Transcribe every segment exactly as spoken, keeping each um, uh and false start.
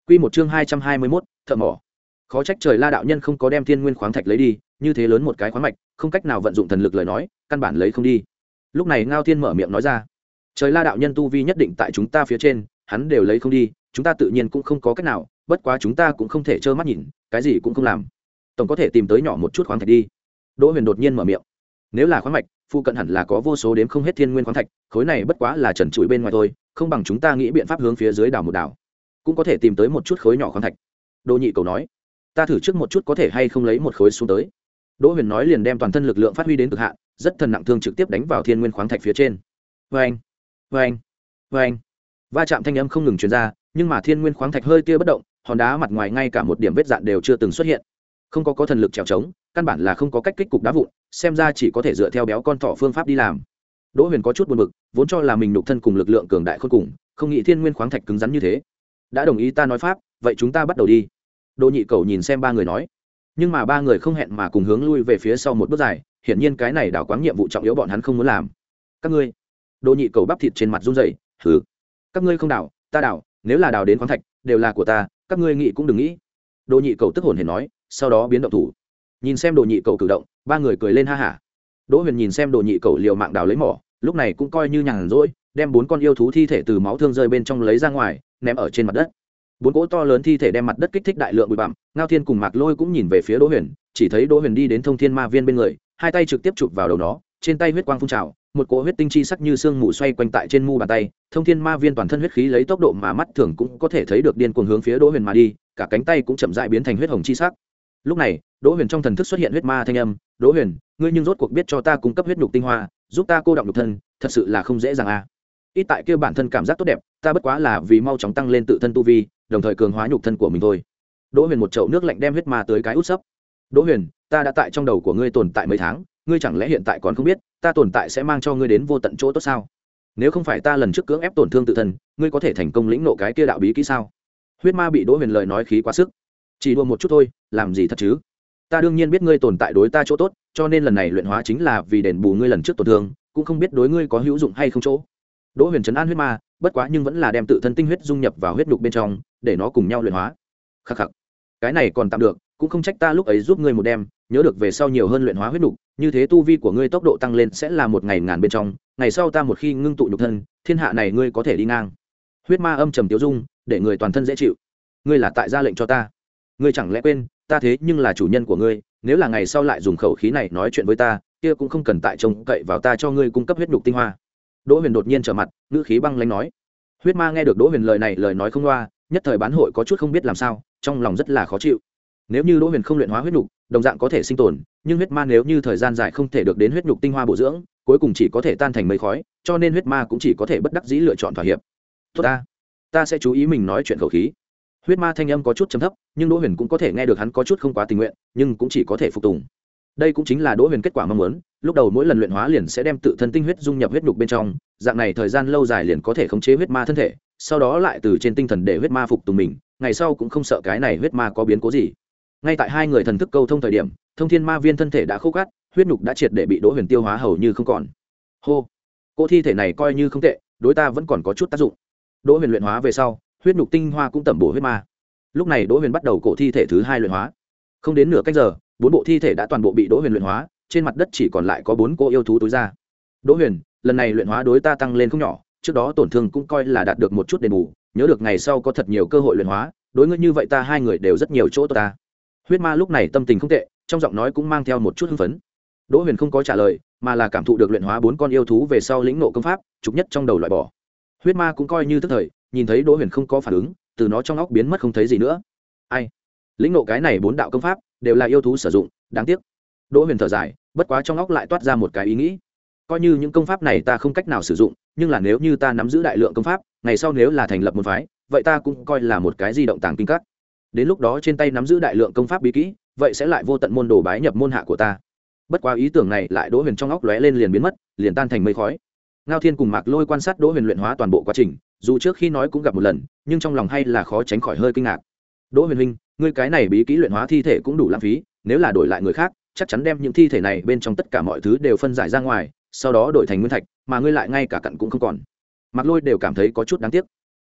Quy một chương hai trăm hai mươi mốt, thợ mỏ. Khó trách trời La đạo nhân không có đem thiên nguyên khoáng thạch lấy đi, như thế lớn một cái khoáng mạch, không cách nào vận dụng thần lực lời nói, căn bản lấy không đi. Lúc này Ngao Thiên mở miệng nói ra, trời La đạo nhân tu vi nhất định tại chúng ta phía trên, hắn đều lấy không đi, chúng ta tự nhiên cũng không có cách nào, bất quá chúng ta cũng không thể trơ mắt nhìn, cái gì cũng không làm. Tổng có thể tìm tới nhỏ một chút khoáng thạch đi. Đỗ Huyền đột nhiên mở miệng, nếu là khoáng mạch, phụ cận hẳn là có vô số đếm không hết thiên nguyên khoáng thạch, khối này bất quá là trần trụi bên ngoài thôi, không bằng chúng ta nghĩ biện pháp hướng phía dưới đào một đào, cũng có thể tìm tới một chút khối nhỏ khoáng thạch. Đỗ Nhị Cầu nói, ta thử trước một chút có thể hay không lấy một khối xuống tới. Đỗ Huyền nói liền đem toàn thân lực lượng phát huy đến cực hạn, rất thần nặng thương trực tiếp đánh vào thiên nguyên khoáng thạch phía trên. Oeng, oeng, oeng. Va chạm thanh âm không ngừng truyền ra, nhưng mà thiên nguyên khoáng thạch hơi kia bất động, hòn đá mặt ngoài ngay cả một điểm vết dạn đều chưa từng xuất hiện. Không có có thần lực trèo trống, căn bản là không có cách kích cục đá vụn, xem ra chỉ có thể dựa theo béo con thỏ phương pháp đi làm. Đỗ Huyền có chút buồn bực, vốn cho là mình nhục thân cùng lực lượng cường đại khôn cùng, không nghĩ thiên nguyên khoáng thạch cứng rắn như thế. Đã đồng ý ta nói pháp, vậy chúng ta bắt đầu đi. Đỗ Nhị Cầu nhìn xem ba người nói, nhưng mà ba người không hẹn mà cùng hướng lui về phía sau một bước dài, hiển nhiên cái này đảo quáng nhiệm vụ trọng yếu bọn hắn không muốn làm. Các ngươi, Đỗ Nhị Cầu bắp thịt trên mặt run rẩy, hừ, các ngươi không đảo, ta đảo, nếu là đào đến khoáng thạch, đều là của ta, các ngươi nghĩ cũng đừng nghĩ. Đỗ Nhị Cầu tức hồn hển nói, sau đó biến động thủ. Nhìn xem Đỗ Nhị Cầu cử động, ba người cười lên ha hả. Đỗ Huyền nhìn xem Đỗ Nhị Cầu liều mạng đào lấy mỏ, lúc này cũng coi như nhàn rỗi, đem bốn con yêu thú thi thể từ máu thương rơi bên trong lấy ra ngoài, ném ở trên mặt đất. Bốn cỗ to lớn thi thể đem mặt đất kích thích đại lượng bụi bặm. Ngao Thiên cùng Mạc Lôi cũng nhìn về phía Đỗ Huyền, chỉ thấy Đỗ Huyền đi đến Thông Thiên Ma Viên bên người, hai tay trực tiếp chụp vào đầu nó, trên tay huyết quang phun trào, một cỗ huyết tinh chi sắc như sương mù xoay quanh tại trên mu bàn tay. Thông Thiên Ma Viên toàn thân huyết khí lấy tốc độ mà mắt thường cũng có thể thấy được điên cuồng hướng phía Đỗ Huyền mà đi, cả cánh tay cũng chậm rãi biến thành huyết hồng chi sắc. Lúc này, Đỗ Huyền trong thần thức xuất hiện huyết ma thanh âm, "Đỗ Huyền, ngươi nhưng rốt cuộc biết cho ta cung cấp huyết nhục tinh hoa, giúp ta cô đọng nhục thân, thật sự là không dễ dàng a." À. Ít tại kia bản thân cảm giác tốt đẹp, ta bất quá là vì mau chóng tăng lên tự thân tu vi, đồng thời cường hóa nhục thân của mình thôi. Đỗ Huyền một chậu nước lạnh đem huyết ma tới cái út sấp. "Đỗ Huyền, ta đã tại trong đầu của ngươi tồn tại mấy tháng, ngươi chẳng lẽ hiện tại còn không biết, ta tồn tại sẽ mang cho ngươi đến vô tận chỗ tốt sao? Nếu không phải ta lần trước cưỡng ép tổn thương tự thân, ngươi có thể thành công lĩnh ngộ cái kia đạo bí kỹ sao?" Huyết ma bị Đỗ Huyền lời nói khí quá sức. "Chỉ đùa một chút thôi, làm gì thật chứ? Ta đương nhiên biết ngươi tồn tại đối ta chỗ tốt, cho nên lần này luyện hóa chính là vì đền bù ngươi lần trước tổn thương, cũng không biết đối ngươi có hữu dụng hay không chỗ." Đỗ Huyền trấn an huyết ma, bất quá nhưng vẫn là đem tự thân tinh huyết dung nhập vào huyết nhục bên trong, để nó cùng nhau luyện hóa. Khắc khắc, cái này còn tạm được, cũng không trách ta lúc ấy giúp ngươi một đêm, nhớ được về sau nhiều hơn luyện hóa huyết nhục, như thế tu vi của ngươi tốc độ tăng lên sẽ là một ngày ngàn bên trong, ngày sau ta một khi ngưng tụ nhục thân, thiên hạ này ngươi có thể đi ngang. Huyết ma âm trầm tiêu dung, để người toàn thân dễ chịu. Ngươi là tại ra lệnh cho ta, ngươi chẳng lẽ quên, ta thế nhưng là chủ nhân của ngươi, nếu là ngày sau lại dùng khẩu khí này nói chuyện với ta, kia cũng không cần tại trông cậy vào ta cho ngươi cung cấp huyết nhục tinh hoa. Đỗ Huyền đột nhiên trở mặt, ngữ khí băng lãnh nói. Huyết ma nghe được Đỗ Huyền lời này lời nói không loa, nhất thời bán hội có chút không biết làm sao, trong lòng rất là khó chịu. Nếu như Đỗ Huyền không luyện hóa huyết nhục, đồng dạng có thể sinh tồn, nhưng huyết ma nếu như thời gian dài không thể được đến huyết nhục tinh hoa bổ dưỡng, cuối cùng chỉ có thể tan thành mây khói, cho nên huyết ma cũng chỉ có thể bất đắc dĩ lựa chọn thỏa hiệp. Tốt ta, ta sẽ chú ý mình nói chuyện khẩu khí. Huyết ma thanh âm có chút trầm thấp, nhưng Đỗ Huyền cũng có thể nghe được hắn có chút không quá tình nguyện, nhưng cũng chỉ có thể phục tùng. Đây cũng chính là Đỗ Huyền kết quả mong muốn, lúc đầu mỗi lần luyện hóa liền sẽ đem tự thân tinh huyết dung nhập huyết nhục bên trong, dạng này thời gian lâu dài liền có thể khống chế huyết ma thân thể, sau đó lại từ trên tinh thần để huyết ma phục tùng mình, ngày sau cũng không sợ cái này huyết ma có biến cố gì. Ngay tại hai người thần thức câu thông thời điểm, Thông Thiên Ma Viên thân thể đã khô cát, huyết nhục đã triệt để bị Đỗ Huyền tiêu hóa hầu như không còn. Hô, cô thi thể này coi như không tệ, đối ta vẫn còn có chút tác dụng. Đỗ Huyền luyện hóa về sau, huyết nhục tinh hoa cũng tẩm bổ huyết ma. Lúc này Đỗ Huyền bắt đầu cổ thi thể thứ hai luyện hóa. Không đến nửa cách giờ, bốn bộ thi thể đã toàn bộ bị Đỗ Huyền luyện hóa, trên mặt đất chỉ còn lại có bốn cô yêu thú tối ra. Đỗ Huyền, lần này luyện hóa đối ta tăng lên không nhỏ, trước đó tổn thương cũng coi là đạt được một chút đền bù, nhớ được ngày sau có thật nhiều cơ hội luyện hóa, đối ngươi như vậy ta hai người đều rất nhiều chỗ tốt ta. Huyết ma lúc này tâm tình không tệ, trong giọng nói cũng mang theo một chút hưng phấn. Đỗ Huyền không có trả lời, mà là cảm thụ được luyện hóa bốn con yêu thú về sau lĩnh ngộ công pháp, trục nhất trong đầu loại bỏ. Huyết ma cũng coi như tức thời, nhìn thấy Đỗ Huyền không có phản ứng, từ nó trong óc biến mất không thấy gì nữa. Ai? Lĩnh ngộ cái này bốn đạo công pháp đều là yêu thú sử dụng, đáng tiếc. Đỗ Huyền thở dài, bất quá trong óc lại toát ra một cái ý nghĩ. Coi như những công pháp này ta không cách nào sử dụng, nhưng là nếu như ta nắm giữ đại lượng công pháp, ngày sau nếu là thành lập một phái, vậy ta cũng coi là một cái di động tàng kinh các. Đến lúc đó trên tay nắm giữ đại lượng công pháp bí kỹ, vậy sẽ lại vô tận môn đồ bái nhập môn hạ của ta. Bất quá ý tưởng này lại Đỗ Huyền trong óc lóe lên liền biến mất, liền tan thành mây khói. Ngao Thiên cùng Mạc Lôi quan sát Đỗ Huyền luyện hóa toàn bộ quá trình, dù trước khi nói cũng gặp một lần, nhưng trong lòng hay là khó tránh khỏi hơi kinh ngạc. Đỗ Huyền huynh, ngươi cái này bí kỹ luyện hóa thi thể cũng đủ lãng phí, nếu là đổi lại người khác, chắc chắn đem những thi thể này bên trong tất cả mọi thứ đều phân giải ra ngoài, sau đó đổi thành nguyên thạch, mà ngươi lại ngay cả cặn cũng không còn. Mạc Lôi đều cảm thấy có chút đáng tiếc.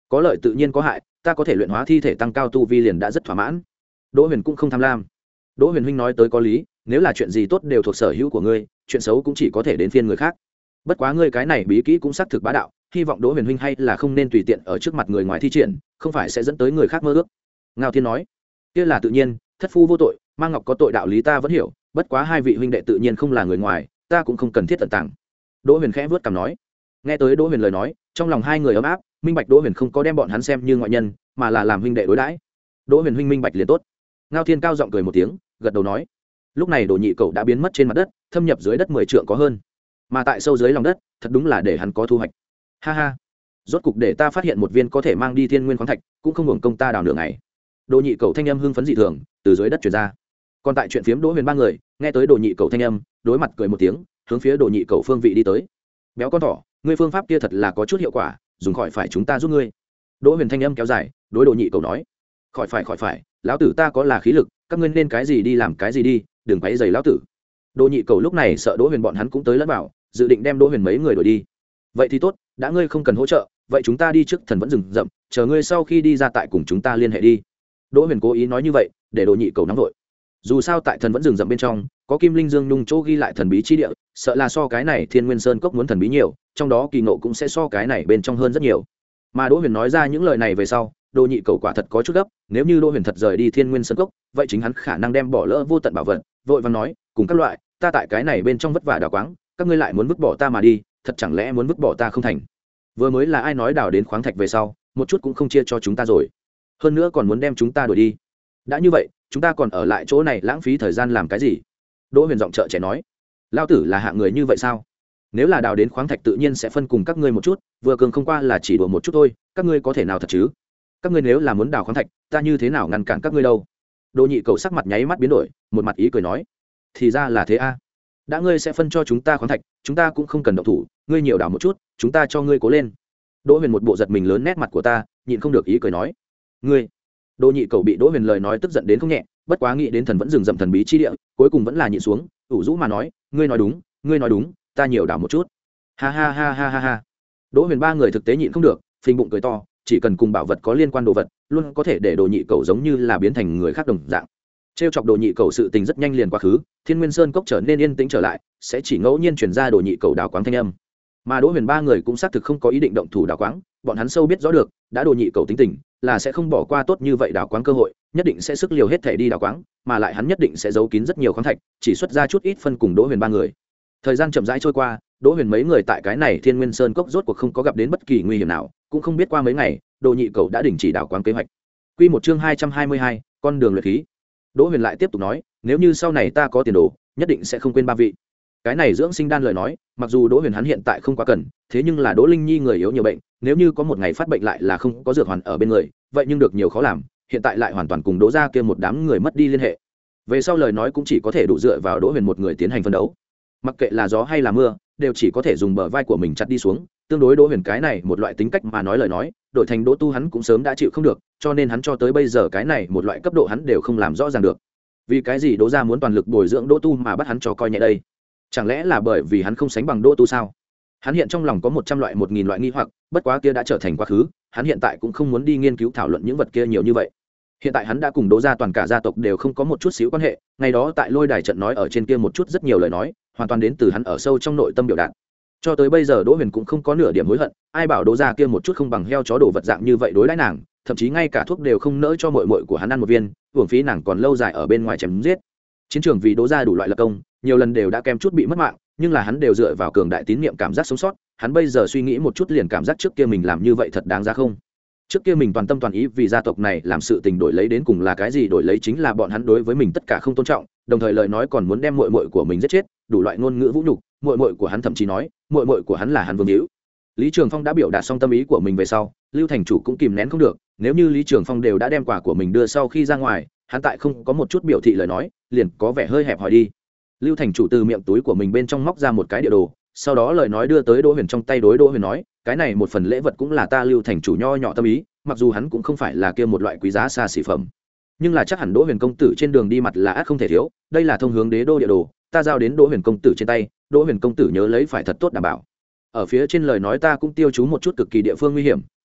có lợi tự nhiên có hại, ta có thể luyện hóa thi thể tăng cao tu vi liền đã rất thỏa mãn. Đỗ Huyền cũng không tham lam. Đỗ Huyền huynh nói tới có lý, nếu là chuyện gì tốt đều thuộc sở hữu của ngươi, chuyện xấu cũng chỉ có thể đến phiên người khác. Bất quá ngươi cái này bí kỹ cũng xác thực bá đạo, hy vọng Đỗ Huyền huynh hay là không nên tùy tiện ở trước mặt người ngoài thi triển, không phải sẽ dẫn tới người khác mơ ước. Ngao Thiên nói, kia là tự nhiên, thất phu vô tội, Mang Ngọc có tội đạo lý ta vẫn hiểu, bất quá hai vị huynh đệ tự nhiên không là người ngoài, ta cũng không cần thiết tận tàng. Đỗ Huyền khẽ vớt cằm nói. Nghe tới Đỗ Huyền lời nói, trong lòng hai người ấm áp, minh bạch Đỗ Huyền không có đem bọn hắn xem như ngoại nhân, mà là làm huynh đệ đối đãi. Đỗ Huyền huynh minh bạch liền tốt. Ngao Thiên cao giọng cười một tiếng, gật đầu nói. Lúc này Đồ Nhị Cẩu đã biến mất trên mặt đất, thâm nhập dưới đất mười trượng có hơn, mà tại sâu dưới lòng đất, thật đúng là để hắn có thu hoạch. Ha ha, rốt cục để ta phát hiện một viên có thể mang đi thiên nguyên khoáng thạch, cũng không hưởng công ta đào nửa ngày. Đồ Nhị Cẩu thanh âm hưng phấn dị thường từ dưới đất truyền ra. Còn tại chuyện phiếm Đỗ Huyền ba người, nghe tới Đồ Nhị Cẩu thanh âm, đối mặt cười một tiếng, hướng phía Đồ Nhị Cẩu phương vị đi tới. Béo con thỏ, ngươi phương pháp kia thật là có chút hiệu quả, dùng khỏi phải chúng ta giúp ngươi. Đỗ Huyền thanh âm kéo dài, đối Đồ Nhị Cẩu nói. Khỏi phải khỏi phải, lão tử ta có là khí lực, các ngươi nên cái gì đi làm cái gì đi, đừng quấy rầy lão tử. Đồ Nhị Cẩu lúc này sợ Đỗ Huyền bọn hắn cũng tới lẫn vào, dự định đem Đỗ Huyền mấy người đuổi đi. Vậy thì tốt, đã ngươi không cần hỗ trợ, vậy chúng ta đi trước thần vẫn rừng rậm, chờ ngươi sau khi đi ra tại cùng chúng ta liên hệ đi. Đỗ Huyền cố ý nói như vậy, để Đồ Nhị Cẩu nóng vội. Dù sao tại thần vẫn rừng rậm bên trong, có Kim Linh Dương Nhung chỗ ghi lại thần bí chi địa, sợ là so cái này Thiên Nguyên Sơn cốc muốn thần bí nhiều, trong đó kỳ ngộ cũng sẽ so cái này bên trong hơn rất nhiều. Mà Đỗ Huyền nói ra những lời này về sau, Đồ Nhị Cẩu quả thật có chút gấp, nếu như Đỗ Huyền thật rời đi Thiên Nguyên Sơn cốc, vậy chính hắn khả năng đem bỏ lỡ vô tận bảo vật, vội vàng nói, cùng các loại, ta tại cái này bên trong vất vả đào quáng, các ngươi lại muốn vứt bỏ ta mà đi, thật chẳng lẽ muốn vứt bỏ ta không thành? Vừa mới là ai nói đào đến khoáng thạch về sau, một chút cũng không chia cho chúng ta rồi, hơn nữa còn muốn đem chúng ta đuổi đi. Đã như vậy, chúng ta còn ở lại chỗ này lãng phí thời gian làm cái gì? Đỗ Huyền giọng trợ trẻ nói, lao tử là hạng người như vậy sao? Nếu là đào đến khoáng thạch tự nhiên sẽ phân cùng các ngươi một chút, vừa cường không qua là chỉ đùa một chút thôi, các ngươi có thể nào thật chứ? Các ngươi nếu là muốn đào khoáng thạch, ta như thế nào ngăn cản các ngươi đâu? Đồ Nhị Cẩu sắc mặt nháy mắt biến đổi, một mặt ý cười nói, thì ra là thế a. Đã ngươi sẽ phân cho chúng ta khoáng thạch, chúng ta cũng không cần động thủ, ngươi nhiều đào một chút, chúng ta cho ngươi cố lên. Đỗ Huyền một bộ giật mình lớn nét mặt của ta, nhịn không được ý cười nói, ngươi. Đồ Nhị Cẩu bị Đỗ Huyền lời nói tức giận đến không nhẹ, bất quá nghĩ đến thần vẫn rừng rậm thần bí chi địa, cuối cùng vẫn là nhịn xuống, ủ rũ mà nói, ngươi nói đúng, ngươi nói đúng, ta nhiều đào một chút. Ha ha ha ha ha ha. Đỗ Huyền ba người thực tế nhịn không được, phình bụng cười to, chỉ cần cùng bảo vật có liên quan đồ vật, luôn có thể để Đồ Nhị Cẩu giống như là biến thành người khác đồng dạng. Trêu chọc Đồ Nhị Cẩu sự tình rất nhanh liền quá khứ, Thiên Nguyên Sơn cốc trở nên yên tĩnh trở lại, sẽ chỉ ngẫu nhiên truyền ra Đồ Nhị Cẩu đào quáng thanh âm. Mà Đỗ Huyền ba người cũng xác thực không có ý định động thủ đào quáng, bọn hắn sâu biết rõ được, đã Đồ Nhị Cẩu tính tình, là sẽ không bỏ qua tốt như vậy đào quáng cơ hội, nhất định sẽ sức liều hết thể đi đào quáng, mà lại hắn nhất định sẽ giấu kín rất nhiều khoáng thạch, chỉ xuất ra chút ít phân cùng Đỗ Huyền ba người. Thời gian chậm rãi trôi qua, Đỗ Huyền mấy người tại cái này Thiên Nguyên Sơn cốc rốt cuộc không có gặp đến bất kỳ nguy hiểm nào, cũng không biết qua mấy ngày, Đồ Nhị Cẩu đã đình chỉ đào quáng kế hoạch. Quy một chương hai trăm hai mươi hai, con đường luyện khí. Đỗ Huyền lại tiếp tục nói, nếu như sau này ta có tiền đồ, nhất định sẽ không quên ba vị. Cái này dưỡng sinh đan lời nói, mặc dù Đỗ Huyền hắn hiện tại không quá cần, thế nhưng là Đỗ Linh Nhi người yếu nhiều bệnh, nếu như có một ngày phát bệnh lại là không có dược hoàn ở bên người, vậy nhưng được nhiều khó làm, hiện tại lại hoàn toàn cùng Đỗ gia kia một đám người mất đi liên hệ. Về sau lời nói cũng chỉ có thể đủ dựa vào Đỗ Huyền một người tiến hành phân đấu. Mặc kệ là gió hay là mưa, đều chỉ có thể dùng bờ vai của mình chặt đi xuống, tương đối Đỗ Huyền cái này một loại tính cách mà nói lời nói, đổi thành Đỗ Tu hắn cũng sớm đã chịu không được, cho nên hắn cho tới bây giờ cái này một loại cấp độ hắn đều không làm rõ ràng được. Vì cái gì Đỗ gia muốn toàn lực bồi dưỡng Đỗ Tu mà bắt hắn cho coi nhẹ đây? Chẳng lẽ là bởi vì hắn không sánh bằng Đỗ Tu sao? Hắn hiện trong lòng có một trăm loại một nghìn loại nghi hoặc, bất quá kia đã trở thành quá khứ, hắn hiện tại cũng không muốn đi nghiên cứu thảo luận những vật kia nhiều như vậy. Hiện tại hắn đã cùng Đỗ gia toàn cả gia tộc đều không có một chút xíu quan hệ, ngày đó tại Lôi Đài trận nói ở trên kia một chút rất nhiều lời nói, hoàn toàn đến từ hắn ở sâu trong nội tâm biểu đạt. Cho tới bây giờ Đỗ Huyền cũng không có nửa điểm hối hận, ai bảo Đỗ gia kia một chút không bằng heo chó đồ vật dạng như vậy đối đãi nàng, thậm chí ngay cả thuốc đều không nỡ cho muội muội của hắn ăn một viên, uổng phí nàng còn lâu dài ở bên ngoài chém giết. Chiến trường vì Đỗ gia đủ loại lập công, nhiều lần đều đã kém chút bị mất mạng, nhưng là hắn đều dựa vào cường đại tín niệm cảm giác sống sót, hắn bây giờ suy nghĩ một chút liền cảm giác trước kia mình làm như vậy thật đáng giá không? Trước kia mình toàn tâm toàn ý vì gia tộc này làm sự tình đổi lấy đến cùng là cái gì? Đổi lấy chính là bọn hắn đối với mình tất cả không tôn trọng, đồng thời lời nói còn muốn đem muội muội của mình giết chết, đủ loại ngôn ngữ vũ nhục, muội muội của hắn thậm chí nói, muội muội của hắn là hắn vương hữu. Lý Trường Phong đã biểu đạt xong tâm ý của mình về sau, Lưu thành chủ cũng kìm nén không được, nếu như Lý Trường Phong đều đã đem quà của mình đưa sau khi ra ngoài, hắn tại không có một chút biểu thị lời nói, liền có vẻ hơi hẹp hòi đi. Lưu thành chủ từ miệng túi của mình bên trong móc ra một cái địa đồ, sau đó lời nói đưa tới Đỗ Huyền trong tay, đối Đỗ Huyền nói, cái này một phần lễ vật cũng là ta Lưu thành chủ nho nhỏ tâm ý, mặc dù hắn cũng không phải là kia một loại quý giá xa xỉ phẩm, nhưng là chắc hẳn Đỗ Huyền công tử trên đường đi mặt là ắt không thể thiếu, đây là thông hướng đế đô địa đồ, ta giao đến Đỗ Huyền công tử trên tay, Đỗ Huyền công tử nhớ lấy phải thật tốt đảm bảo. Ở phía trên lời nói ta cũng tiêu chú một chút cực kỳ địa phương nguy hiểm,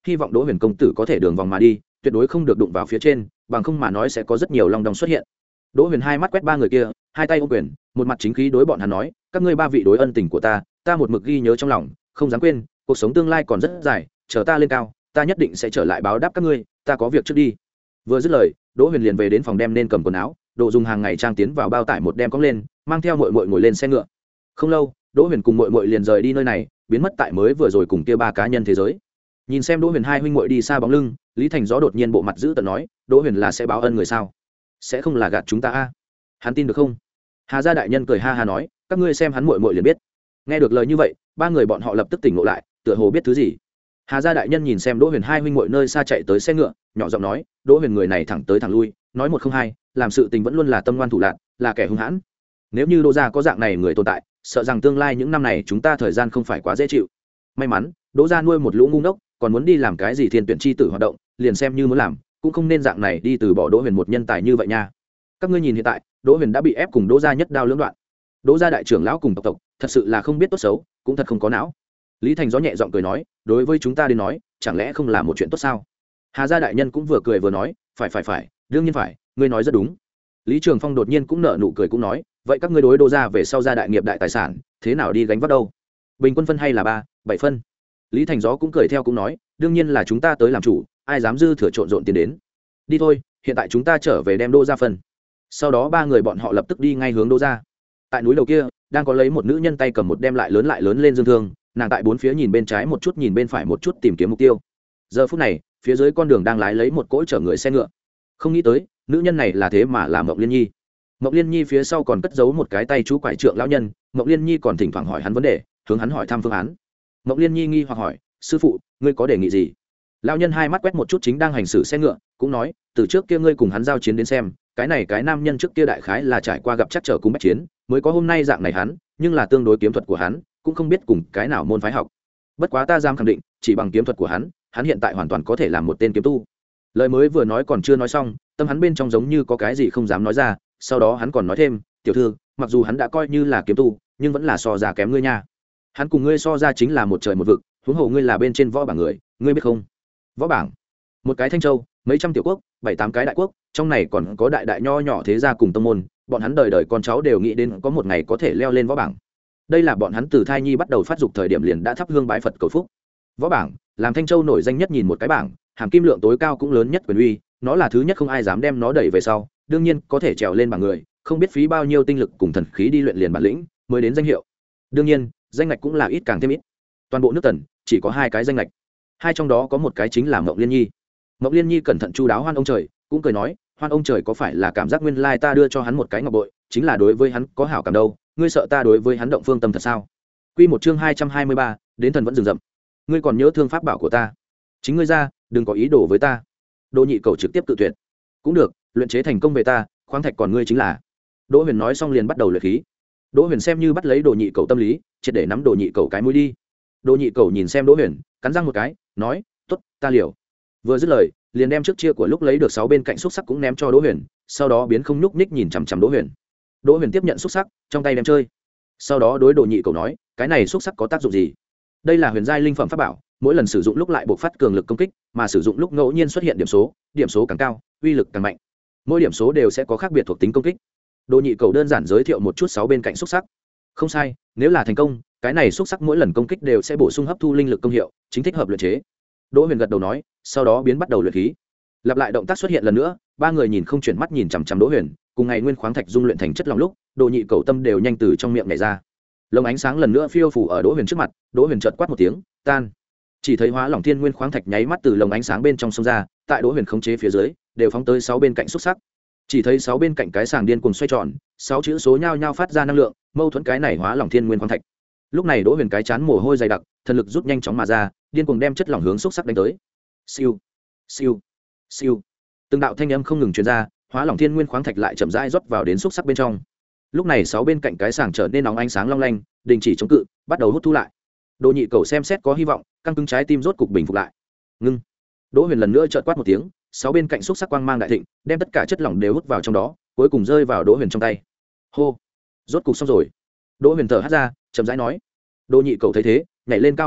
hy vọng Đỗ Huyền công tử có thể đường vòng mà đi, tuyệt đối không được đụng vào phía trên, bằng không mà nói sẽ có rất nhiều long đong xuất hiện. Đỗ Huyền hai mắt quét ba người kia, hai tay ôm quyền, một mặt chính khí đối bọn hắn nói, các ngươi ba vị đối ân tình của ta, ta một mực ghi nhớ trong lòng, không dám quên, cuộc sống tương lai còn rất dài, chờ ta lên cao, ta nhất định sẽ trở lại báo đáp các ngươi, ta có việc trước đi. Vừa dứt lời, Đỗ Huyền liền về đến phòng đem nên cầm quần áo, đồ dùng hàng ngày trang tiến vào bao tải một đem cong lên, mang theo muội muội ngồi lên xe ngựa. Không lâu, Đỗ Huyền cùng muội muội liền rời đi nơi này, biến mất tại mới vừa rồi cùng kia ba cá nhân thế giới. Nhìn xem Đỗ Huyền hai huynh muội đi xa bóng lưng, Lý Thành Gió đột nhiên bộ mặt giữ tợn nói, Đỗ Huyền là sẽ báo ân người sao? Sẽ không là gạt chúng ta a? Hắn tin được không? Hà gia đại nhân cười ha ha nói, các ngươi xem hắn muội muội liền biết. Nghe được lời như vậy, ba người bọn họ lập tức tỉnh ngộ lại, tựa hồ biết thứ gì. Hà gia đại nhân nhìn xem Đỗ Huyền hai huynh muội nơi xa chạy tới xe ngựa, nhỏ giọng nói, Đỗ Huyền người này thẳng tới thẳng lui, nói một không hai, làm sự tình vẫn luôn là tâm ngoan thủ lạn, là kẻ hung hãn. Nếu như Đỗ gia có dạng này người tồn tại, sợ rằng tương lai những năm này chúng ta thời gian không phải quá dễ chịu. May mắn, Đỗ gia nuôi một lũ ngu ngốc, còn muốn đi làm cái gì thiên tuyển chi tử hoạt động, liền xem như muốn làm, cũng không nên dạng này đi từ bỏ Đỗ Huyền một nhân tài như vậy nha. Các ngươi nhìn hiện tại, Đỗ Huyền đã bị ép cùng Đỗ gia nhất đao lưỡng đoạn. Đỗ gia đại trưởng lão cùng tộc tộc, thật sự là không biết tốt xấu, cũng thật không có não. Lý Thành Gió nhẹ giọng cười nói, đối với chúng ta đến nói, chẳng lẽ không là một chuyện tốt sao? Hà gia đại nhân cũng vừa cười vừa nói, phải phải phải, đương nhiên phải, ngươi nói rất đúng. Lý Trường Phong đột nhiên cũng nở nụ cười cũng nói, vậy các ngươi đối Đỗ gia về sau gia đại nghiệp đại tài sản, thế nào đi gánh vác đâu? Bình quân phân hay là ba, bảy phân? Lý Thành Gió cũng cười theo cũng nói, đương nhiên là chúng ta tới làm chủ, ai dám dư thừa trộn rộn tiền đến. Đi thôi, hiện tại chúng ta trở về đem Đỗ gia phân. Sau đó ba người bọn họ lập tức đi ngay hướng Đỗ gia. Tại núi đầu kia, đang có lấy một nữ nhân tay cầm một đem lại lớn lại lớn lên dương thương, nàng tại bốn phía nhìn bên trái một chút nhìn bên phải một chút tìm kiếm mục tiêu. Giờ phút này, phía dưới con đường đang lái lấy một cỗ chở người xe ngựa. Không nghĩ tới, nữ nhân này là thế mà là Mộng Liên Nhi. Mộng Liên Nhi phía sau còn cất giấu một cái tay chú quải trượng lão nhân, Mộng Liên Nhi còn thỉnh thoảng hỏi hắn vấn đề, hướng hắn hỏi thăm phương án. Mộng Liên Nhi nghi hoặc hỏi, sư phụ, ngươi có đề nghị gì? Lão nhân hai mắt quét một chút chính đang hành xử xe ngựa, cũng nói, từ trước kia ngươi cùng hắn giao chiến đến xem, cái này cái nam nhân trước kia đại khái là trải qua gặp chắc trở cùng bách chiến, mới có hôm nay dạng này hắn, nhưng là tương đối kiếm thuật của hắn, cũng không biết cùng cái nào môn phái học. Bất quá ta dám khẳng định, chỉ bằng kiếm thuật của hắn, hắn hiện tại hoàn toàn có thể làm một tên kiếm tu. Lời mới vừa nói còn chưa nói xong, tâm hắn bên trong giống như có cái gì không dám nói ra, sau đó hắn còn nói thêm, tiểu thư, mặc dù hắn đã coi như là kiếm tu, nhưng vẫn là so ra kém ngươi nha. Hắn cùng ngươi so ra chính là một trời một vực, huống hồ ngươi là bên trên võ bảng người, ngươi biết không? Võ bảng, một cái Thanh Châu, mấy trăm tiểu quốc, bảy tám cái đại quốc, trong này còn có đại đại nho nhỏ thế gia cùng tông môn, bọn hắn đời đời con cháu đều nghĩ đến có một ngày có thể leo lên võ bảng. Đây là bọn hắn từ thai nhi bắt đầu phát dục thời điểm liền đã thắp hương bái Phật cầu phúc. Võ bảng, làm Thanh Châu nổi danh nhất nhìn một cái bảng, hàm kim lượng tối cao cũng lớn nhất quyền uy, nó là thứ nhất không ai dám đem nó đẩy về sau, đương nhiên có thể trèo lên bảng người, không biết phí bao nhiêu tinh lực cùng thần khí đi luyện liền bản lĩnh, mới đến danh hiệu. Đương nhiên, danh ngạch cũng là ít càng thêm ít. Toàn bộ nước Tần chỉ có hai cái danh ngạch, hai trong đó có một cái chính là Mộng Liên Nhi. Mộng Liên Nhi cẩn thận chu đáo Hoan ông trời, cũng cười nói, Hoan ông trời có phải là cảm giác nguyên lai ta đưa cho hắn một cái ngọc bội, chính là đối với hắn có hảo cảm đâu, ngươi sợ ta đối với hắn động phương tâm thật sao? Quy một chương hai trăm hai mươi ba, đến thần vẫn rừng rậm. Ngươi còn nhớ thương pháp bảo của ta? Chính ngươi ra, đừng có ý đồ với ta. Đỗ Nhị Cầu trực tiếp tự tuyệt. Cũng được, luyện chế thành công về ta, khoáng thạch còn ngươi chính là. Đỗ Huyền nói xong liền bắt đầu luyện khí. Đỗ Huyền xem như bắt lấy Đỗ Nhị Cầu tâm lý, triệt để nắm Đỗ Nhị Cầu cái mũi đi. Đỗ Nhị Cầu nhìn xem Đỗ Huyền, cắn răng một cái, nói, "Tốt, ta liều." Vừa dứt lời, liền đem trước chia của lúc lấy được sáu bên cạnh xúc sắc cũng ném cho Đỗ Huyền, sau đó biến không nhúc nhích nhìn chằm chằm Đỗ Huyền. Đỗ Huyền tiếp nhận xúc sắc, trong tay đem chơi. Sau đó đối Đỗ Nhị Cầu nói, "Cái này xúc sắc có tác dụng gì?" Đây là huyền giai linh phẩm pháp bảo, mỗi lần sử dụng lúc lại bộc phát cường lực công kích, mà sử dụng lúc ngẫu nhiên xuất hiện điểm số, điểm số càng cao, uy lực càng mạnh. Mỗi điểm số đều sẽ có khác biệt thuộc tính công kích. Đỗ Nhị Cầu đơn giản giới thiệu một chút sáu bên cạnh xúc sắc. Không sai, nếu là thành công, cái này xúc sắc mỗi lần công kích đều sẽ bổ sung hấp thu linh lực công hiệu, chính thích hợp luyện chế. Đỗ Huyền gật đầu nói, sau đó biến bắt đầu luyện khí. Lặp lại động tác xuất hiện lần nữa, ba người nhìn không chuyển mắt nhìn chằm chằm Đỗ Huyền, cùng ngày nguyên khoáng thạch dung luyện thành chất lỏng lúc, Đỗ Nhị Cầu tâm đều nhanh từ trong miệng nhảy ra. Lồng ánh sáng lần nữa phiêu phủ ở Đỗ Huyền trước mặt, Đỗ Huyền chợt quát một tiếng, tan. Chỉ thấy hóa lỏng thiên nguyên khoáng thạch nháy mắt từ lồng ánh sáng bên trong xông ra, tại Đỗ Huyền khống chế phía dưới, đều phóng tới sáu bên cạnh xúc sắc. Chỉ thấy sáu bên cạnh cái sàng điên cuồng xoay tròn, sáu chữ số nhao nhao phát ra năng lượng, mâu thuẫn cái này hóa lỏng thiên nguyên khoáng thạch. Lúc này Đỗ Huyền cái chán mồ hôi dày đặc, thần lực rút nhanh chóng mà ra, điên cuồng đem chất lỏng hướng xúc sắc đánh tới. Siêu, siêu, siêu. Từng đạo thanh âm không ngừng truyền ra, hóa lỏng thiên nguyên khoáng thạch lại chậm rãi rót vào đến xúc sắc bên trong. Lúc này sáu bên cạnh cái sàng trở nên nóng ánh sáng long lanh, đình chỉ chống cự, bắt đầu hút thu lại. Đỗ Nhị Cầu xem xét có hy vọng, căng cứng trái tim rốt cục bình phục lại. Ngưng. Đỗ Huyền lần nữa chợt quát một tiếng, sáu bên cạnh xúc sắc quang mang đại thịnh, đem tất cả chất lỏng đều hút vào trong đó, cuối cùng rơi vào Đỗ Huyền trong tay. Hô, rốt cục xong rồi. Đỗ Huyền thở hắt ra, chậm rãi nói. Đỗ Nhị Cầu thấy thế, nhảy lên cao ba thước,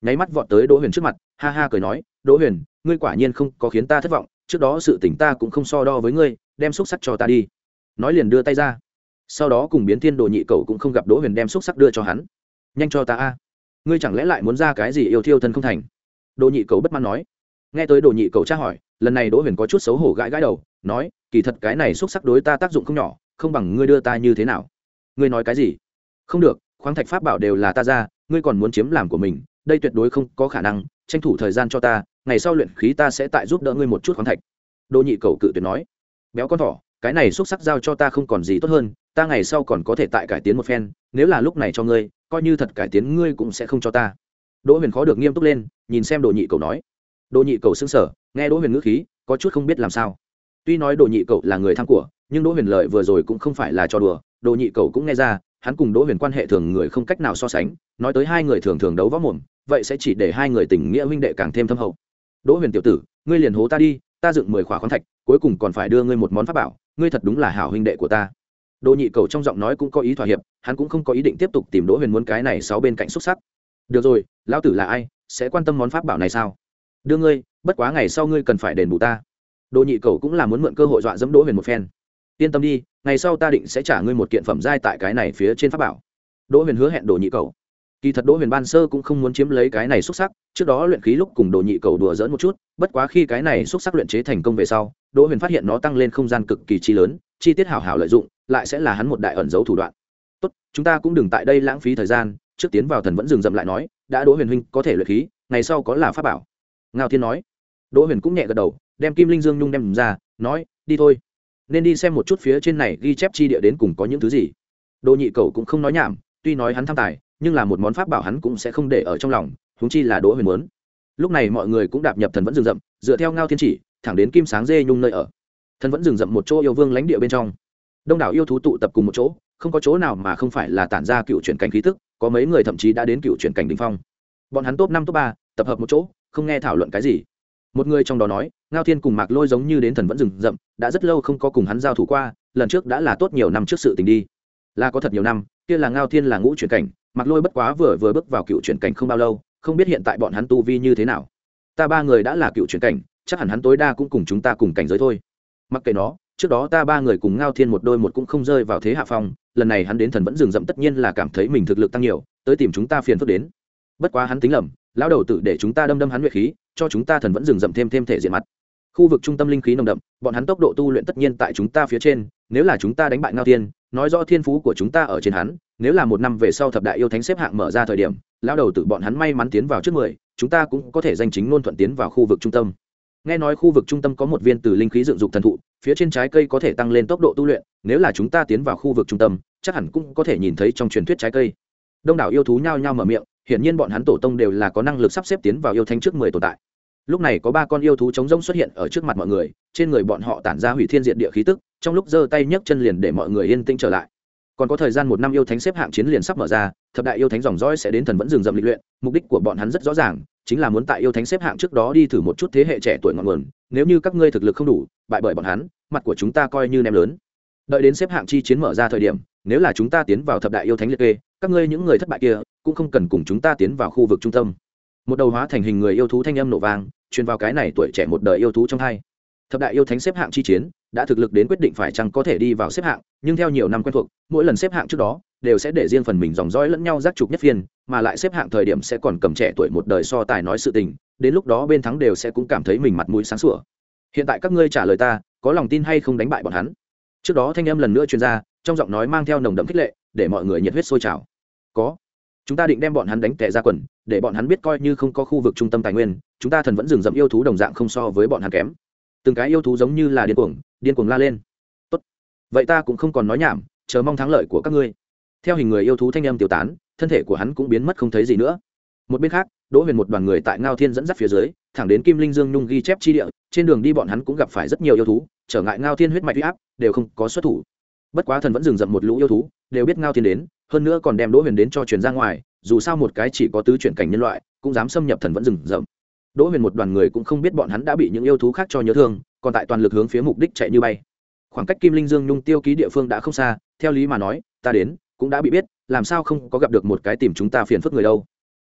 nháy mắt vọt tới Đỗ Huyền trước mặt, ha ha cười nói, Đỗ Huyền, ngươi quả nhiên không có khiến ta thất vọng, trước đó sự tình ta cũng không so đo với ngươi, đem xúc sắc cho ta đi. Nói liền đưa tay ra, sau đó cùng biến thiên đồ nhị cầu cũng không gặp Đỗ Huyền đem xúc sắc đưa cho hắn. Nhanh cho ta a, ngươi chẳng lẽ lại muốn ra cái gì yêu thiêu thân không thành? Đồ nhị cầu bất mãn nói. Nghe tới đồ nhị cầu tra hỏi, lần này Đỗ Huyền có chút xấu hổ gãi gãi đầu, nói, kỳ thật cái này xúc sắc đối ta tác dụng không nhỏ, không bằng ngươi đưa ta như thế nào? Ngươi nói cái gì? Không được, khoáng thạch pháp bảo đều là ta ra, ngươi còn muốn chiếm làm của mình, đây tuyệt đối không có khả năng, tranh thủ thời gian cho ta, ngày sau luyện khí ta sẽ tại giúp đỡ ngươi một chút khoáng thạch. Đồ nhị cầu cự tuyệt nói. Béo con thỏ, cái này xúc sắc giao cho ta không còn gì tốt hơn, ta ngày sau còn có thể tại cải tiến một phen, nếu là lúc này cho ngươi, coi như thật cải tiến ngươi cũng sẽ không cho ta. Đỗ Huyền khó được nghiêm túc lên, nhìn xem đồ nhị cầu nói. Đồ nhị cầu sững sờ, nghe Đỗ Huyền ngữ khí, có chút không biết làm sao. Tuy nói đồ nhị cầu là người tham của, nhưng Đỗ Huyền lợi vừa rồi cũng không phải là trò đùa, đồ nhị cầu cũng nghe ra, hắn cùng Đỗ Huyền quan hệ thường người không cách nào so sánh, nói tới hai người thường thường đấu võ mồm, vậy sẽ chỉ để hai người tình nghĩa huynh đệ càng thêm thâm hậu. Đỗ Huyền tiểu tử, ngươi liền hố ta đi, ta dựng mười khỏa khoáng thạch, cuối cùng còn phải đưa ngươi một món pháp bảo, ngươi thật đúng là hảo huynh đệ của ta. Đồ nhị cầu trong giọng nói cũng có ý thỏa hiệp, hắn cũng không có ý định tiếp tục tìm Đỗ Huyền muốn cái này sáu bên cạnh xúc sắc. Được rồi, lão tử là ai, sẽ quan tâm món pháp bảo này sao? Đưa ngươi, bất quá ngày sau ngươi cần phải đền bù ta. Đồ nhị cầu cũng là muốn mượn cơ hội dọa dẫm Đỗ Huyền một phen. Yên tâm đi, ngày sau ta định sẽ trả ngươi một kiện phẩm giai tại cái này phía trên pháp bảo. Đỗ Huyền hứa hẹn Đồ nhị cầu. Kỳ thật Đỗ Huyền ban sơ cũng không muốn chiếm lấy cái này xúc sắc, trước đó luyện khí lúc cùng Đồ nhị cầu đùa giỡn một chút, bất quá khi cái này xúc sắc luyện chế thành công về sau, Đỗ Huyền phát hiện nó tăng lên không gian cực kỳ chi lớn, chi tiết hảo hảo lợi dụng, lại sẽ là hắn một đại ẩn dấu thủ đoạn. Tốt, chúng ta cũng đừng tại đây lãng phí thời gian, trước tiến vào thần vẫn rừng rậm lại nói, đã Đỗ Huyền huynh có thể luyện khí, ngày sau có là pháp bảo. Ngao Thiên nói. Đỗ Huyền cũng nhẹ gật đầu, đem Kim Linh Dương Nhung đem ra, nói, đi thôi, nên đi xem một chút phía trên này ghi chép chi địa đến cùng có những thứ gì. Đồ nhị cầu cũng không nói nhảm, tuy nói hắn tham tài, nhưng là một món pháp bảo hắn cũng sẽ không để ở trong lòng, huống chi là Đỗ Huyền muốn. Lúc này mọi người cũng đạp nhập thần vẫn rừng rậm, dựa theo Ngao Thiên chỉ, thẳng đến Kim Sáng Dê Nhung nơi ở. Thần vẫn rừng rậm một chỗ yêu vương lãnh địa bên trong, đông đảo yêu thú tụ tập cùng một chỗ, không có chỗ nào mà không phải là tản ra cựu chuyển cảnh khí tức, có mấy người thậm chí đã đến cựu chuyển cảnh đỉnh phong. Bọn hắn top năm top ba, tập hợp một chỗ, không nghe thảo luận cái gì. Một người trong đó nói, Ngao Thiên cùng Mạc Lôi giống như đến thần vẫn rừng rậm, đã rất lâu không có cùng hắn giao thủ qua, lần trước đã là tốt nhiều năm trước sự tình đi. Là có thật nhiều năm, kia là Ngao Thiên là ngũ chuyển cảnh, Mạc Lôi bất quá vừa vừa bước vào cựu chuyển cảnh không bao lâu, không biết hiện tại bọn hắn tu vi như thế nào. Ta ba người đã là cựu chuyển cảnh, chắc hẳn hắn tối đa cũng cùng chúng ta cùng cảnh giới thôi. Mặc kệ nó, trước đó ta ba người cùng Ngao Thiên một đôi một cũng không rơi vào thế hạ phong, lần này hắn đến thần vẫn rừng rậm tất nhiên là cảm thấy mình thực lực tăng nhiều, tới tìm chúng ta phiền phức đến. Bất quá hắn tính lầm, lão đầu tử để chúng ta đâm đâm hắn luyện khí, cho chúng ta thần vẫn rừng rậm thêm thêm thể diện mặt. Khu vực trung tâm linh khí nồng đậm, bọn hắn tốc độ tu luyện tất nhiên tại chúng ta phía trên, nếu là chúng ta đánh bại Ngao Thiên, nói rõ thiên phú của chúng ta ở trên hắn, nếu là một năm về sau thập đại yêu thánh xếp hạng mở ra thời điểm, lão đầu tử bọn hắn may mắn tiến vào trước mười, chúng ta cũng có thể danh chính ngôn thuận tiến vào khu vực trung tâm. Nghe nói khu vực trung tâm có một viên từ linh khí dựng dục thần thụ, phía trên trái cây có thể tăng lên tốc độ tu luyện, nếu là chúng ta tiến vào khu vực trung tâm, chắc hẳn cũng có thể nhìn thấy trong truyền thuyết trái cây. Đông đảo yêu thú nhao nhao mở miệng, hiển nhiên bọn hắn tổ tông đều là có năng lực sắp xếp tiến vào yêu thánh trước mười tồn tại. Lúc này có ba con yêu thú trống rỗng xuất hiện ở trước mặt mọi người, trên người bọn họ tản ra hủy thiên diệt địa khí tức, trong lúc giơ tay nhấc chân liền để mọi người yên tĩnh trở lại. Còn có thời gian một năm yêu thánh xếp hạng chiến liền sắp mở ra, thập đại yêu thánh dòng dõi sẽ đến thần vẫn rừng rậm lịch luyện, mục đích của bọn hắn rất rõ ràng, chính là muốn tại yêu thánh xếp hạng trước đó đi thử một chút thế hệ trẻ tuổi ngọn nguồn, nếu như các ngươi thực lực không đủ, bại bởi bọn hắn, mặt của chúng ta coi như ném lớn. Đợi đến xếp hạng chi chiến mở ra thời điểm, nếu là chúng ta tiến vào thập đại yêu thánh liệt kê, các ngươi những người thất bại kia cũng không cần cùng chúng ta tiến vào khu vực trung tâm. Một đầu hóa thành hình người yêu thú thanh âm nổ vang, truyền vào cái này tuổi trẻ một đời yêu thú trong hai. Thập đại yêu thánh xếp hạng chi chiến đã thực lực đến quyết định phải chăng có thể đi vào xếp hạng, nhưng theo nhiều năm quen thuộc, mỗi lần xếp hạng trước đó đều sẽ để riêng phần mình dòng dõi lẫn nhau giác trục nhất phiên, mà lại xếp hạng thời điểm sẽ còn cầm trẻ tuổi một đời so tài nói sự tình, đến lúc đó bên thắng đều sẽ cũng cảm thấy mình mặt mũi sáng sủa. Hiện tại các ngươi trả lời ta, có lòng tin hay không đánh bại bọn hắn? Trước đó thanh âm lần nữa truyền ra, trong giọng nói mang theo nồng đậm khích lệ, để mọi người nhiệt huyết sôi trào. Có, chúng ta định đem bọn hắn đánh tè ra quần, để bọn hắn biết coi như không có khu vực trung tâm tài nguyên, chúng ta thần vẫn rừng rậm yêu thú đồng dạng không so với bọn hắn kém. Từng cái yêu thú giống như là điên cuồng điên cuồng la lên. Tốt, vậy ta cũng không còn nói nhảm, chờ mong thắng lợi của các ngươi. Theo hình người yêu thú thanh âm tiêu tán, thân thể của hắn cũng biến mất không thấy gì nữa. Một bên khác, Đỗ Huyền một đoàn người tại Ngao Thiên dẫn dắt phía dưới, thẳng đến Kim Linh Dương Nhung ghi chép chi địa, trên đường đi bọn hắn cũng gặp phải rất nhiều yêu thú, trở ngại Ngao Thiên huyết mạch uy áp, đều không có xuất thủ. Bất quá thần vẫn dừng dậm một lũ yêu thú, đều biết Ngao Thiên đến, hơn nữa còn đem Đỗ Huyền đến cho truyền ra ngoài, dù sao một cái chỉ có tứ chuyển cảnh nhân loại, cũng dám xâm nhập thần vẫn rừng rậm. Đỗ Huyền một đoàn người cũng không biết bọn hắn đã bị những yêu thú khác cho nhớ thương, còn tại toàn lực hướng phía mục đích chạy như bay. Khoảng cách Kim Linh Dương Nhung tiêu ký địa phương đã không xa, theo lý mà nói, ta đến cũng đã bị biết, làm sao không có gặp được một cái tìm chúng ta phiền phức người đâu.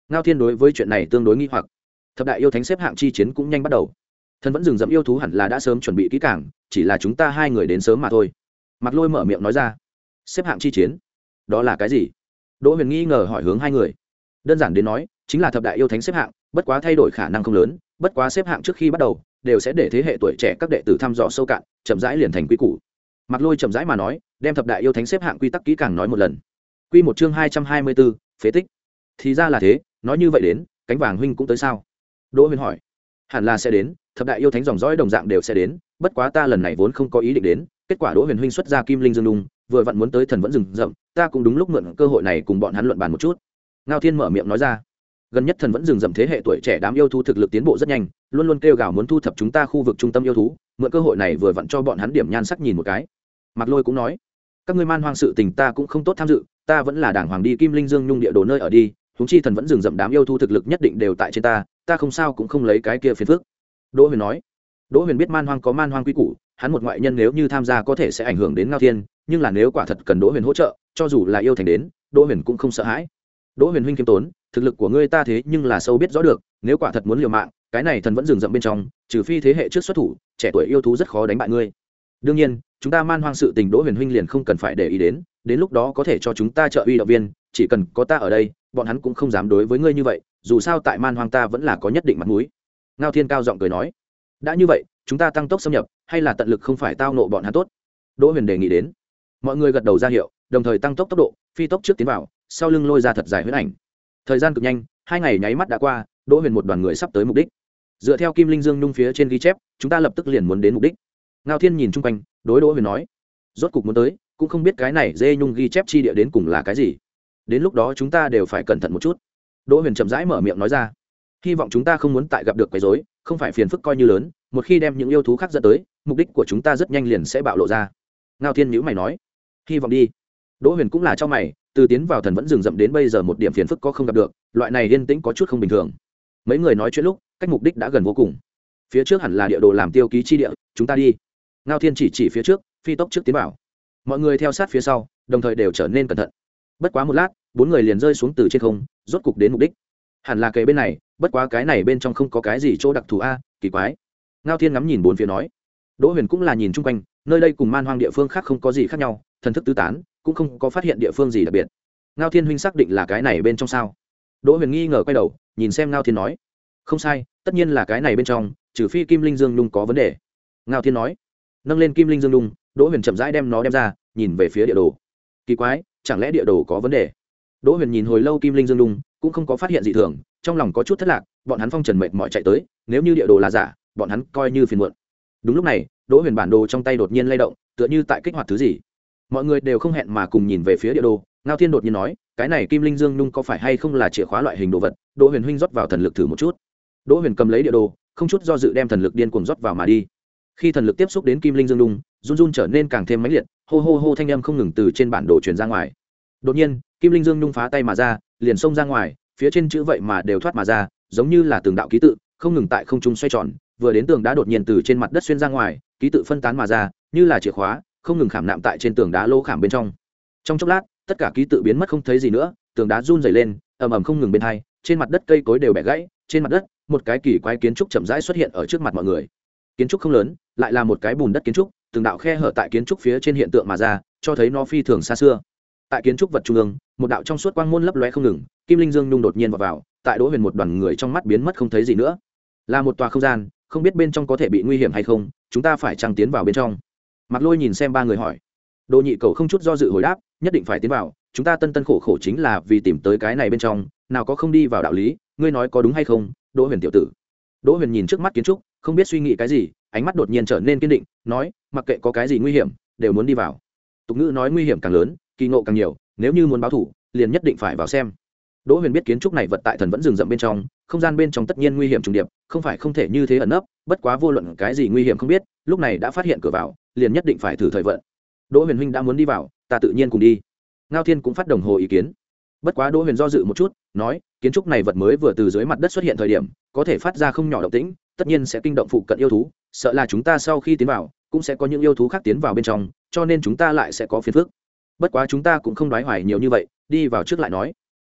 Ngao Thiên đối với chuyện này tương đối nghi hoặc. Thập đại yêu thánh xếp hạng chi chiến cũng nhanh bắt đầu. Thần vẫn rừng rậm yêu thú hẳn là đã sớm chuẩn bị kỹ càng, chỉ là chúng ta hai người đến sớm mà thôi. Mạc Lôi mở miệng nói ra. Xếp hạng chi chiến, đó là cái gì? Đỗ Huyền nghi ngờ hỏi hướng hai người. Đơn giản đến nói, chính là thập đại yêu thánh xếp hạng, bất quá thay đổi khả năng không lớn, bất quá xếp hạng trước khi bắt đầu đều sẽ để thế hệ tuổi trẻ các đệ tử thăm dò sâu cạn, chậm rãi liền thành quy củ. Mạc Lôi chậm rãi mà nói, đem thập đại yêu thánh xếp hạng quy tắc kỹ càng nói một lần. Quy một chương hai trăm hai mươi bốn, phế tích. Thì ra là thế, nói như vậy đến, Cánh Vàng huynh cũng tới sao? Đỗ Huyền hỏi. Hẳn là sẽ đến, thập đại yêu thánh dòng dõi đồng dạng đều sẽ đến, bất quá ta lần này vốn không có ý định đến, kết quả Đỗ Huyền huynh xuất ra Kim Linh Dương Đung, vừa vặn muốn tới Thần vẫn rừng rậm, ta cũng đúng lúc mượn cơ hội này cùng bọn hắn luận bàn một chút. Ngao Thiên mở miệng nói ra. Gần nhất Thần vẫn rừng rậm thế hệ tuổi trẻ đám yêu thú thực lực tiến bộ rất nhanh, luôn luôn kêu gào muốn thu thập chúng ta khu vực trung tâm yêu thú, mượn cơ hội này vừa vặn cho bọn hắn điểm nhan sắc nhìn một cái. Mạc Lôi cũng nói, các ngươi man hoang sự tình ta cũng không tốt tham dự, ta vẫn là đàng hoàng đi Kim Linh Dương Nhung địa đồ nơi ở đi, huống chi Thần vẫn rừng rậm đám yêu thú thực lực nhất định đều tại trên ta, ta không sao cũng không lấy cái kia phiền phức. Đỗ Huyền nói. Đỗ Huyền biết man hoang có man hoang quy củ, hắn một ngoại nhân nếu như tham gia có thể sẽ ảnh hưởng đến Ngao Thiên, nhưng là nếu quả thật cần Đỗ Huyền hỗ trợ, cho dù là yêu thành đến, Đỗ Huyền cũng không sợ hãi. Đỗ Huyền huynh kiêm tốn, thực lực của ngươi ta thế nhưng là sâu biết rõ được, nếu quả thật muốn liều mạng, cái này thần vẫn rừng rậm bên trong, trừ phi thế hệ trước xuất thủ, trẻ tuổi yêu thú rất khó đánh bại ngươi. Đương nhiên, chúng ta man hoang sự tình Đỗ Huyền huynh liền không cần phải để ý đến, đến lúc đó có thể cho chúng ta trợ uy động viên, chỉ cần có ta ở đây, bọn hắn cũng không dám đối với ngươi như vậy, dù sao tại man hoang ta vẫn là có nhất định mặt mũi. Ngao Thiên cao giọng cười nói, đã như vậy, chúng ta tăng tốc xâm nhập, hay là tận lực không phải tao nộ bọn hắn tốt. Đỗ Huyền đề nghị đến. Mọi người gật đầu ra hiệu, đồng thời tăng tốc tốc độ, phi tốc trước tiến vào, sau lưng lôi ra thật dài huyết ảnh. Thời gian cực nhanh, hai ngày nháy mắt đã qua, Đỗ Huyền một đoàn người sắp tới mục đích. Dựa theo Kim Linh Dương Nhung phía trên ghi chép, chúng ta lập tức liền muốn đến mục đích. Ngao Thiên nhìn chung quanh, đối Đỗ Huyền nói, rốt cục muốn tới, cũng không biết cái này dê nhung ghi chép chi địa đến cùng là cái gì. Đến lúc đó chúng ta đều phải cẩn thận một chút. Đỗ Huyền chậm rãi mở miệng nói ra, hy vọng chúng ta không muốn tại gặp được quấy rối, không phải phiền phức coi như lớn, một khi đem những yêu thú khác dẫn tới, mục đích của chúng ta rất nhanh liền sẽ bạo lộ ra. Ngao Thiên nhíu mày nói, hy vọng đi. Đỗ Huyền cũng là cho mày, từ tiến vào thần vẫn rừng rậm đến bây giờ một điểm phiền phức có không gặp được, loại này yên tĩnh có chút không bình thường. Mấy người nói chuyện lúc, cách mục đích đã gần vô cùng. Phía trước hẳn là địa đồ làm tiêu ký chi địa, chúng ta đi. Ngao Thiên chỉ chỉ phía trước, phi tốc trước tiến vào. Mọi người theo sát phía sau, đồng thời đều trở nên cẩn thận. Bất quá một lát, bốn người liền rơi xuống từ trên không, rốt cục đến mục đích. Hẳn là kề bên này, bất quá cái này bên trong không có cái gì chỗ đặc thù a, kỳ quái. Ngao Thiên ngắm nhìn bốn phía nói. Đỗ Huyền cũng là nhìn chung quanh, nơi đây cùng man hoang địa phương khác không có gì khác nhau, thần thức tứ tán, cũng không có phát hiện địa phương gì đặc biệt. Ngao Thiên huynh xác định là cái này bên trong sao? Đỗ Huyền nghi ngờ quay đầu, nhìn xem Ngao Thiên nói. Không sai, tất nhiên là cái này bên trong, trừ phi Kim Linh Dương Nhung có vấn đề. Ngao Thiên nói. Nâng lên Kim Linh Dương Nhung, Đỗ Huyền chậm rãi đem nó đem ra, nhìn về phía địa đồ. Kỳ quái, chẳng lẽ địa đồ có vấn đề? Đỗ Huyền nhìn hồi lâu Kim Linh Dương Nhung, cũng không có phát hiện gì thường, trong lòng có chút thất lạc, bọn hắn phong trần mệt mỏi chạy tới, nếu như địa đồ là giả, bọn hắn coi như phiền muộn. Đúng lúc này, Đỗ Huyền bản đồ trong tay đột nhiên lay động, tựa như tại kích hoạt thứ gì. Mọi người đều không hẹn mà cùng nhìn về phía địa đồ. Ngao Thiên đột nhiên nói, cái này Kim Linh Dương Nhung có phải hay không là chìa khóa loại hình đồ vật? Đỗ Huyền huynh rót vào thần lực thử một chút. Đỗ Huyền cầm lấy địa đồ, không chút do dự đem thần lực điên cuồng rót vào mà đi. Khi thần lực tiếp xúc đến Kim Linh Dương Nhung, run run trở nên càng thêm mãnh liệt, hô hô hô thanh âm không ngừng từ trên bản đồ truyền ra ngoài. Đột nhiên, Kim Linh Dương Nhung phá tay mà ra, liền xông ra ngoài, phía trên chữ vậy mà đều thoát mà ra, giống như là từng đạo ký tự, không ngừng tại không trung xoay tròn, vừa đến tường đá đột nhiên từ trên mặt đất xuyên ra ngoài, ký tự phân tán mà ra, như là chìa khóa, không ngừng khảm nạm tại trên tường đá lỗ khảm bên trong. Trong chốc lát, tất cả ký tự biến mất không thấy gì nữa, tường đá run rẩy lên, ầm ầm không ngừng bên hai, trên mặt đất cây cối đều bẻ gãy, trên mặt đất, một cái kỳ quái kiến trúc chậm rãi xuất hiện ở trước mặt mọi người. Kiến trúc không lớn, lại là một cái bùn đất kiến trúc, từng đạo khe hở tại kiến trúc phía trên hiện tượng mà ra, cho thấy nó phi thường xa xưa. Tại kiến trúc vật trung ương, một đạo trong suốt quang môn lấp lóe không ngừng, Kim Linh Dương Nhung đột nhiên vào vào, tại Đỗ Huyền một đoàn người trong mắt biến mất không thấy gì nữa. Là một tòa không gian, không biết bên trong có thể bị nguy hiểm hay không, chúng ta phải chăng tiến vào bên trong? Mạc Lôi nhìn xem ba người hỏi. Đỗ Nhị Cầu không chút do dự hồi đáp, nhất định phải tiến vào, chúng ta tân tân khổ khổ chính là vì tìm tới cái này bên trong, nào có không đi vào đạo lý, ngươi nói có đúng hay không, Đỗ Huyền tiểu tử. Đỗ Huyền nhìn trước mắt kiến trúc, không biết suy nghĩ cái gì, ánh mắt đột nhiên trở nên kiên định, nói, mặc kệ có cái gì nguy hiểm, đều muốn đi vào. Tục ngữ nói nguy hiểm càng lớn, kỳ ngộ càng nhiều, nếu như muốn báo thủ, liền nhất định phải vào xem. Đỗ Huyền biết kiến trúc này vật tại thần vẫn rừng rậm bên trong, không gian bên trong tất nhiên nguy hiểm trùng điệp, không phải không thể như thế ẩn nấp, bất quá vô luận cái gì nguy hiểm không biết, lúc này đã phát hiện cửa vào, liền nhất định phải thử thời vận. Đỗ Huyền huynh đã muốn đi vào, ta tự nhiên cùng đi. Ngao Thiên cũng phát đồng hồ ý kiến. Bất quá Đỗ Huyền do dự một chút, nói, kiến trúc này vật mới vừa từ dưới mặt đất xuất hiện thời điểm, có thể phát ra không nhỏ động tĩnh, tất nhiên sẽ kinh động phụ cận yêu thú, sợ là chúng ta sau khi tiến vào, cũng sẽ có những yêu thú khác tiến vào bên trong, cho nên chúng ta lại sẽ có phiền phức. Bất quá chúng ta cũng không đoái hoài nhiều như vậy, đi vào trước lại nói.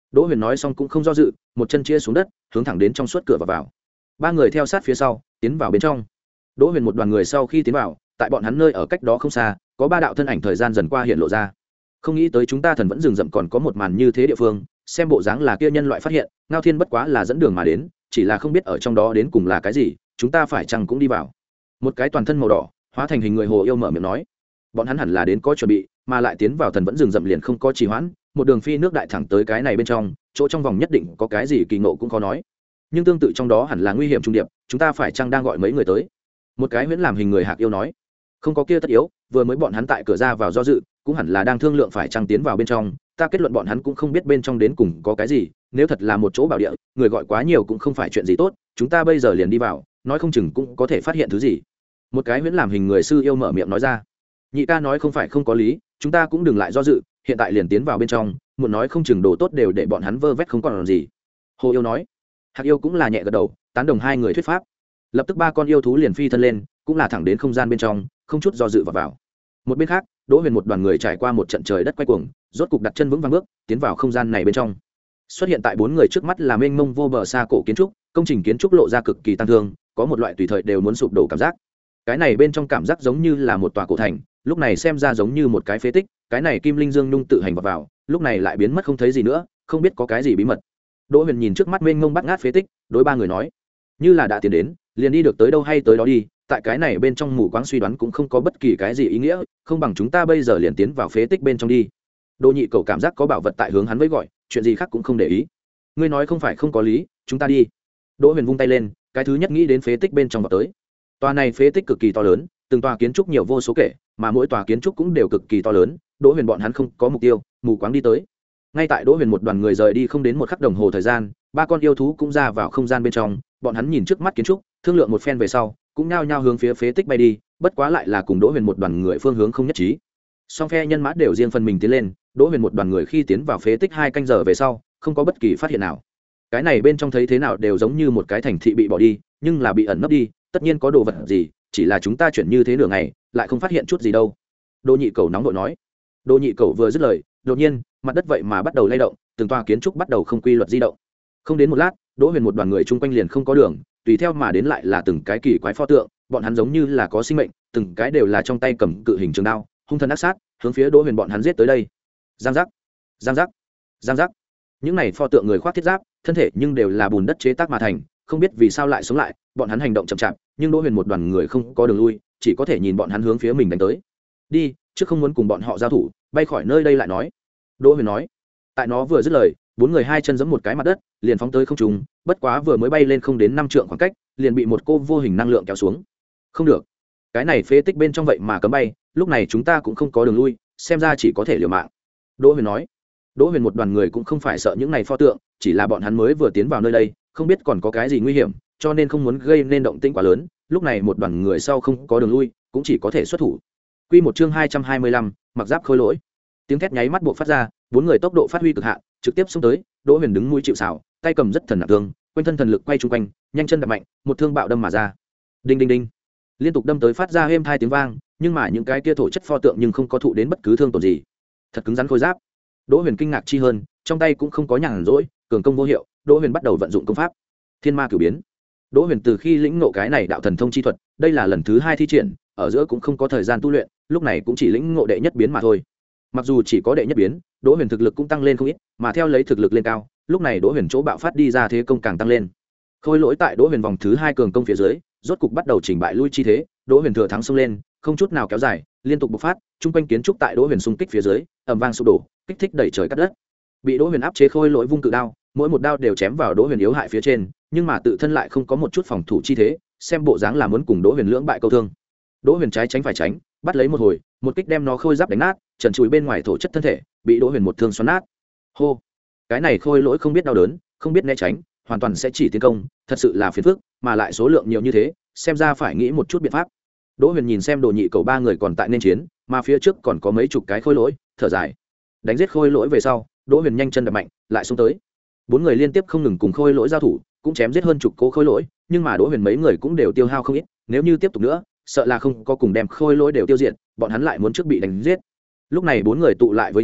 Đỗ Huyền nói xong cũng không do dự, một chân chia xuống đất, hướng thẳng đến trong suốt cửa và vào. Ba người theo sát phía sau, tiến vào bên trong. Đỗ Huyền một đoàn người sau khi tiến vào, tại bọn hắn nơi ở cách đó không xa, có ba đạo thân ảnh thời gian dần qua hiện lộ ra. Không nghĩ tới chúng ta thần vẫn rừng rậm còn có một màn như thế địa phương, xem bộ dáng là kia nhân loại phát hiện, Ngao Thiên bất quá là dẫn đường mà đến, chỉ là không biết ở trong đó đến cùng là cái gì, chúng ta phải chăng cũng đi vào. Một cái toàn thân màu đỏ, hóa thành hình người hồ yêu mở miệng nói. Bọn hắn hẳn là đến có chuẩn bị, mà lại tiến vào thần vẫn rừng rậm liền không có trì hoãn, một đường phi nước đại thẳng tới cái này bên trong, chỗ trong vòng nhất định có cái gì kỳ ngộ cũng khó nói. Nhưng tương tự trong đó hẳn là nguy hiểm trung điệp, chúng ta phải chăng đang gọi mấy người tới. Một cái huyễn làm hình người hạc yêu nói. Không có kia tất yếu, vừa mới bọn hắn tại cửa ra vào do dự, cũng hẳn là đang thương lượng phải chăng tiến vào bên trong, ta kết luận bọn hắn cũng không biết bên trong đến cùng có cái gì, nếu thật là một chỗ bảo địa, người gọi quá nhiều cũng không phải chuyện gì tốt, chúng ta bây giờ liền đi vào, nói không chừng cũng có thể phát hiện thứ gì. Một cái huyễn làm hình người sư yêu mở miệng nói ra. Nhị ca nói không phải không có lý, chúng ta cũng đừng lại do dự, hiện tại liền tiến vào bên trong, muốn nói không chừng đồ tốt đều để bọn hắn vơ vét không còn làm gì. Hồ yêu nói. Hạc yêu cũng là nhẹ gật đầu, tán đồng hai người thuyết pháp. Lập tức ba con yêu thú liền phi thân lên, cũng là thẳng đến không gian bên trong, không chút do dự vào vào. Một bên khác, Đỗ Huyền một đoàn người trải qua một trận trời đất quay cuồng, rốt cục đặt chân vững vàng bước tiến vào không gian này bên trong. Xuất hiện tại bốn người trước mắt là mênh mông vô bờ xa cổ kiến trúc, công trình kiến trúc lộ ra cực kỳ tăng thương, có một loại tùy thời đều muốn sụp đổ cảm giác. Cái này bên trong cảm giác giống như là một tòa cổ thành, lúc này xem ra giống như một cái phế tích, cái này Kim Linh Dương Nhung tự hành vào vào, lúc này lại biến mất không thấy gì nữa, không biết có cái gì bí mật. Đỗ Huyền nhìn trước mắt mênh mông bát ngát phế tích, đối ba người nói, như là đã tiến đến, liền đi được tới đâu hay tới đó đi, tại cái này bên trong mù quáng suy đoán cũng không có bất kỳ cái gì ý nghĩa, không bằng chúng ta bây giờ liền tiến vào phế tích bên trong đi. Đỗ Nhị Cẩu cảm giác có bảo vật tại hướng hắn với gọi, chuyện gì khác cũng không để ý. Ngươi nói không phải không có lý, chúng ta đi. Đỗ Huyền vung tay lên, cái thứ nhất nghĩ đến phế tích bên trong vào tới. Tòa này phế tích cực kỳ to lớn, từng tòa kiến trúc nhiều vô số kể, mà mỗi tòa kiến trúc cũng đều cực kỳ to lớn. Đỗ Huyền bọn hắn không có mục tiêu, mù quáng đi tới. Ngay tại Đỗ Huyền một đoàn người rời đi không đến một khắc đồng hồ thời gian, ba con yêu thú cũng ra vào không gian bên trong, bọn hắn nhìn trước mắt kiến trúc, thương lượng một phen về sau, cũng nhao nhao hướng phía phế tích bay đi, bất quá lại là cùng Đỗ Huyền một đoàn người phương hướng không nhất trí. Song phe nhân mã đều riêng phần mình tiến lên, Đỗ Huyền một đoàn người khi tiến vào phế tích hai canh giờ về sau, không có bất kỳ phát hiện nào. Cái này bên trong thấy thế nào đều giống như một cái thành thị bị bỏ đi, nhưng là bị ẩn nấp đi, tất nhiên có đồ vật gì, chỉ là chúng ta chuyển như thế nửa ngày, lại không phát hiện chút gì đâu. Đỗ Nhị Cẩu nóng vội nói. Đỗ Nhị Cẩu vừa dứt lời, đột nhiên, mặt đất vậy mà bắt đầu lay động, từng tòa kiến trúc bắt đầu không quy luật di động. Không đến một lát, Đỗ Huyền một đoàn người chung quanh liền không có đường, tùy theo mà đến lại là từng cái kỳ quái pho tượng, bọn hắn giống như là có sinh mệnh, từng cái đều là trong tay cầm cự hình trường đao, hung thần ác sát, hướng phía Đỗ Huyền bọn hắn giết tới đây. Giang giác, giang giác, giang giác. Những này pho tượng người khoác thiết giáp, thân thể nhưng đều là bùn đất chế tác mà thành, không biết vì sao lại sống lại, bọn hắn hành động chậm chạp, nhưng Đỗ Huyền một đoàn người không có đường lui, chỉ có thể nhìn bọn hắn hướng phía mình đánh tới. Đi, chứ không muốn cùng bọn họ giao thủ, bay khỏi nơi đây lại nói. Đỗ Huyền nói. Tại nó vừa dứt lời, bốn người hai chân giẫm một cái mặt đất, liền phóng tới không trung, bất quá vừa mới bay lên không đến năm trượng khoảng cách, liền bị một cô vô hình năng lượng kéo xuống. Không được, cái này phế tích bên trong vậy mà cấm bay, lúc này chúng ta cũng không có đường lui, xem ra chỉ có thể liều mạng. Đỗ Huyền nói. Đỗ Huyền một đoàn người cũng không phải sợ những này pho tượng, chỉ là bọn hắn mới vừa tiến vào nơi đây, không biết còn có cái gì nguy hiểm, cho nên không muốn gây nên động tĩnh quá lớn, lúc này một đoàn người sau không có đường lui, cũng chỉ có thể xuất thủ. Quy một chương hai trăm hai mươi lăm, mặc giáp khôi lỗi. Tiếng thét nháy mắt buộc phát ra, bốn người tốc độ phát huy cực hạn, trực tiếp xông tới. Đỗ Huyền đứng mũi chịu sào, tay cầm rất thần nặng thương, quanh thân thần lực quay trung quanh, nhanh chân đập mạnh, một thương bạo đâm mà ra. Đinh đinh đinh, liên tục đâm tới phát ra êm thai tiếng vang, nhưng mà những cái kia thổ chất pho tượng nhưng không có thụ đến bất cứ thương tổn gì. Thật cứng rắn khôi giáp. Đỗ Huyền kinh ngạc chi hơn, trong tay cũng không có nhàn rỗi, cường công vô hiệu, Đỗ Huyền bắt đầu vận dụng công pháp Thiên Ma Cửu Biến. Đỗ Huyền từ khi lĩnh ngộ cái này đạo thần thông chi thuật, đây là lần thứ hai thi triển, ở giữa cũng không có thời gian tu luyện, lúc này cũng chỉ lĩnh ngộ đệ nhất biến mà thôi. Mặc dù chỉ có đệ nhất biến, Đỗ Huyền thực lực cũng tăng lên không ít, mà theo lấy thực lực lên cao, lúc này Đỗ Huyền chỗ bạo phát đi ra thế công càng tăng lên. Khôi lỗi tại Đỗ Huyền vòng thứ hai cường công phía dưới, rốt cục bắt đầu chỉnh bại lui chi thế, Đỗ Huyền thừa thắng xông lên, không chút nào kéo dài, liên tục bộc phát, trung quanh kiến trúc tại Đỗ Huyền xung kích phía dưới, ầm vang sụp đổ, kích thích đẩy trời cắt đất. Bị Đỗ Huyền áp chế khôi lỗi vung cự đao, mỗi một đao đều chém vào Đỗ Huyền yếu hại phía trên, nhưng mà tự thân lại không có một chút phòng thủ chi thế, xem bộ dáng là muốn cùng Đỗ Huyền lưỡng bại câu thương. Đỗ Huyền trái tránh phải tránh, bắt lấy một hồi, một kích đem nó khôi giáp đánh nát, trần trụi bên ngoài thổ chất thân thể, bị Đỗ Huyền một thương xoắn nát. Hô, cái này khôi lỗi không biết đau đớn, không biết né tránh, hoàn toàn sẽ chỉ tiến công, thật sự là phiền phức, mà lại số lượng nhiều như thế, xem ra phải nghĩ một chút biện pháp. Đỗ Huyền nhìn xem Đồ Nhị Cẩu ba người còn tại nên chiến, mà phía trước còn có mấy chục cái khôi lỗi, thở dài. Đánh giết khôi lỗi về sau, Đỗ Huyền nhanh chân đập mạnh, lại xông tới. Bốn người liên tiếp không ngừng cùng khôi lỗi giao thủ, cũng chém giết hơn chục cố khôi lỗi, nhưng mà Đỗ Huyền mấy người cũng đều tiêu hao không ít, nếu như tiếp tục nữa, sợ là không có cùng đem khôi lỗi đều tiêu diệt, bọn hắn lại muốn trước bị đánh giết. Lúc này bốn người tụ lại với nhau,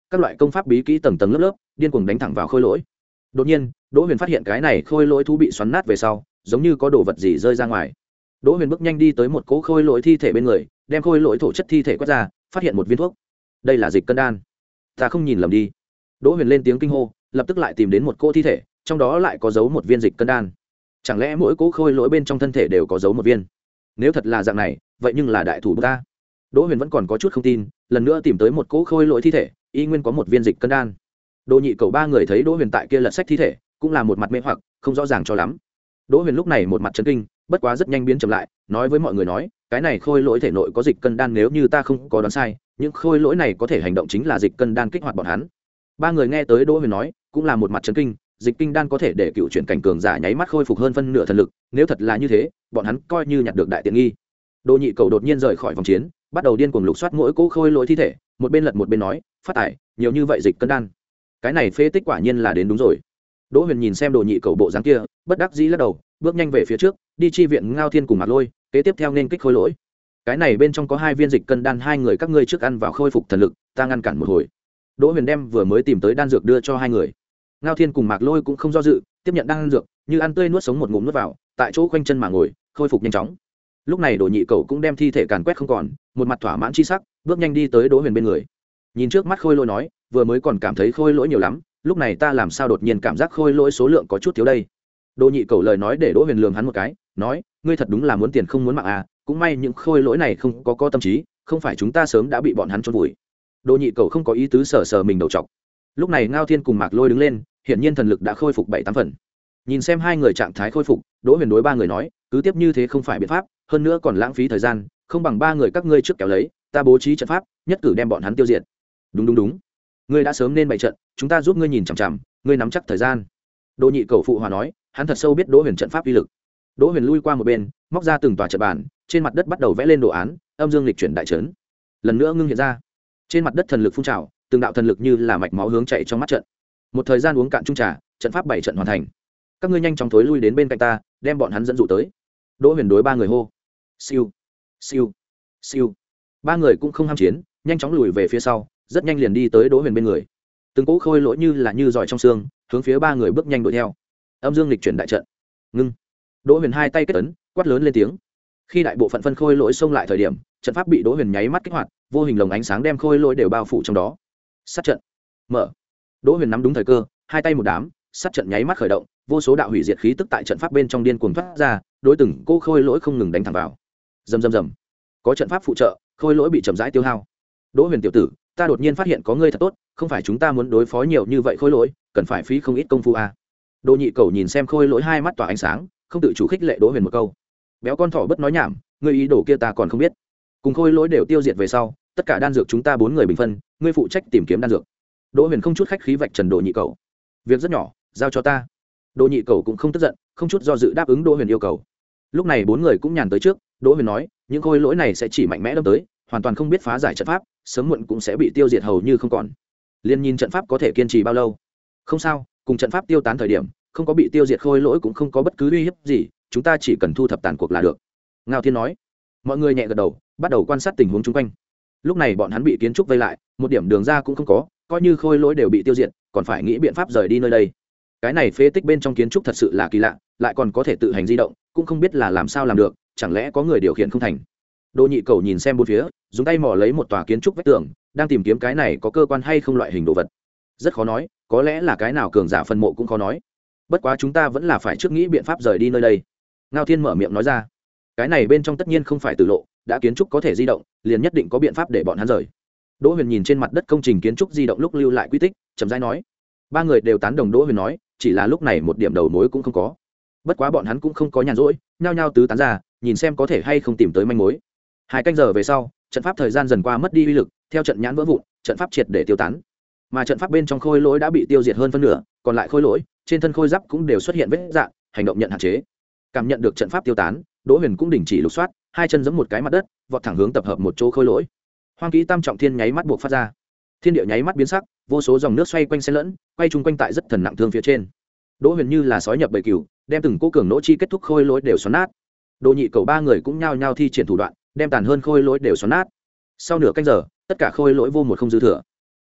các loại công pháp bí kỹ tầng tầng lớp lớp điên cuồng đánh thẳng vào khôi lỗi. Đột nhiên Đỗ Huyền phát hiện cái này khôi lỗi thú bị xoắn nát về sau giống như có đồ vật gì rơi ra ngoài. Đỗ Huyền bước nhanh đi tới một cỗ khôi lỗi thi thể bên người, đem khôi lỗi thổ chất thi thể quét ra, phát hiện một viên thuốc. Đây là dịch cân đan. Ta không nhìn lầm đi. Đỗ Huyền lên tiếng kinh hô, lập tức lại tìm đến một cỗ thi thể, trong đó lại có giấu một viên dịch cân đan. Chẳng lẽ mỗi cỗ khôi lỗi bên trong thân thể đều có giấu một viên? Nếu thật là dạng này, vậy nhưng là đại thủ ta. Đỗ Huyền vẫn còn có chút không tin, lần nữa tìm tới một cỗ khôi lỗi thi thể, y nguyên có một viên dịch cân đan. Đỗ Nhị Cầu ba người thấy Đỗ Huyền tại kia lật sách thi thể, cũng là một mặt mê hoặc, không rõ ràng cho lắm. Đỗ Huyền lúc này một mặt chấn kinh, bất quá rất nhanh biến chậm lại, nói với mọi người nói, cái này khôi lỗi thể nội có dịch cân đan, nếu như ta không có đoán sai, những khôi lỗi này có thể hành động chính là dịch cân đan kích hoạt bọn hắn. Ba người nghe tới Đỗ Huyền nói, cũng là một mặt chấn kinh, dịch kinh đan có thể để cựu chuyển cảnh cường giả nháy mắt khôi phục hơn phân nửa thần lực, nếu thật là như thế, bọn hắn coi như nhặt được đại tiện nghi. Đỗ Nhị Cầu đột nhiên rời khỏi vòng chiến, bắt đầu điên cuồng lục soát mỗi cỗ khôi lỗi thi thể, một bên lật một bên nói, phát tải, nhiều như vậy dịch cân đan, cái này phế tích quả nhiên là đến đúng rồi. Đỗ Huyền nhìn xem Đồ Nhị Cầu bộ dáng kia, bất đắc dĩ lắc đầu, bước nhanh về phía trước, đi chi viện Ngao Thiên cùng Mạc Lôi, kế tiếp theo nên kích khôi lỗi. Cái này bên trong có hai viên dịch cân đan, hai người các ngươi trước ăn vào khôi phục thần lực, ta ngăn cản một hồi. Đỗ Huyền đem vừa mới tìm tới đan dược đưa cho hai người. Ngao Thiên cùng Mạc Lôi cũng không do dự, tiếp nhận đan dược, như ăn tươi nuốt sống một ngụm nuốt vào, tại chỗ khoanh chân mà ngồi, khôi phục nhanh chóng. Lúc này Đồ Nhị Cầu cũng đem thi thể càn quét không còn, một mặt thỏa mãn chi sắc, bước nhanh đi tới Đỗ Huyền bên người. Nhìn trước mắt khôi lỗi nói, vừa mới còn cảm thấy khôi lỗi nhiều lắm, lúc này ta làm sao đột nhiên cảm giác khôi lỗi số lượng có chút thiếu đây. Đồ Nhị Cầu lời nói để Đỗ Huyền lườm hắn một cái, nói, ngươi thật đúng là muốn tiền không muốn mạng à, cũng may những khôi lỗi này không có có tâm trí, không phải chúng ta sớm đã bị bọn hắn chôn vùi. Đồ Nhị Cầu không có ý tứ sờ sờ mình đầu trọc. Lúc này Ngao Thiên cùng Mạc Lôi đứng lên, hiển nhiên thần lực đã khôi phục bảy tám phần. Nhìn xem hai người trạng thái khôi phục, Đỗ Huyền đối ba người nói, cứ tiếp như thế không phải biện pháp, hơn nữa còn lãng phí thời gian, không bằng ba người các ngươi trước kéo lấy, ta bố trí trận pháp, nhất cử đem bọn hắn tiêu diệt. Đúng đúng đúng, ngươi đã sớm nên bày trận, chúng ta giúp ngươi nhìn chằm chằm, ngươi nắm chắc thời gian. Đỗ Nhị Cầu phụ hòa nói, hắn thật sâu biết Đỗ Huyền trận pháp uy lực. Đỗ Huyền lui qua một bên, móc ra từng tòa trận bàn, trên mặt đất bắt đầu vẽ lên đồ án, âm dương lịch chuyển đại trấn. Lần nữa ngưng hiện ra, trên mặt đất thần lực phun trào, từng đạo thần lực như là mạch máu hướng chạy trong mắt trận. Một thời gian uống cạn chung trà, trận pháp bảy trận hoàn thành. Các ngươi nhanh chóng thối lui đến bên cạnh ta, đem bọn hắn dẫn dụ tới. Đỗ Huyền đối ba người hô. Siêu, siêu, siêu. Ba người cũng không ham chiến, nhanh chóng lùi về phía sau, rất nhanh liền đi tới Đỗ Huyền bên người. Từng cỗ khôi lỗi như là như giỏi trong xương, hướng phía ba người bước nhanh đuổi theo. Âm dương lịch chuyển đại trận. Ngưng. Đỗ Huyền hai tay kết ấn, quát lớn lên tiếng. Khi đại bộ phận phân khôi lỗi xông lại thời điểm, trận pháp bị Đỗ Huyền nháy mắt kích hoạt, vô hình lồng ánh sáng đem khôi lỗi đều bao phủ trong đó. Sát trận. Mở. Đỗ Huyền nắm đúng thời cơ, hai tay một đám, sát trận nháy mắt khởi động, vô số đạo hủy diệt khí tức tại trận pháp bên trong điên cuồng thoát ra, đối từng cô khôi lỗi không ngừng đánh thẳng vào. Rầm rầm rầm. Có trận pháp phụ trợ, khôi lỗi bị chậm rãi tiêu hao. Đỗ Huyền tiểu tử, ta đột nhiên phát hiện có ngươi thật tốt, không phải chúng ta muốn đối phó nhiều như vậy khôi lỗi, cần phải phí không ít công phu à. Đỗ Nhị Cầu nhìn xem khôi lỗi hai mắt tỏa ánh sáng, không tự chủ khích lệ Đỗ Huyền một câu. Béo con thỏ bất nói nhảm, ngươi ý đồ kia ta còn không biết. Cùng khôi lỗi đều tiêu diệt về sau, tất cả đan dược chúng ta bốn người bình phân, ngươi phụ trách tìm kiếm đan dược. Đỗ Huyền không chút khách khí vạch trần Đỗ Nhị Cầu. Việc rất nhỏ, giao cho ta. Đỗ Nhị Cầu cũng không tức giận, không chút do dự đáp ứng Đỗ Huyền yêu cầu. Lúc này bốn người cũng nhàn tới trước, Đỗ Huyền nói, những khôi lỗi này sẽ chỉ mạnh mẽ đâm tới, hoàn toàn không biết phá giải trận pháp, sớm muộn cũng sẽ bị tiêu diệt hầu như không còn. Liên nhìn trận pháp có thể kiên trì bao lâu. Không sao, cùng trận pháp tiêu tán thời điểm, không có bị tiêu diệt khôi lỗi cũng không có bất cứ uy hiếp gì, chúng ta chỉ cần thu thập tàn cuộc là được. Ngao Thiên nói. Mọi người nhẹ gật đầu, bắt đầu quan sát tình huống chung quanh. Lúc này bọn hắn bị kiến trúc vây lại, một điểm đường ra cũng không có, coi như khôi lỗi đều bị tiêu diệt, còn phải nghĩ biện pháp rời đi nơi đây. Cái này phế tích bên trong kiến trúc thật sự là kỳ lạ, lại còn có thể tự hành di động, cũng không biết là làm sao làm được, chẳng lẽ có người điều khiển không thành. Đỗ Nhị Cầu nhìn xem bốn phía, dùng tay mò lấy một tòa kiến trúc vách tường, đang tìm kiếm cái này có cơ quan hay không loại hình đồ vật. Rất khó nói, có lẽ là cái nào cường giả phân mộ cũng khó nói. Bất quá chúng ta vẫn là phải trước nghĩ biện pháp rời đi nơi đây. Ngao Thiên mở miệng nói ra. Cái này bên trong tất nhiên không phải tử lộ, đã kiến trúc có thể di động, liền nhất định có biện pháp để bọn hắn rời. Đỗ Huyền nhìn trên mặt đất công trình kiến trúc di động lúc lưu lại quy tích, chậm rãi nói. Ba người đều tán đồng Đỗ Huyền nói, chỉ là lúc này một điểm đầu mối cũng không có. Bất quá bọn hắn cũng không có nhàn rỗi, nhao nhao tứ tán ra, nhìn xem có thể hay không tìm tới manh mối. Hai canh giờ về sau, trận pháp thời gian dần qua mất đi uy lực, theo trận nhãn vỡ vụn, trận pháp triệt để tiêu tán. Mà trận pháp bên trong khôi lỗi đã bị tiêu diệt hơn phân nửa, còn lại khôi lỗi, trên thân khôi giáp cũng đều xuất hiện vết rạn, hành động nhận hạn chế. Cảm nhận được trận pháp tiêu tán, Đỗ Huyền cũng đình chỉ lục soát, hai chân giẫm một cái mặt đất, vọt thẳng hướng tập hợp một chỗ khôi lỗi. Hoang kỹ tam trọng thiên nháy mắt buộc phát ra. Thiên địa nháy mắt biến sắc, vô số dòng nước xoay quanh xen lẫn, quay chung quanh tại rất thần nặng thương phía trên. Đỗ Huyền như là sói nhập bầy cừu, đem từng cố cường nỗ chi kết thúc khôi lỗi đều xoắn nát. Đỗ Nhị Cầu ba người cũng nhao nhao thi triển thủ đoạn, đem tàn hơn khôi lỗi đều xoắn nát. Sau nửa canh giờ, tất cả khôi lỗi vô một không dư thừa.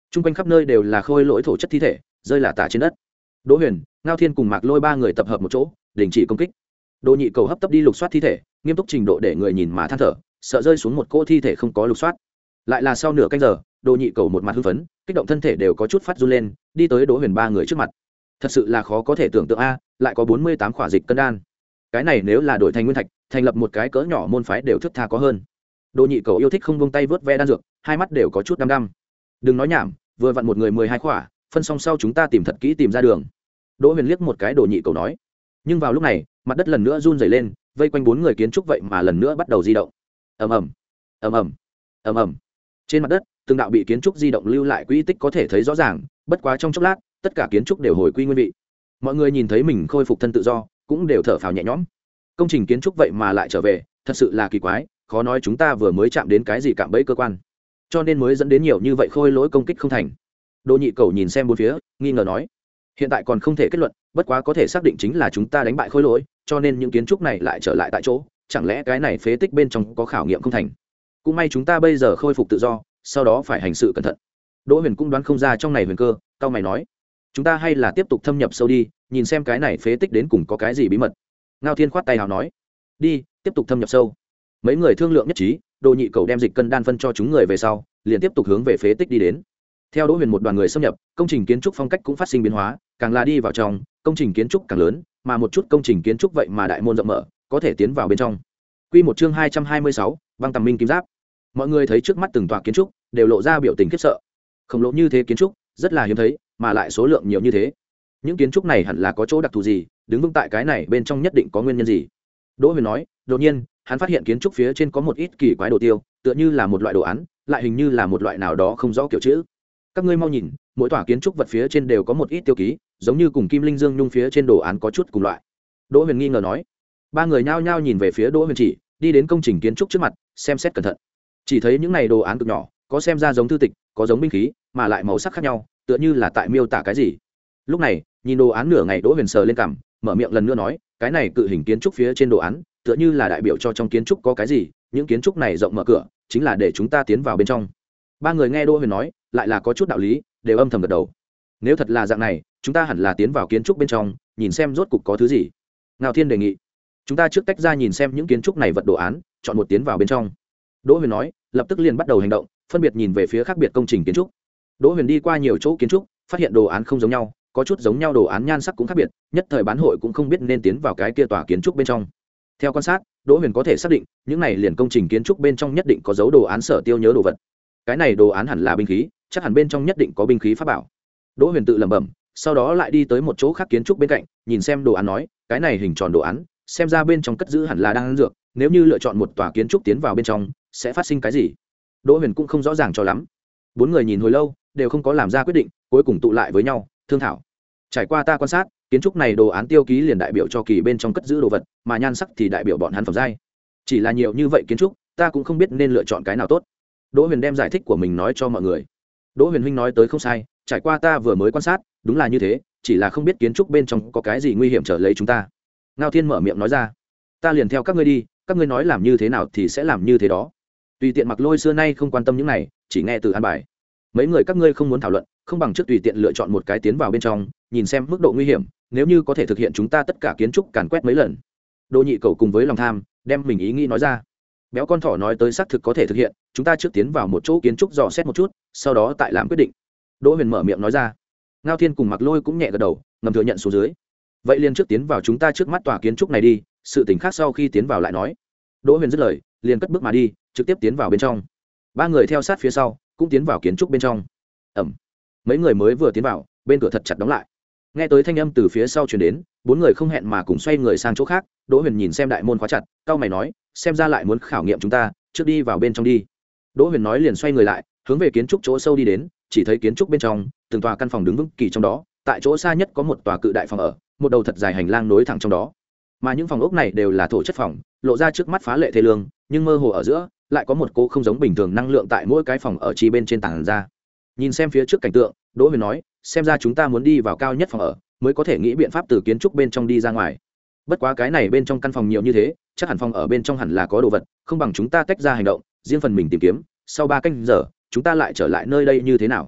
Trung quanh khắp nơi đều là khôi lỗi thổ chất thi thể rơi là tả trên đất. Đỗ Huyền, Ngao Thiên cùng Mạc Lôi ba người tập hợp một chỗ đình chỉ công kích. Đỗ Nhị Cầu hấp tấp đi lục soát thi thể, nghiêm túc trình độ để người nhìn mà than thở, sợ rơi xuống một cỗ thi thể không có lục soát. Lại là sau nửa canh giờ, Đỗ Nhị Cầu một mặt hưng phấn, kích động thân thể đều có chút phát run lên, đi tới Đỗ Huyền ba người trước mặt. Thật sự là khó có thể tưởng tượng a, lại có bốn mươi tám khỏa dịch cân đan. Cái này nếu là đổi thành nguyên thạch, thành lập một cái cỡ nhỏ môn phái đều thức tha có hơn. Đỗ Nhị Cầu yêu thích không buông tay vớt ve đan dược, hai mắt đều có chút đăm đăm. Đừng nói nhảm, vừa vặn một người mười hai khỏa, phân xong sau chúng ta tìm thật kỹ tìm ra đường. Đỗ Huyền liếc một cái Đỗ Nhị Cầu nói. Nhưng vào lúc này, mặt đất lần nữa run rẩy lên, vây quanh bốn người kiến trúc vậy mà lần nữa bắt đầu di động. Ầm ầm, ầm ầm, ầm ầm. Trên mặt đất, từng đạo bị kiến trúc di động lưu lại quỹ tích có thể thấy rõ ràng, bất quá trong chốc lát, tất cả kiến trúc đều hồi quy nguyên vị. Mọi người nhìn thấy mình khôi phục thân tự do, cũng đều thở phào nhẹ nhõm. Công trình kiến trúc vậy mà lại trở về, thật sự là kỳ quái, khó nói chúng ta vừa mới chạm đến cái gì cạm bẫy cơ quan, cho nên mới dẫn đến nhiều như vậy khôi lỗi công kích không thành. Đỗ Nhị Cầu nhìn xem bốn phía, nghi ngờ nói: hiện tại còn không thể kết luận, bất quá có thể xác định chính là chúng ta đánh bại khôi lỗi, cho nên những kiến trúc này lại trở lại tại chỗ, chẳng lẽ cái này phế tích bên trong có khảo nghiệm không thành. Cũng may chúng ta bây giờ khôi phục tự do, sau đó phải hành sự cẩn thận. Đỗ Huyền cũng đoán không ra trong này huyền cơ, cao mày nói: chúng ta hay là tiếp tục thâm nhập sâu đi, nhìn xem cái này phế tích đến cùng có cái gì bí mật. Ngao Thiên khoát tay hào nói: đi, tiếp tục thâm nhập sâu. Mấy người thương lượng nhất trí, Đỗ Nhị Cầu đem dịch cân đan phân cho chúng người về sau, liền tiếp tục hướng về phế tích đi đến. Theo Đỗ Huyền một đoàn người xâm nhập, công trình kiến trúc phong cách cũng phát sinh biến hóa, càng là đi vào trong, công trình kiến trúc càng lớn, mà một chút công trình kiến trúc vậy mà đại môn rộng mở, có thể tiến vào bên trong. Quy một chương hai trăm hai mươi sáu, băng tầm minh kim giáp. Mọi người thấy trước mắt từng tòa kiến trúc, đều lộ ra biểu tình khiếp sợ. Khổng lồ như thế kiến trúc, rất là hiếm thấy, mà lại số lượng nhiều như thế. Những kiến trúc này hẳn là có chỗ đặc thù gì, đứng vững tại cái này bên trong nhất định có nguyên nhân gì. Đỗ Huyền nói, đột nhiên, hắn phát hiện kiến trúc phía trên có một ít kỳ quái đồ tiêu, tựa như là một loại đồ án, lại hình như là một loại nào đó không rõ kiểu chữ. Các ngươi mau nhìn, mỗi tòa kiến trúc vật phía trên đều có một ít tiêu ký, giống như cùng Kim Linh Dương Nhung phía trên đồ án có chút cùng loại. Đỗ Huyền nghi ngờ nói. Ba người nhao nhao nhìn về phía Đỗ Huyền chỉ, đi đến công trình kiến trúc trước mặt, xem xét cẩn thận. Chỉ thấy những này đồ án cực nhỏ, có xem ra giống thư tịch, có giống binh khí, mà lại màu sắc khác nhau, tựa như là tại miêu tả cái gì. Lúc này, nhìn đồ án nửa ngày, Đỗ Huyền sờ lên cằm, mở miệng lần nữa nói, cái này cự hình kiến trúc phía trên đồ án, tựa như là đại biểu cho trong kiến trúc có cái gì, những kiến trúc này rộng mở cửa, chính là để chúng ta tiến vào bên trong. Ba người nghe Đỗ Huyền nói, lại là có chút đạo lý, đều âm thầm gật đầu. Nếu thật là dạng này, chúng ta hẳn là tiến vào kiến trúc bên trong, nhìn xem rốt cục có thứ gì. Ngao Thiên đề nghị, chúng ta trước tách ra nhìn xem những kiến trúc này vật đồ án, chọn một tiến vào bên trong. Đỗ Huyền nói, lập tức liền bắt đầu hành động, phân biệt nhìn về phía khác biệt công trình kiến trúc. Đỗ Huyền đi qua nhiều chỗ kiến trúc, phát hiện đồ án không giống nhau, có chút giống nhau đồ án nhan sắc cũng khác biệt, nhất thời bán hội cũng không biết nên tiến vào cái kia tòa kiến trúc bên trong. Theo quan sát, Đỗ Huyền có thể xác định, những này liền công trình kiến trúc bên trong nhất định có dấu đồ án sở tiêu nhớ đồ vật. Cái này đồ án hẳn là binh khí, chắc hẳn bên trong nhất định có binh khí pháp bảo. Đỗ Huyền tự lẩm bẩm, sau đó lại đi tới một chỗ khác kiến trúc bên cạnh, nhìn xem đồ án nói, cái này hình tròn đồ án, xem ra bên trong cất giữ hẳn là đan dược, nếu như lựa chọn một tòa kiến trúc tiến vào bên trong, sẽ phát sinh cái gì? Đỗ Huyền cũng không rõ ràng cho lắm. Bốn người nhìn hồi lâu, đều không có làm ra quyết định, cuối cùng tụ lại với nhau, thương thảo. Trải qua ta quan sát, kiến trúc này đồ án tiêu ký liền đại biểu cho kỳ bên trong cất giữ đồ vật, mà nhan sắc thì đại biểu bọn hắn phẩm giai. Chỉ là nhiều như vậy kiến trúc, ta cũng không biết nên lựa chọn cái nào tốt. Đỗ Huyền đem giải thích của mình nói cho mọi người. Đỗ Huyền huynh nói tới không sai, trải qua ta vừa mới quan sát, đúng là như thế, chỉ là không biết kiến trúc bên trong có cái gì nguy hiểm trở lấy chúng ta. Ngao Thiên mở miệng nói ra, ta liền theo các ngươi đi, các ngươi nói làm như thế nào thì sẽ làm như thế đó. Tùy tiện Mặc Lôi xưa nay không quan tâm những này, chỉ nghe từ an bài. Mấy người các ngươi không muốn thảo luận, không bằng trước tùy tiện lựa chọn một cái tiến vào bên trong, nhìn xem mức độ nguy hiểm, nếu như có thể thực hiện chúng ta tất cả kiến trúc càn quét mấy lần. Đỗ Nhị Cầu cùng với lòng tham, đem mình ý nghĩ nói ra. Béo con thỏ nói tới xác thực có thể thực hiện, chúng ta trước tiến vào một chỗ kiến trúc dò xét một chút, sau đó tại làm quyết định. Đỗ Huyền mở miệng nói ra. Ngao Thiên cùng Mặc Lôi cũng nhẹ gật đầu, ngầm thừa nhận xuống dưới. Vậy liền trước tiến vào chúng ta trước mắt tòa kiến trúc này đi, sự tình khác sau khi tiến vào lại nói. Đỗ Huyền dứt lời, liền cất bước mà đi, trực tiếp tiến vào bên trong. Ba người theo sát phía sau, cũng tiến vào kiến trúc bên trong. Ẩm. Mấy người mới vừa tiến vào, bên cửa thật chặt đóng lại. Nghe tới thanh âm từ phía sau truyền đến, bốn người không hẹn mà cùng xoay người sang chỗ khác. Đỗ Huyền nhìn xem đại môn khóa chặt, cau mày nói, xem ra lại muốn khảo nghiệm chúng ta, trước đi vào bên trong đi. Đỗ Huyền nói liền xoay người lại, hướng về kiến trúc chỗ sâu đi đến, chỉ thấy kiến trúc bên trong, từng tòa căn phòng đứng vững kỳ trong đó, tại chỗ xa nhất có một tòa cự đại phòng ở, một đầu thật dài hành lang nối thẳng trong đó. Mà những phòng ốc này đều là thổ chất phòng, lộ ra trước mắt phá lệ thê lương, nhưng mơ hồ ở giữa lại có một cô không giống bình thường năng lượng tại mỗi cái phòng ở chi bên trên tảng ra. Nhìn xem phía trước cảnh tượng, Đỗ Huyền nói, xem ra chúng ta muốn đi vào cao nhất phòng ở, mới có thể nghĩ biện pháp từ kiến trúc bên trong đi ra ngoài. Bất quá cái này bên trong căn phòng nhiều như thế, chắc hẳn phòng ở bên trong hẳn là có đồ vật, không bằng chúng ta tách ra hành động, riêng phần mình tìm kiếm, sau ba canh giờ, chúng ta lại trở lại nơi đây như thế nào?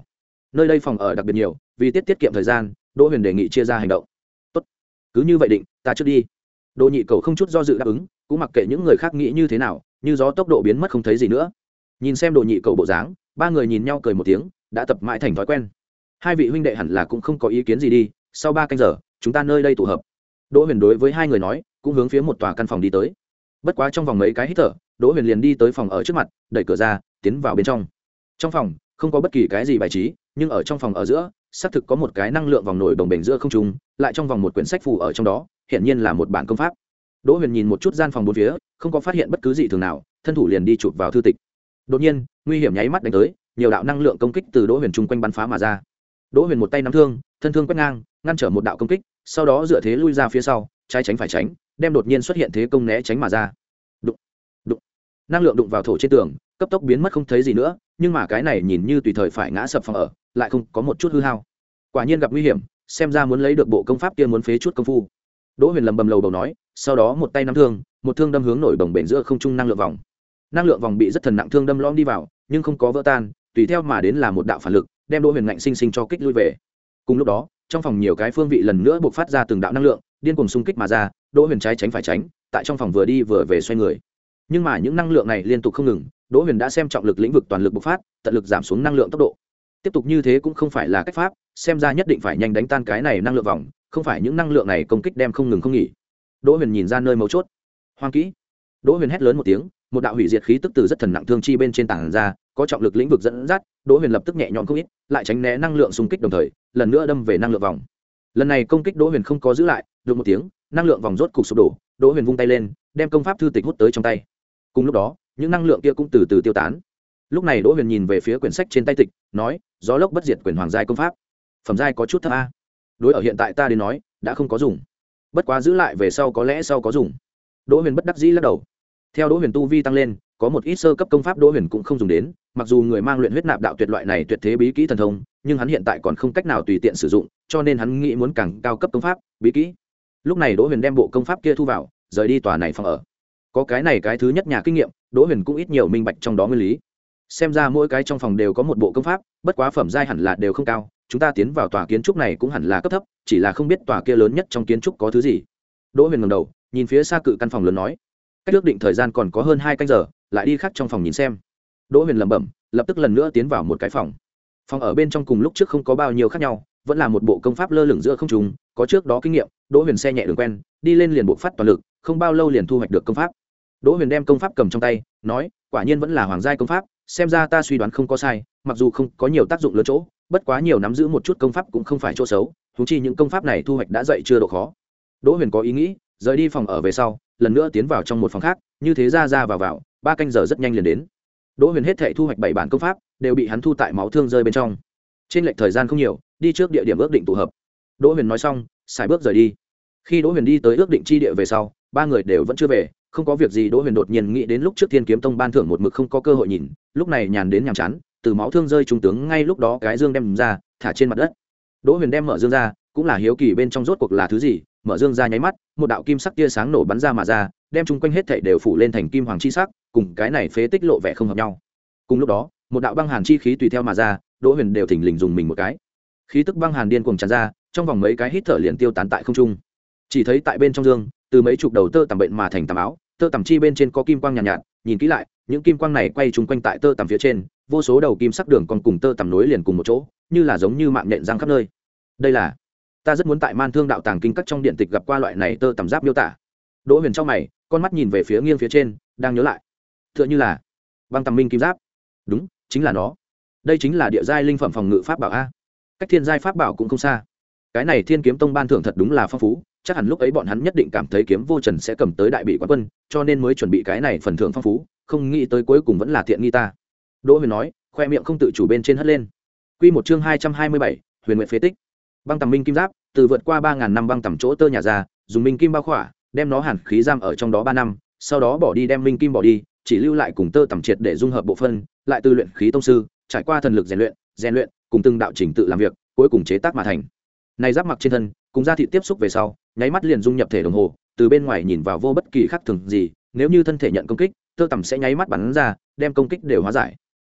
nơi đây phòng ở đặc biệt nhiều, vì tiết tiết kiệm thời gian, Đỗ Huyền đề nghị chia ra hành động. Tốt, cứ như vậy định, ta trước đi. Đỗ Nhị Cầu không chút do dự đáp ứng, cũng mặc kệ những người khác nghĩ như thế nào, như gió tốc độ biến mất không thấy gì nữa. Nhìn xem Đỗ Nhị Cầu bộ dáng, ba người nhìn nhau cười một tiếng, đã tập mãi thành thói quen. Hai vị huynh đệ hẳn là cũng không có ý kiến gì đi, sau ba canh giờ, chúng ta nơi đây tụ hợp. Đỗ Huyền đối với hai người nói, cũng hướng phía một tòa căn phòng đi tới. Bất quá trong vòng mấy cái hít thở, Đỗ Huyền liền đi tới phòng ở trước mặt, đẩy cửa ra, tiến vào bên trong. Trong phòng không có bất kỳ cái gì bài trí, nhưng ở trong phòng ở giữa, xác thực có một cái năng lượng vòng nổi bồng bềnh giữa không trung, lại trong vòng một quyển sách phù ở trong đó, hiển nhiên là một bản công pháp. Đỗ Huyền nhìn một chút gian phòng bốn phía, không có phát hiện bất cứ gì thường nào, thân thủ liền đi chụp vào thư tịch. Đột nhiên, nguy hiểm nháy mắt đánh tới, nhiều đạo năng lượng công kích từ Đỗ Huyền chung quanh bắn phá mà ra. Đỗ Huyền một tay nắm thương, thân thương quét ngang, ngăn trở một đạo công kích, sau đó dựa thế lui ra phía sau, trái tránh phải tránh, đem đột nhiên xuất hiện thế công né tránh mà ra. Đụng, đụng. Năng lượng đụng vào thổ trên tường, cấp tốc biến mất không thấy gì nữa, nhưng mà cái này nhìn như tùy thời phải ngã sập phòng ở, lại không có một chút hư hao. Quả nhiên gặp nguy hiểm, xem ra muốn lấy được bộ công pháp kia muốn phế chút công phu. Đỗ Huyền lầm bầm lầu bầu nói, sau đó một tay nắm thương, một thương đâm hướng nổi bồng bềnh giữa không trung năng lượng vòng. Năng lượng vòng bị rất thần nặng thương đâm lõm đi vào, nhưng không có vỡ tan, tùy theo mà đến là một đạo phản lực, đem Đỗ Huyền ngạnh sinh sinh cho kích lui về. Cùng lúc đó, trong phòng nhiều cái phương vị lần nữa bộc phát ra từng đạo năng lượng, điên cuồng xung kích mà ra, Đỗ Huyền trái tránh phải tránh, tại trong phòng vừa đi vừa về xoay người. Nhưng mà những năng lượng này liên tục không ngừng, Đỗ Huyền đã xem trọng lực lĩnh vực toàn lực bộc phát, tận lực giảm xuống năng lượng tốc độ. Tiếp tục như thế cũng không phải là cách pháp, xem ra nhất định phải nhanh đánh tan cái này năng lượng vòng, không phải những năng lượng này công kích đem không ngừng không nghỉ. Đỗ Huyền nhìn ra nơi mấu chốt. Hoang kỹ. Đỗ Huyền hét lớn một tiếng, một đạo hủy diệt khí tức từ rất thần nặng thương chi bên trên tảng ra, có trọng lực lĩnh vực dẫn dắt, Đỗ Huyền lập tức nhẹ nhõm không ít, lại tránh né năng lượng xung kích đồng thời, lần nữa đâm về năng lượng vòng. Lần này công kích Đỗ Huyền không có giữ lại, được một tiếng, năng lượng vòng rốt cục sụp đổ, Đỗ Huyền vung tay lên, đem công pháp thư tịch hút tới trong tay. Cùng lúc đó, những năng lượng kia cũng từ từ tiêu tán. Lúc này Đỗ Huyền nhìn về phía quyển sách trên tay tịch, nói, gió lốc bất diệt quyển hoàng giai công pháp, phẩm giai có chút thấp a. Đối ở hiện tại ta đến nói, đã không có dùng. Bất quá giữ lại về sau có lẽ sau có dùng. Đỗ Huyền bất đắc dĩ lắc đầu. Theo Đỗ Huyền tu vi tăng lên, có một ít sơ cấp công pháp Đỗ Huyền cũng không dùng đến, mặc dù người mang luyện huyết nạp đạo tuyệt loại này tuyệt thế bí kỹ thần thông, nhưng hắn hiện tại còn không cách nào tùy tiện sử dụng, cho nên hắn nghĩ muốn càng cao cấp công pháp, bí kỹ. Lúc này Đỗ Huyền đem bộ công pháp kia thu vào, rời đi tòa này phòng ở. Có cái này cái thứ nhất nhà kinh nghiệm, Đỗ Huyền cũng ít nhiều minh bạch trong đó nguyên lý. Xem ra mỗi cái trong phòng đều có một bộ công pháp, bất quá phẩm giai hẳn là đều không cao, chúng ta tiến vào tòa kiến trúc này cũng hẳn là cấp thấp, chỉ là không biết tòa kia lớn nhất trong kiến trúc có thứ gì. Đỗ Huyền ngẩng đầu, nhìn phía xa cự căn phòng lớn nói, cách ước định thời gian còn có hơn hai canh giờ, lại đi khác trong phòng nhìn xem. Đỗ Huyền lẩm bẩm, lập tức lần nữa tiến vào một cái phòng. Phòng ở bên trong cùng lúc trước không có bao nhiêu khác nhau, vẫn là một bộ công pháp lơ lửng giữa không trung, có trước đó kinh nghiệm, Đỗ Huyền xe nhẹ đường quen, đi lên liền bộ phát toàn lực, không bao lâu liền thu hoạch được công pháp. Đỗ Huyền đem công pháp cầm trong tay, nói, quả nhiên vẫn là hoàng giai công pháp, xem ra ta suy đoán không có sai, mặc dù không có nhiều tác dụng lớn chỗ, bất quá nhiều nắm giữ một chút công pháp cũng không phải chỗ xấu, huống chi những công pháp này thu hoạch đã dậy chưa độ khó. Đỗ Huyền có ý nghĩ, rời đi phòng ở về sau, lần nữa tiến vào trong một phòng khác, như thế ra ra vào vào, ba canh giờ rất nhanh liền đến. Đỗ Huyền hết thảy thu hoạch bảy bản công pháp, đều bị hắn thu tại máu thương rơi bên trong. Trên lệch thời gian không nhiều, đi trước địa điểm ước định tụ hợp. Đỗ Huyền nói xong, xài bước rời đi. Khi Đỗ Huyền đi tới ước định chi địa về sau, ba người đều vẫn chưa về, không có việc gì. Đỗ Huyền đột nhiên nghĩ đến lúc trước Thiên Kiếm Tông ban thưởng một mực không có cơ hội nhìn, lúc này nhàn đến nhàm chán, từ máu thương rơi trung tướng ngay lúc đó cái dương đem ra, thả trên mặt đất. Đỗ Huyền đem mở dương ra, cũng là hiếu kỳ bên trong rốt cuộc là thứ gì, mở dương ra nháy mắt, một đạo kim sắc tia sáng nổ bắn ra mà ra, đem chung quanh hết thảy đều phủ lên thành kim hoàng chi sắc, cùng cái này phế tích lộ vẻ không hợp nhau. Cùng lúc đó, một đạo băng hàn chi khí tùy theo mà ra, Đỗ Huyền đều thỉnh lình dùng mình một cái. Khí tức băng hàn điên cuồng tràn ra, trong vòng mấy cái hít thở liền tiêu tán tại không trung. Chỉ thấy tại bên trong dương, từ mấy chục đầu tơ tằm bệnh mà thành tằm áo, tơ tằm chi bên trên có kim quang nhàn nhạt, nhạt, nhìn kỹ lại, những kim quang này quay chung quanh tại tơ tằm phía trên, vô số đầu kim sắc đường còn cùng tơ tằm nối liền cùng một chỗ, như là giống như mạng nhện răng khắp nơi. Đây là, ta rất muốn tại Man Thương đạo tàng kinh các trong điện tịch gặp qua loại này tơ tằm giáp miêu tả. Đỗ Huyền trong mày, con mắt nhìn về phía nghiêng phía trên, đang nhớ lại, tựa như là băng tằm minh kim giáp. Đúng, chính là nó. Đây chính là địa giai linh phẩm phòng ngự pháp bảo a. Cách thiên giai pháp bảo cũng không xa. Cái này Thiên Kiếm Tông ban thưởng thật đúng là phong phú, chắc hẳn lúc ấy bọn hắn nhất định cảm thấy Kiếm Vô Trần sẽ cầm tới đại bị quán quân, cho nên mới chuẩn bị cái này phần thưởng phong phú, không nghĩ tới cuối cùng vẫn là tiện nghi ta. Đỗ Huyền nói, khoe miệng không tự chủ bên trên hất lên. Quy một chương hai trăm hai mươi bảy, Huyền Nguyệt phế tích. Băng tằm minh kim giáp, từ vượt qua ba ngàn năm băng tằm chỗ tơ nhà ra, dùng minh kim bao khỏa, đem nó hàn khí giam ở trong đó ba năm, sau đó bỏ đi đem minh kim bỏ đi, chỉ lưu lại cùng tơ tằm triệt để dung hợp bộ phân, lại từ luyện khí tông sư, trải qua thần lực rèn luyện, rèn luyện, cùng từng đạo trình tự làm việc, cuối cùng chế tác mà thành. Này giáp mặc trên thân, cùng da thịt tiếp xúc về sau, nháy mắt liền dung nhập thể đồng hồ, từ bên ngoài nhìn vào vô bất kỳ khác thường gì, nếu như thân thể nhận công kích, tơ tằm sẽ nháy mắt bắn ra, đem công kích đều hóa giải.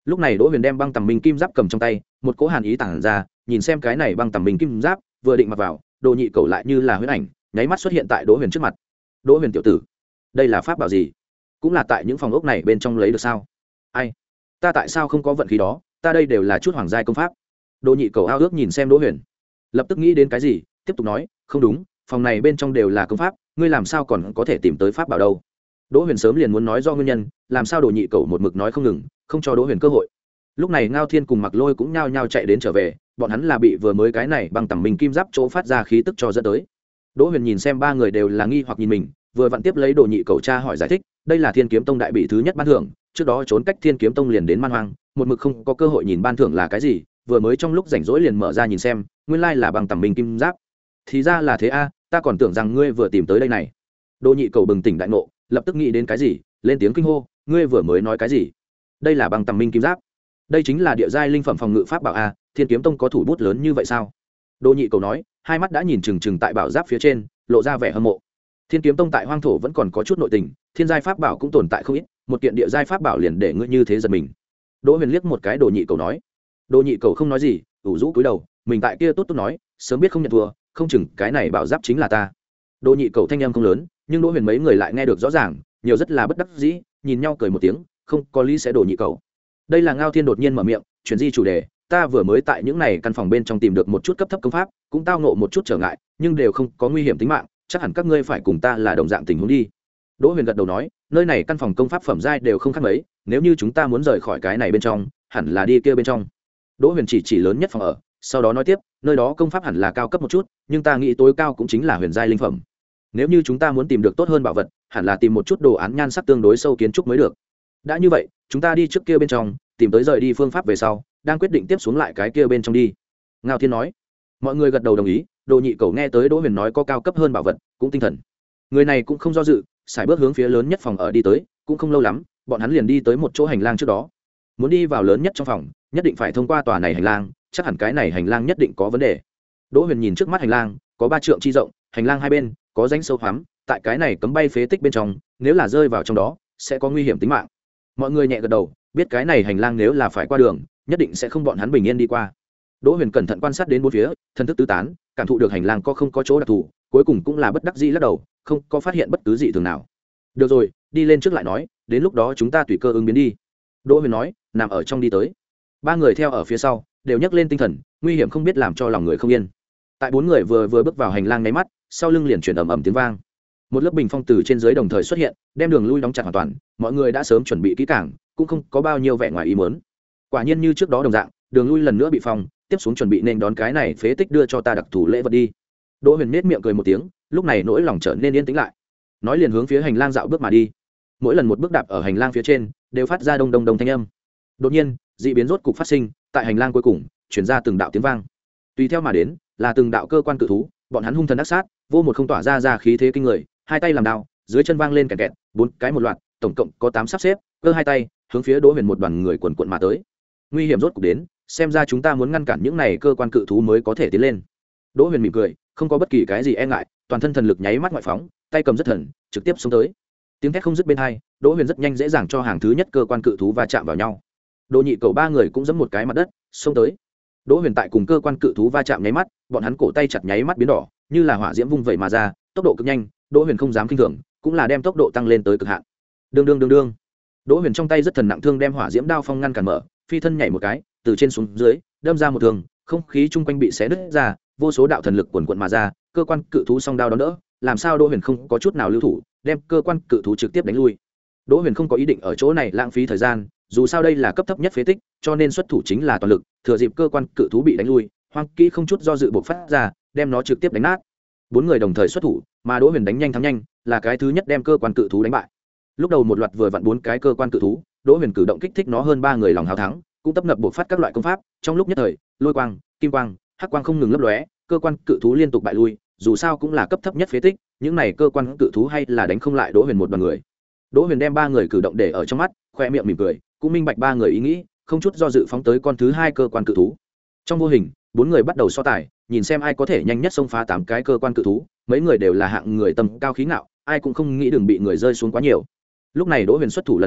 lúc này đỗ huyền đem băng tầm minh kim giáp cầm trong tay, một cỗ hàn ý tản ra, nhìn xem cái này băng tầm minh kim giáp vừa định mặc vào, đồ nhị cầu lại như là huyễn ảnh nháy mắt xuất hiện tại đỗ huyền trước mặt. Đỗ huyền tiểu tử, đây là pháp bảo gì? Cũng là tại những phòng ốc này bên trong lấy được sao? Ai, ta tại sao không có vận khí đó? Ta đây đều là chút hoàng giai công pháp. Đồ nhị cầu ao ước nhìn xem đỗ huyền, lập tức nghĩ đến cái gì, tiếp tục nói, không đúng, phòng này bên trong đều là công pháp, ngươi làm sao còn có thể tìm tới pháp bảo đâu? Đỗ huyền sớm liền muốn nói do nguyên nhân, làm sao đồ nhị cầu một mực nói không ngừng, không cho đỗ huyền cơ hội. Lúc này ngao thiên cùng mặc lôi cũng nhao nhao chạy đến trở về, bọn hắn là bị vừa mới cái này băng tầm minh kim giáp chỗ phát ra khí tức cho dẫn tới. Đỗ huyền nhìn xem ba người đều là nghi hoặc nhìn mình, vừa vặn tiếp lấy đồ nhị cầu tra hỏi giải thích, đây là thiên kiếm tông đại bị thứ nhất ban thưởng, trước đó trốn cách thiên kiếm tông liền đến man hoang, một mực không có cơ hội nhìn ban thưởng là cái gì, vừa mới trong lúc rảnh rỗi liền mở ra nhìn xem, nguyên lai là băng tầm minh kim giáp. Thì ra là thế a, ta còn tưởng rằng ngươi vừa tìm tới đây này. Đồ nhị cầu bừng tỉnh đại ngộ, lập tức nghĩ đến cái gì, lên tiếng kinh hô, ngươi vừa mới nói cái gì? Đây là băng tầm minh kim giáp. Đây chính là địa giai linh phẩm phòng ngự pháp bảo a, thiên kiếm tông có thủ bút lớn như vậy sao? Đồ nhị cầu nói, hai mắt đã nhìn chừng chừng tại bảo giáp phía trên, lộ ra vẻ hâm mộ. Thiên kiếm tông tại hoang thổ vẫn còn có chút nội tình, thiên giai pháp bảo cũng tồn tại không ít, một kiện địa giai pháp bảo liền để ngươi như thế giật mình. Đỗ huyền liếc một cái đồ nhị cầu nói. Đồ nhị cầu không nói gì, ủ rũ cúi đầu, mình tại kia tốt tốt nói, sớm biết không nhận thua, không chừng cái này bảo giáp chính là ta. Đồ nhị cầu thanh âm không lớn, nhưng đỗ huyền mấy người lại nghe được rõ ràng, nhiều rất là bất đắc dĩ, nhìn nhau cười một tiếng, không có lý sẽ đồ nhị cầu. Đây là ngao thiên đột nhiên mở miệng, chuyển di chủ đề, ta vừa mới tại những này căn phòng bên trong tìm được một chút cấp thấp công pháp, cũng tao ngộ một chút trở ngại, nhưng đều không có nguy hiểm tính mạng, chắc hẳn các ngươi phải cùng ta là đồng dạng tình huống đi. Đỗ huyền gật đầu nói, nơi này căn phòng công pháp phẩm giai đều không khác mấy, nếu như chúng ta muốn rời khỏi cái này bên trong, hẳn là đi kia bên trong. Đỗ huyền chỉ chỉ lớn nhất phòng ở, sau đó nói tiếp, nơi đó công pháp hẳn là cao cấp một chút, nhưng ta nghĩ tối cao cũng chính là huyền giai linh phẩm. Nếu như chúng ta muốn tìm được tốt hơn bảo vật, hẳn là tìm một chút đồ án nhan sắc tương đối sâu kiến trúc mới được. Đã như vậy, chúng ta đi trước kia bên trong, tìm tới rời đi phương pháp về sau, đang quyết định tiếp xuống lại cái kia bên trong đi. Ngao thiên nói. Mọi người gật đầu đồng ý. Đồ nhị cầu nghe tới Đỗ huyền nói có cao cấp hơn bảo vật, cũng tinh thần. Người này cũng không do dự, sải bước hướng phía lớn nhất phòng ở đi tới, cũng không lâu lắm, bọn hắn liền đi tới một chỗ hành lang trước đó. Muốn đi vào lớn nhất trong phòng, nhất định phải thông qua tòa này hành lang, chắc hẳn cái này hành lang nhất định có vấn đề. Đỗ huyền nhìn trước mắt hành lang, có ba trượng chi rộng, hành lang hai bên có rãnh sâu hoắm, tại cái này cấm bay phế tích bên trong, nếu là rơi vào trong đó, sẽ có nguy hiểm tính mạng. Mọi người nhẹ gật đầu, biết cái này hành lang nếu là phải qua đường, nhất định sẽ không bọn hắn bình yên đi qua. Đỗ huyền cẩn thận quan sát đến bốn phía, thần thức tứ tán, cảm thụ được hành lang có không có chỗ đặc thù, cuối cùng cũng là bất đắc dĩ lắc đầu, không có phát hiện bất cứ gì thường nào. Được rồi, đi lên trước lại nói, đến lúc đó chúng ta tùy cơ ứng biến đi. Đỗ huyền nói, nằm ở trong đi tới. Ba người theo ở phía sau, đều nhấc lên tinh thần, nguy hiểm không biết làm cho lòng người không yên. Tại bốn người vừa vừa bước vào hành lang nháy mắt, sau lưng liền chuyển ầm ầm tiếng vang. Một lớp bình phong từ trên dưới đồng thời xuất hiện, đem đường lui đóng chặt hoàn toàn, mọi người đã sớm chuẩn bị kỹ càng, cũng không có bao nhiêu vẻ ngoài ý muốn. Quả nhiên như trước đó đồng dạng, đường lui lần nữa bị phong, tiếp xuống chuẩn bị nên đón cái này phế tích đưa cho ta đặc thù lễ vật đi. Đỗ huyền nết miệng cười một tiếng, lúc này nỗi lòng trở nên yên tĩnh lại, nói liền hướng phía hành lang dạo bước mà đi. Mỗi lần một bước đạp ở hành lang phía trên, đều phát ra đông đông đông thanh âm. Đột nhiên, dị biến rốt cục phát sinh, tại hành lang cuối cùng, truyền ra từng đạo tiếng vang. Tùy theo mà đến, là từng đạo cơ quan cự thú, bọn hắn hung thần ác sát, vô một không tỏa ra ra khí thế kinh người, hai tay làm đao, dưới chân vang lên kẹt kẹt, bốn cái một loạt, tổng cộng có tám sắp xếp, cơ hai tay, hướng phía Đỗ huyền một đoàn người quần quần mà tới. Nguy hiểm rốt cục đến, xem ra chúng ta muốn ngăn cản những này cơ quan cự thú mới có thể tiến lên. Đỗ huyền mỉm cười, không có bất kỳ cái gì e ngại, toàn thân thần lực nháy mắt ngoại phóng, tay cầm rất thần, trực tiếp xông tới. Tiếng thét không dứt bên hai, Đỗ huyền rất nhanh dễ dàng cho hàng thứ nhất cơ quan cự thú va chạm vào nhau. Đỗ nhị cầu ba người cũng giẫm một cái mặt đất, xông tới. Đỗ huyền tại cùng cơ quan cự thú va chạm nháy mắt, bọn hắn cổ tay chặt nháy mắt biến đỏ, như là hỏa diễm vung vẩy mà ra, tốc độ cực nhanh. Đỗ huyền không dám kinh thường, cũng là đem tốc độ tăng lên tới cực hạn. Đương đương đương đương. Đỗ huyền trong tay rất thần nặng thương đem hỏa diễm đao phong ngăn cản mở, phi thân nhảy một cái, từ trên xuống dưới, đâm ra một thương, không khí chung quanh bị xé nứt ra, vô số đạo thần lực quần quần mà ra, cơ quan cự thú song đao đón đỡ, làm sao Đỗ huyền không có chút nào lưu thủ, đem cơ quan cự thú trực tiếp đánh lui. Đỗ huyền không có ý định ở chỗ này lãng phí thời gian, dù sao đây là cấp thấp nhất phế tích, cho nên xuất thủ chính là toàn lực, thừa dịp cơ quan cự thú bị đánh lui, Hoang Kỹ không chút do dự bộc phát ra, đem nó trực tiếp đánh nát. Bốn người đồng thời xuất thủ, mà Đỗ huyền đánh nhanh thắng nhanh, là cái thứ nhất đem cơ quan cự thú đánh bại. Lúc đầu một loạt vừa vặn bốn cái cơ quan cự thú, Đỗ huyền cử động kích thích nó hơn ba người lòng hào thắng, cũng tấp nập bộc phát các loại công pháp, trong lúc nhất thời, lôi quang, kim quang, hắc quang không ngừng lấp lóe, cơ quan cự thú liên tục bại lui, dù sao cũng là cấp thấp nhất phế tích, những này cơ quan cự thú hay là đánh không lại Đỗ huyền một đoàn người. Đỗ huyền đem ba người cử động để ở trong mắt, khoe miệng mỉm cười, cũng minh bạch ba người ý nghĩ, không chút do dự phóng tới con thứ hai cơ quan cự thú. Trong vô hình, bốn người bắt đầu so tài, nhìn xem ai có thể nhanh nhất xông phá tám cái cơ quan cự thú, mấy người đều là hạng người tầm cao khí ngạo, ai cũng không nghĩ đừng bị người rơi xuống quá nhiều. Lúc này Đỗ huyền xuất thủ lần nữa,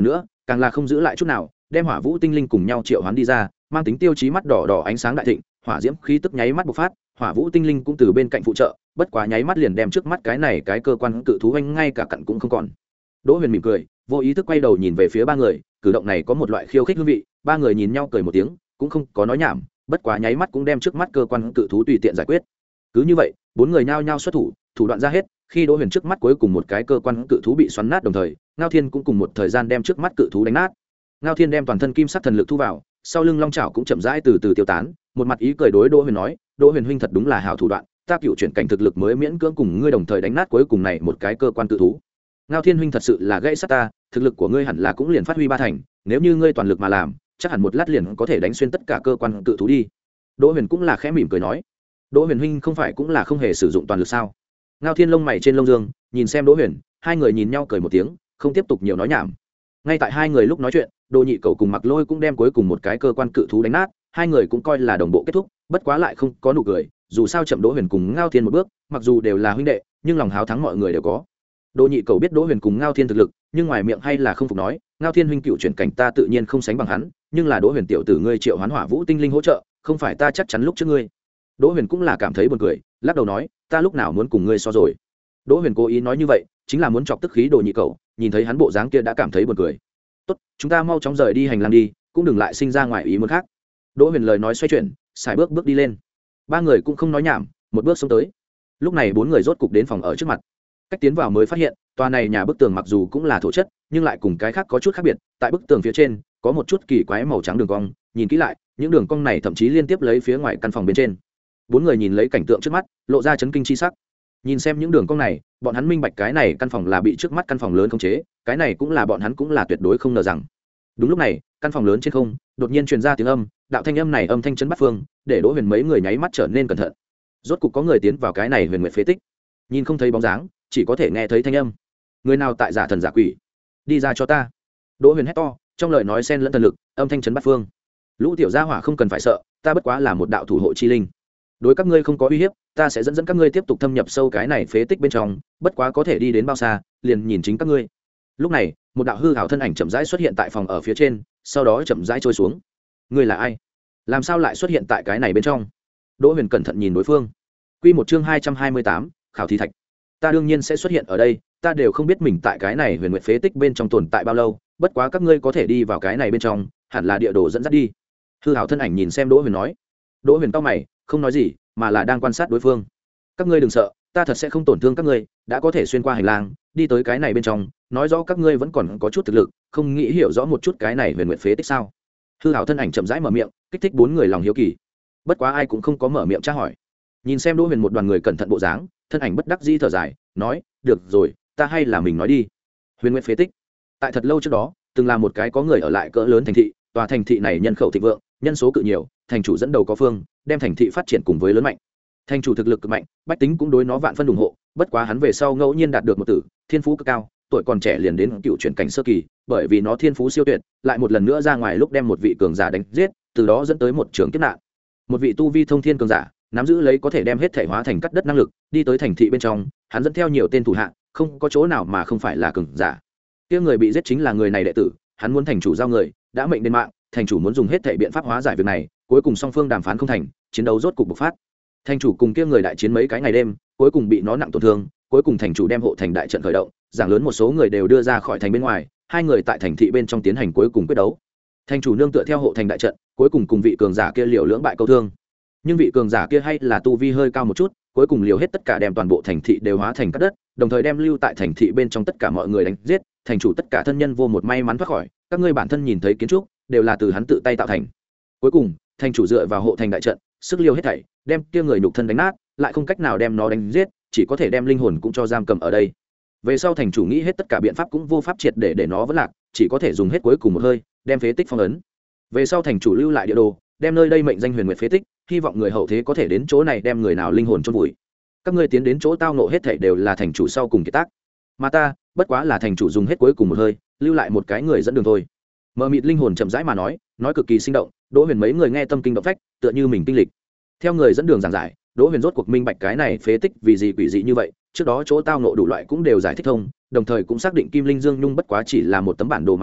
càng là không giữ lại chút nào, đem hỏa vũ tinh linh cùng nhau triệu hoán đi ra, mang tính tiêu chí mắt đỏ đỏ ánh sáng đại thịnh, hỏa diễm khí tức nháy mắt bộc phát, hỏa vũ tinh linh cũng từ bên cạnh phụ trợ, bất quá nháy mắt liền đem trước mắt cái này cái cơ quan cự thú anh ngay cả cặn cũng không còn. Đỗ Huyền mỉm cười, vô ý thức quay đầu nhìn về phía ba người, cử động này có một loại khiêu khích hương vị, ba người nhìn nhau cười một tiếng, cũng không có nói nhảm, bất quá nháy mắt cũng đem trước mắt cơ quan cự thú tùy tiện giải quyết. Cứ như vậy, bốn người nhao nhao xuất thủ, thủ đoạn ra hết, khi Đỗ Huyền trước mắt cuối cùng một cái cơ quan cự thú bị xoắn nát đồng thời, Ngao Thiên cũng cùng một thời gian đem trước mắt cự thú đánh nát. Ngao Thiên đem toàn thân kim sắc thần lực thu vào, sau lưng long chảo cũng chậm rãi từ từ tiêu tán, một mặt ý cười đối Đỗ Huyền nói, Đỗ Huyền huynh thật đúng là hảo thủ đoạn, ta cựu chuyển cảnh thực lực mới miễn cưỡng cùng ngươi đồng thời đánh nát cuối cùng này một cái cơ quan cự thú. Ngao Thiên huynh thật sự là gãy sắt ta, thực lực của ngươi hẳn là cũng liền phát huy ba thành, nếu như ngươi toàn lực mà làm, chắc hẳn một lát liền có thể đánh xuyên tất cả cơ quan cự thú đi. Đỗ Huyền cũng là khẽ mỉm cười nói, Đỗ Huyền huynh không phải cũng là không hề sử dụng toàn lực sao? Ngao Thiên lông mày trên lông dương, nhìn xem Đỗ Huyền, hai người nhìn nhau cười một tiếng, không tiếp tục nhiều nói nhảm. Ngay tại hai người lúc nói chuyện, Đỗ Nhị Cầu cùng Mặc Lôi cũng đem cuối cùng một cái cơ quan cự thú đánh nát, hai người cũng coi là đồng bộ kết thúc, bất quá lại không có nụ cười, dù sao chậm Đỗ Huyền cùng Ngao Thiên một bước, mặc dù đều là huynh đệ, nhưng lòng háo thắng mọi người đều có. Đỗ Nhị Cầu biết Đỗ Huyền cùng Ngao Thiên thực lực, nhưng ngoài miệng hay là không phục nói, Ngao Thiên huynh cựu chuyển cảnh ta tự nhiên không sánh bằng hắn, nhưng là Đỗ Huyền tiểu tử ngươi triệu hoán hỏa vũ tinh linh hỗ trợ, không phải ta chắc chắn lúc trước ngươi. Đỗ Huyền cũng là cảm thấy buồn cười, lắc đầu nói, ta lúc nào muốn cùng ngươi so rồi. Đỗ Huyền cố ý nói như vậy, chính là muốn chọc tức khí Đỗ Nhị Cầu, nhìn thấy hắn bộ dáng kia đã cảm thấy buồn cười. Tốt, chúng ta mau chóng rời đi hành lang đi, cũng đừng lại sinh ra ngoài ý muốn khác. Đỗ Huyền lời nói xoay chuyển, xài bước bước đi lên. Ba người cũng không nói nhảm, một bước xông tới. Lúc này bốn người rốt cục đến phòng ở trước mặt. Cách tiến vào mới phát hiện, tòa này nhà bức tường mặc dù cũng là thổ chất, nhưng lại cùng cái khác có chút khác biệt. Tại bức tường phía trên có một chút kỳ quái màu trắng đường cong, nhìn kỹ lại, những đường cong này thậm chí liên tiếp lấy phía ngoài căn phòng bên trên. Bốn người nhìn lấy cảnh tượng trước mắt, lộ ra chấn kinh chi sắc. Nhìn xem những đường cong này, bọn hắn minh bạch cái này căn phòng là bị trước mắt căn phòng lớn khống chế, cái này cũng là bọn hắn cũng là tuyệt đối không ngờ rằng. Đúng lúc này, căn phòng lớn trên không đột nhiên truyền ra tiếng âm, đạo thanh âm này âm thanh chấn bắt phương, để Đỗ Huyền mấy người nháy mắt trở nên cẩn thận. Rốt cục có người tiến vào cái này huyền nguyệt phế tích. Nhìn không thấy bóng dáng, chỉ có thể nghe thấy thanh âm. Người nào tại giả thần giả quỷ, đi ra cho ta. Đỗ Huyền hét to, trong lời nói xen lẫn thần lực, âm thanh chấn bắt phương. Lũ tiểu gia hỏa không cần phải sợ, ta bất quá là một đạo thủ hộ chi linh. Đối các ngươi không có uy hiếp, ta sẽ dẫn dẫn các ngươi tiếp tục thâm nhập sâu cái này phế tích bên trong, bất quá có thể đi đến bao xa, liền nhìn chính các ngươi. Lúc này, một đạo hư ảo thân ảnh chậm rãi xuất hiện tại phòng ở phía trên, sau đó chậm rãi trôi xuống. Ngươi là ai? Làm sao lại xuất hiện tại cái này bên trong? Đỗ Huyền cẩn thận nhìn đối phương. Quy một chương hai trăm hai mươi tám, khảo thí thạch. Ta đương nhiên sẽ xuất hiện ở đây, ta đều không biết mình tại cái này huyền nguyệt phế tích bên trong tồn tại bao lâu, bất quá các ngươi có thể đi vào cái này bên trong, hẳn là địa đồ dẫn dắt đi. Hư ảo thân ảnh nhìn xem Đỗ Huyền nói. Đỗ Huyền cau mày, không nói gì, mà là đang quan sát đối phương. Các ngươi đừng sợ, ta thật sẽ không tổn thương các ngươi, đã có thể xuyên qua hành lang, đi tới cái này bên trong, nói rõ các ngươi vẫn còn có chút thực lực, không nghĩ hiểu rõ một chút cái này huyền nguyệt phế tích sao? Hư ảo thân ảnh chậm rãi mở miệng, kích thích bốn người lòng hiếu kỳ. Bất quá ai cũng không có mở miệng tra hỏi. Nhìn xem Đỗ Huyền một đoàn người cẩn thận bộ dáng, thân ảnh bất đắc dĩ thở dài, nói, được rồi, ta hay là mình nói đi. Huyền nguyệt phế tích, tại thật lâu trước đó, từng là một cái có người ở lại cỡ lớn thành thị, tòa thành thị này nhân khẩu thịnh vượng, nhân số cự nhiều, thành chủ dẫn đầu có phương, đem thành thị phát triển cùng với lớn mạnh. Thành chủ thực lực cực mạnh, bách tính cũng đối nó vạn phân ủng hộ, bất quá hắn về sau ngẫu nhiên đạt được một tử, thiên phú cực cao, tuổi còn trẻ liền đến cựu chuyển cảnh sơ kỳ, bởi vì nó thiên phú siêu tuyệt, lại một lần nữa ra ngoài lúc đem một vị cường giả đánh giết, từ đó dẫn tới một trường kiếp nạn. Một vị tu vi thông thiên cường giả, nắm giữ lấy có thể đem hết thể hóa thành cắt đất năng lực, đi tới thành thị bên trong, hắn dẫn theo nhiều tên thủ hạ, không có chỗ nào mà không phải là cường giả. Kia người bị giết chính là người này đệ tử, hắn muốn thành chủ giao người, đã mệnh đến mạng, thành chủ muốn dùng hết thể biện pháp hóa giải việc này, cuối cùng song phương đàm phán không thành, chiến đấu rốt cục bộc phát. Thành chủ cùng kia người đại chiến mấy cái ngày đêm, cuối cùng bị nó nặng tổn thương, cuối cùng thành chủ đem hộ thành đại trận khởi động, giảng lớn một số người đều đưa ra khỏi thành bên ngoài, hai người tại thành thị bên trong tiến hành cuối cùng quyết đấu. Thành chủ nương tựa theo hộ thành đại trận, cuối cùng cùng vị cường giả kia liều lưỡng bại câu thương. Nhưng vị cường giả kia hay là tu vi hơi cao một chút, cuối cùng liều hết tất cả đem toàn bộ thành thị đều hóa thành cát đất, đồng thời đem lưu tại thành thị bên trong tất cả mọi người đánh giết, thành chủ tất cả thân nhân vô một may mắn thoát khỏi, các ngươi bản thân nhìn thấy kiến trúc đều là từ hắn tự tay tạo thành. Cuối cùng, thành chủ dựa vào hộ thành đại trận, sức liều hết thảy, đem kia người nhục thân đánh nát, lại không cách nào đem nó đánh giết, chỉ có thể đem linh hồn cũng cho giam cầm ở đây. Về sau thành chủ nghĩ hết tất cả biện pháp cũng vô pháp triệt để để nó vẫn lạc, chỉ có thể dùng hết cuối cùng một hơi, đem phế tích phong ấn. Về sau thành chủ lưu lại địa đồ, đem nơi đây mệnh danh Huyền Nguyệt phế tích, hy vọng người hậu thế có thể đến chỗ này đem người nào linh hồn chôn vùi. Các ngươi tiến đến chỗ tao nộ hết thảy đều là thành chủ sau cùng kiệt tác, mà ta bất quá là thành chủ dùng hết cuối cùng một hơi, lưu lại một cái người dẫn đường thôi. Mờ mịt linh hồn chậm rãi mà nói, nói cực kỳ sinh động, Đỗ Huyền mấy người nghe tâm kinh động phách, tựa như mình kinh lịch. Theo người dẫn đường giảng giải, Đỗ Huyền rốt cuộc minh bạch cái này phế tích vì gì quỷ dị như vậy, trước đó chỗ tao nộ đủ loại cũng đều giải thích thông, đồng thời cũng xác định Kim Linh Dương Nhung bất quá chỉ là một tấm bản đồ mà thôi,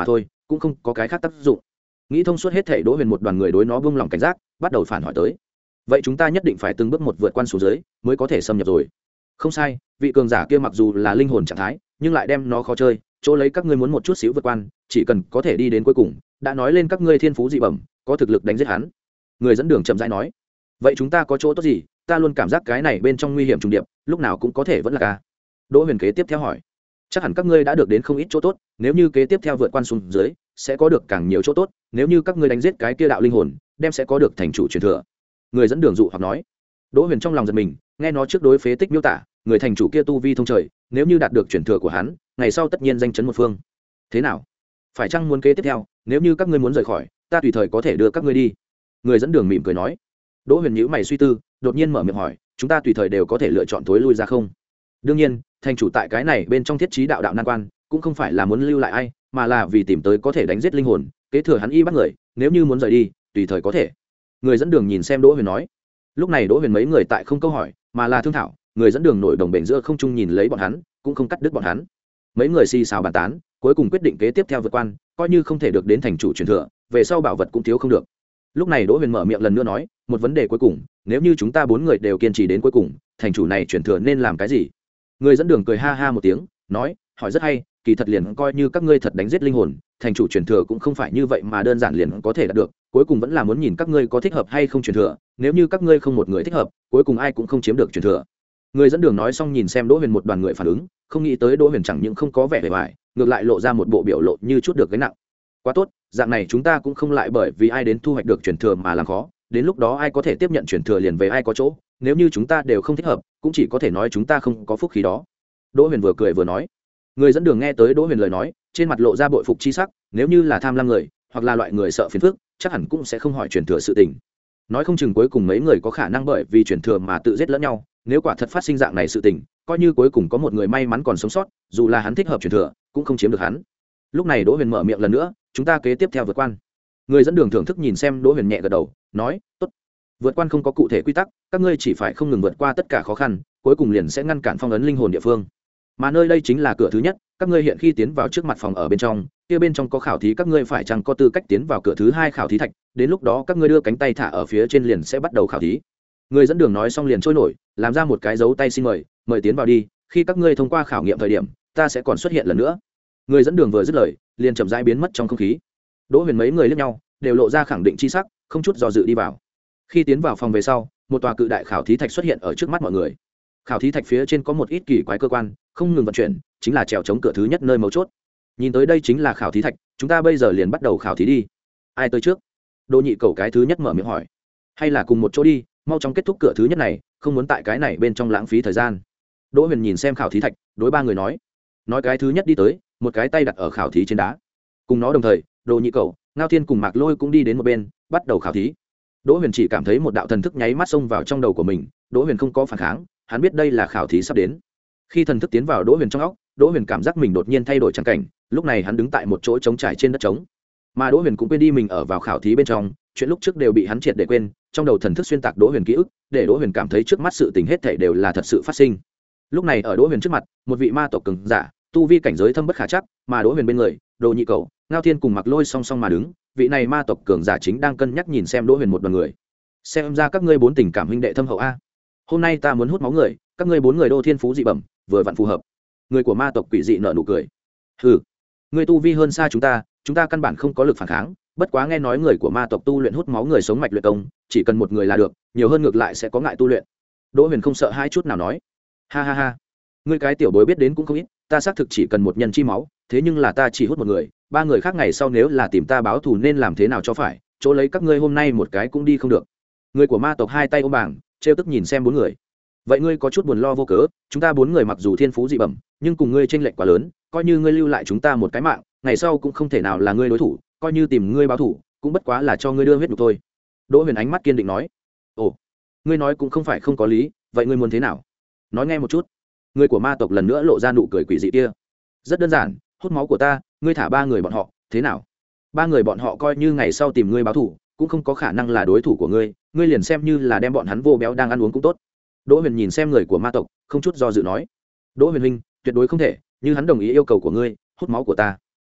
cũng không có cái khác tác dụng. Nghĩ thông suốt hết thảy, Đỗ Huyền một đoàn người đối nó buông lòng cảnh giác, bắt đầu phản hỏi tới. Vậy chúng ta nhất định phải từng bước một vượt qua xuống dưới, mới có thể xâm nhập rồi. Không sai, vị cường giả kia mặc dù là linh hồn trạng thái, nhưng lại đem nó khó chơi, chỗ lấy các ngươi muốn một chút xíu vượt qua, chỉ cần có thể đi đến cuối cùng, đã nói lên các ngươi thiên phú dị bẩm, có thực lực đánh giết hắn. Người dẫn đường chậm rãi nói. Vậy chúng ta có chỗ tốt gì? Ta luôn cảm giác cái này bên trong nguy hiểm trùng điệp, lúc nào cũng có thể vẫn là ca. Đỗ Huyền kế tiếp theo hỏi. Chắc hẳn các ngươi đã được đến không ít chỗ tốt, nếu như kế tiếp theo vượt qua xuống dưới, sẽ có được càng nhiều chỗ tốt, nếu như các ngươi đánh giết cái kia đạo linh hồn, đem sẽ có được thành chủ truyền thừa. Người dẫn đường dụ hoặc nói. Đỗ Huyền trong lòng giật mình, nghe nó trước đối phế tích miêu tả, người thành chủ kia tu vi thông trời, nếu như đạt được truyền thừa của hắn, ngày sau tất nhiên danh chấn một phương. Thế nào? Phải chăng muốn kế tiếp theo, nếu như các ngươi muốn rời khỏi, ta tùy thời có thể đưa các ngươi đi. Người dẫn đường mỉm cười nói. Đỗ Huyền nhíu mày suy tư, đột nhiên mở miệng hỏi, chúng ta tùy thời đều có thể lựa chọn thối lui ra không? Đương nhiên, thành chủ tại cái này bên trong thiết trí đạo đạo nan quan, cũng không phải là muốn lưu lại ai, mà là vì tìm tới có thể đánh giết linh hồn, kế thừa hắn y bắt người, nếu như muốn rời đi, tùy thời có thể. Người dẫn đường nhìn xem Đỗ Huyền nói. Lúc này Đỗ Huyền mấy người tại không câu hỏi, mà là thương thảo, người dẫn đường nổi đồng bền giữa không trung nhìn lấy bọn hắn, cũng không cắt đứt bọn hắn. Mấy người xì xào bàn tán, cuối cùng quyết định kế tiếp theo vượt quan, coi như không thể được đến thành chủ truyền thừa, về sau bảo vật cũng thiếu không được. Lúc này Đỗ Huyền mở miệng lần nữa nói, một vấn đề cuối cùng, nếu như chúng ta bốn người đều kiên trì đến cuối cùng, thành chủ này truyền thừa nên làm cái gì? Người dẫn đường cười ha ha một tiếng, nói, hỏi rất hay, kỳ thật liền coi như các ngươi thật đánh giết linh hồn, thành chủ truyền thừa cũng không phải như vậy mà đơn giản liền có thể đạt được, cuối cùng vẫn là muốn nhìn các ngươi có thích hợp hay không truyền thừa, nếu như các ngươi không một người thích hợp, cuối cùng ai cũng không chiếm được truyền thừa. Người dẫn đường nói xong nhìn xem Đỗ Huyền một đoàn người phản ứng, không nghĩ tới Đỗ Huyền chẳng những không có vẻ bề ngoài, ngược lại lộ ra một bộ biểu lộ như chút được gánh nặng. Quá tốt, dạng này chúng ta cũng không lại bởi vì ai đến thu hoạch được truyền thừa mà làm khó, đến lúc đó ai có thể tiếp nhận truyền thừa liền về ai có chỗ, nếu như chúng ta đều không thích hợp, cũng chỉ có thể nói chúng ta không có phúc khí đó. Đỗ Huyền vừa cười vừa nói. Người dẫn đường nghe tới Đỗ Huyền lời nói, trên mặt lộ ra bội phục chi sắc, nếu như là tham lam người, hoặc là loại người sợ phiền phức, chắc hẳn cũng sẽ không hỏi truyền thừa sự tình. Nói không chừng cuối cùng mấy người có khả năng bởi vì truyền thừa mà tự giết lẫn nhau, nếu quả thật phát sinh dạng này sự tình, coi như cuối cùng có một người may mắn còn sống sót, dù là hắn thích hợp truyền thừa, cũng không chiếm được hắn. Lúc này Đỗ Huyền mở miệng lần nữa, chúng ta kế tiếp theo vượt quan. Người dẫn đường thưởng thức nhìn xem Đỗ Huyền nhẹ gật đầu, nói, tốt. Vượt quan không có cụ thể quy tắc, các ngươi chỉ phải không ngừng vượt qua tất cả khó khăn, cuối cùng liền sẽ ngăn cản phong ấn linh hồn địa phương. Mà nơi đây chính là cửa thứ nhất, các ngươi hiện khi tiến vào trước mặt phòng ở bên trong, kia bên trong có khảo thí, các ngươi phải chăng có tư cách tiến vào cửa thứ hai khảo thí thạch, đến lúc đó các ngươi đưa cánh tay thả ở phía trên liền sẽ bắt đầu khảo thí. Người dẫn đường nói xong liền trôi nổi, làm ra một cái dấu tay xin mời, mời tiến vào đi, khi các ngươi thông qua khảo nghiệm thời điểm, ta sẽ còn xuất hiện lần nữa. Người dẫn đường vừa dứt lời, liền chậm rãi biến mất trong không khí. Đỗ Huyền mấy người liếc nhau, đều lộ ra khẳng định chi sắc, không chút do dự đi vào. Khi tiến vào phòng về sau, một tòa cự đại khảo thí thạch xuất hiện ở trước mắt mọi người. Khảo thí thạch phía trên có một ít kỳ quái cơ quan, không ngừng vận chuyển, chính là trèo chống cửa thứ nhất nơi mấu chốt. Nhìn tới đây chính là khảo thí thạch, chúng ta bây giờ liền bắt đầu khảo thí đi. Ai tới trước? Đỗ Nhị Cầu cái thứ nhất mở miệng hỏi. Hay là cùng một chỗ đi, mau chóng kết thúc cửa thứ nhất này, không muốn tại cái này bên trong lãng phí thời gian. Đỗ Huyền nhìn xem khảo thí thạch, đối ba người nói. Nói cái thứ nhất đi tới, một cái tay đặt ở khảo thí trên đá. Cùng nó đồng thời, Đỗ Nhị Cầu, Ngao Thiên cùng Mạc Lôi cũng đi đến một bên, bắt đầu khảo thí. Đỗ Huyền chỉ cảm thấy một đạo thần thức nháy mắt xông vào trong đầu của mình, Đỗ Huyền không có phản kháng, hắn biết đây là khảo thí sắp đến. Khi thần thức tiến vào Đỗ Huyền trong óc, Đỗ Huyền cảm giác mình đột nhiên thay đổi trang cảnh, lúc này hắn đứng tại một chỗ trống trải trên đất trống. Mà Đỗ Huyền cũng quên đi mình ở vào khảo thí bên trong, chuyện lúc trước đều bị hắn triệt để quên, trong đầu thần thức xuyên tạc Đỗ Huyền ký ức, để Đỗ Huyền cảm thấy trước mắt sự tình hết thảy đều là thật sự phát sinh. Lúc này ở Đỗ Huyền trước mặt, một vị ma tộc cường giả, tu vi cảnh giới thâm bất khả trắc, mà Đỗ Huyền bên người, Đồ Nhị Cầu, Ngao Thiên cùng Mạc Lôi song song mà đứng, vị này ma tộc cường giả chính đang cân nhắc nhìn xem Đỗ Huyền một đoàn người. Xem ra các ngươi bốn tình cảm huynh đệ thâm hậu a. Hôm nay ta muốn hút máu người, các ngươi bốn người đô thiên phú dị bẩm, vừa vặn phù hợp. Người của ma tộc quỷ dị nở nụ cười. Hừ, ngươi tu vi hơn xa chúng ta, chúng ta căn bản không có lực phản kháng, bất quá nghe nói người của ma tộc tu luyện hút máu người sống mạch luyện công, chỉ cần một người là được, nhiều hơn ngược lại sẽ có ngại tu luyện. Đỗ Huyền không sợ hai chút nào nói. Ha ha ha, ngươi cái tiểu bối biết đến cũng không ít, ta xác thực chỉ cần một nhân chi máu, thế nhưng là ta chỉ hút một người, ba người khác ngày sau nếu là tìm ta báo thù nên làm thế nào cho phải, chỗ lấy các ngươi hôm nay một cái cũng đi không được. Người của ma tộc hai tay ôm bảng, trêu tức nhìn xem bốn người. Vậy ngươi có chút buồn lo vô cớ, chúng ta bốn người mặc dù thiên phú dị bẩm, nhưng cùng ngươi chênh lệch quá lớn, coi như ngươi lưu lại chúng ta một cái mạng, ngày sau cũng không thể nào là ngươi đối thủ, coi như tìm ngươi báo thù, cũng bất quá là cho ngươi đưa huyết nhục thôi. Đỗ Huyền ánh mắt kiên định nói. Ồ, ngươi nói cũng không phải không có lý, vậy ngươi muốn thế nào? Nói nghe một chút. Người của ma tộc lần nữa lộ ra nụ cười quỷ dị kia. Rất đơn giản, hút máu của ta, ngươi thả ba người bọn họ, thế nào? Ba người bọn họ coi như ngày sau tìm ngươi báo thù, cũng không có khả năng là đối thủ của ngươi, ngươi liền xem như là đem bọn hắn vô béo đang ăn uống cũng tốt. Đỗ Huyền nhìn xem người của ma tộc, không chút do dự nói. Đỗ Huyền huynh, tuyệt đối không thể, như hắn đồng ý yêu cầu của ngươi, hút máu của ta.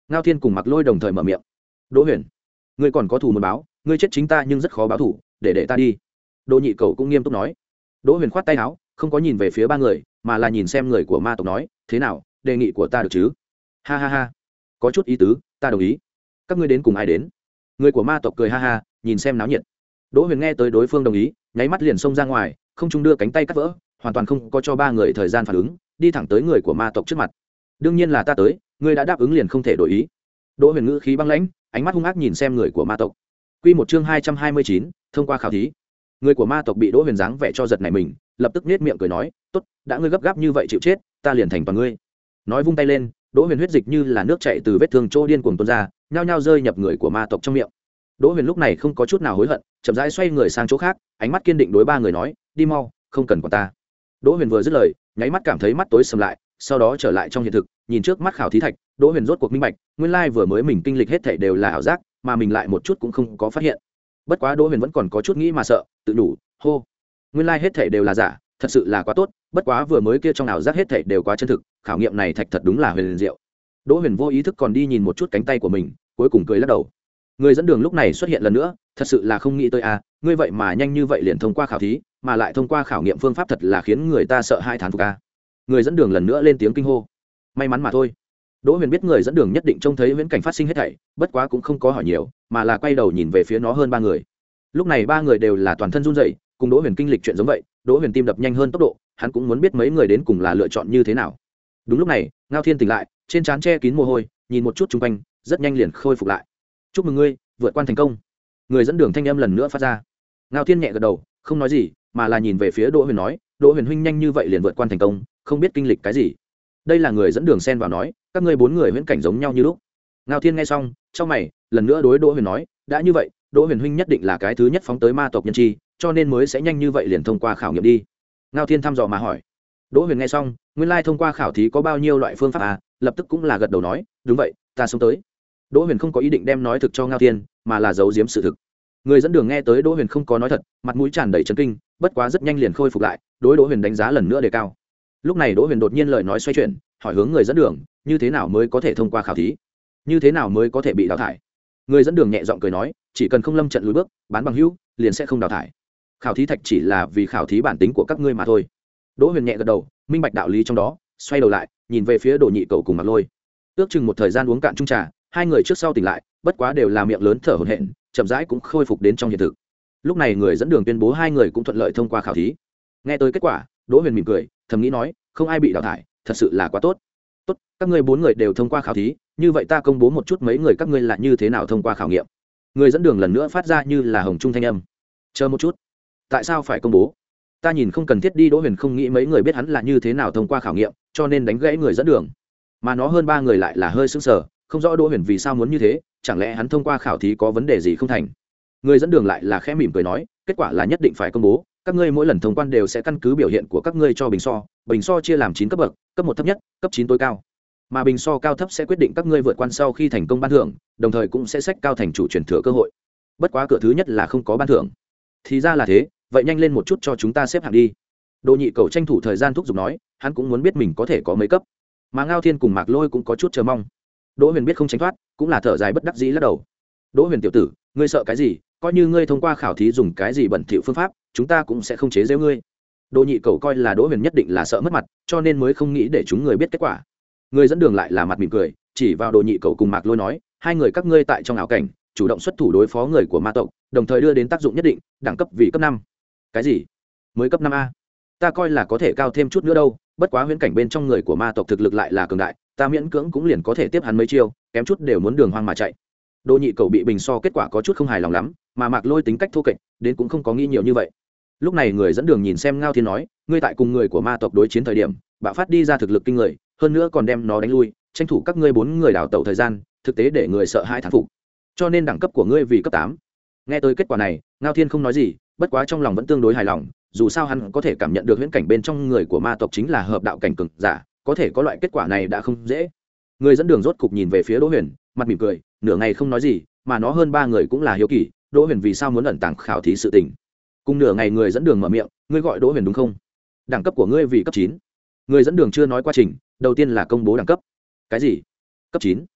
Ngao Thiên cùng Mặc Lôi đồng thời mở miệng. Đỗ Huyền, ngươi còn có thù muốn báo, ngươi chết chính ta nhưng rất khó báo thù, để để ta đi. Đỗ Nhị Cầu cũng nghiêm túc nói. Đỗ Huyền khoát tay áo, không có nhìn về phía ba người, mà là nhìn xem người của ma tộc nói, thế nào, đề nghị của ta được chứ? Ha ha ha, có chút ý tứ, ta đồng ý. Các ngươi đến cùng ai đến? Người của ma tộc cười ha ha, nhìn xem náo nhiệt. Đỗ Huyền nghe tới đối phương đồng ý, nháy mắt liền xông ra ngoài, không trung đưa cánh tay cắt vỡ, hoàn toàn không có cho ba người thời gian phản ứng, đi thẳng tới người của ma tộc trước mặt. Đương nhiên là ta tới, ngươi đã đáp ứng liền không thể đổi ý. Đỗ Huyền ngữ khí băng lãnh, ánh mắt hung ác nhìn xem người của ma tộc. Quy một chương hai trăm hai mươi chín, thông qua khảo thí. Người của ma tộc bị Đỗ Huyền dáng vẻ cho giật nảy mình, lập tức nhếch miệng cười nói, "Tốt, đã ngươi gấp gáp như vậy chịu chết, ta liền thành toàn ngươi." Nói vung tay lên, Đỗ Huyền huyết dịch như là nước chảy từ vết thương chỗ điên cuồng tuôn ra, nhao nhao rơi nhập người của ma tộc trong miệng. Đỗ Huyền lúc này không có chút nào hối hận, chậm rãi xoay người sang chỗ khác, ánh mắt kiên định đối ba người nói, "Đi mau, không cần quản ta." Đỗ Huyền vừa dứt lời, nháy mắt cảm thấy mắt tối sầm lại, sau đó trở lại trong hiện thực, nhìn trước mắt khảo thí thạch, Đỗ Huyền rốt cuộc minh bạch, nguyên lai vừa mới mình kinh lịch hết thảy đều là ảo giác, mà mình lại một chút cũng không có phát hiện. Bất quá Đỗ Huyền vẫn còn có chút nghĩ mà sợ, tự đủ, hô, nguyên lai hết thảy đều là giả, thật sự là quá tốt, bất quá vừa mới kia trong ảo giác hết thảy đều quá chân thực, khảo nghiệm này thạch thật đúng là huyền diệu. Đỗ Huyền vô ý thức còn đi nhìn một chút cánh tay của mình, cuối cùng cười lắc đầu. Người dẫn đường lúc này xuất hiện lần nữa, thật sự là không nghĩ tới a, ngươi vậy mà nhanh như vậy liền thông qua khảo thí, mà lại thông qua khảo nghiệm phương pháp thật là khiến người ta sợ hai thán phục a. Người dẫn đường lần nữa lên tiếng kinh hô. May mắn mà thôi. Đỗ Huyền biết người dẫn đường nhất định trông thấy viễn cảnh phát sinh hết thảy, bất quá cũng không có hỏi nhiều, mà là quay đầu nhìn về phía nó hơn ba người. Lúc này ba người đều là toàn thân run rẩy, cùng Đỗ Huyền kinh lịch chuyện giống vậy, Đỗ Huyền tim đập nhanh hơn tốc độ, hắn cũng muốn biết mấy người đến cùng là lựa chọn như thế nào. Đúng lúc này, Ngao Thiên tỉnh lại, trên trán che kín mồ hôi, nhìn một chút xung quanh, rất nhanh liền khôi phục lại. "Chúc mừng ngươi, vượt qua thành công." Người dẫn đường thanh âm lần nữa phát ra. Ngao Thiên nhẹ gật đầu, không nói gì, mà là nhìn về phía Đỗ Huyền nói, "Đỗ Huyền huynh nhanh như vậy liền vượt qua thành công, không biết kinh lịch cái gì?" Đây là người dẫn đường xen vào nói, "Các ngươi bốn người huyễn cảnh giống nhau như lúc." Ngao Thiên nghe xong, trong mày, lần nữa đối Đỗ Huyền nói, "Đã như vậy, Đỗ Huyền huynh nhất định là cái thứ nhất phóng tới ma tộc nhân chi, cho nên mới sẽ nhanh như vậy liền thông qua khảo nghiệm đi." Ngao Thiên thăm dò mà hỏi. Đỗ Huyền nghe xong, nguyên lai thông qua khảo thí có bao nhiêu loại phương pháp à, lập tức cũng là gật đầu nói, "Đúng vậy, ta sống tới." Đỗ Huyền không có ý định đem nói thực cho Ngao Thiên, mà là giấu giếm sự thực. Người dẫn đường nghe tới Đỗ Huyền không có nói thật, mặt mũi tràn đầy chấn kinh, bất quá rất nhanh liền khôi phục lại, đối Đỗ Huyền đánh giá lần nữa đề cao. Lúc này Đỗ Huyền đột nhiên lời nói xoay chuyển, hỏi hướng người dẫn đường, như thế nào mới có thể thông qua khảo thí, như thế nào mới có thể bị đào thải? Người dẫn đường nhẹ giọng cười nói, chỉ cần không lâm trận lùi bước, bán bằng hữu, liền sẽ không đào thải. Khảo thí thạch chỉ là vì khảo thí bản tính của các ngươi mà thôi. Đỗ Huyền nhẹ gật đầu, minh bạch đạo lý trong đó, xoay đầu lại, nhìn về phía Đồ Nhị Cậu cùng Mạc Lôi. Ước chừng một thời gian uống cạn chung trà, hai người trước sau tỉnh lại, bất quá đều là miệng lớn thở hổn hển, chậm rãi cũng khôi phục đến trong hiện thực. Lúc này người dẫn đường tuyên bố hai người cũng thuận lợi thông qua khảo thí. Nghe tới kết quả, Đỗ Huyền mỉm cười, thầm nghĩ nói, không ai bị đào thải, thật sự là quá tốt. Tốt, các ngươi bốn người đều thông qua khảo thí, như vậy ta công bố một chút mấy người các ngươi là như thế nào thông qua khảo nghiệm. Người dẫn đường lần nữa phát ra như là hồng trung thanh âm. Chờ một chút, tại sao phải công bố? Ta nhìn không cần thiết đi. Đỗ Huyền không nghĩ mấy người biết hắn là như thế nào thông qua khảo nghiệm, cho nên đánh gãy người dẫn đường. Mà nó hơn ba người lại là hơi sững sờ, không rõ Đỗ Huyền vì sao muốn như thế, chẳng lẽ hắn thông qua khảo thí có vấn đề gì không thành? Người dẫn đường lại là khẽ mỉm cười nói, kết quả là nhất định phải công bố, các ngươi mỗi lần thông quan đều sẽ căn cứ biểu hiện của các ngươi cho bình so, bình so chia làm chín cấp bậc, cấp một thấp nhất, cấp chín tối cao. Mà bình so cao thấp sẽ quyết định các ngươi vượt quan sau khi thành công ban thưởng, đồng thời cũng sẽ sách cao thành chủ truyền thừa cơ hội. Bất quá cửa thứ nhất là không có ban thưởng. Thì ra là thế, vậy nhanh lên một chút cho chúng ta xếp hạng đi. Đồ Nhị Cầu tranh thủ thời gian thúc giục nói, hắn cũng muốn biết mình có thể có mấy cấp. Mà Ngao Thiên cùng Mạc Lôi cũng có chút chờ mong. Đỗ Huyền biết không tránh thoát, cũng là thở dài bất đắc dĩ lắc đầu. Đỗ Huyền tiểu tử, ngươi sợ cái gì? Coi như ngươi thông qua khảo thí dùng cái gì bẩn thỉu phương pháp, chúng ta cũng sẽ không chế giễu ngươi. Đồ Nhị Cầu coi là Đỗ Huyền nhất định là sợ mất mặt, cho nên mới không nghĩ để chúng người biết kết quả. Người dẫn đường lại là mặt mỉm cười, chỉ vào Đồ Nhị Cầu cùng Mạc Lôi nói, hai người các ngươi tại trong ảo cảnh, chủ động xuất thủ đối phó người của ma tộc, đồng thời đưa đến tác dụng nhất định, đẳng cấp vì cấp năm. Cái gì? Mới cấp năm a? Ta coi là có thể cao thêm chút nữa đâu, bất quá huyễn cảnh bên trong người của ma tộc thực lực lại là cường đại, ta miễn cưỡng cũng liền có thể tiếp hắn mấy chiêu, kém chút đều muốn đường hoang mà chạy. Đồ Nhị Cầu bị bình so kết quả có chút không hài lòng lắm, mà Mạc Lôi tính cách thô kệch, đến cũng không có nghĩ nhiều như vậy. Lúc này người dẫn đường nhìn xem Ngao Thiên nói, ngươi tại cùng người của ma tộc đối chiến thời điểm, bạo phát đi ra thực lực kinh người, hơn nữa còn đem nó đánh lui, tranh thủ các ngươi bốn người đào tẩu thời gian, thực tế để người sợ hãi thán phục. Cho nên đẳng cấp của ngươi vì cấp tám. Nghe tới kết quả này, Ngao Thiên không nói gì, bất quá trong lòng vẫn tương đối hài lòng, dù sao hắn có thể cảm nhận được huyễn cảnh bên trong người của ma tộc chính là hợp đạo cảnh cường giả, có thể có loại kết quả này đã không dễ. Người dẫn đường rốt cục nhìn về phía Đỗ Huyền, mặt mỉm cười, nửa ngày không nói gì, mà nó hơn ba người cũng là hiếu kỳ, Đỗ Huyền vì sao muốn ẩn tàng khảo thí sự tình. Cùng nửa ngày người dẫn đường mở miệng, ngươi gọi Đỗ Huyền đúng không? Đẳng cấp của ngươi vì cấp chín. Người dẫn đường chưa nói quá trình, đầu tiên là công bố đẳng cấp. Cái gì? Cấp chín?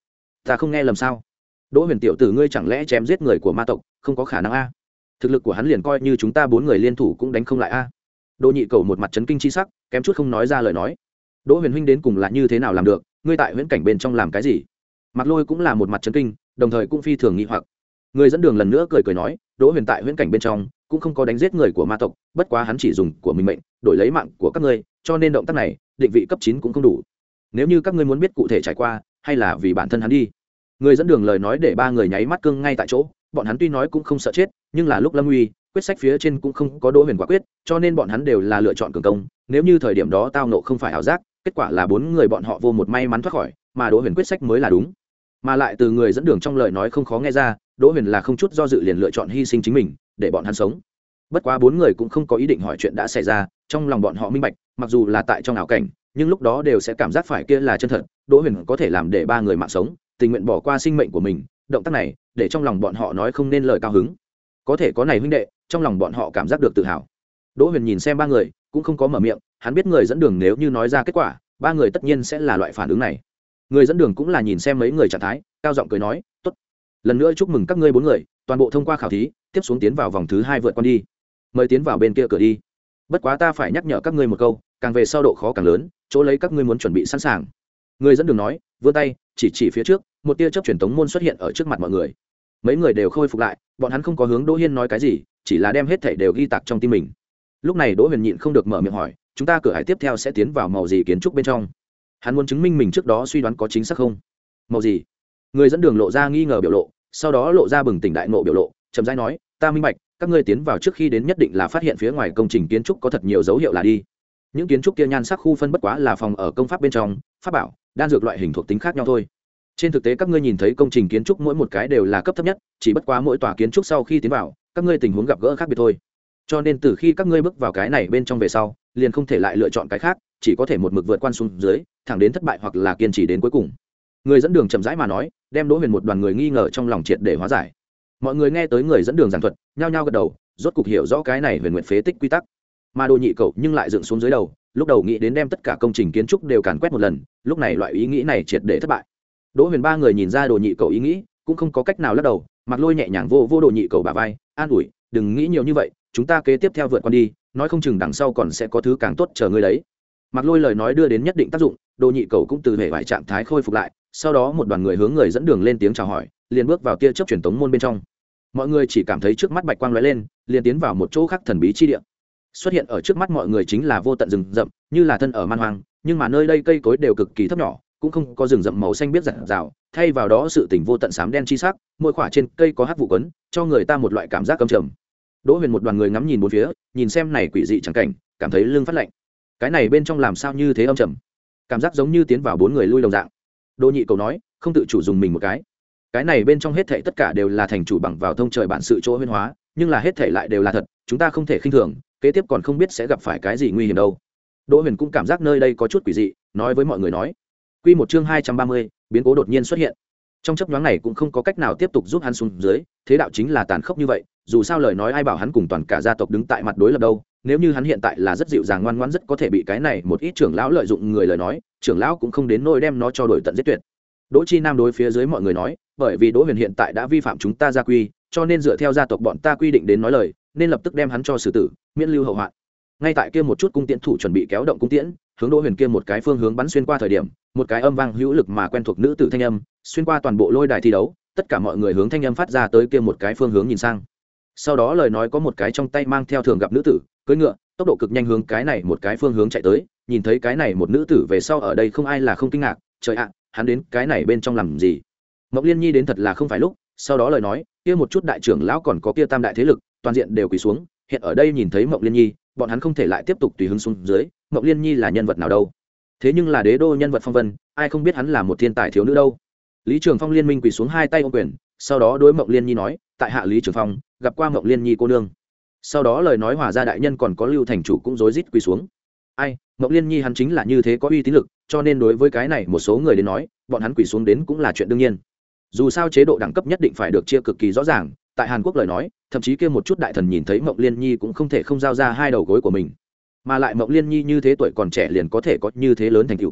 ta không nghe lầm sao? Đỗ Huyền tiểu tử ngươi chẳng lẽ chém giết người của ma tộc, không có khả năng a. Thực lực của hắn liền coi như chúng ta bốn người liên thủ cũng đánh không lại a. Đỗ Nhị Cầu một mặt chấn kinh chi sắc, kém chút không nói ra lời nói. Đỗ Huyền huynh đến cùng là như thế nào làm được, ngươi tại huyễn cảnh bên trong làm cái gì? Mạc Lôi cũng là một mặt chấn kinh, đồng thời cũng phi thường nghi hoặc. Người dẫn đường lần nữa cười cười nói, Đỗ Huyền tại huyễn cảnh bên trong cũng không có đánh giết người của ma tộc, bất quá hắn chỉ dùng của mình mệnh đổi lấy mạng của các ngươi, cho nên động tác này, định vị cấp chín cũng không đủ. Nếu như các ngươi muốn biết cụ thể trải qua, hay là vì bản thân hắn đi. Người dẫn đường lời nói để ba người nháy mắt cương ngay tại chỗ, bọn hắn tuy nói cũng không sợ chết, nhưng là lúc lâm nguy, quyết sách phía trên cũng không có Đỗ Huyền quả quyết, cho nên bọn hắn đều là lựa chọn cường công. Nếu như thời điểm đó tao nộ không phải ảo giác, kết quả là bốn người bọn họ vô một may mắn thoát khỏi, mà Đỗ Huyền quyết sách mới là đúng. Mà lại từ người dẫn đường trong lời nói không khó nghe ra, Đỗ Huyền là không chút do dự liền lựa chọn hy sinh chính mình để bọn hắn sống. Bất quá bốn người cũng không có ý định hỏi chuyện đã xảy ra, trong lòng bọn họ minh bạch, mặc dù là tại trong ảo cảnh, nhưng lúc đó đều sẽ cảm giác phải kia là chân thật. Đỗ Huyền có thể làm để ba người mạng sống, tình nguyện bỏ qua sinh mệnh của mình, động tác này để trong lòng bọn họ nói không nên lời cao hứng. Có thể có này huynh đệ, trong lòng bọn họ cảm giác được tự hào. Đỗ Huyền nhìn xem ba người, cũng không có mở miệng, hắn biết người dẫn đường nếu như nói ra kết quả, ba người tất nhiên sẽ là loại phản ứng này. Người dẫn đường cũng là nhìn xem mấy người trạng thái, cao giọng cười nói, "Tốt, lần nữa chúc mừng các ngươi bốn người, toàn bộ thông qua khảo thí, tiếp xuống tiến vào vòng thứ hai vượt qua đi. Mời tiến vào bên kia cửa đi. Bất quá ta phải nhắc nhở các ngươi một câu, càng về sau độ khó càng lớn, chỗ lấy các ngươi muốn chuẩn bị sẵn sàng." Người dẫn đường nói, vươn tay, chỉ chỉ phía trước, một tia chớp truyền tống môn xuất hiện ở trước mặt mọi người. Mấy người đều khôi phục lại, bọn hắn không có hướng Đỗ Hiên nói cái gì, chỉ là đem hết thảy đều ghi tạc trong tim mình. Lúc này Đỗ Huyền nhịn không được mở miệng hỏi, "Chúng ta cửa hải tiếp theo sẽ tiến vào màu gì kiến trúc bên trong?" Hắn muốn chứng minh mình trước đó suy đoán có chính xác không. Màu gì? Người dẫn đường lộ ra nghi ngờ biểu lộ, sau đó lộ ra bừng tỉnh đại ngộ biểu lộ, chậm rãi nói, "Ta minh bạch, các ngươi tiến vào trước khi đến nhất định là phát hiện phía ngoài công trình kiến trúc có thật nhiều dấu hiệu là đi. Những kiến trúc kia nhan sắc khu phân bất quá là phòng ở công pháp bên trong, pháp bảo, đan dược loại hình thuộc tính khác nhau thôi. Trên thực tế các ngươi nhìn thấy công trình kiến trúc mỗi một cái đều là cấp thấp nhất, chỉ bất quá mỗi tòa kiến trúc sau khi tiến vào, các ngươi tình huống gặp gỡ khác biệt thôi. Cho nên từ khi các ngươi bước vào cái này bên trong về sau, liền không thể lại lựa chọn cái khác, chỉ có thể một mực vượt qua xuống dưới, thẳng đến thất bại hoặc là kiên trì đến cuối cùng." Người dẫn đường chậm rãi mà nói, đem Đỗ Huyền một đoàn người nghi ngờ trong lòng triệt để hóa giải. Mọi người nghe tới người dẫn đường giảng thuật, nhao nhao gật đầu, rốt cục hiểu rõ cái này huyền nguyện phế tích quy tắc. Mà Đồ Nhị Cẩu nhưng lại dựng xuống dưới đầu, lúc đầu nghĩ đến đem tất cả công trình kiến trúc đều càn quét một lần, lúc này loại ý nghĩ này triệt để thất bại. Đỗ Huyền ba người nhìn ra Đồ Nhị Cẩu ý nghĩ, cũng không có cách nào lắc đầu, Mặc Lôi nhẹ nhàng vô vô Đồ Nhị Cẩu bả vai, an ủi, "Đừng nghĩ nhiều như vậy, chúng ta kế tiếp theo vượt qua đi, nói không chừng đằng sau còn sẽ có thứ càng tốt chờ ngươi đấy." Mặc Lôi lời nói đưa đến nhất định tác dụng, Đồ Nhị Cẩu cũng từ hệ vải trạng thái khôi phục lại, sau đó một đoàn người hướng người dẫn đường lên tiếng chào hỏi, liền bước vào tia chớp truyền tống môn bên trong. Mọi người chỉ cảm thấy trước mắt bạch quang lóe lên, liền tiến vào một chỗ khác thần bí chi địa. Xuất hiện ở trước mắt mọi người chính là vô tận rừng rậm, như là thân ở man hoang, nhưng mà nơi đây cây cối đều cực kỳ thấp nhỏ, cũng không có rừng rậm màu xanh biếc rạng rào, thay vào đó sự tình vô tận xám đen chi sắc, mỗi khỏa trên cây có hắc vụ quấn, cho người ta một loại cảm giác căm trầm. Đỗ Huyền một đoàn người ngắm nhìn bốn phía, nhìn xem này quỷ dị chẳng cảnh, cảm thấy lưng phát lạnh. Cái này bên trong làm sao như thế âm trầm, cảm giác giống như tiến vào bốn người lui đồng dạng. Đỗ Nhị Cầu nói, không tự chủ dùng mình một cái. Cái này bên trong hết thảy tất cả đều là thành chủ bằng vào thông trời bản sự chỗ huyễn hóa, nhưng là hết thảy lại đều là thật, chúng ta không thể khinh thường, kế tiếp còn không biết sẽ gặp phải cái gì nguy hiểm đâu. Đỗ Huyền cũng cảm giác nơi đây có chút quỷ dị, nói với mọi người nói. Quy một chương hai trăm ba mươi, biến cố đột nhiên xuất hiện. Trong chớp nhoáng này cũng không có cách nào tiếp tục giúp hắn xuống dưới, thế đạo chính là tàn khốc như vậy, dù sao lời nói ai bảo hắn cùng toàn cả gia tộc đứng tại mặt đối lập đâu, nếu như hắn hiện tại là rất dịu dàng ngoan ngoãn rất có thể bị cái này một ít trưởng lão lợi dụng người lời nói, trưởng lão cũng không đến nỗi đem nó cho đổi tận giết tuyệt. Đỗ Chi Nam đối phía dưới mọi người nói, bởi vì Đỗ Huyền hiện tại đã vi phạm chúng ta gia quy, cho nên dựa theo gia tộc bọn ta quy định đến nói lời, nên lập tức đem hắn cho xử tử, miễn lưu hậu hoạn. Ngay tại kia một chút cung tiễn thủ chuẩn bị kéo động cung tiễn, hướng Đỗ Huyền kia một cái phương hướng bắn xuyên qua thời điểm, một cái âm vang hữu lực mà quen thuộc nữ tử thanh âm, xuyên qua toàn bộ lôi đài thi đấu, tất cả mọi người hướng thanh âm phát ra tới kia một cái phương hướng nhìn sang. Sau đó lời nói có một cái trong tay mang theo thường gặp nữ tử, cưỡi ngựa, tốc độ cực nhanh hướng cái này một cái phương hướng chạy tới, nhìn thấy cái này một nữ tử về sau ở đây không ai là không kinh ngạc, trời ạ, hắn đến cái này bên trong làm gì? Mộc Liên Nhi đến thật là không phải lúc, sau đó lời nói, kia một chút đại trưởng lão còn có kia tam đại thế lực, toàn diện đều quỳ xuống, hiện ở đây nhìn thấy Mộc Liên Nhi, bọn hắn không thể lại tiếp tục tùy hứng xuống dưới, Mộc Liên Nhi là nhân vật nào đâu? Thế nhưng là đế đô nhân vật phong vân, ai không biết hắn là một thiên tài thiếu nữ đâu? Lý Trường Phong liên minh quỳ xuống hai tay ôm quyền, sau đó đối Mộc Liên Nhi nói, tại hạ Lý Trường Phong, gặp qua Mộc Liên Nhi cô nương. Sau đó lời nói hòa gia đại nhân còn có Lưu thành chủ cũng rối rít quỳ xuống. Ai, Mộc Liên Nhi hắn chính là như thế có uy tín lực, cho nên đối với cái này một số người đến nói, bọn hắn quỳ xuống đến cũng là chuyện đương nhiên. Dù sao chế độ đẳng cấp nhất định phải được chia cực kỳ rõ ràng, tại Hàn Quốc lời nói, thậm chí kia một chút đại thần nhìn thấy Mộc Liên Nhi cũng không thể không giao ra hai đầu gối của mình. Mà lại Mộc Liên Nhi như thế tuổi còn trẻ liền có thể có như thế lớn thành tựu.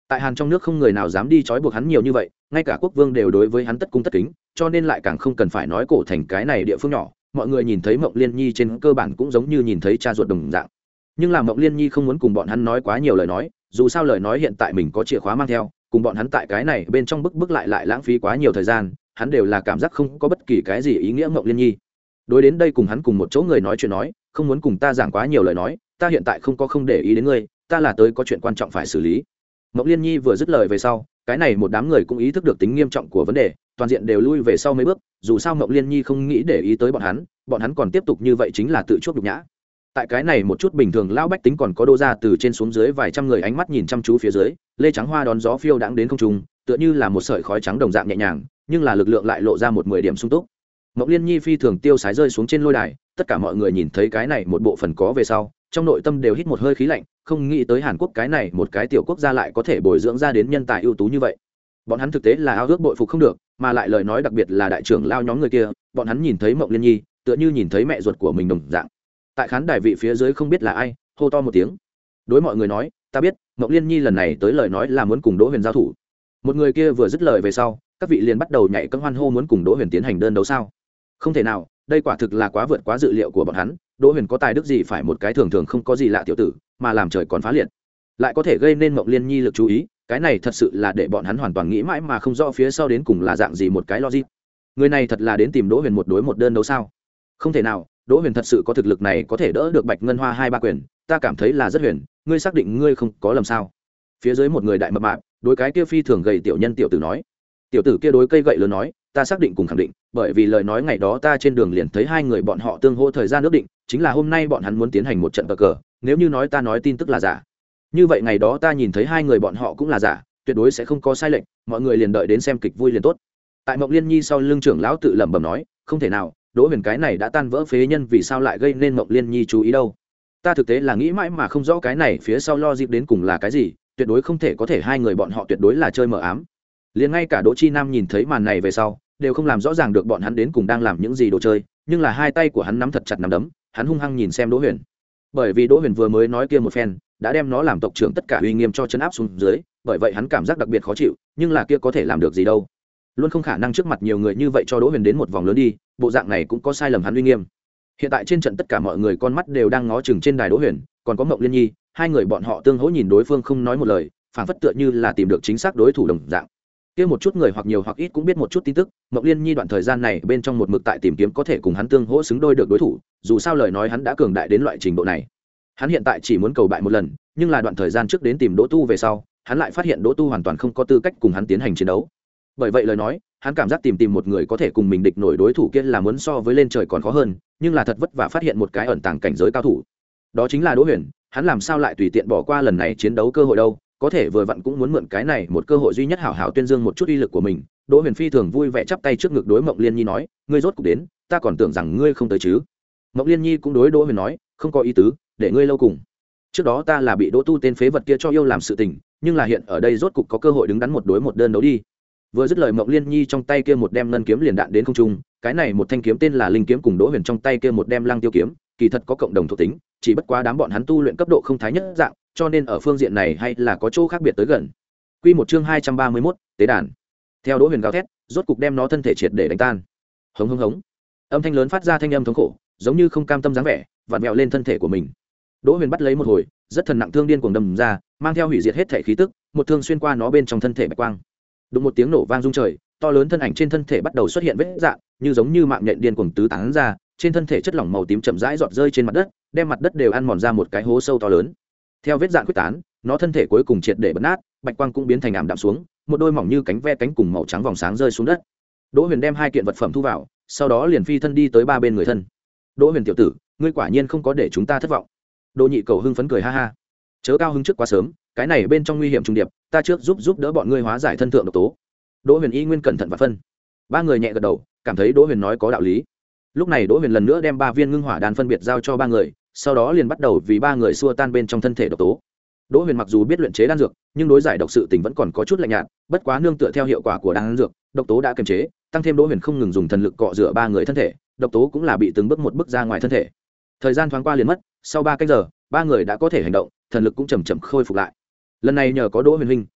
tại hàn trong nước không người nào dám đi trói buộc hắn nhiều như vậy, ngay cả quốc vương đều đối với hắn tất cung tất kính, cho nên lại càng không cần phải nói cổ thành cái này địa phương nhỏ, mọi người nhìn thấy Mộng Liên Nhi trên cơ bản cũng giống như nhìn thấy cha ruột đồng dạng. Nhưng là Mộng Liên Nhi không muốn cùng bọn hắn nói quá nhiều lời nói, dù sao lời nói hiện tại mình có chìa khóa mang theo, cùng bọn hắn tại cái này bên trong bức bức lại lại lãng phí quá nhiều thời gian, hắn đều là cảm giác không có bất kỳ cái gì ý nghĩa. Mộng Liên Nhi đối đến đây cùng hắn cùng một chỗ người nói chuyện nói, không muốn cùng ta giảng quá nhiều lời nói, ta hiện tại không có không để ý đến ngươi, ta là tới có chuyện quan trọng phải xử lý. Mộng Liên Nhi vừa dứt lời về sau, cái này một đám người cũng ý thức được tính nghiêm trọng của vấn đề, toàn diện đều lui về sau mấy bước, dù sao Mộng Liên Nhi không nghĩ để ý tới bọn hắn, bọn hắn còn tiếp tục như vậy chính là tự chuốc nhục nhã. Tại cái này một chút bình thường lão bách tính còn có đô ra từ trên xuống dưới vài trăm người ánh mắt nhìn chăm chú phía dưới, lê trắng hoa đón gió phiêu đãng đến không trung, tựa như là một sợi khói trắng đồng dạng nhẹ nhàng, nhưng là lực lượng lại lộ ra một mười điểm sung túc. Mộng Liên Nhi phi thường tiêu sái rơi xuống trên lôi đài, tất cả mọi người nhìn thấy cái này một bộ phần có về sau, trong nội tâm đều hít một hơi khí lạnh, không nghĩ tới Hàn Quốc cái này một cái tiểu quốc gia lại có thể bồi dưỡng ra đến nhân tài ưu tú như vậy. Bọn hắn thực tế là ao ước bội phục không được, mà lại lời nói đặc biệt là đại trưởng lao nhóm người kia, bọn hắn nhìn thấy Mộng Liên Nhi, tựa như nhìn thấy mẹ ruột của mình đồng dạng. Tại khán đài vị phía dưới không biết là ai, hô to một tiếng. Đối mọi người nói, ta biết, Mộng Liên Nhi lần này tới lời nói là muốn cùng Đỗ Huyền giao thủ. Một người kia vừa dứt lời về sau, các vị liền bắt đầu nhảy cẫng hoan hô muốn cùng Đỗ Huyền tiến hành đơn đấu sao? Không thể nào, đây quả thực là quá vượt quá dự liệu của bọn hắn. Đỗ Huyền có tài đức gì phải một cái thường thường không có gì lạ tiểu tử, mà làm trời còn phá liệt, lại có thể gây nên Mộng Liên Nhi lực chú ý, cái này thật sự là để bọn hắn hoàn toàn nghĩ mãi mà không rõ phía sau đến cùng là dạng gì một cái logic. Người này thật là đến tìm Đỗ Huyền một đối một đơn đấu sao? Không thể nào, Đỗ Huyền thật sự có thực lực này có thể đỡ được Bạch Ngân Hoa hai ba quyền, ta cảm thấy là rất huyền, ngươi xác định ngươi không có lầm sao? Phía dưới một người đại mập mạp, đối cái kia phi thường gầy tiểu nhân tiểu tử nói. Tiểu tử kia đối cây gậy lớn nói, ta xác định cùng khẳng định, bởi vì lời nói ngày đó ta trên đường liền thấy hai người bọn họ tương hỗ thời gian ước định, chính là hôm nay bọn hắn muốn tiến hành một trận cờ cờ, nếu như nói ta nói tin tức là giả, như vậy ngày đó ta nhìn thấy hai người bọn họ cũng là giả, tuyệt đối sẽ không có sai lệch, mọi người liền đợi đến xem kịch vui liền tốt. Tại Mộng Liên Nhi sau lưng trưởng lão tự lẩm bẩm nói, không thể nào, Đỗ Huyền cái này đã tan vỡ phế nhân vì sao lại gây nên Mộng Liên Nhi chú ý đâu? Ta thực tế là nghĩ mãi mà không rõ cái này phía sau lo dịp đến cùng là cái gì, tuyệt đối không thể có thể hai người bọn họ tuyệt đối là chơi mờ ám. Liền ngay cả Đỗ Chi Nam nhìn thấy màn này về sau, đều không làm rõ ràng được bọn hắn đến cùng đang làm những gì đồ chơi, nhưng là hai tay của hắn nắm thật chặt nắm đấm, hắn hung hăng nhìn xem Đỗ Huyền. Bởi vì Đỗ Huyền vừa mới nói kia một phen, đã đem nó làm tộc trưởng tất cả uy nghiêm cho chấn áp xuống dưới, bởi vậy hắn cảm giác đặc biệt khó chịu, nhưng là kia có thể làm được gì đâu? Luôn không khả năng trước mặt nhiều người như vậy cho Đỗ Huyền đến một vòng lớn đi, bộ dạng này cũng có sai lầm hắn uy nghiêm. Hiện tại trên trận tất cả mọi người con mắt đều đang ngó chừng trên đài Đỗ Huyền, còn có Mộng Liên Nhi, hai người bọn họ tương hỗ nhìn đối phương không nói một lời, phảng phất tựa như là tìm được chính xác đối thủ đồng dạng. Kia một chút người hoặc nhiều hoặc ít cũng biết một chút tin tức, Mộng Liên Nhi đoạn thời gian này bên trong một mực tại tìm kiếm có thể cùng hắn tương hỗ xứng đôi được đối thủ, dù sao lời nói hắn đã cường đại đến loại trình độ này. Hắn hiện tại chỉ muốn cầu bại một lần, nhưng là đoạn thời gian trước đến tìm Đỗ Tu về sau, hắn lại phát hiện Đỗ Tu hoàn toàn không có tư cách cùng hắn tiến hành chiến đấu. Bởi vậy lời nói, hắn cảm giác tìm tìm một người có thể cùng mình địch nổi đối thủ kia là muốn so với lên trời còn khó hơn, nhưng là thật vất vả phát hiện một cái ẩn tàng cảnh giới cao thủ. Đó chính là Đỗ Huyền, hắn làm sao lại tùy tiện bỏ qua lần này chiến đấu cơ hội đâu, có thể vừa vặn cũng muốn mượn cái này một cơ hội duy nhất hảo hảo tuyên dương một chút uy lực của mình. Đỗ Huyền phi thường vui vẻ chắp tay trước ngực đối Mộng Liên Nhi nói, ngươi rốt cục đến, ta còn tưởng rằng ngươi không tới chứ. Mộng Liên Nhi cũng đối Đỗ Huyền nói, không có ý tứ, để ngươi lâu cùng. Trước đó ta là bị Đỗ Tu tên phế vật kia cho yêu làm sự tình, nhưng là hiện ở đây rốt cục có cơ hội đứng đắn một đối một đơn đấu đi. Vừa dứt lời Mộng Liên Nhi trong tay kia một đem ngân kiếm liền đạn đến không trung, cái này một thanh kiếm tên là Linh kiếm cùng Đỗ Huyền trong tay kia một đem Lăng Tiêu kiếm, kỳ thật có cộng đồng thuộc tính, chỉ bất quá đám bọn hắn tu luyện cấp độ không thái nhất dạng, cho nên ở phương diện này hay là có chỗ khác biệt tới gần. Quy một chương hai trăm ba mươi mốt, tế đàn. Theo Đỗ Huyền gào thét, rốt cục đem nó thân thể triệt để đánh tan. Hống hống hống. Âm thanh lớn phát ra thanh âm thống khổ, giống như không cam tâm dáng vẻ, vặn vẹo lên thân thể của mình. Đỗ Huyền bắt lấy một hồi, rất thần nặng thương điên cuồng đâm ra, mang theo hủy diệt hết thể khí tức, một thương xuyên qua nó bên trong thân thể bạch quang. Đùng một tiếng nổ vang rung trời, to lớn thân ảnh trên thân thể bắt đầu xuất hiện vết rạn, như giống như mạng nhện điên cuồng tứ tán ra, trên thân thể chất lỏng màu tím chậm rãi giọt rơi trên mặt đất, đem mặt đất đều ăn mòn ra một cái hố sâu to lớn. Theo vết rạn quyết tán, nó thân thể cuối cùng triệt để bật nát, bạch quang cũng biến thành ảm đạm xuống, một đôi mỏng như cánh ve cánh cùng màu trắng vòng sáng rơi xuống đất. Đỗ Huyền đem hai kiện vật phẩm thu vào, sau đó liền phi thân đi tới ba bên người thân. Đỗ Huyền tiểu tử, ngươi quả nhiên không có để chúng ta thất vọng. Đỗ Nhị Cầu hưng phấn cười ha ha. Chớ cao hứng trước quá sớm, cái này bên trong nguy hiểm trùng điệp, ta trước giúp giúp đỡ bọn ngươi hóa giải thân thượng độc tố. Đỗ Huyền y nguyên cẩn thận và phân. Ba người nhẹ gật đầu, cảm thấy Đỗ Huyền nói có đạo lý. Lúc này Đỗ Huyền lần nữa đem ba viên ngưng hỏa đan phân biệt giao cho ba người, sau đó liền bắt đầu vì ba người xua tan bên trong thân thể độc tố. Đỗ Huyền mặc dù biết luyện chế đan dược, nhưng đối giải độc sự tình vẫn còn có chút lạnh nhạt, bất quá nương tựa theo hiệu quả của đan dược, độc tố đã kiềm chế, tăng thêm Đỗ Huyền không ngừng dùng thần lực cọ rửa ba người thân thể, độc tố cũng là bị từng bước một bước ra ngoài thân thể. Thời gian thoáng qua liền mất, sau ba canh giờ, ba người đã có thể hành động, thần lực cũng chậm chậm khôi phục lại. Lần này nhờ có Đỗ Huyền huynh,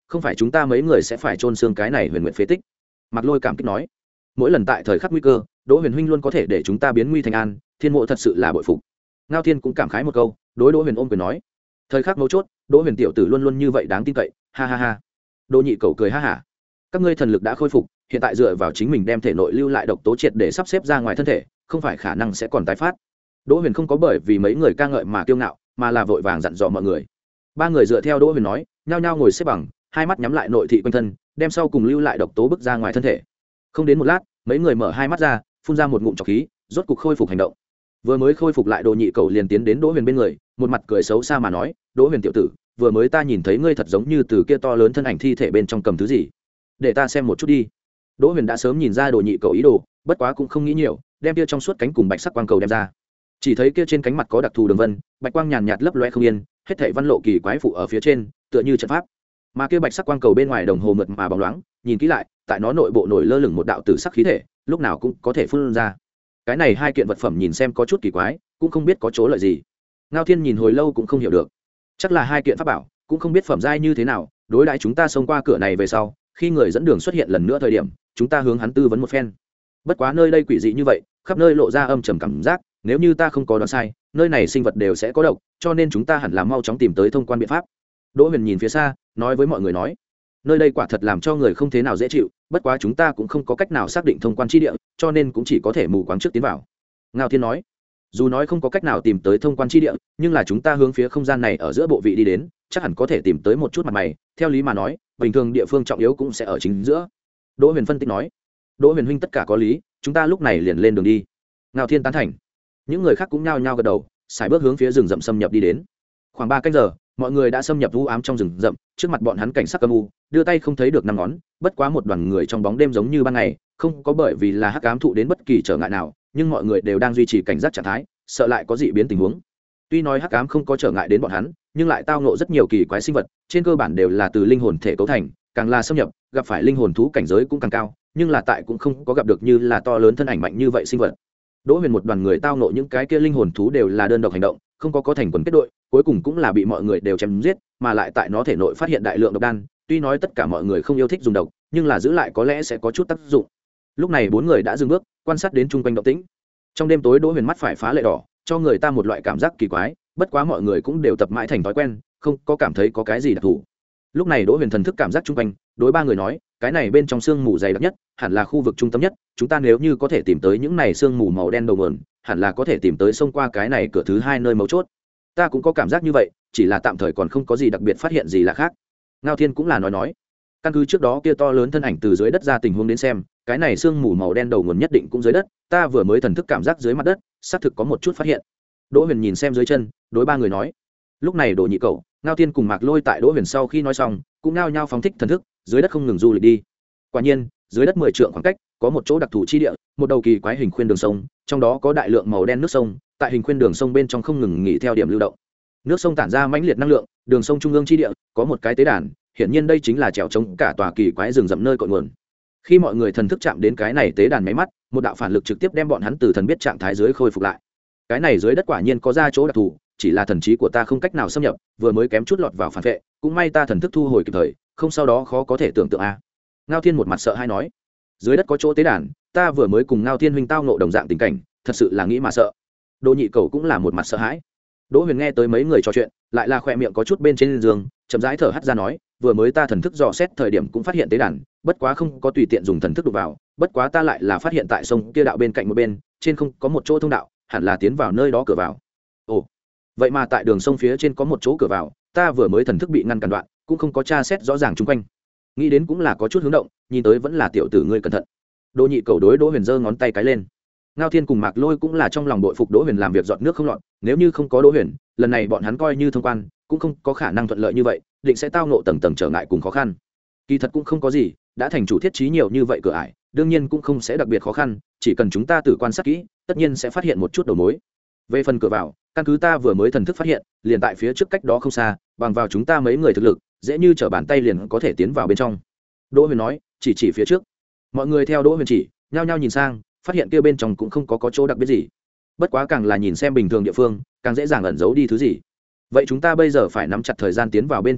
không phải chúng ta mấy người sẽ phải chôn xương cái này huyền nguyện phế tích. Mạc Lôi cảm kích nói, mỗi lần tại thời khắc nguy cơ, Đỗ Huyền huynh luôn có thể để chúng ta biến nguy thành an, Thiên Mộ thật sự là bội phục. Ngao Thiên cũng cảm khái một câu, đối Đỗ Huyền ôm quyền nói, thời khắc mấu chốt, Đỗ Huyền tiểu tử luôn luôn như vậy đáng tin cậy, ha ha ha. Đỗ Nhị Cầu cười ha hả, các ngươi thần lực đã khôi phục, hiện tại dựa vào chính mình đem thể nội lưu lại độc tố triệt để sắp xếp ra ngoài thân thể, không phải khả năng sẽ còn tái phát. Đỗ Huyền không có bởi vì mấy người ca ngợi mà kiêu ngạo, mà là vội vàng dặn dò mọi người. Ba người dựa theo Đỗ Huyền nói, nhao nhao ngồi xếp bằng, hai mắt nhắm lại nội thị quanh thân, đem sau cùng lưu lại độc tố bức ra ngoài thân thể. Không đến một lát, mấy người mở hai mắt ra, phun ra một ngụm trọc khí, rốt cục khôi phục hành động. Vừa mới khôi phục lại, Đỗ Nhị Cầu liền tiến đến Đỗ Huyền bên người, một mặt cười xấu xa mà nói, Đỗ Huyền tiểu tử, vừa mới ta nhìn thấy ngươi thật giống như từ kia to lớn thân ảnh thi thể bên trong cầm thứ gì, để ta xem một chút đi. Đỗ Huyền đã sớm nhìn ra Đỗ Nhị Cầu ý đồ, bất quá cũng không nghĩ nhiều, đem kia trong suốt cánh cùng bạch sắc quang cầu đem ra. Chỉ thấy kia trên cánh mặt có đặc thù đường vân, bạch quang nhàn nhạt lấp loe không yên, hết thảy văn lộ kỳ quái phụ ở phía trên, tựa như trận pháp. Mà kia bạch sắc quang cầu bên ngoài đồng hồ mượt mà bóng loáng, nhìn kỹ lại, tại nó nội bộ nổi lơ lửng một đạo tử sắc khí thể, lúc nào cũng có thể phun ra. Cái này hai kiện vật phẩm nhìn xem có chút kỳ quái, cũng không biết có chỗ lợi gì. Ngao Thiên nhìn hồi lâu cũng không hiểu được, chắc là hai kiện pháp bảo, cũng không biết phẩm giai như thế nào. Đối đãi chúng ta xông qua cửa này về sau, khi người dẫn đường xuất hiện lần nữa thời điểm, chúng ta hướng hắn tư vấn một phen. Bất quá nơi đây quỷ dị như vậy, khắp nơi lộ ra âm trầm cảm giác, nếu như ta không có đoán sai, nơi này sinh vật đều sẽ có độc, cho nên chúng ta hẳn là mau chóng tìm tới thông quan biện pháp. Đỗ Huyền nhìn phía xa, nói với mọi người nói, nơi đây quả thật làm cho người không thế nào dễ chịu, bất quá chúng ta cũng không có cách nào xác định thông quan chi địa, cho nên cũng chỉ có thể mù quáng trước tiến vào. Ngao Thiên nói, dù nói không có cách nào tìm tới thông quan chi địa, nhưng là chúng ta hướng phía không gian này ở giữa bộ vị đi đến, chắc hẳn có thể tìm tới một chút mặt mày. Theo lý mà nói, bình thường địa phương trọng yếu cũng sẽ ở chính giữa. Đỗ Huyền phân tích nói, Đỗ Huyền huynh tất cả có lý, chúng ta lúc này liền lên đường đi. Ngao Thiên tán thành, những người khác cũng nhao nhao gật đầu, xài bước hướng phía rừng rậm xâm nhập đi đến. Khoảng ba canh giờ, mọi người đã xâm nhập u ám trong rừng rậm, trước mặt bọn hắn cảnh sắc âm u, đưa tay không thấy được năm ngón, bất quá một đoàn người trong bóng đêm giống như ban ngày, không có bởi vì là hắc ám thụ đến bất kỳ trở ngại nào, nhưng mọi người đều đang duy trì cảnh giác trạng thái, sợ lại có dị biến tình huống. Tuy nói hắc ám không có trở ngại đến bọn hắn, nhưng lại tao ngộ rất nhiều kỳ quái sinh vật, trên cơ bản đều là từ linh hồn thể cấu thành, càng là xâm nhập, gặp phải linh hồn thú cảnh giới cũng càng cao, nhưng là tại cũng không có gặp được như là to lớn thân ảnh mạnh như vậy sinh vật. Đỗ Huyền một đoàn người tao ngộ những cái kia linh hồn thú đều là đơn độc hành động, không có có thành quần kết đội, cuối cùng cũng là bị mọi người đều chém giết, mà lại tại nó thể nội phát hiện đại lượng độc đan, tuy nói tất cả mọi người không yêu thích dùng độc, nhưng là giữ lại có lẽ sẽ có chút tác dụng. Lúc này bốn người đã dừng bước, quan sát đến chung quanh động tĩnh. Trong đêm tối, Đỗ Huyền mắt phải phá lệ đỏ, cho người ta một loại cảm giác kỳ quái, bất quá mọi người cũng đều tập mãi thành thói quen, không có cảm thấy có cái gì đặc thù. Lúc này Đỗ Huyền thần thức cảm giác chung quanh, đối ba người nói, cái này bên trong sương mù dày đặc nhất, hẳn là khu vực trung tâm nhất, chúng ta nếu như có thể tìm tới những này sương mù màu đen đầu nguồn, hẳn là có thể tìm tới xông qua cái này cửa thứ hai nơi mấu chốt. Ta cũng có cảm giác như vậy, chỉ là tạm thời còn không có gì đặc biệt phát hiện gì là khác. Ngao Thiên cũng là nói nói, căn cứ trước đó kia to lớn thân ảnh từ dưới đất ra tình huống đến xem, cái này sương mù màu đen đầu nguồn nhất định cũng dưới đất, ta vừa mới thần thức cảm giác dưới mặt đất, xác thực có một chút phát hiện. Đỗ Huyền nhìn xem dưới chân, đối ba người nói. Lúc này Đỗ Nhị Cầu, Ngao Thiên cùng Mạc Lôi tại Đỗ Huyền sau khi nói xong, cũng nao nhao phóng thích thần thức, dưới đất không ngừng du lịch đi. Quả nhiên, dưới đất mười trượng khoảng cách, có một chỗ đặc thù chi địa, một đầu kỳ quái hình khuyên đường sông, trong đó có đại lượng màu đen nước sông, tại hình khuyên đường sông bên trong không ngừng nghỉ theo điểm lưu động. Nước sông tản ra mãnh liệt năng lượng, đường sông trung ương chi địa có một cái tế đàn, hiển nhiên đây chính là trèo chống cả tòa kỳ quái rừng rậm nơi cội nguồn. Khi mọi người thần thức chạm đến cái này tế đàn máy mắt, một đạo phản lực trực tiếp đem bọn hắn từ thần biết trạng thái dưới khôi phục lại. Cái này dưới đất quả nhiên có ra chỗ đặc thù, chỉ là thần trí của ta không cách nào xâm nhập, vừa mới kém chút lọt vào phản vệ, cũng may ta thần thức thu hồi kịp thời, không sau đó khó có thể tưởng tượng a. Ngao Thiên một mặt sợ hãi nói, dưới đất có chỗ tế đàn, ta vừa mới cùng Ngao Thiên huynh tao ngộ đồng dạng tình cảnh, thật sự là nghĩ mà sợ. Đỗ Nhị Cầu cũng là một mặt sợ hãi. Đỗ Huyền nghe tới mấy người trò chuyện, lại là khỏe miệng có chút bên trên giường, chậm rãi thở hắt ra nói, vừa mới ta thần thức dò xét thời điểm cũng phát hiện tế đàn, bất quá không có tùy tiện dùng thần thức đụng vào, bất quá ta lại là phát hiện tại sông kia đạo bên cạnh một bên, trên không có một chỗ thông đạo, hẳn là tiến vào nơi đó cửa vào. Ồ, vậy mà tại đường sông phía trên có một chỗ cửa vào, ta vừa mới thần thức bị ngăn cản đoạn, cũng không có tra xét rõ ràng chung quanh. Nghĩ đến cũng là có chút hướng động, nhìn tới vẫn là tiểu tử ngươi cẩn thận. Đỗ Nhị Cầu đối Đỗ Huyền giơ ngón tay cái lên. Ngao Thiên cùng Mạc Lôi cũng là trong lòng đội phục Đỗ Huyền làm việc giọt nước không lọt, nếu như không có Đỗ Huyền, lần này bọn hắn coi như thông quan, cũng không có khả năng thuận lợi như vậy, định sẽ tao ngộ tầng tầng trở ngại cùng khó khăn. Kỳ thật cũng không có gì, đã thành chủ thiết trí nhiều như vậy cửa ải, đương nhiên cũng không sẽ đặc biệt khó khăn, chỉ cần chúng ta tự quan sát kỹ, tất nhiên sẽ phát hiện một chút đầu mối. Về phần cửa vào, căn cứ ta vừa mới thần thức phát hiện, liền tại phía trước cách đó không xa, bằng vào chúng ta mấy người thực lực, dễ như trở bàn tay liền có thể tiến vào bên trong. Đỗ Huyền nói, chỉ chỉ phía trước. Mọi người theo Đỗ Huyền chỉ, nhao nhao nhìn sang, phát hiện kia bên trong cũng không có có chỗ đặc biệt gì. Bất quá càng là nhìn xem bình thường địa phương, càng dễ dàng ẩn giấu đi thứ gì. Vậy chúng ta bây giờ phải nắm chặt thời gian tiến vào bên trong đi,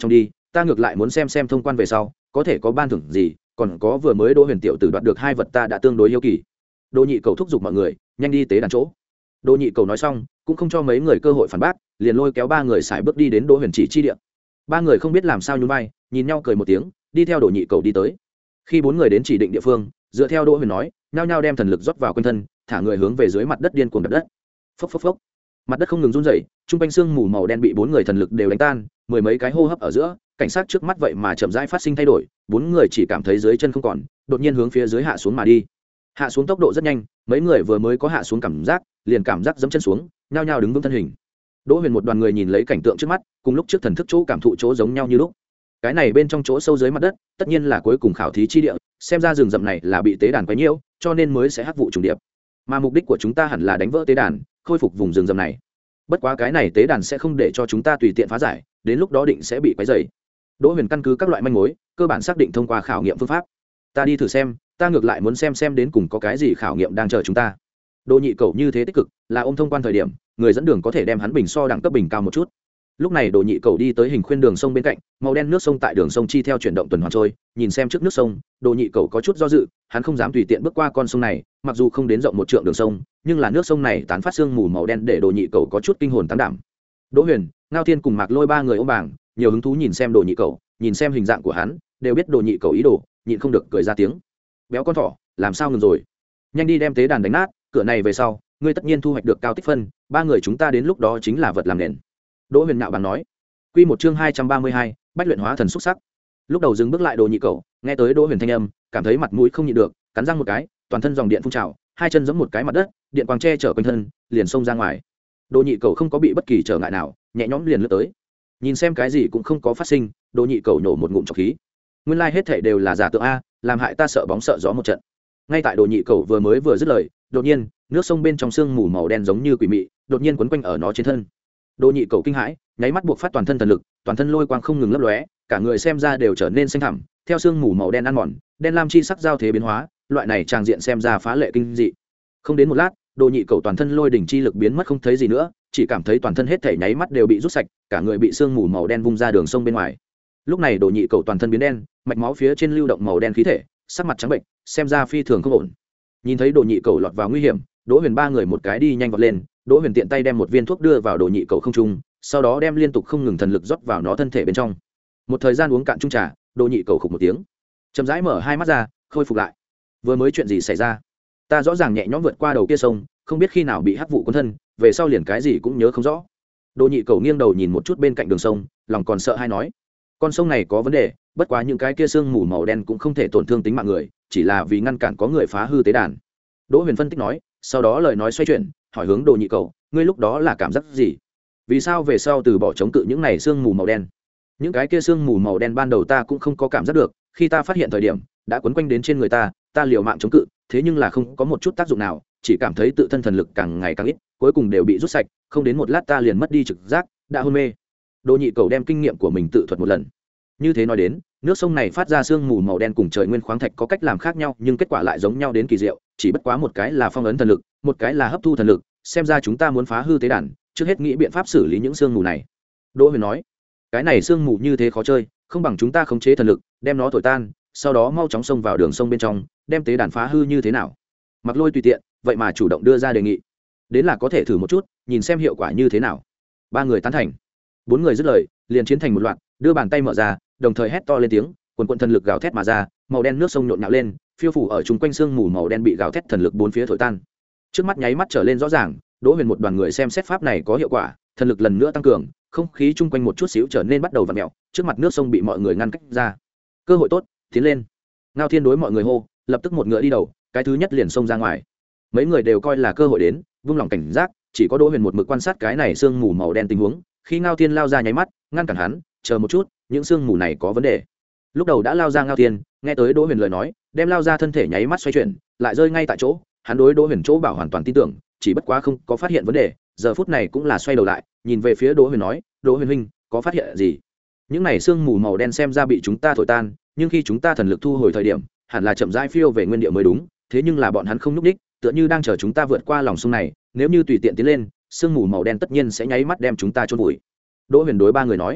ta ngược lại muốn xem xem thông quan về sau có thể có ban thưởng gì, còn có vừa mới Đỗ Huyền tiểu tử đoạt được hai vật ta đã tương đối hiếu kỳ. Đỗ Nhị Cầu thúc giục mọi người nhanh đi tế đàn chỗ. Đỗ Nhị Cầu nói xong cũng không cho mấy người cơ hội phản bác, liền lôi kéo ba người sải bước đi đến Đỗ Huyền chỉ chi địa. Ba người không biết làm sao nhún vai, nhìn nhau cười một tiếng, đi theo Đỗ Nhị Cầu đi tới. Khi bốn người đến chỉ định địa phương, dựa theo Đỗ Huyền nói, nhao nhao đem thần lực rót vào quanh thân, thả người hướng về dưới mặt đất điên cuồng đập đất. Phốc phốc phốc. Mặt đất không ngừng run rẩy, trung quanh xương mù màu đen bị bốn người thần lực đều đánh tan, mười mấy cái hô hấp ở giữa, cảnh sát trước mắt vậy mà chậm rãi phát sinh thay đổi, bốn người chỉ cảm thấy dưới chân không còn, đột nhiên hướng phía dưới hạ xuống mà đi. Hạ xuống tốc độ rất nhanh, mấy người vừa mới có hạ xuống cảm giác, liền cảm giác giẫm chân xuống, nhao nhao đứng vững thân hình. Đỗ Huyền một đoàn người nhìn lấy cảnh tượng trước mắt, cùng lúc trước thần thức chỗ cảm thụ chỗ giống nhau như lúc. Cái này bên trong chỗ sâu dưới mặt đất, tất nhiên là cuối cùng khảo thí chi địa, xem ra rừng rậm này là bị tế đàn quấy nhiễu, cho nên mới sẽ hắc vụ trùng điệp. Mà mục đích của chúng ta hẳn là đánh vỡ tế đàn, khôi phục vùng rừng rậm này. Bất quá cái này tế đàn sẽ không để cho chúng ta tùy tiện phá giải, đến lúc đó định sẽ bị quấy rầy. Đỗ Huyền căn cứ các loại manh mối, cơ bản xác định thông qua khảo nghiệm phương pháp. Ta đi thử xem, ta ngược lại muốn xem xem đến cùng có cái gì khảo nghiệm đang chờ chúng ta. Đỗ Nhị Cầu như thế tích cực, là ôm thông quan thời điểm, người dẫn đường có thể đem hắn bình so đẳng cấp bình cao một chút. Lúc này Đỗ Nhị Cầu đi tới hình khuyên đường sông bên cạnh, màu đen nước sông tại đường sông chi theo chuyển động tuần hoàn trôi, nhìn xem trước nước sông, Đỗ Nhị Cầu có chút do dự, hắn không dám tùy tiện bước qua con sông này, mặc dù không đến rộng một trượng đường sông, nhưng là nước sông này tán phát sương mù màu đen để Đỗ Nhị Cầu có chút kinh hồn tăng đảm. Đỗ Huyền, Ngao Thiên cùng Mạc Lôi ba người ôm bảng, nhiều hứng thú nhìn xem Đỗ Nhị Cầu, nhìn xem hình dạng của hắn, đều biết Đỗ Nhị Cầu ý đồ, nhịn không được cười ra tiếng. Béo con thỏ, làm sao ngừng rồi? Nhanh đi đem tế đàn đánh nát, cửa này về sau, ngươi tất nhiên thu hoạch được cao tích phân, ba người chúng ta đến lúc đó chính là vật làm nền. Đỗ Huyền nạo bằng nói. Quy một chương hai trăm ba mươi hai, bách luyện hóa thần xúc sắc. Lúc đầu dừng bước lại Đỗ Nhị Cầu, nghe tới Đỗ Huyền thanh âm, cảm thấy mặt mũi không nhịn được, cắn răng một cái, toàn thân dòng điện phun trào, hai chân giẫm một cái mặt đất, điện quang che chở quanh thân, liền xông ra ngoài. Đỗ Nhị Cầu không có bị bất kỳ trở ngại nào, nhẹ nhõm liền lướt tới. Nhìn xem cái gì cũng không có phát sinh, Đỗ Nhị Cầu nổ một ngụm trọc khí. Nguyên lai like hết thảy đều là giả tượng a, làm hại ta sợ bóng sợ gió một trận. Ngay tại Đỗ Nhị Cầu vừa mới vừa dứt lời, đột nhiên, nước sông bên trong sương mù màu đen giống như quỷ mị, đột nhiên quấn quanh ở nó trên thân. Đỗ Nhị Cầu kinh hãi, nháy mắt buộc phát toàn thân thần lực, toàn thân lôi quang không ngừng lấp lóe, cả người xem ra đều trở nên xanh thẳm, theo sương mù màu đen ăn mòn, đen lam chi sắc giao thế biến hóa, loại này tràng diện xem ra phá lệ kinh dị. Không đến một lát, Đỗ Nhị Cầu toàn thân lôi đỉnh chi lực biến mất không thấy gì nữa, chỉ cảm thấy toàn thân hết thảy nháy mắt đều bị rút sạch, cả người bị sương mù màu đen vung ra đường sông bên ngoài. Lúc này Đỗ Nhị Cầu toàn thân biến đen, mạch máu phía trên lưu động màu đen khí thể, sắc mặt trắng bệnh, xem ra phi thường không ổn. Nhìn thấy Đỗ Nhị Cầu lọt vào nguy hiểm, Đỗ Huyền ba người một cái đi nhanh vọt lên, Đỗ Huyền tiện tay đem một viên thuốc đưa vào Đỗ Nhị Cầu không trung, sau đó đem liên tục không ngừng thần lực rót vào nó thân thể bên trong. Một thời gian uống cạn chung trà, Đỗ Nhị Cầu khục một tiếng, chậm rãi mở hai mắt ra, khôi phục lại. Vừa mới chuyện gì xảy ra? Ta rõ ràng nhẹ nhõm vượt qua đầu kia sông, không biết khi nào bị hắc vụ cuốn thân, về sau liền cái gì cũng nhớ không rõ. Đỗ Nhị Cầu nghiêng đầu nhìn một chút bên cạnh đường sông, lòng còn sợ hai nói: con sông này có vấn đề, bất quá những cái kia sương mù màu đen cũng không thể tổn thương tính mạng người, chỉ là vì ngăn cản có người phá hư tế đàn. Đỗ Huyền phân tích nói, sau đó lời nói xoay chuyển, hỏi hướng Đỗ Nhị Cầu: ngươi lúc đó là cảm giác gì? Vì sao về sau từ bỏ chống cự những này sương mù màu đen? Những cái kia sương mù màu đen ban đầu ta cũng không có cảm giác được, khi ta phát hiện thời điểm đã quấn quanh đến trên người ta, ta liều mạng chống cự, thế nhưng là không có một chút tác dụng nào, chỉ cảm thấy tự thân thần lực càng ngày càng ít, cuối cùng đều bị rút sạch, không đến một lát ta liền mất đi trực giác, đã hôn mê. Đỗ Nhị Cầu đem kinh nghiệm của mình tự thuật một lần. Như thế nói đến, nước sông này phát ra sương mù màu đen cùng trời nguyên khoáng thạch có cách làm khác nhau, nhưng kết quả lại giống nhau đến kỳ diệu, chỉ bất quá một cái là phong ấn thần lực, một cái là hấp thu thần lực, xem ra chúng ta muốn phá hư tế đàn, trước hết nghĩ biện pháp xử lý những sương mù này. Đỗ Huyền nói, cái này sương mù như thế khó chơi, không bằng chúng ta khống chế thần lực, đem nó thổi tan, sau đó mau chóng xông vào đường sông bên trong, đem tế đàn phá hư như thế nào? Mặc Lôi tùy tiện, vậy mà chủ động đưa ra đề nghị, đến là có thể thử một chút, nhìn xem hiệu quả như thế nào. Ba người tán thành. Bốn người dứt lời, liền chiến thành một loạt, đưa bàn tay mở ra, đồng thời hét to lên tiếng, quần quần thần lực gào thét mà ra, màu đen nước sông nhộn nhạo lên, phiêu phủ ở chung quanh sương mù màu đen bị gào thét thần lực bốn phía thổi tan. Trước mắt nháy mắt trở lên rõ ràng, Đỗ Huyền một đoàn người xem xét pháp này có hiệu quả, thần lực lần nữa tăng cường, không khí chung quanh một chút xíu trở nên bắt đầu vặn mèo, trước mặt nước sông bị mọi người ngăn cách ra. Cơ hội tốt, tiến lên. Ngao Thiên đối mọi người hô, lập tức một ngựa đi đầu, cái thứ nhất liền xông ra ngoài. Mấy người đều coi là cơ hội đến, vung lòng cảnh giác, chỉ có Đỗ Huyền một mực quan sát cái này sương mù màu đen tình huống, khi Ngao Thiên lao ra nháy mắt, ngăn cản hắn, chờ một chút, những sương mù này có vấn đề. Lúc đầu đã lao ra Ngao Thiên, nghe tới Đỗ Huyền lời nói, đem lao ra thân thể nháy mắt xoay chuyển, lại rơi ngay tại chỗ, hắn đối Đỗ Huyền chỗ bảo hoàn toàn tin tưởng, chỉ bất quá không có phát hiện vấn đề, giờ phút này cũng là xoay đầu lại, nhìn về phía Đỗ Huyền nói, Đỗ Huyền huynh, có phát hiện gì? Những này sương mù màu đen xem ra bị chúng ta thổi tan, nhưng khi chúng ta thần lực thu hồi thời điểm, hẳn là chậm rãi phiêu về nguyên địa mới đúng, thế nhưng là bọn hắn không nhúc nhích, tựa như đang chờ chúng ta vượt qua lòng sông này, nếu như tùy tiện tiến lên, sương mù màu đen tất nhiên sẽ nháy mắt đem chúng ta chôn vùi. Đỗ Huyền đối ba người nói,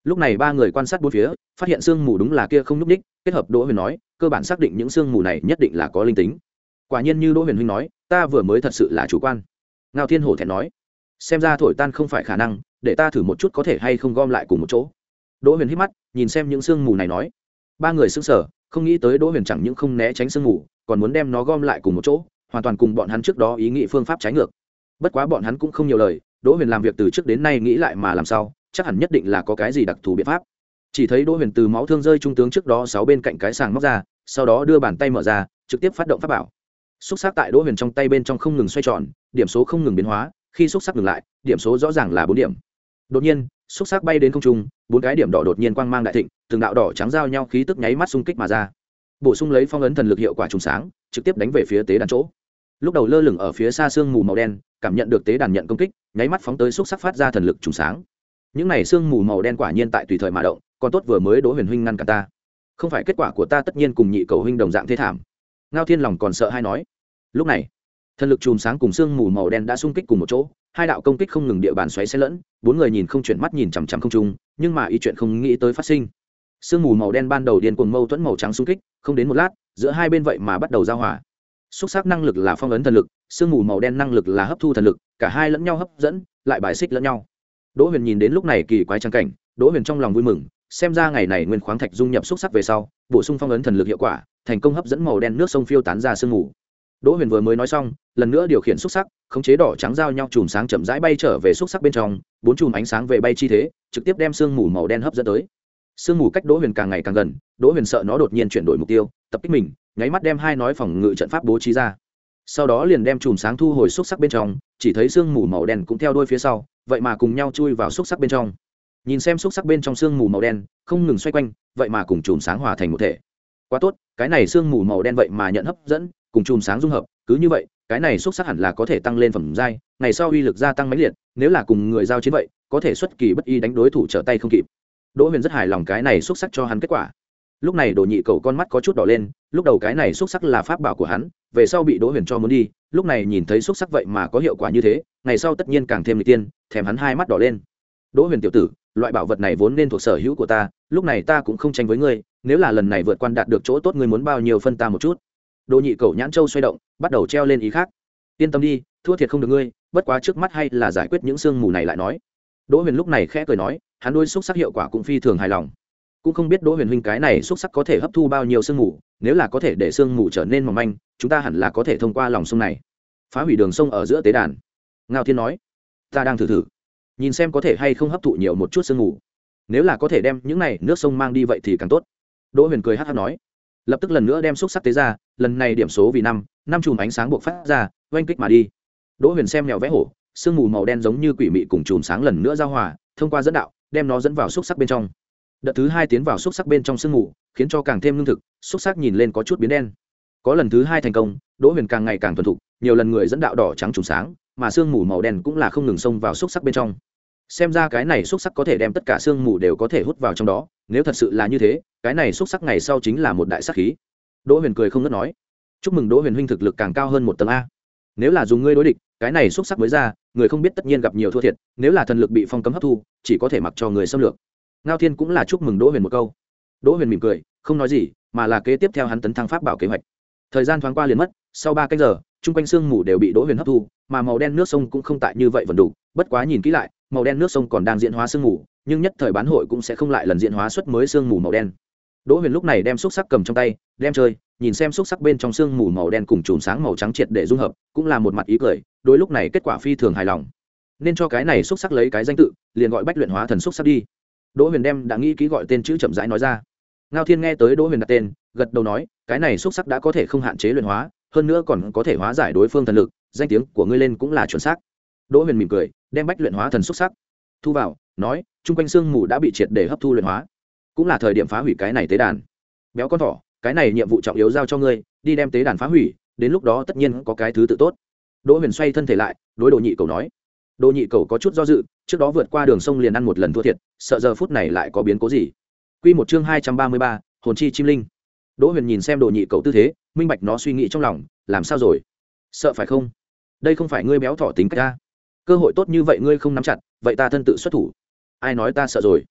Lúc này ba người quan sát bốn phía phát hiện sương mù đúng là kia không nhúc ních, kết hợp Đỗ Huyền nói cơ bản xác định những sương mù này nhất định là có linh tính. Quả nhiên như Đỗ Huyền huynh nói, ta vừa mới thật sự là chủ quan. Ngao Thiên Hổ thẹn nói, xem ra thổi tan không phải khả năng, để ta thử một chút có thể hay không gom lại cùng một chỗ. Đỗ Huyền hít mắt nhìn xem những sương mù này nói. Ba người sững sờ, không nghĩ tới Đỗ Huyền chẳng những không né tránh sương mù, còn muốn đem nó gom lại cùng một chỗ, hoàn toàn cùng bọn hắn trước đó ý nghĩ phương pháp trái ngược. Bất quá bọn hắn cũng không nhiều lời, Đỗ Huyền làm việc từ trước đến nay nghĩ lại mà làm sao, chắc hẳn nhất định là có cái gì đặc thù biện pháp. Chỉ thấy Đỗ Huyền từ máu thương rơi trung tướng trước đó sáu bên cạnh cái sàng móc ra, sau đó đưa bàn tay mở ra, trực tiếp phát động pháp bảo. Xúc sắc tại Đỗ Huyền trong tay bên trong không ngừng xoay tròn, điểm số không ngừng biến hóa, khi xúc sắc ngừng lại, điểm số rõ ràng là bốn điểm. Đột nhiên, xúc sắc bay đến không trung, bốn cái điểm đỏ đột nhiên quang mang đại thịnh, từng đạo đỏ trắng giao nhau khí tức nháy mắt xung kích mà ra. Bổ sung lấy phong ấn thần lực hiệu quả trùng sáng, trực tiếp đánh về phía tế đàn chỗ. Lúc đầu lơ lửng ở phía xa sương mù màu đen, cảm nhận được tế đàn nhận công kích, nháy mắt phóng tới xúc sắc phát ra thần lực trùng sáng. Những này sương mù màu đen quả nhiên tại tùy thời mà động, còn tốt vừa mới Đỗ Huyền huynh ngăn cản ta. Không phải kết quả của ta tất nhiên cùng nhị cầu huynh đồng dạng thế thảm. Ngao Thiên lòng còn sợ hai nói. Lúc này, thần lực chùm sáng cùng sương mù màu đen đã xung kích cùng một chỗ, hai đạo công kích không ngừng địa bàn xoáy xen lẫn, bốn người nhìn không chuyển mắt nhìn chằm chằm không trung, nhưng mà ý chuyện không nghĩ tới phát sinh. Sương mù màu đen ban đầu điên cuồng mâu thuẫn màu trắng xung kích, không đến một lát, giữa hai bên vậy mà bắt đầu giao hòa. Xúc sắc năng lực là phong ấn thần lực, sương mù màu đen năng lực là hấp thu thần lực, cả hai lẫn nhau hấp dẫn, lại bài xích lẫn nhau. Đỗ Huyền nhìn đến lúc này kỳ quái trang cảnh, Đỗ Huyền trong lòng vui mừng, xem ra ngày này nguyên khoáng thạch dung nhập xúc sắc về sau, bổ sung phong ấn thần lực hiệu quả, thành công hấp dẫn màu đen nước sông phiêu tán ra sương mù. Đỗ Huyền vừa mới nói xong, lần nữa điều khiển xúc sắc, khống chế đỏ trắng giao nhau chùm sáng chậm rãi bay trở về xúc sắc bên trong, bốn chùm ánh sáng về bay chi thế, trực tiếp đem sương mù màu đen hấp dẫn tới. Sương mù cách Đỗ Huyền càng ngày càng gần, Đỗ Huyền sợ nó đột nhiên chuyển đổi mục tiêu, tập kích mình, nháy mắt đem hai nói phòng ngự trận pháp bố trí ra. Sau đó liền đem chùm sáng thu hồi xúc sắc bên trong, chỉ thấy sương mù màu đen cũng theo đuôi phía sau, vậy mà cùng nhau chui vào xúc sắc bên trong. Nhìn xem xúc sắc bên trong sương mù màu đen, không ngừng xoay quanh, vậy mà cùng chùm sáng hòa thành một thể. Quá tốt, cái này sương mù màu đen vậy mà nhận hấp dẫn, cùng chùm sáng dung hợp, cứ như vậy, cái này xúc sắc hẳn là có thể tăng lên phẩm giai, ngày sau uy lực gia tăng mãnh liệt, nếu là cùng người giao chiến vậy, có thể xuất kỳ bất ý đánh đối thủ trở tay không kịp. Đỗ Huyền rất hài lòng cái này xúc sắc cho hắn kết quả. Lúc này Đồ Nhị Cầu con mắt có chút đỏ lên, lúc đầu cái này xúc sắc là pháp bảo của hắn, về sau bị Đỗ Huyền cho muốn đi, lúc này nhìn thấy xúc sắc vậy mà có hiệu quả như thế, ngày sau tất nhiên càng thêm nghịch tiên, thèm hắn hai mắt đỏ lên. Đỗ Huyền tiểu tử, loại bảo vật này vốn nên thuộc sở hữu của ta, lúc này ta cũng không tranh với ngươi, nếu là lần này vượt quan đạt được chỗ tốt ngươi muốn bao nhiêu phân ta một chút. Đồ Nhị Cầu nhãn châu xoay động, bắt đầu treo lên ý khác. Yên tâm đi, thua thiệt không được ngươi, bất quá trước mắt hay là giải quyết những sương mù này lại nói. Đỗ Huyền lúc này khẽ cười nói, hắn đôi xúc sắc hiệu quả cũng phi thường hài lòng. Cũng không biết Đỗ Huyền huynh cái này xúc sắc có thể hấp thu bao nhiêu sương mù, nếu là có thể để sương mù trở nên mỏng manh, chúng ta hẳn là có thể thông qua lòng sông này, phá hủy đường sông ở giữa tế đàn. Ngao Thiên nói, ta đang thử thử, nhìn xem có thể hay không hấp thụ nhiều một chút sương mù. Nếu là có thể đem những này nước sông mang đi vậy thì càng tốt. Đỗ Huyền cười hắc hắc nói, lập tức lần nữa đem xúc sắc tế ra, lần này điểm số vì năm, năm chùm ánh sáng buộc phát ra, oanh kích mà đi. Đỗ Huyền xem mèo vẽ hổ, sương mù màu đen giống như quỷ mị cùng chùm sáng lần nữa giao hòa, thông qua dẫn đạo, đem nó dẫn vào xúc sắc bên trong. Đợt thứ hai tiến vào xúc sắc bên trong sương mù, khiến cho càng thêm lương thực, xúc sắc nhìn lên có chút biến đen. Có lần thứ hai thành công, Đỗ Huyền càng ngày càng thuần thục, nhiều lần người dẫn đạo đỏ trắng chùm sáng, mà sương mù màu đen cũng là không ngừng xông vào xúc sắc bên trong. Xem ra cái này xúc sắc có thể đem tất cả sương mù đều có thể hút vào trong đó, nếu thật sự là như thế, cái này xúc sắc ngày sau chính là một đại sát khí. Đỗ Huyền cười không ngớt nói, chúc mừng Đỗ Huyền huynh thực lực càng cao hơn một tầng a. Nếu là dùng ngươi đối địch, cái này xúc sắc mới ra, người không biết tất nhiên gặp nhiều thua thiệt, nếu là thần lực bị phong cấm hấp thu, chỉ có thể mặc cho người xâm lược. Ngao Thiên cũng là chúc mừng Đỗ Huyền một câu. Đỗ Huyền mỉm cười, không nói gì, mà là kế tiếp theo hắn tấn thăng pháp bảo kế hoạch. Thời gian thoáng qua liền mất, sau ba canh giờ, trung quanh sương mù đều bị Đỗ Huyền hấp thu, mà màu đen nước sông cũng không tại như vậy vẫn đủ, bất quá nhìn kỹ lại, màu đen nước sông còn đang diễn hóa sương mù, nhưng nhất thời bán hội cũng sẽ không lại lần diễn hóa xuất mới sương mù màu đen. Đỗ Huyền lúc này đem xúc sắc cầm trong tay, đem chơi, nhìn xem xúc sắc bên trong sương mù màu đen cùng chùm sáng màu trắng triệt để dung hợp, cũng là một mặt ý cười, đối lúc này kết quả phi thường hài lòng. Nên cho cái này xúc sắc lấy cái danh tự, liền gọi Bách Luyện Hóa Thần xúc sắc đi. Đỗ Huyền đem đã nghĩ kỹ gọi tên chữ chậm rãi nói ra. Ngao Thiên nghe tới Đỗ Huyền đặt tên, gật đầu nói, cái này xúc sắc đã có thể không hạn chế luyện hóa, hơn nữa còn có thể hóa giải đối phương thần lực, danh tiếng của ngươi lên cũng là chuẩn xác. Đỗ Huyền mỉm cười, đem Bách Luyện Hóa Thần xúc sắc thu vào, nói, trung quanh xương mù đã bị triệt để hấp thu luyện hóa, cũng là thời điểm phá hủy cái này tế đàn. Béo con thỏ, cái này nhiệm vụ trọng yếu giao cho ngươi, đi đem tế đàn phá hủy, đến lúc đó tất nhiên có cái thứ tự tốt. Đỗ Huyền xoay thân thể lại, đối Đồ Nhị Cầu nói. Đồ Nhị Cầu có chút do dự, trước đó vượt qua đường sông liền ăn một lần thua thiệt, sợ giờ phút này lại có biến cố gì. Quy một chương hai trăm ba mươi ba, hồn chi chim linh. Đỗ Huyền nhìn xem Đồ Nhị Cầu tư thế, minh bạch nó suy nghĩ trong lòng, làm sao rồi? Sợ phải không? Đây không phải ngươi béo thỏ tính cách a. Cơ hội tốt như vậy ngươi không nắm chặt, vậy ta thân tự xuất thủ. Ai nói ta sợ rồi?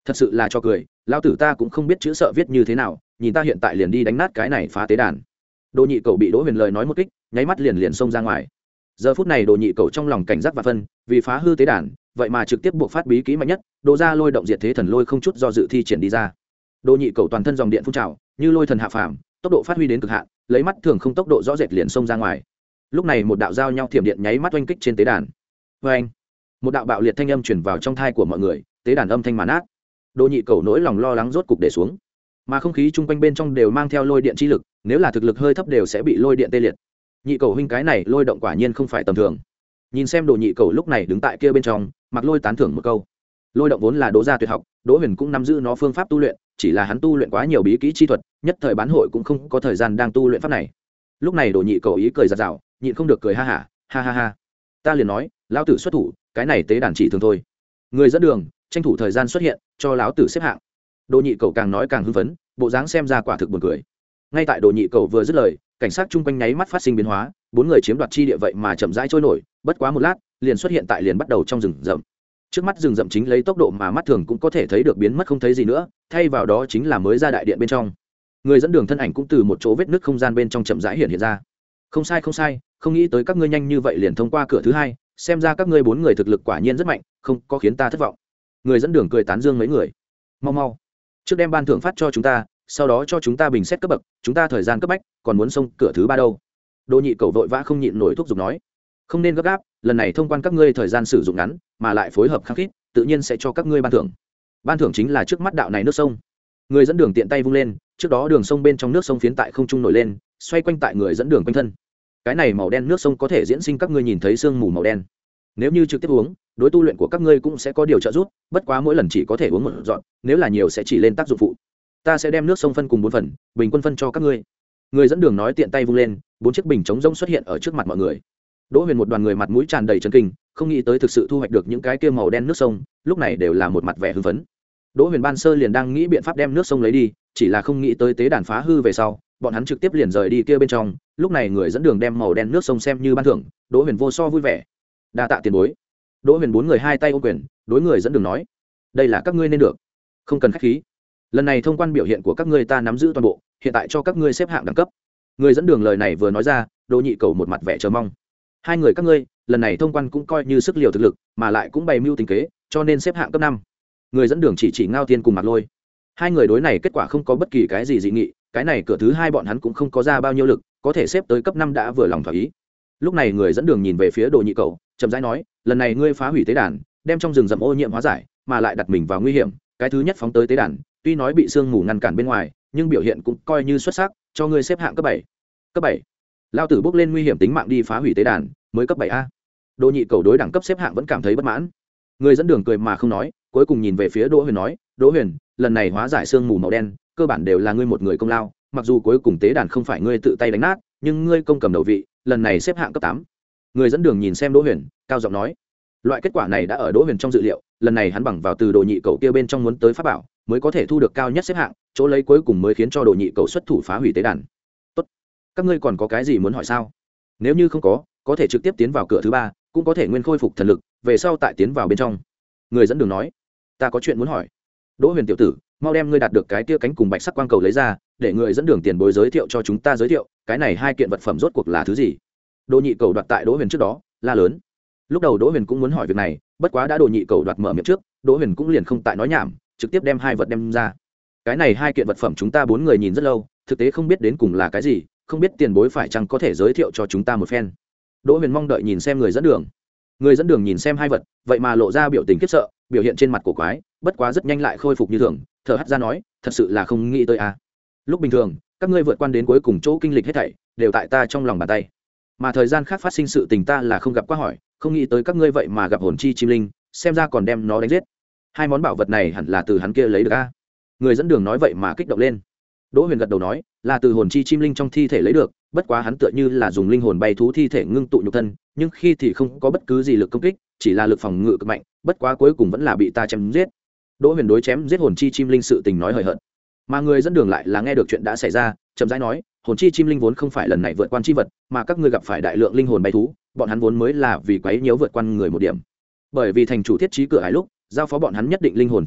thật sự là cho cười, lao tử ta cũng không biết chữ sợ viết như thế nào, nhìn ta hiện tại liền đi đánh nát cái này phá tế đàn. Đồ nhị cầu bị Đỗ Huyền lời nói một kích, nháy mắt liền liền xông ra ngoài. Giờ phút này Đồ nhị cầu trong lòng cảnh giác và phân, vì phá hư tế đàn, vậy mà trực tiếp buộc phát bí kỹ mạnh nhất, Đồ ra lôi động diệt thế thần lôi không chút do dự thi triển đi ra. Đồ nhị cầu toàn thân dòng điện phun trào, như lôi thần hạ phàm, tốc độ phát huy đến cực hạn, lấy mắt thường không tốc độ rõ rệt liền xông ra ngoài. Lúc này một đạo giao nhau thiểm điện nháy mắt oanh kích trên tế đàn. Oanh! Một đạo bạo liệt thanh âm truyền vào trong thai của mọi người, tế đàn âm thanh màn át. Đồ nhị cầu nỗi lòng lo lắng rốt cục để xuống, mà không khí chung quanh bên trong đều mang theo lôi điện chi lực, nếu là thực lực hơi thấp đều sẽ bị lôi điện tê liệt. Nhị cầu huynh cái này lôi động quả nhiên không phải tầm thường. Nhìn xem Đồ nhị cầu lúc này đứng tại kia bên trong, Mặc Lôi tán thưởng một câu. Lôi động vốn là Đỗ gia tuyệt học, Đỗ Huyền cũng nắm giữ nó phương pháp tu luyện, chỉ là hắn tu luyện quá nhiều bí kỹ chi thuật, nhất thời bán hội cũng không có thời gian đang tu luyện pháp này. Lúc này Đồ nhị cầu ý cười giật giảo, nhịn không được cười ha hả, ha ha ha. Ta liền nói, lão tử xuất thủ, cái này tế đàn chỉ thường thôi. Người dẫn đường, tranh thủ thời gian xuất hiện, cho lão tử xếp hạng. Đồ nhị cầu càng nói càng hưng phấn, bộ dáng xem ra quả thực buồn cười. Ngay tại Đồ nhị cầu vừa dứt lời, cảnh sát chung quanh nháy mắt phát sinh biến hóa, bốn người chiếm đoạt chi địa vậy mà chậm rãi trôi nổi, bất quá một lát, liền xuất hiện tại liền bắt đầu trong rừng rậm. Trước mắt rừng rậm chính lấy tốc độ mà mắt thường cũng có thể thấy được biến mất không thấy gì nữa, thay vào đó chính là mới ra đại điện bên trong. Người dẫn đường thân ảnh cũng từ một chỗ vết nứt không gian bên trong chậm rãi hiện hiện ra. Không sai không sai, không nghĩ tới các ngươi nhanh như vậy liền thông qua cửa thứ hai, xem ra các ngươi bốn người thực lực quả nhiên rất mạnh, không có khiến ta thất vọng. Người dẫn đường cười tán dương mấy người. Mau mau, trước đem ban thưởng phát cho chúng ta, sau đó cho chúng ta bình xét cấp bậc, chúng ta thời gian cấp bách, còn muốn xông cửa thứ ba đâu. Đỗ nhị cầu vội vã không nhịn nổi thúc giục nói. Không nên gấp gáp, lần này thông quan các ngươi thời gian sử dụng ngắn, mà lại phối hợp khăng khít, tự nhiên sẽ cho các ngươi ban thưởng. Ban thưởng chính là trước mắt đạo này nước sông. Người dẫn đường tiện tay vung lên, trước đó đường sông bên trong nước sông phiến tại không trung nổi lên, xoay quanh tại người dẫn đường quanh thân. Cái này màu đen nước sông có thể diễn sinh các ngươi nhìn thấy sương mù màu đen. Nếu như trực tiếp uống, đối tu luyện của các ngươi cũng sẽ có điều trợ giúp, bất quá mỗi lần chỉ có thể uống một giọt, nếu là nhiều sẽ chỉ lên tác dụng phụ. Ta sẽ đem nước sông phân cùng bốn phần, bình quân phân cho các ngươi. Người dẫn đường nói tiện tay vung lên, bốn chiếc bình chống rỗng xuất hiện ở trước mặt mọi người. Đỗ Huyền một đoàn người mặt mũi tràn đầy chấn kinh, không nghĩ tới thực sự thu hoạch được những cái kia màu đen nước sông, lúc này đều là một mặt vẻ hưng phấn. Đỗ Huyền ban sơ liền đang nghĩ biện pháp đem nước sông lấy đi, chỉ là không nghĩ tới tế đàn phá hư về sau, bọn hắn trực tiếp liền rời đi kia bên trong, lúc này người dẫn đường đem màu đen nước sông xem như ban thưởng, Đỗ Huyền vô so vui vẻ. Đa tạ tiền bối. Đỗ Huyền bốn người hai tay ôm quyền, đối người dẫn đường nói: "Đây là các ngươi nên được, không cần khách khí. Lần này thông quan biểu hiện của các ngươi ta nắm giữ toàn bộ, hiện tại cho các ngươi xếp hạng đẳng cấp." Người dẫn đường lời này vừa nói ra, Đỗ nhị cầu một mặt vẻ chờ mong. Hai người các ngươi, lần này thông quan cũng coi như sức liều thực lực, mà lại cũng bày mưu tính kế, cho nên xếp hạng cấp năm. Người dẫn đường chỉ chỉ Ngao Thiên cùng Mạc Lôi. Hai người đối này kết quả không có bất kỳ cái gì dị nghị, cái này cửa thứ hai bọn hắn cũng không có ra bao nhiêu lực, có thể xếp tới cấp năm đã vừa lòng thỏa ý. Lúc này người dẫn đường nhìn về phía Đồ nhị cầu, chậm rãi nói: "Lần này ngươi phá hủy tế đàn, đem trong rừng rậm ô nhiễm hóa giải, mà lại đặt mình vào nguy hiểm, cái thứ nhất phóng tới tế đàn, tuy nói bị sương mù ngăn cản bên ngoài, nhưng biểu hiện cũng coi như xuất sắc, cho ngươi xếp hạng cấp bảy." Cấp bảy? Lao tử bước lên nguy hiểm tính mạng đi phá hủy tế đàn, mới cấp bảy a. Đồ nhị cầu đối đẳng cấp xếp hạng vẫn cảm thấy bất mãn. Người dẫn đường cười mà không nói, cuối cùng nhìn về phía Đỗ Huyền nói: "Đỗ Huyền, lần này hóa giải sương mù màu đen, cơ bản đều là ngươi một người công lao, mặc dù cuối cùng tế đàn không phải ngươi tự tay đánh nát, nhưng ngươi công cầm đầu vị, lần này xếp hạng cấp tám." Người dẫn đường nhìn xem Đỗ Huyền, cao giọng nói: "Loại kết quả này đã ở Đỗ Huyền trong dự liệu, lần này hắn bằng vào từ Đồ nhị cầu kia bên trong muốn tới pháp bảo, mới có thể thu được cao nhất xếp hạng, chỗ lấy cuối cùng mới khiến cho Đồ nhị cầu xuất thủ phá hủy tế đàn." "Tốt, các ngươi còn có cái gì muốn hỏi sao? Nếu như không có, có thể trực tiếp tiến vào cửa thứ ba, cũng có thể nguyên khôi phục thần lực, về sau tại tiến vào bên trong." Người dẫn đường nói: "Ta có chuyện muốn hỏi." "Đỗ Huyền tiểu tử, mau đem ngươi đạt được cái tia cánh cùng bạch sắc quang cầu lấy ra, để người dẫn đường tiền bối giới thiệu cho chúng ta giới thiệu, cái này hai kiện vật phẩm rốt cuộc là thứ gì?" Đồ nhị cầu đoạt tại Đỗ Huyền trước đó, la lớn. Lúc đầu Đỗ Huyền cũng muốn hỏi việc này, bất quá đã Đồ nhị cầu đoạt mở miệng trước, Đỗ Huyền cũng liền không tại nói nhảm, trực tiếp đem hai vật đem ra. "Cái này hai kiện vật phẩm chúng ta bốn người nhìn rất lâu, thực tế không biết đến cùng là cái gì, không biết tiền bối phải chăng có thể giới thiệu cho chúng ta một phen." Đỗ Huyền mong đợi nhìn xem người dẫn đường. Người dẫn đường nhìn xem hai vật, vậy mà lộ ra biểu tình khiếp sợ, biểu hiện trên mặt cổ quái, bất quá rất nhanh lại khôi phục như thường, thở hắt ra nói: "Thật sự là không nghĩ tới a. Lúc bình thường, các ngươi vượt qua đến cuối cùng chỗ kinh lịch hết thảy, đều tại ta trong lòng bàn tay. Mà thời gian khác phát sinh sự tình ta là không gặp qua hỏi, không nghĩ tới các ngươi vậy mà gặp hồn chi chim linh, xem ra còn đem nó đánh giết. Hai món bảo vật này hẳn là từ hắn kia lấy được a." Người dẫn đường nói vậy mà kích động lên. Đỗ Huyền gật đầu nói: "Là từ hồn chi chim linh trong thi thể lấy được, bất quá hắn tựa như là dùng linh hồn bay thú thi thể ngưng tụ nhục thân, nhưng khi thì không có bất cứ gì lực công kích, chỉ là lực phòng ngự cực mạnh, bất quá cuối cùng vẫn là bị ta chém giết." Đỗ Huyền đối chém giết hồn chi chim linh sự tình nói hời hợt, mà người dẫn đường lại là nghe được chuyện đã xảy ra, chậm rãi nói: "Hồn chi chim linh vốn không phải lần này vượt quan chi vật, mà các ngươi gặp phải đại lượng linh hồn bay thú, bọn hắn vốn mới là vì quấy nhiễu vượt quan người một điểm. Bởi vì thành chủ thiết trí cửa hải lúc, giao phó bọn hắn nhất định linh hồn chi lực,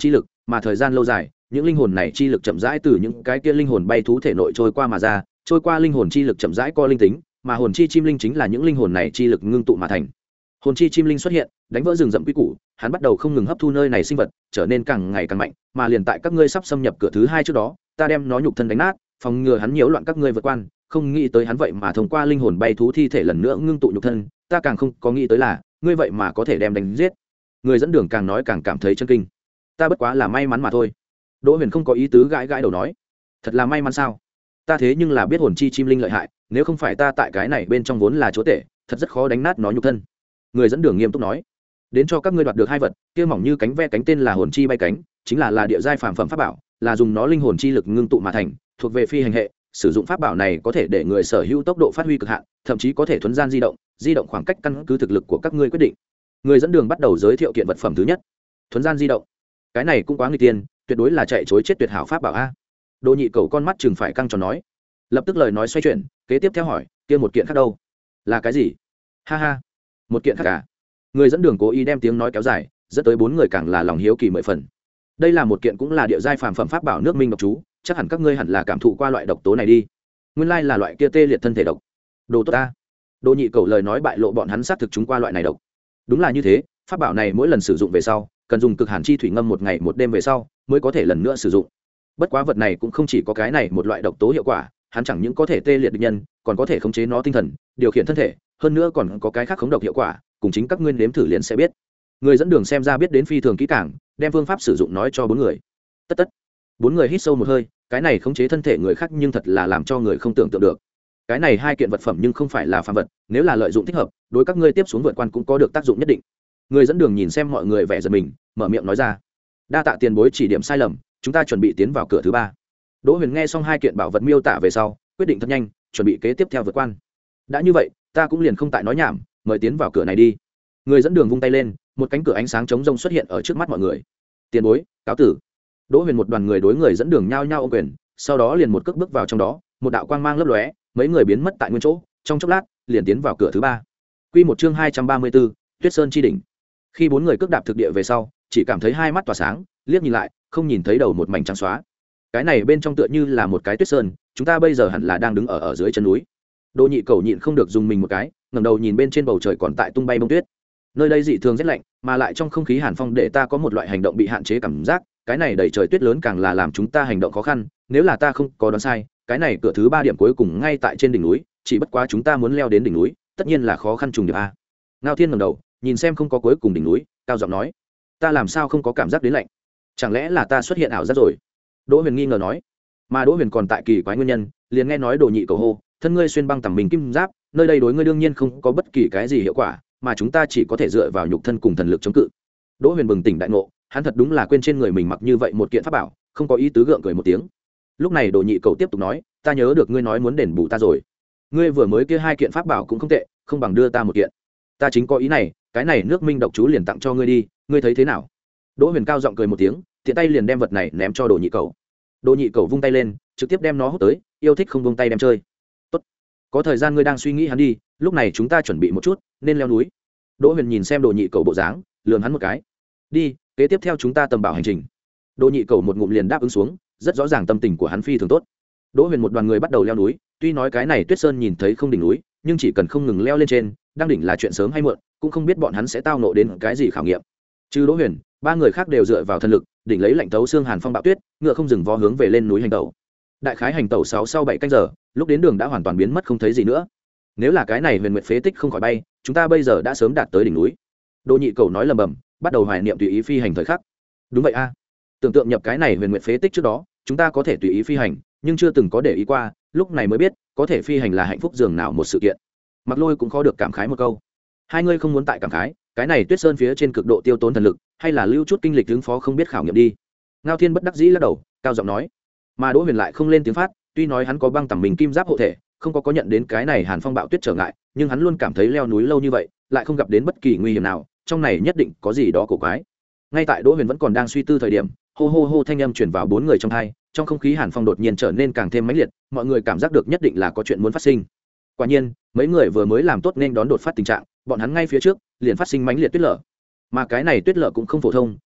mà thời gian lâu dài những linh hồn này chi lực chậm rãi từ những cái kia linh hồn bay thú thể nội trôi qua mà ra, trôi qua linh hồn chi lực chậm rãi co linh tính, mà hồn chi chim linh chính là những linh hồn này chi lực ngưng tụ mà thành. Hồn chi chim linh xuất hiện, đánh vỡ rừng rậm quy củ, hắn bắt đầu không ngừng hấp thu nơi này sinh vật, trở nên càng ngày càng mạnh, mà liền tại các ngươi sắp xâm nhập cửa thứ hai trước đó, ta đem nó nhục thân đánh nát, phòng ngừa hắn nhiễu loạn các ngươi vượt quan, không nghĩ tới hắn vậy mà thông qua linh hồn bay thú thi thể lần nữa ngưng tụ nhục thân, ta càng không có nghĩ tới là, ngươi vậy mà có thể đem đánh giết. Người dẫn đường càng nói càng cảm thấy chân kinh. Ta bất quá là may mắn mà thôi. Đỗ Huyền không có ý tứ gãi gãi đầu nói, thật là may mắn sao? Ta thế nhưng là biết hồn chi chim linh lợi hại, nếu không phải ta tại cái này bên trong vốn là chúa tể, thật rất khó đánh nát nó nhục thân. Người dẫn đường nghiêm túc nói, đến cho các ngươi đoạt được hai vật, kia mỏng như cánh ve cánh tên là hồn chi bay cánh, chính là là địa giai phàm phẩm pháp bảo, là dùng nó linh hồn chi lực ngưng tụ mà thành, thuộc về phi hành hệ, sử dụng pháp bảo này có thể để người sở hữu tốc độ phát huy cực hạn, thậm chí có thể thuấn gian di động, di động khoảng cách căn cứ thực lực của các ngươi quyết định. Người dẫn đường bắt đầu giới thiệu kiện vật phẩm thứ nhất, thuấn gian di động. Cái này cũng quá nguy tiên, tuyệt đối là chạy chối chết tuyệt hảo pháp bảo a. Đỗ Nhị Cầu con mắt chừng phải căng tròn nói, lập tức lời nói xoay chuyển, kế tiếp theo hỏi, kia một kiện khác đâu? Là cái gì? Ha ha, một kiện khác à? Người dẫn đường cố ý đem tiếng nói kéo dài, dẫn tới bốn người càng là lòng hiếu kỳ mười phần. Đây là một kiện cũng là địa giai phàm phẩm pháp bảo nước minh độc chú, chắc hẳn các ngươi hẳn là cảm thụ qua loại độc tố này đi. Nguyên lai là loại kia tê liệt thân thể độc. Đồ tốt ta. Đỗ Nhị Cầu lời nói bại lộ bọn hắn xác thực chúng qua loại này độc. Đúng là như thế, pháp bảo này mỗi lần sử dụng về sau, cần dùng cực hàn chi thủy ngâm một ngày một đêm về sau, mới có thể lần nữa sử dụng. Bất quá vật này cũng không chỉ có cái này một loại độc tố hiệu quả, hắn chẳng những có thể tê liệt địch nhân, còn có thể khống chế nó tinh thần, điều khiển thân thể, hơn nữa còn có cái khác khống độc hiệu quả, cùng chính các ngươi nếm thử liền sẽ biết. Người dẫn đường xem ra biết đến phi thường kỹ càng, đem phương pháp sử dụng nói cho bốn người. Tất tất. Bốn người hít sâu một hơi, cái này khống chế thân thể người khác nhưng thật là làm cho người không tưởng tượng được. Cái này hai kiện vật phẩm nhưng không phải là phàm vật, nếu là lợi dụng thích hợp, đối các ngươi tiếp xuống vượt quan cũng có được tác dụng nhất định. Người dẫn đường nhìn xem mọi người vẻ giật mình, mở miệng nói ra, đa tạ tiền bối chỉ điểm sai lầm, chúng ta chuẩn bị tiến vào cửa thứ ba. Đỗ Huyền nghe xong hai kiện bảo vật miêu tả về sau, quyết định thật nhanh, chuẩn bị kế tiếp theo vượt quan. Đã như vậy, ta cũng liền không tại nói nhảm, mời tiến vào cửa này đi. Người dẫn đường vung tay lên, một cánh cửa ánh sáng trống rông xuất hiện ở trước mắt mọi người. Tiền bối, cáo tử. Đỗ Huyền một đoàn người đối người dẫn đường nhao nhao ôm quyền, sau đó liền một cước bước vào trong đó, một đạo quang mang lấp lóe, mấy người biến mất tại nguyên chỗ, trong chốc lát, liền tiến vào cửa thứ ba. Quy một chương hai trăm ba mươi tư, Tuyết Sơn chi đỉnh. Khi bốn người cước đạp thực địa về sau, chỉ cảm thấy hai mắt tỏa sáng, liếc nhìn lại, không nhìn thấy đầu một mảnh trắng xóa. Cái này bên trong tựa như là một cái tuyết sơn, chúng ta bây giờ hẳn là đang đứng ở ở dưới chân núi. Đỗ Nhị Cầu nhịn không được dùng mình một cái, ngẩng đầu nhìn bên trên bầu trời còn tại tung bay bông tuyết. Nơi đây dị thường rất lạnh, mà lại trong không khí hàn phong để ta có một loại hành động bị hạn chế cảm giác, cái này đầy trời tuyết lớn càng là làm chúng ta hành động khó khăn, nếu là ta không có đoán sai, cái này cửa thứ ba điểm cuối cùng ngay tại trên đỉnh núi, chỉ bất quá chúng ta muốn leo đến đỉnh núi, tất nhiên là khó khăn trùng điệp a. Ngao Thiên ngẩng đầu, nhìn xem không có cuối cùng đỉnh núi, cao giọng nói, ta làm sao không có cảm giác đến lạnh? Chẳng lẽ là ta xuất hiện ảo giác rồi? Đỗ Huyền nghi ngờ nói. Mà Đỗ Huyền còn tại kỳ quái nguyên nhân, liền nghe nói Đồ Nhị Cầu hô, thân ngươi xuyên băng tầm mình kim giáp, nơi đây đối ngươi đương nhiên không có bất kỳ cái gì hiệu quả, mà chúng ta chỉ có thể dựa vào nhục thân cùng thần lực chống cự. Đỗ Huyền bừng tỉnh đại ngộ, hắn thật đúng là quên trên người mình mặc như vậy một kiện pháp bảo, không có ý tứ gượng cười một tiếng. Lúc này Đồ Nhị Cầu tiếp tục nói, ta nhớ được ngươi nói muốn đền bù ta rồi. Ngươi vừa mới kia hai kiện pháp bảo cũng không tệ, không bằng đưa ta một kiện. Ta chính có ý này, cái này nước minh độc chú liền tặng cho ngươi đi, ngươi thấy thế nào? Đỗ Huyền cao giọng cười một tiếng, tiện tay liền đem vật này ném cho Đồ Nhị Cầu. Đồ Nhị Cầu vung tay lên, trực tiếp đem nó hút tới, yêu thích không buông tay đem chơi. Tốt, có thời gian ngươi đang suy nghĩ hắn đi, lúc này chúng ta chuẩn bị một chút, nên leo núi. Đỗ Huyền nhìn xem Đồ Nhị Cầu bộ dáng, lườm hắn một cái. Đi, kế tiếp theo chúng ta tầm bảo hành trình. Đồ Nhị Cầu một ngụm liền đáp ứng xuống, rất rõ ràng tâm tình của hắn phi thường tốt. Đỗ Huyền một đoàn người bắt đầu leo núi, tuy nói cái này Tuyết Sơn nhìn thấy không đỉnh núi, nhưng chỉ cần không ngừng leo lên trên, đang đỉnh là chuyện sớm hay muộn, cũng không biết bọn hắn sẽ tao ngộ đến cái gì khảo nghiệm. Trừ Đỗ Huyền, ba người khác đều dựa vào thần lực, đỉnh lấy lạnh tấu xương hàn phong bạo tuyết, ngựa không dừng vó hướng về lên núi hành tẩu. Đại khái hành tẩu sáu sau bảy canh giờ, lúc đến đường đã hoàn toàn biến mất không thấy gì nữa. Nếu là cái này huyền nguyệt phế tích không khỏi bay, chúng ta bây giờ đã sớm đạt tới đỉnh núi. Đồ Nhị Cầu nói lầm bầm, bắt đầu hoài niệm tùy ý phi hành thời khắc. Đúng vậy a, tưởng tượng nhập cái này huyền nguyệt phế tích trước đó, chúng ta có thể tùy ý phi hành, nhưng chưa từng có để ý qua, lúc này mới biết, có thể phi hành là hạnh phúc dường nào một sự kiện. Mặc Lôi cũng khó được cảm khái một câu. Hai ngươi không muốn tại cảm khái, cái này Tuyết Sơn phía trên cực độ tiêu tốn thần lực, hay là lưu chút kinh lịch ứng phó không biết khảo nghiệm đi. Ngao Thiên bất đắc dĩ lắc đầu, cao giọng nói. Mà Đỗ Huyền lại không lên tiếng phát, tuy nói hắn có băng tầm mình kim giáp hộ thể, không có có nhận đến cái này hàn phong bạo tuyết trở ngại, nhưng hắn luôn cảm thấy leo núi lâu như vậy, lại không gặp đến bất kỳ nguy hiểm nào, trong này nhất định có gì đó cổ quái. Ngay tại Đỗ Huyền vẫn còn đang suy tư thời điểm, hô hô hô thanh âm truyền vào bốn người trong tai, trong không khí hàn phong đột nhiên trở nên càng thêm mãnh liệt, mọi người cảm giác được nhất định là có chuyện muốn phát sinh. Quả nhiên, mấy người vừa mới làm tốt nên đón đột phát tình trạng, bọn hắn ngay phía trước liền phát sinh mãnh liệt tuyết lở. Mà cái này tuyết lở cũng không phổ thông,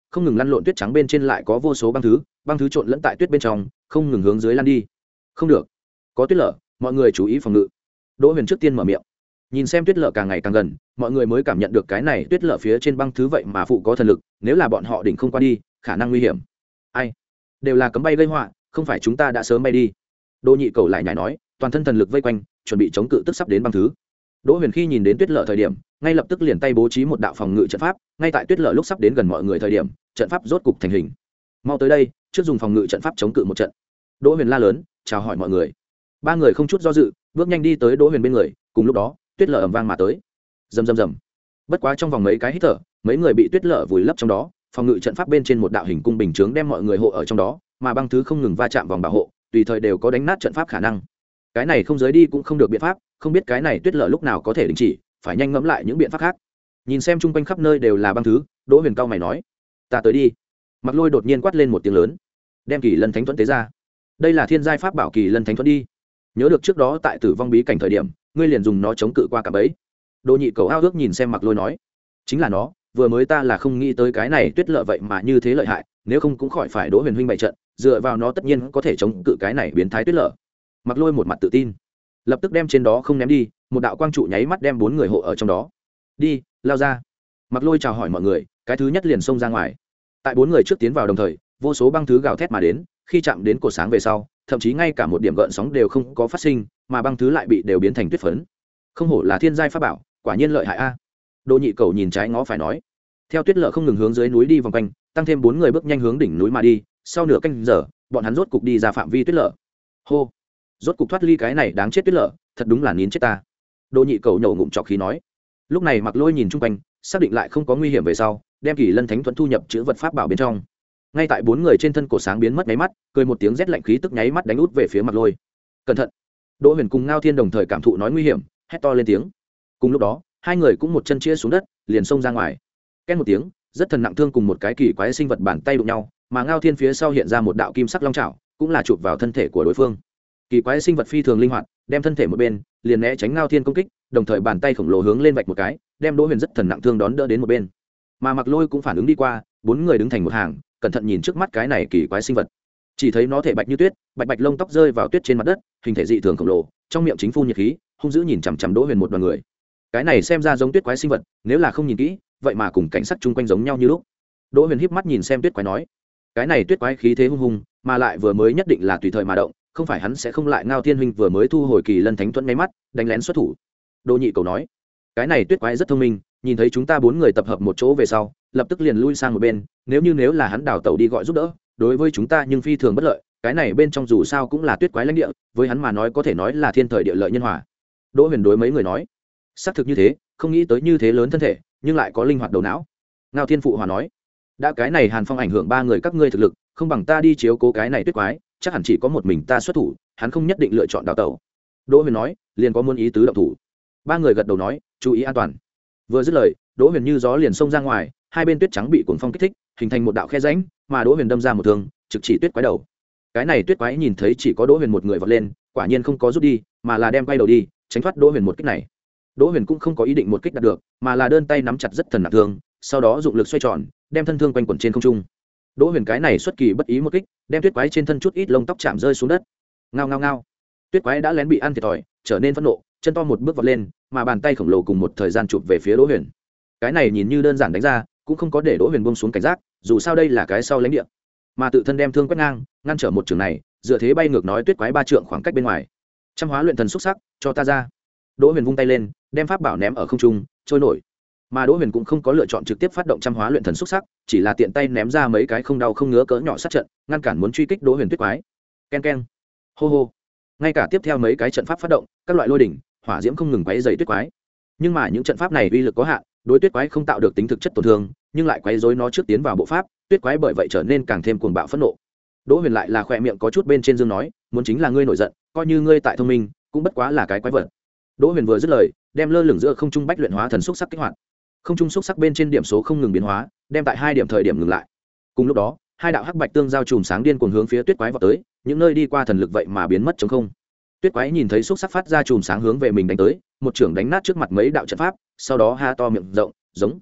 không ngừng lăn lộn tuyết trắng bên trên lại có vô số băng thứ băng thứ trộn lẫn tại tuyết bên trong không ngừng hướng dưới lăn đi. Không được, có tuyết lở, mọi người chú ý phòng ngự. Đỗ Huyền trước tiên mở miệng. Nhìn xem tuyết lở càng ngày càng gần, mọi người mới cảm nhận được cái này tuyết lở phía trên băng thứ vậy mà phụ có thần lực, nếu là bọn họ đỉnh không qua đi khả năng nguy hiểm. Ai, đều là cấm bay gây họa, không phải chúng ta đã sớm bay đi. Đỗ Nhị Cầu lại nhảy nói, toàn thân thần lực vây quanh chuẩn bị chống cự tức sắp đến băng thứ. Đỗ Huyền khi nhìn đến tuyết lở thời điểm, ngay lập tức liền tay bố trí một đạo phòng ngự trận pháp, ngay tại tuyết lở lúc sắp đến gần mọi người thời điểm, trận pháp rốt cục thành hình. Mau tới đây, trước dùng phòng ngự trận pháp chống cự một trận. Đỗ Huyền la lớn, chào hỏi mọi người. Ba người không chút do dự, bước nhanh đi tới Đỗ Huyền bên người, cùng lúc đó, tuyết lở ầm vang mà tới. Rầm rầm rầm. Bất quá trong vòng mấy cái hít thở, mấy người bị tuyết lở vùi lấp trong đó, phòng ngự trận pháp bên trên một đạo hình cung bình chướng đem mọi người hộ ở trong đó, mà băng thứ không ngừng va chạm vòng bảo hộ, tùy thời đều có đánh nát trận pháp khả năng. Cái này không giới đi cũng không được biện pháp, không biết cái này tuyết lở lúc nào có thể đình chỉ, phải nhanh ngẫm lại những biện pháp khác. Nhìn xem chung quanh khắp nơi đều là băng thứ, Đỗ Huyền cao mày nói: "Ta tới đi." Mặc Lôi đột nhiên quát lên một tiếng lớn, đem Kỳ Lân Thánh Thuẫn tế ra. Đây là thiên giai pháp bảo Kỳ Lân Thánh Thuẫn đi. Nhớ được trước đó tại Tử Vong bí cảnh thời điểm, ngươi liền dùng nó chống cự qua cả bẫy. Đỗ Nhị Cầu ao ước nhìn xem Mặc Lôi nói: "Chính là nó, vừa mới ta là không nghĩ tới cái này tuyết lở vậy mà như thế lợi hại, nếu không cũng khỏi phải Đỗ Huyền huynh bày trận, dựa vào nó tất nhiên có thể chống cự cái này biến thái tuyết lở." Mặc Lôi một mặt tự tin, lập tức đem trên đó không ném đi, một đạo quang trụ nháy mắt đem bốn người hộ ở trong đó. "Đi, lao ra." Mặc Lôi chào hỏi mọi người, cái thứ nhất liền xông ra ngoài. Tại bốn người trước tiến vào đồng thời, vô số băng thứ gào thét mà đến, khi chạm đến cột sáng về sau, thậm chí ngay cả một điểm gợn sóng đều không có phát sinh, mà băng thứ lại bị đều biến thành tuyết phấn. Không hổ là thiên giai pháp bảo, quả nhiên lợi hại a. Đỗ Nhị Cầu nhìn trái ngó phải nói. Theo tuyết lở không ngừng hướng dưới núi đi vòng quanh, tăng thêm bốn người bước nhanh hướng đỉnh núi mà đi, sau nửa canh giờ, bọn hắn rốt cục đi ra phạm vi tuyết lở. Hô, rốt cục thoát ly cái này đáng chết tuyết lở, thật đúng là nín chết ta. Đỗ Nhị Cầu nhổ ngụm trọc khí nói. Lúc này Mặc Lôi nhìn chung quanh, xác định lại không có nguy hiểm về sau, đem Kỳ Lân Thánh Thuẫn thu nhập chữ vật pháp bảo bên trong. Ngay tại bốn người trên thân cổ sáng biến mất nháy mắt, cười một tiếng rét lạnh khí tức nháy mắt đánh út về phía Mặc Lôi. Cẩn thận! Đỗ Huyền cùng Ngao Thiên đồng thời cảm thụ nói nguy hiểm, hét to lên tiếng. Cùng lúc đó, hai người cũng một chân chia xuống đất, liền xông ra ngoài. Két một tiếng, rất thần nặng thương cùng một cái kỳ quái sinh vật bàn tay đụng nhau, mà Ngao Thiên phía sau hiện ra một đạo kim sắc long chảo, cũng là chụp vào thân thể của đối phương. Kỳ quái sinh vật phi thường linh hoạt, đem thân thể một bên, liền né tránh Ngao Thiên công kích, đồng thời bàn tay khổng lồ hướng lên vạch một cái, đem Đỗ Huyền rất thần nặng thương đón đỡ đến một bên. Mà Mặc Lôi cũng phản ứng đi qua, bốn người đứng thành một hàng, cẩn thận nhìn trước mắt cái này kỳ quái sinh vật. Chỉ thấy nó thể bạch như tuyết, bạch bạch lông tóc rơi vào tuyết trên mặt đất, hình thể dị thường khổng lồ, trong miệng chính phun nhiệt khí, hung dữ nhìn chằm chằm Đỗ Huyền một đoàn người. Cái này xem ra giống tuyết quái sinh vật, nếu là không nhìn kỹ, vậy mà cùng cảnh sắc chung quanh giống nhau như lúc. Đỗ Huyền híp mắt nhìn xem tuyết quái nói: "Cái này tuyết quái khí thế hung hùng, mà lại vừa mới nhất định là tùy thời mà động, không phải hắn sẽ không lại Ngao Thiên huynh vừa mới thu hồi Kỳ Lân Thánh Thuẫn ngay mắt, đánh lén xuất thủ." Đỗ Nhị Cầu nói: "Cái này tuyết quái rất thông minh, nhìn thấy chúng ta bốn người tập hợp một chỗ về sau, lập tức liền lui sang một bên, nếu như nếu là hắn đào tẩu đi gọi giúp đỡ, đối với chúng ta nhưng phi thường bất lợi, cái này bên trong dù sao cũng là tuyết quái lãnh địa, với hắn mà nói có thể nói là thiên thời địa lợi nhân hòa." Đỗ Huyền đối mấy người nói: "Xác thực như thế, không nghĩ tới như thế lớn thân thể, nhưng lại có linh hoạt đầu não." Ngao Thiên phụ hòa nói: "Đã cái này Hàn Phong ảnh hưởng ba người các ngươi thực lực, không bằng ta đi chiếu cố cái này tuyết quái, chắc hẳn chỉ có một mình ta xuất thủ, hắn không nhất định lựa chọn đào tẩu." Đỗ Huyền nói: "Liền có muốn ý tứ động thủ." Ba người gật đầu nói: "Chú ý an toàn." Vừa dứt lời, Đỗ Huyền như gió liền xông ra ngoài, hai bên tuyết trắng bị cuồng phong kích thích, hình thành một đạo khe rãnh, mà Đỗ Huyền đâm ra một thương, trực chỉ tuyết quái đầu. Cái này tuyết quái nhìn thấy chỉ có Đỗ Huyền một người vọt lên, quả nhiên không có rút đi, mà là đem quay đầu đi, tránh thoát Đỗ Huyền một kích này. Đỗ Huyền cũng không có ý định một kích đạt được, mà là đơn tay nắm chặt rất thần nặng thương, sau đó dụng lực xoay tròn, đem thân thương quanh quẩn trên không trung. Đỗ Huyền cái này xuất kỳ bất ý một kích, đem tuyết quái trên thân chút ít lông tóc chạm rơi xuống đất. Ngao ngao ngao. Tuyết quái đã lén bị ăn thiệt thòi, trở nên phẫn nộ, chân to một bước vọt lên, mà bàn tay khổng lồ cùng một thời gian chụp về phía Đỗ Huyền. Cái này nhìn như đơn giản đánh ra, cũng không có để Đỗ Huyền buông xuống cảnh giác, dù sao đây là cái sau lãnh địa, mà tự thân đem thương quét ngang, ngăn trở một trường này, dựa thế bay ngược nói tuyết quái ba trượng khoảng cách bên ngoài. Trăm hóa luyện thần xúc sắc, cho ta ra. Đỗ Huyền vung tay lên, đem pháp bảo ném ở không trung, trôi nổi. Mà Đỗ Huyền cũng không có lựa chọn trực tiếp phát động trăm hóa luyện thần xúc sắc, chỉ là tiện tay ném ra mấy cái không đau không ngứa cỡ nhỏ sát trận, ngăn cản muốn truy kích Đỗ Huyền tuyết quái. Ken ken, hô hô. Ngay cả tiếp theo mấy cái trận pháp phát động, các loại lôi đỉnh, hỏa diễm không ngừng quấy rầy tuyết quái. Nhưng mà những trận pháp này uy lực có hạn, đối tuyết quái không tạo được tính thực chất tổn thương, nhưng lại quấy rối nó trước tiến vào bộ pháp, tuyết quái bởi vậy trở nên càng thêm cuồng bạo phẫn nộ. Đỗ Huyền lại là khỏe miệng có chút bên trên dương nói, muốn chính là ngươi nổi giận, coi như ngươi tại thông minh, cũng bất quá là cái quái vật. Đỗ Huyền vừa dứt lời, đem lơ lửng giữa không trung bách luyện hóa thần xúc sắc kích hoạt. Không trung xúc sắc bên trên điểm số không ngừng biến hóa, đem tại hai điểm thời điểm ngừng lại. Cùng lúc đó, hai đạo hắc bạch tương giao chùm sáng điên cuồng hướng phía tuyết quái vọt tới, những nơi đi qua thần lực vậy mà biến mất trống không. Tuyết quái nhìn thấy xúc sắc phát ra chùm sáng hướng về mình đánh tới, một trưởng đánh nát trước mặt mấy đạo trận pháp, sau đó ha to miệng rộng, giống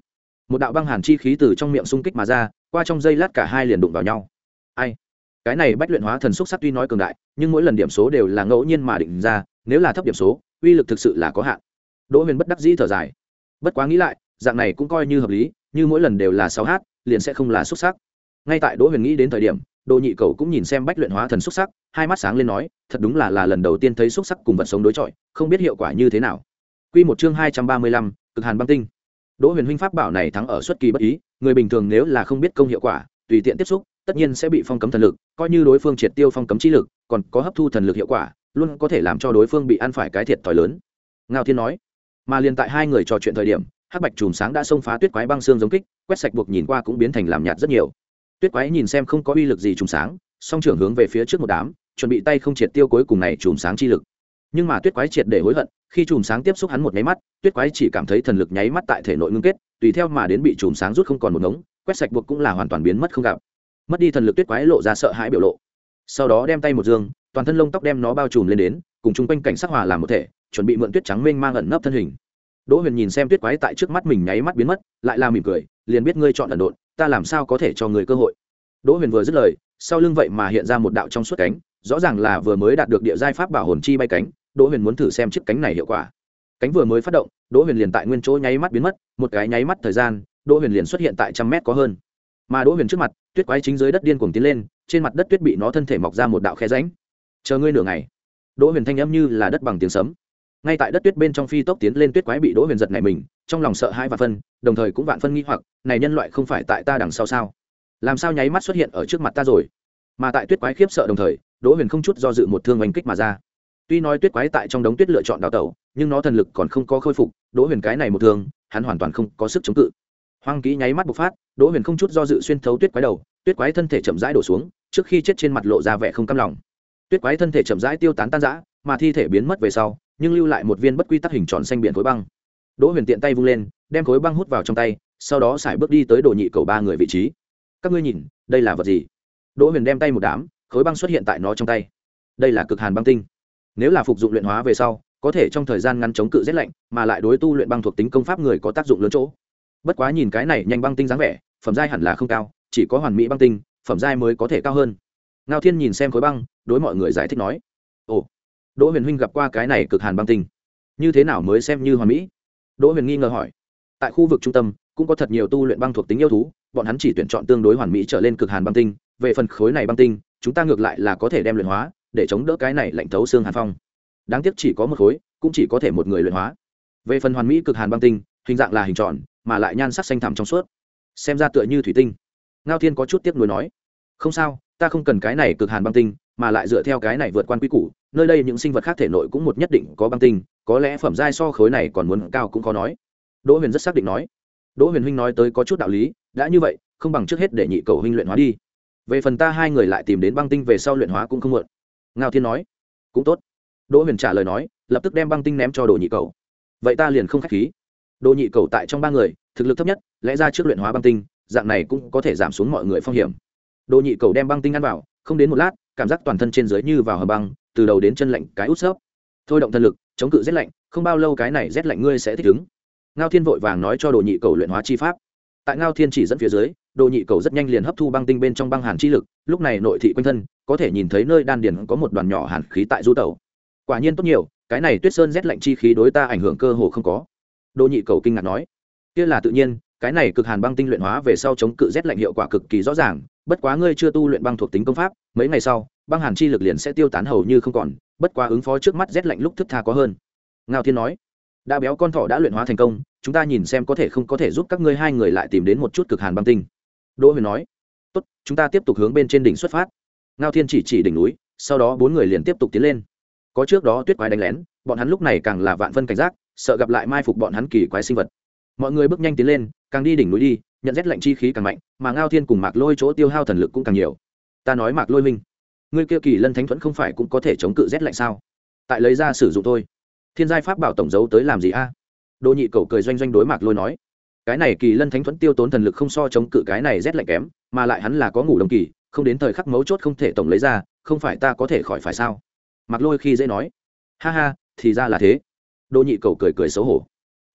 một đạo băng hàn chi khí từ trong miệng xung kích mà ra, qua trong giây lát cả hai liền đụng vào nhau. Ai? Cái này bách luyện hóa thần xúc sắc tuy nói cường đại, nhưng mỗi lần điểm số đều là ngẫu nhiên mà định ra, nếu là thấp điểm số, uy lực thực sự là có hạn. Đỗ Huyền bất đắc dĩ thở dài. Bất quá nghĩ lại, dạng này cũng coi như hợp lý, như mỗi lần đều là sáu h, liền sẽ không là xúc sắc. Ngay tại Đỗ Huyền nghĩ đến thời điểm, Đồ Nhị Cầu cũng nhìn xem bách luyện hóa thần xúc sắc, hai mắt sáng lên nói, thật đúng là là lần đầu tiên thấy xúc sắc cùng vật sống đối chọi, không biết hiệu quả như thế nào. Quy một chương hai trăm ba mươi lăm, cực hàn băng tinh. Đỗ Huyền huynh pháp bảo này thắng ở xuất kỳ bất ý, người bình thường nếu là không biết công hiệu quả, tùy tiện tiếp xúc, tất nhiên sẽ bị phong cấm thần lực, coi như đối phương triệt tiêu phong cấm chi lực, còn có hấp thu thần lực hiệu quả, luôn có thể làm cho đối phương bị ăn phải cái thiệt thòi lớn. Ngao Thiên nói. Mà liền tại hai người trò chuyện thời điểm, hắc bạch chùm sáng đã xông phá tuyết quái băng xương giống kích, quét sạch buộc nhìn qua cũng biến thành làm nhạt rất nhiều. Tuyết quái nhìn xem không có uy lực gì chùm sáng, song trưởng hướng về phía trước một đám, chuẩn bị tay không triệt tiêu cuối cùng này chùm sáng chi lực. Nhưng mà tuyết quái triệt để hối hận, khi chùm sáng tiếp xúc hắn một nháy mắt, tuyết quái chỉ cảm thấy thần lực nháy mắt tại thể nội ngưng kết, tùy theo mà đến bị chùm sáng rút không còn một ngống, quét sạch buộc cũng là hoàn toàn biến mất không gặp. Mất đi thần lực, tuyết quái lộ ra sợ hãi biểu lộ. Sau đó đem tay một dương, toàn thân lông tóc đem nó bao trùm lên đến, cùng chung quanh cảnh sắc hòa làm một thể, chuẩn bị mượn tuyết trắng mênh mang ẩn nấp thân hình. Đỗ Huyền nhìn xem tuyết quái tại trước mắt mình nháy mắt biến mất, lại là mỉm cười, liền biết ngươi chọn ẩn độn, ta làm sao có thể cho người cơ hội. Đỗ Huyền vừa dứt lời, sau lưng vậy mà hiện ra một đạo trong suốt cánh, rõ ràng là vừa mới đạt được địa giai pháp bảo hồn chi bay cánh. Đỗ Huyền muốn thử xem chiếc cánh này hiệu quả. Cánh vừa mới phát động, Đỗ Huyền liền tại nguyên chỗ nháy mắt biến mất, một cái nháy mắt thời gian, Đỗ Huyền liền xuất hiện tại trăm mét có hơn. Mà Đỗ Huyền trước mặt, tuyết quái chính dưới đất điên cuồng tiến lên, trên mặt đất tuyết bị nó thân thể mọc ra một đạo khe rãnh. Chờ ngươi nửa ngày. Đỗ Huyền thanh âm như là đất bằng tiếng sấm. Ngay tại đất tuyết bên trong phi tốc tiến lên tuyết quái bị Đỗ Huyền giật nảy mình, trong lòng sợ hãi và phân, đồng thời cũng vạn phân nghi hoặc, này nhân loại không phải tại ta đằng sau sao? Làm sao nháy mắt xuất hiện ở trước mặt ta rồi? Mà tại tuyết quái khiếp sợ đồng thời, Đỗ Huyền không chút do dự một thương oanh kích mà ra. Tuy nói tuyết quái tại trong đống tuyết lựa chọn đào tẩu, nhưng nó thần lực còn không có khôi phục, Đỗ Huyền cái này một thương, hắn hoàn toàn không có sức chống cự. Hoang kỹ nháy mắt bộc phát, Đỗ Huyền không chút do dự xuyên thấu tuyết quái đầu, tuyết quái thân thể chậm rãi đổ xuống, trước khi chết trên mặt lộ ra vẻ không cam lòng. Tuyết quái thân thể chậm rãi tiêu tán tan rã, mà thi thể biến mất về sau, nhưng lưu lại một viên bất quy tắc hình tròn xanh biển khối băng. Đỗ Huyền tiện tay vung lên, đem khối băng hút vào trong tay, sau đó xài bước đi tới Đồ Nhị Cầu ba người vị trí. Các ngươi nhìn, đây là vật gì? Đỗ Huyền đem tay một đám, khối băng xuất hiện tại nó trong tay. Đây là cực hàn băng tinh. Nếu là phục dụng luyện hóa về sau, có thể trong thời gian ngắn chống cự rét lạnh, mà lại đối tu luyện băng thuộc tính công pháp người có tác dụng lớn chỗ. Bất quá nhìn cái này nhanh băng tinh dáng vẻ, phẩm giai hẳn là không cao, chỉ có hoàn mỹ băng tinh, phẩm giai mới có thể cao hơn. Ngao Thiên nhìn xem khối băng, đối mọi người giải thích nói: "Ồ, Đỗ Huyền huynh gặp qua cái này cực hàn băng tinh, như thế nào mới xem như hoàn mỹ?" Đỗ Huyền nghi ngờ hỏi. Tại khu vực trung tâm cũng có thật nhiều tu luyện băng thuộc tính yêu thú, bọn hắn chỉ tuyển chọn tương đối hoàn mỹ trở lên cực hàn băng tinh, về phần khối này băng tinh, chúng ta ngược lại là có thể đem luyện hóa, để chống đỡ cái này lạnh thấu xương hàn phong. Đáng tiếc chỉ có một khối, cũng chỉ có thể một người luyện hóa. Về phần hoàn mỹ cực hàn băng tinh, hình dạng là hình tròn, mà lại nhan sắc xanh thẳm trong suốt, xem ra tựa như thủy tinh. Ngao Thiên có chút tiếc nuối nói: "Không sao, ta không cần cái này cực hàn băng tinh, mà lại dựa theo cái này vượt quan quy củ, nơi đây những sinh vật khác thể nội cũng một nhất định có băng tinh, có lẽ phẩm giai so khối này còn muốn cao cũng khó nói." Đỗ Huyền rất xác định nói. Đỗ Huyền huynh nói tới có chút đạo lý, đã như vậy, không bằng trước hết để Nhị Cầu huynh luyện hóa đi. Về phần ta hai người lại tìm đến băng tinh về sau luyện hóa cũng không muộn. Ngao Thiên nói. Cũng tốt. Đỗ Huyền trả lời nói, lập tức đem băng tinh ném cho Đồ Nhị Cầu. Vậy ta liền không khách khí. Đồ Nhị Cầu tại trong ba người, thực lực thấp nhất, lẽ ra trước luyện hóa băng tinh, dạng này cũng có thể giảm xuống mọi người phong hiểm. Đồ Nhị Cầu đem băng tinh ăn vào, không đến một lát, cảm giác toàn thân trên dưới như vào hầm băng, từ đầu đến chân lạnh cái út xớp. Thôi động thần lực, chống cự rét lạnh, không bao lâu cái này rét lạnh ngươi sẽ thích ứng. Ngao Thiên vội vàng nói cho Đồ Nhị Cầu luyện hóa chi pháp. Tại Ngao Thiên chỉ dẫn phía dưới, Đồ Nhị Cầu rất nhanh liền hấp thu băng tinh bên trong băng hàn chi lực, lúc này nội thị quanh thân, có thể nhìn thấy nơi đan điền có một đoàn nhỏ hàn khí tại du tẩu. Quả nhiên tốt nhiều, cái này Tuyết Sơn rét lạnh chi khí đối ta ảnh hưởng cơ hồ không có. Đồ Nhị Cầu kinh ngạc nói, kia là tự nhiên, cái này cực hàn băng tinh luyện hóa về sau chống cự rét lạnh hiệu quả cực kỳ rõ ràng, bất quá ngươi chưa tu luyện băng thuộc tính công pháp, mấy ngày sau, băng hàn chi lực liền sẽ tiêu tán hầu như không còn, bất quá ứng phó trước mắt rét lạnh lúc thức tha có hơn. Ngao Thiên nói, đã béo con thỏ đã luyện hóa thành công, chúng ta nhìn xem có thể không có thể giúp các ngươi hai người lại tìm đến một chút cực hàn băng tinh. Đỗ Huyền nói, tốt, chúng ta tiếp tục hướng bên trên đỉnh xuất phát. Ngao Thiên chỉ chỉ đỉnh núi, sau đó bốn người liền tiếp tục tiến lên. Có trước đó tuyết quái đánh lén, bọn hắn lúc này càng là vạn phân cảnh giác, sợ gặp lại mai phục bọn hắn kỳ quái sinh vật. Mọi người bước nhanh tiến lên, càng đi đỉnh núi đi, nhận rét lạnh chi khí càng mạnh, mà Ngao Thiên cùng Mạc Lôi chỗ tiêu hao thần lực cũng càng nhiều. Ta nói Mạc Lôi minh, ngươi kia kỳ lân thánh thuẫn không phải cũng có thể chống cự rét lạnh sao? Tại lấy ra sử dụng thôi. Thiên giai pháp bảo tổng giấu tới làm gì a? À? Đỗ Nhị Cầu cười doanh doanh đối Mạc Lôi nói, cái này kỳ lân thánh thuẫn tiêu tốn thần lực không so chống cự cái này rét lạnh kém, mà lại hắn là có ngủ đông kỳ, không đến thời khắc mấu chốt không thể tổng lấy ra, không phải ta có thể khỏi phải sao? Mạc Lôi khi dễ nói, ha ha, thì ra là thế. Đỗ Nhị Cầu cười cười xấu hổ.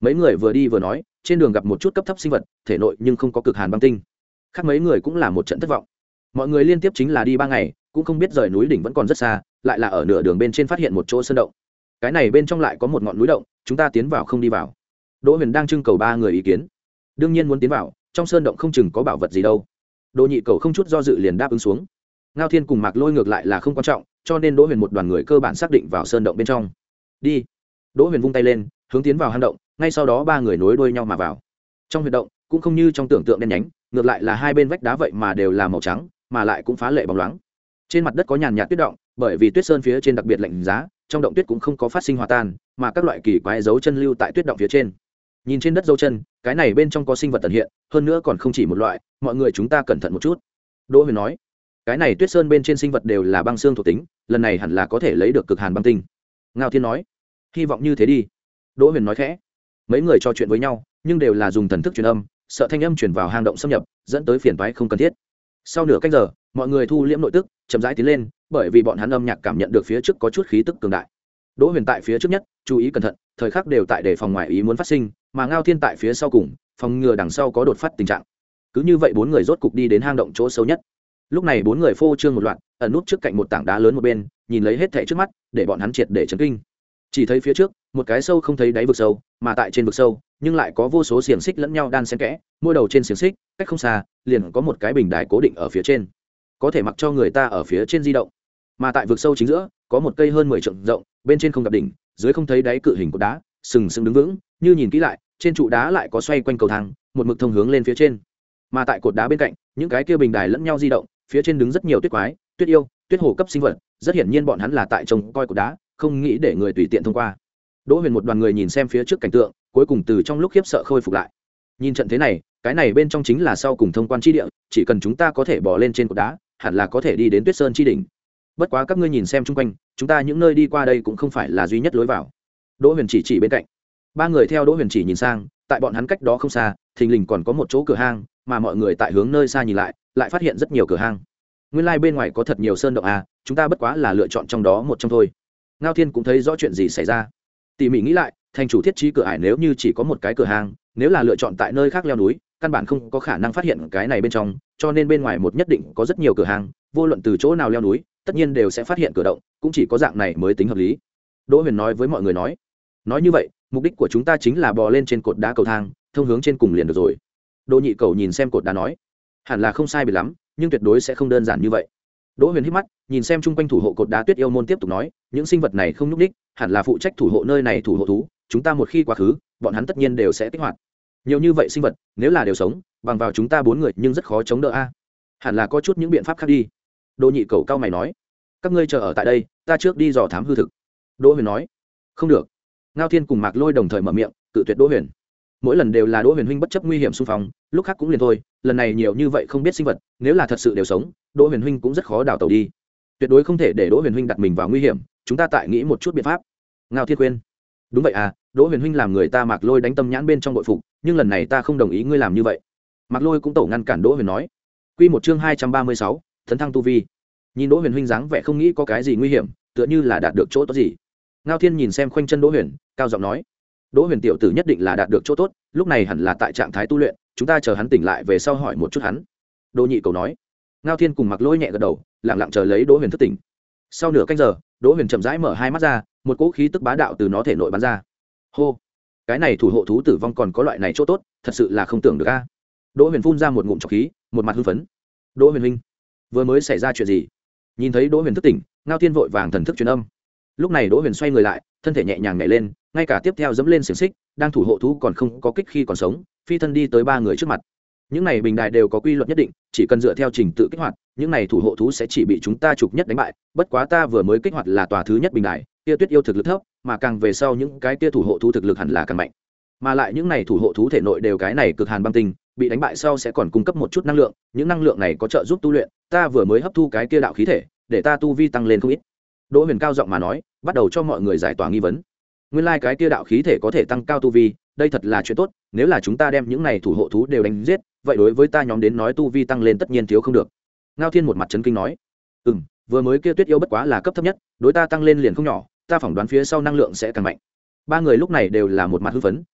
mấy người vừa đi vừa nói, trên đường gặp một chút cấp thấp sinh vật thể nội nhưng không có cực hàn băng tinh. Khác mấy người cũng là một trận thất vọng. Mọi người liên tiếp chính là đi ba ngày cũng không biết rời núi đỉnh vẫn còn rất xa, lại là ở nửa đường bên trên phát hiện một chỗ sơn động. Cái này bên trong lại có một ngọn núi động, chúng ta tiến vào không đi vào. Đỗ Huyền đang trưng cầu ba người ý kiến. Đương nhiên muốn tiến vào, trong sơn động không chừng có bảo vật gì đâu. Đỗ Nhị Cầu không chút do dự liền đáp ứng xuống. Ngao Thiên cùng Mạc Lôi ngược lại là không quan trọng, cho nên Đỗ Huyền một đoàn người cơ bản xác định vào sơn động bên trong. Đi. Đỗ Huyền vung tay lên, hướng tiến vào hang động, ngay sau đó ba người nối đuôi nhau mà vào. Trong huyệt động cũng không như trong tưởng tượng đen nhánh, ngược lại là hai bên vách đá vậy mà đều là màu trắng, mà lại cũng phá lệ bóng loáng. Trên mặt đất có nhàn nhạt tuyết động, bởi vì tuyết sơn phía trên đặc biệt lạnh giá, trong động tuyết cũng không có phát sinh hòa tan, mà các loại kỳ quái dấu chân lưu tại tuyết động phía trên. Nhìn trên đất dấu chân, cái này bên trong có sinh vật ẩn hiện, hơn nữa còn không chỉ một loại, mọi người chúng ta cẩn thận một chút. Đỗ Huyền nói, cái này tuyết sơn bên trên sinh vật đều là băng xương thuộc tính, lần này hẳn là có thể lấy được cực hàn băng tinh. Ngao Thiên nói, hy vọng như thế đi. Đỗ Huyền nói khẽ. Mấy người trò chuyện với nhau, nhưng đều là dùng thần thức truyền âm, sợ thanh âm truyền vào hang động xâm nhập, dẫn tới phiền toái không cần thiết. Sau nửa canh giờ, mọi người thu liễm nội tức, chậm rãi tiến lên, bởi vì bọn hắn âm nhạc cảm nhận được phía trước có chút khí tức cường đại. Đỗ Huyền tại phía trước nhất, chú ý cẩn thận, thời khắc đều tại đề phòng ngoài ý muốn phát sinh, mà Ngao Thiên tại phía sau cùng, phòng ngừa đằng sau có đột phát tình trạng. Cứ như vậy bốn người rốt cục đi đến hang động chỗ sâu nhất. Lúc này bốn người phô trương một loạt, ẩn nút trước cạnh một tảng đá lớn một bên, nhìn lấy hết thảy trước mắt, để bọn hắn triệt để chấn kinh. Chỉ thấy phía trước, một cái sâu không thấy đáy vực sâu, mà tại trên vực sâu, nhưng lại có vô số xiềng xích lẫn nhau đan xen kẽ, mỗi đầu trên xiềng xích, cách không xa, liền có một cái bình đài cố định ở phía trên, có thể mặc cho người ta ở phía trên di động. Mà tại vực sâu chính giữa, có một cây hơn mười trượng rộng, bên trên không gặp đỉnh, dưới không thấy đáy cự hình của đá, sừng sững đứng vững, như nhìn kỹ lại, trên trụ đá lại có xoay quanh cầu thang, một mực thông hướng lên phía trên. Mà tại cột đá bên cạnh, những cái kia bình đài lẫn nhau di động, phía trên đứng rất nhiều tuyết quái, tuyết yêu, tuyết hồ cấp sinh vật, rất hiển nhiên bọn hắn là tại trông coi cột đá, không nghĩ để người tùy tiện thông qua. Đỗ Huyền một đoàn người nhìn xem phía trước cảnh tượng, cuối cùng từ trong lúc khiếp sợ khôi phục lại. Nhìn trận thế này, cái này bên trong chính là sau cùng thông quan chi địa, chỉ cần chúng ta có thể bò lên trên cột đá, hẳn là có thể đi đến Tuyết Sơn chi đỉnh. Bất quá các ngươi nhìn xem xung quanh, chúng ta những nơi đi qua đây cũng không phải là duy nhất lối vào. Đỗ Huyền chỉ chỉ bên cạnh. Ba người theo Đỗ Huyền chỉ nhìn sang, tại bọn hắn cách đó không xa, thình lình còn có một chỗ cửa hang, mà mọi người tại hướng nơi xa nhìn lại, lại phát hiện rất nhiều cửa hang. Nguyên lai like bên ngoài có thật nhiều sơn động à, chúng ta bất quá là lựa chọn trong đó một trong thôi. Ngao Thiên cũng thấy rõ chuyện gì xảy ra. Tỉ mỉ nghĩ lại, thành chủ thiết trí cửa ải nếu như chỉ có một cái cửa hang, nếu là lựa chọn tại nơi khác leo núi, căn bản không có khả năng phát hiện cái này bên trong, cho nên bên ngoài một nhất định có rất nhiều cửa hang, vô luận từ chỗ nào leo núi, tất nhiên đều sẽ phát hiện cửa động, cũng chỉ có dạng này mới tính hợp lý. Đỗ Huyền nói với mọi người nói, nói như vậy, mục đích của chúng ta chính là bò lên trên cột đá cầu thang, thông hướng trên cùng liền được rồi. Đỗ Nhị Cầu nhìn xem cột đá nói, hẳn là không sai biệt lắm, nhưng tuyệt đối sẽ không đơn giản như vậy. Đỗ Huyền hít mắt, nhìn xem chung quanh thủ hộ cột đá Tuyết Yêu môn tiếp tục nói, những sinh vật này không nhúc nhích, hẳn là phụ trách thủ hộ nơi này thủ hộ thú, chúng ta một khi quá khứ, bọn hắn tất nhiên đều sẽ kích hoạt. Nhiều như vậy sinh vật, nếu là đều sống, bằng vào chúng ta bốn người nhưng rất khó chống đỡ a. Hẳn là có chút những biện pháp khác đi. Đỗ Nhị Cầu cao mày nói, các ngươi chờ ở tại đây, ta trước đi dò thám hư thực. Đỗ Huyền nói, không được. Ngao Thiên cùng Mạc Lôi đồng thời mở miệng, cự tuyệt Đỗ Huyền. Mỗi lần đều là Đỗ Huyền huynh bất chấp nguy hiểm xung phong, lúc khác cũng liền thôi, lần này nhiều như vậy không biết sinh vật, nếu là thật sự đều sống, Đỗ Huyền huynh cũng rất khó đào tẩu đi. Tuyệt đối không thể để Đỗ Huyền huynh đặt mình vào nguy hiểm, chúng ta tại nghĩ một chút biện pháp. Ngao Thiên khuyên, đúng vậy à, Đỗ Huyền huynh làm người ta Mạc Lôi đánh tâm nhãn bên trong bội phục, nhưng lần này ta không đồng ý ngươi làm như vậy. Mạc Lôi cũng tổ ngăn cản Đỗ Huyền nói. Quy một chương hai trăm ba mươi sáu, Thấn thăng tu vi. Nhìn Đỗ Huyền huynh dáng vẻ không nghĩ có cái gì nguy hiểm, tựa như là đạt được chỗ tốt gì. Ngao Thiên nhìn xem khoanh chân Đỗ Huyền, cao giọng nói, Đỗ Huyền tiểu tử nhất định là đạt được chỗ tốt, lúc này hẳn là tại trạng thái tu luyện, chúng ta chờ hắn tỉnh lại về sau hỏi một chút hắn. Đỗ Nhị Cầu nói. Ngao Thiên cùng Mạc Lôi nhẹ gật đầu, lặng lặng chờ lấy Đỗ Huyền thức tỉnh. Sau nửa canh giờ, Đỗ Huyền chậm rãi mở hai mắt ra, một cỗ khí tức bá đạo từ nó thể nội bắn ra. Hô, cái này thủ hộ thú tử vong còn có loại này chỗ tốt, thật sự là không tưởng được a. Đỗ Huyền phun ra một ngụm trọc khí, một mặt hưng phấn. Đỗ Huyền huynh, vừa mới xảy ra chuyện gì? Nhìn thấy Đỗ Huyền thức tỉnh, Ngao Thiên vội vàng thần thức truyền âm. Lúc này Đỗ Huyền xoay người lại, thân thể nhẹ nhàng nhảy lên, ngay cả tiếp theo dẫm lên xiềng xích, đang thủ hộ thú còn không có kích khi còn sống, phi thân đi tới ba người trước mặt. Những này bình đài đều có quy luật nhất định, chỉ cần dựa theo trình tự kích hoạt, những này thủ hộ thú sẽ chỉ bị chúng ta trục nhất đánh bại, bất quá ta vừa mới kích hoạt là tòa thứ nhất bình đài, kia Tuyết Yêu thực lực thấp, mà càng về sau những cái kia thủ hộ thú thực lực hẳn là càng mạnh. Mà lại những này thủ hộ thú thể nội đều cái này cực hàn băng tinh, bị đánh bại sau sẽ còn cung cấp một chút năng lượng, những năng lượng này có trợ giúp tu luyện, ta vừa mới hấp thu cái kia đạo khí thể, để ta tu vi tăng lên không ít. Đỗ Huyền cao giọng mà nói, bắt đầu cho mọi người giải tỏa nghi vấn. Nguyên lai like cái kia đạo khí thể có thể tăng cao tu vi, đây thật là chuyện tốt, nếu là chúng ta đem những này thủ hộ thú đều đánh giết, vậy đối với ta nhóm đến nói tu vi tăng lên tất nhiên thiếu không được. Ngao Thiên một mặt chấn kinh nói, ừm, vừa mới kia Tuyết Yêu bất quá là cấp thấp nhất, đối ta tăng lên liền không nhỏ, ta phỏng đoán phía sau năng lượng sẽ càng mạnh. Ba người lúc này đều là một mặt hưng phấn,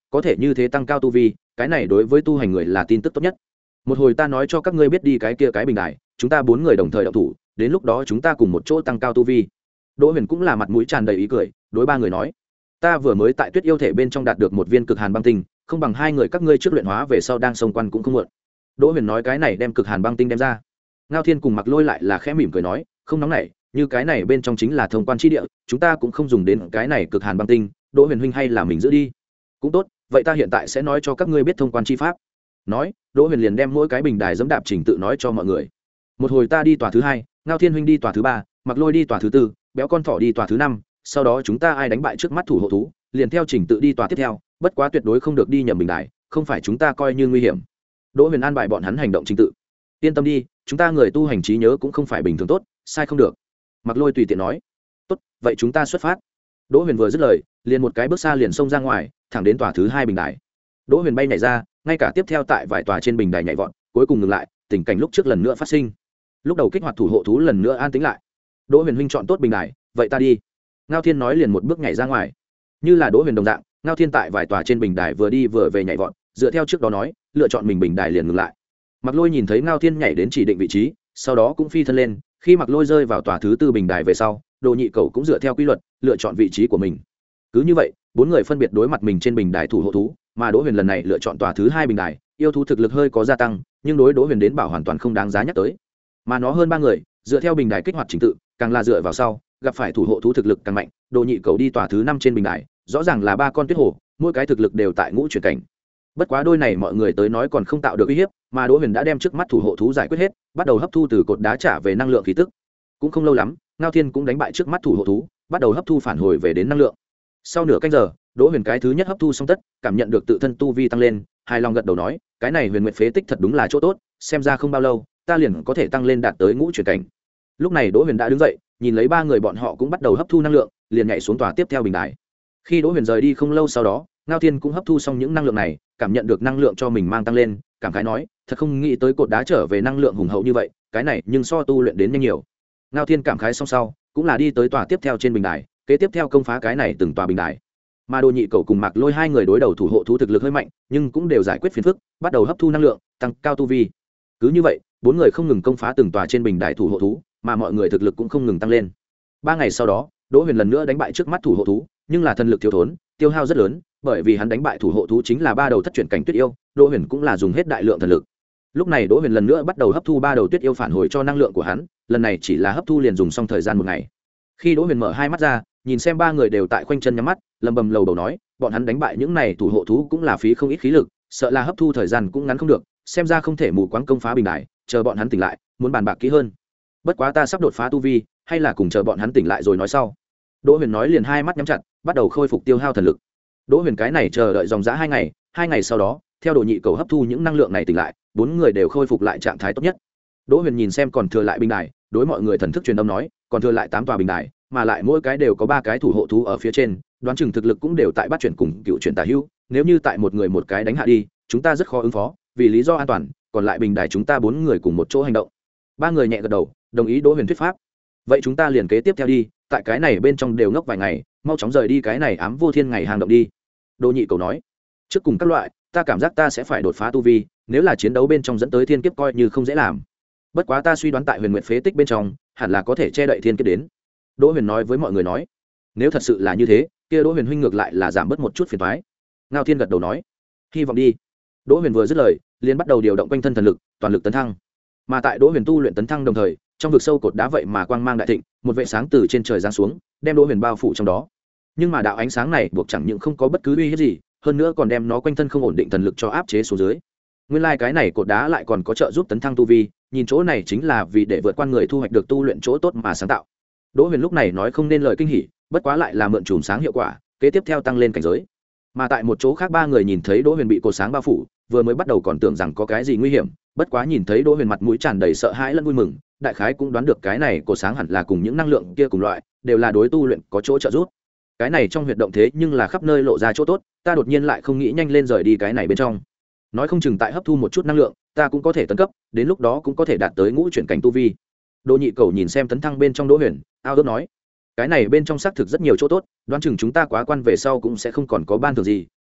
có thể như thế tăng cao tu vi, cái này đối với tu hành người là tin tức tốt nhất. Một hồi ta nói cho các ngươi biết đi cái kia cái bình đài, chúng ta bốn người đồng thời động thủ, đến lúc đó chúng ta cùng một chỗ tăng cao tu vi. Đỗ Huyền cũng là mặt mũi tràn đầy ý cười, đối ba người nói: ta vừa mới tại Tuyết yêu thể bên trong đạt được một viên cực hàn băng tinh, không bằng hai người các ngươi trước luyện hóa về sau đang xông quan cũng không muộn. Đỗ Huyền nói cái này đem cực hàn băng tinh đem ra. Ngao Thiên cùng Mặc Lôi lại là khẽ mỉm cười nói: không nóng nảy, như cái này bên trong chính là thông quan chi địa, chúng ta cũng không dùng đến cái này cực hàn băng tinh, Đỗ Huyền huynh hay là mình giữ đi. Cũng tốt, vậy ta hiện tại sẽ nói cho các ngươi biết thông quan chi pháp. Nói, Đỗ Huyền liền đem mỗi cái bình đài dẫm đạp trình tự nói cho mọi người. Một hồi ta đi tòa thứ hai, Ngao Thiên huynh đi tòa thứ ba, Mặc Lôi đi tòa thứ tư, Béo con thỏ đi tòa thứ năm, sau đó chúng ta ai đánh bại trước mắt thủ hộ thú, liền theo trình tự đi tòa tiếp theo, bất quá tuyệt đối không được đi nhầm bình đài, không phải chúng ta coi như nguy hiểm. Đỗ Huyền an bài bọn hắn hành động trình tự. Yên tâm đi, chúng ta người tu hành trí nhớ cũng không phải bình thường tốt, sai không được. Mặc Lôi tùy tiện nói. Tốt, vậy chúng ta xuất phát. Đỗ Huyền vừa dứt lời, liền một cái bước xa liền xông ra ngoài, thẳng đến tòa thứ hai bình đài. Đỗ Huyền bay nhảy ra, ngay cả tiếp theo tại vài tòa trên bình đài nhảy vọt, cuối cùng ngừng lại, tình cảnh lúc trước lần nữa phát sinh. Lúc đầu kích hoạt thủ hộ thú lần nữa an tĩnh lại. Đỗ Huyền huynh chọn tốt bình đài, vậy ta đi. Ngao Thiên nói liền một bước nhảy ra ngoài. Như là Đỗ Huyền đồng dạng, Ngao Thiên tại vài tòa trên bình đài vừa đi vừa về nhảy vọt, dựa theo trước đó nói, lựa chọn mình bình đài liền ngừng lại. Mặc Lôi nhìn thấy Ngao Thiên nhảy đến chỉ định vị trí, sau đó cũng phi thân lên, khi Mặc Lôi rơi vào tòa thứ tư bình đài về sau, Đồ Nhị Cẩu cũng dựa theo quy luật, lựa chọn vị trí của mình. Cứ như vậy, bốn người phân biệt đối mặt mình trên bình đài thủ hộ thú, mà Đỗ Huyền lần này lựa chọn tòa thứ hai bình đài, yêu thú thực lực hơi có gia tăng, nhưng đối Đỗ Huyền đến bảo hoàn toàn không đáng giá nhắc tới. Mà nó hơn ba người, dựa theo bình đài kích hoạt trình tự, càng là dựa vào sau, gặp phải thủ hộ thú thực lực càng mạnh, Đồ Nhị Cẩu đi tòa thứ năm trên bình đài, rõ ràng là ba con tuyết hổ, mỗi cái thực lực đều tại ngũ chuyển cảnh. Bất quá đôi này mọi người tới nói còn không tạo được uy hiếp, mà Đỗ Huyền đã đem trước mắt thủ hộ thú giải quyết hết, bắt đầu hấp thu từ cột đá trả về năng lượng khí tức. Cũng không lâu lắm, Ngao Thiên cũng đánh bại trước mắt thủ hộ thú, bắt đầu hấp thu phản hồi về đến năng lượng. Sau nửa canh giờ, Đỗ Huyền cái thứ nhất hấp thu xong tất, cảm nhận được tự thân tu vi tăng lên, hài lòng gật đầu nói, cái này Huyền Nguyệt phế tích thật đúng là chỗ tốt, xem ra không bao lâu, ta liền có thể tăng lên đạt tới ngũ chuyển cảnh. Lúc này Đỗ Huyền đã đứng dậy, nhìn lấy ba người bọn họ cũng bắt đầu hấp thu năng lượng, liền nhảy xuống tòa tiếp theo bình đài. Khi Đỗ Huyền rời đi không lâu sau đó, Ngao Thiên cũng hấp thu xong những năng lượng này, cảm nhận được năng lượng cho mình mang tăng lên, cảm khái nói, thật không nghĩ tới cột đá trở về năng lượng hùng hậu như vậy, cái này nhưng so tu luyện đến nhanh nhiều. Ngao Thiên cảm khái xong sau, cũng là đi tới tòa tiếp theo trên bình đài, kế tiếp theo công phá cái này từng tòa bình đài. Mà Đồ Nhị Cẩu cùng Mạc Lôi hai người đối đầu thủ hộ thú thực lực hơi mạnh, nhưng cũng đều giải quyết phiền phức, bắt đầu hấp thu năng lượng, tăng cao tu vi. Cứ như vậy, bốn người không ngừng công phá từng tòa trên bình đài thủ hộ thú, mà mọi người thực lực cũng không ngừng tăng lên. Ba ngày sau đó, Đỗ Huyền lần nữa đánh bại trước mắt thủ hộ thú, nhưng là thần lực thiếu thốn, tiêu hao rất lớn, bởi vì hắn đánh bại thủ hộ thú chính là ba đầu thất chuyển cảnh tuyết yêu, Đỗ Huyền cũng là dùng hết đại lượng thần lực. Lúc này Đỗ Huyền lần nữa bắt đầu hấp thu ba đầu tuyết yêu phản hồi cho năng lượng của hắn, lần này chỉ là hấp thu liền dùng xong thời gian một ngày. Khi Đỗ Huyền mở hai mắt ra, nhìn xem ba người đều tại khoanh chân nhắm mắt, lầm bầm lầu bầu nói, bọn hắn đánh bại những này thủ hộ thú cũng là phí không ít khí lực, sợ là hấp thu thời gian cũng ngắn không được, xem ra không thể mù quáng công phá bình đài, chờ bọn hắn tỉnh lại, muốn bàn bạc kỹ hơn. Bất quá ta sắp đột phá tu vi, hay là cùng chờ bọn hắn tỉnh lại rồi nói sau. Đỗ Huyền nói liền hai mắt nhắm chặt, bắt đầu khôi phục tiêu hao thần lực. Đỗ Huyền cái này chờ đợi dòng dã hai ngày, hai ngày sau đó, theo Đồ Nhị Cẩu hấp thu những năng lượng này tỉnh lại, bốn người đều khôi phục lại trạng thái tốt nhất. Đỗ Huyền nhìn xem còn thừa lại bình đài, đối mọi người thần thức truyền âm nói, còn thừa lại tám tòa bình đài, mà lại mỗi cái đều có ba cái thủ hộ thú ở phía trên, đoán chừng thực lực cũng đều tại bắt chuyển cùng cựu chuyển tả hữu, nếu như tại một người một cái đánh hạ đi, chúng ta rất khó ứng phó, vì lý do an toàn, còn lại bình đài chúng ta bốn người cùng một chỗ hành động. Ba người nhẹ gật đầu, đồng ý Đỗ Huyền thuyết pháp. Vậy chúng ta liền kế tiếp theo đi, tại cái này bên trong đều ngốc vài ngày, mau chóng rời đi cái này ám vô thiên ngày hàng động đi. Đồ Nhị Cẩu nói, trước cùng các loại, ta cảm giác ta sẽ phải đột phá tu vi, nếu là chiến đấu bên trong dẫn tới thiên kiếp coi như không dễ làm. Bất quá ta suy đoán tại Huyền Nguyệt phế tích bên trong, hẳn là có thể che đậy thiên kiếp đến. Đỗ Huyền nói với mọi người nói, nếu thật sự là như thế, kia Đỗ Huyền huynh ngược lại là giảm bớt một chút phiền toái. Ngao Thiên gật đầu nói, hy vọng đi. Đỗ Huyền vừa dứt lời, liền bắt đầu điều động quanh thân thần lực, toàn lực tấn thăng. Mà tại Đỗ Huyền tu luyện tấn thăng đồng thời, trong vực sâu cột đá vậy mà quang mang đại thịnh, một vệt sáng từ trên trời giáng xuống, đem Đỗ Huyền bao phủ trong đó. Nhưng mà đạo ánh sáng này buộc chẳng những không có bất cứ uy hiếp gì, hơn nữa còn đem nó quanh thân không ổn định thần lực cho áp chế xuống dưới. Nguyên lai like cái này cột đá lại còn có trợ giúp tấn thăng tu vi, nhìn chỗ này chính là vì để vượt qua người thu hoạch được tu luyện chỗ tốt mà sáng tạo. Đỗ Huyền lúc này nói không nên lời kinh hỉ, bất quá lại là mượn chùm sáng hiệu quả, kế tiếp theo tăng lên cảnh giới. Mà tại một chỗ khác ba người nhìn thấy Đỗ Huyền bị cột sáng bao phủ, vừa mới bắt đầu còn tưởng rằng có cái gì nguy hiểm, bất quá nhìn thấy Đỗ Huyền mặt mũi tràn đầy sợ hãi lẫn vui mừng, đại khái cũng đoán được cái này cột sáng hẳn là cùng những năng lượng kia cùng loại, đều là đối tu luyện có chỗ trợ giúp. Cái này trong huyệt động thế nhưng là khắp nơi lộ ra chỗ tốt, ta đột nhiên lại không nghĩ nhanh lên rời đi cái này bên trong. Nói không chừng tại hấp thu một chút năng lượng, ta cũng có thể tấn cấp, đến lúc đó cũng có thể đạt tới ngũ chuyển cảnh tu vi. Đồ Nhị Cẩu nhìn xem tấn thăng bên trong Đỗ Huyền, ao ước nói, cái này bên trong xác thực rất nhiều chỗ tốt, đoán chừng chúng ta quá quan về sau cũng sẽ không còn có ban thường gì,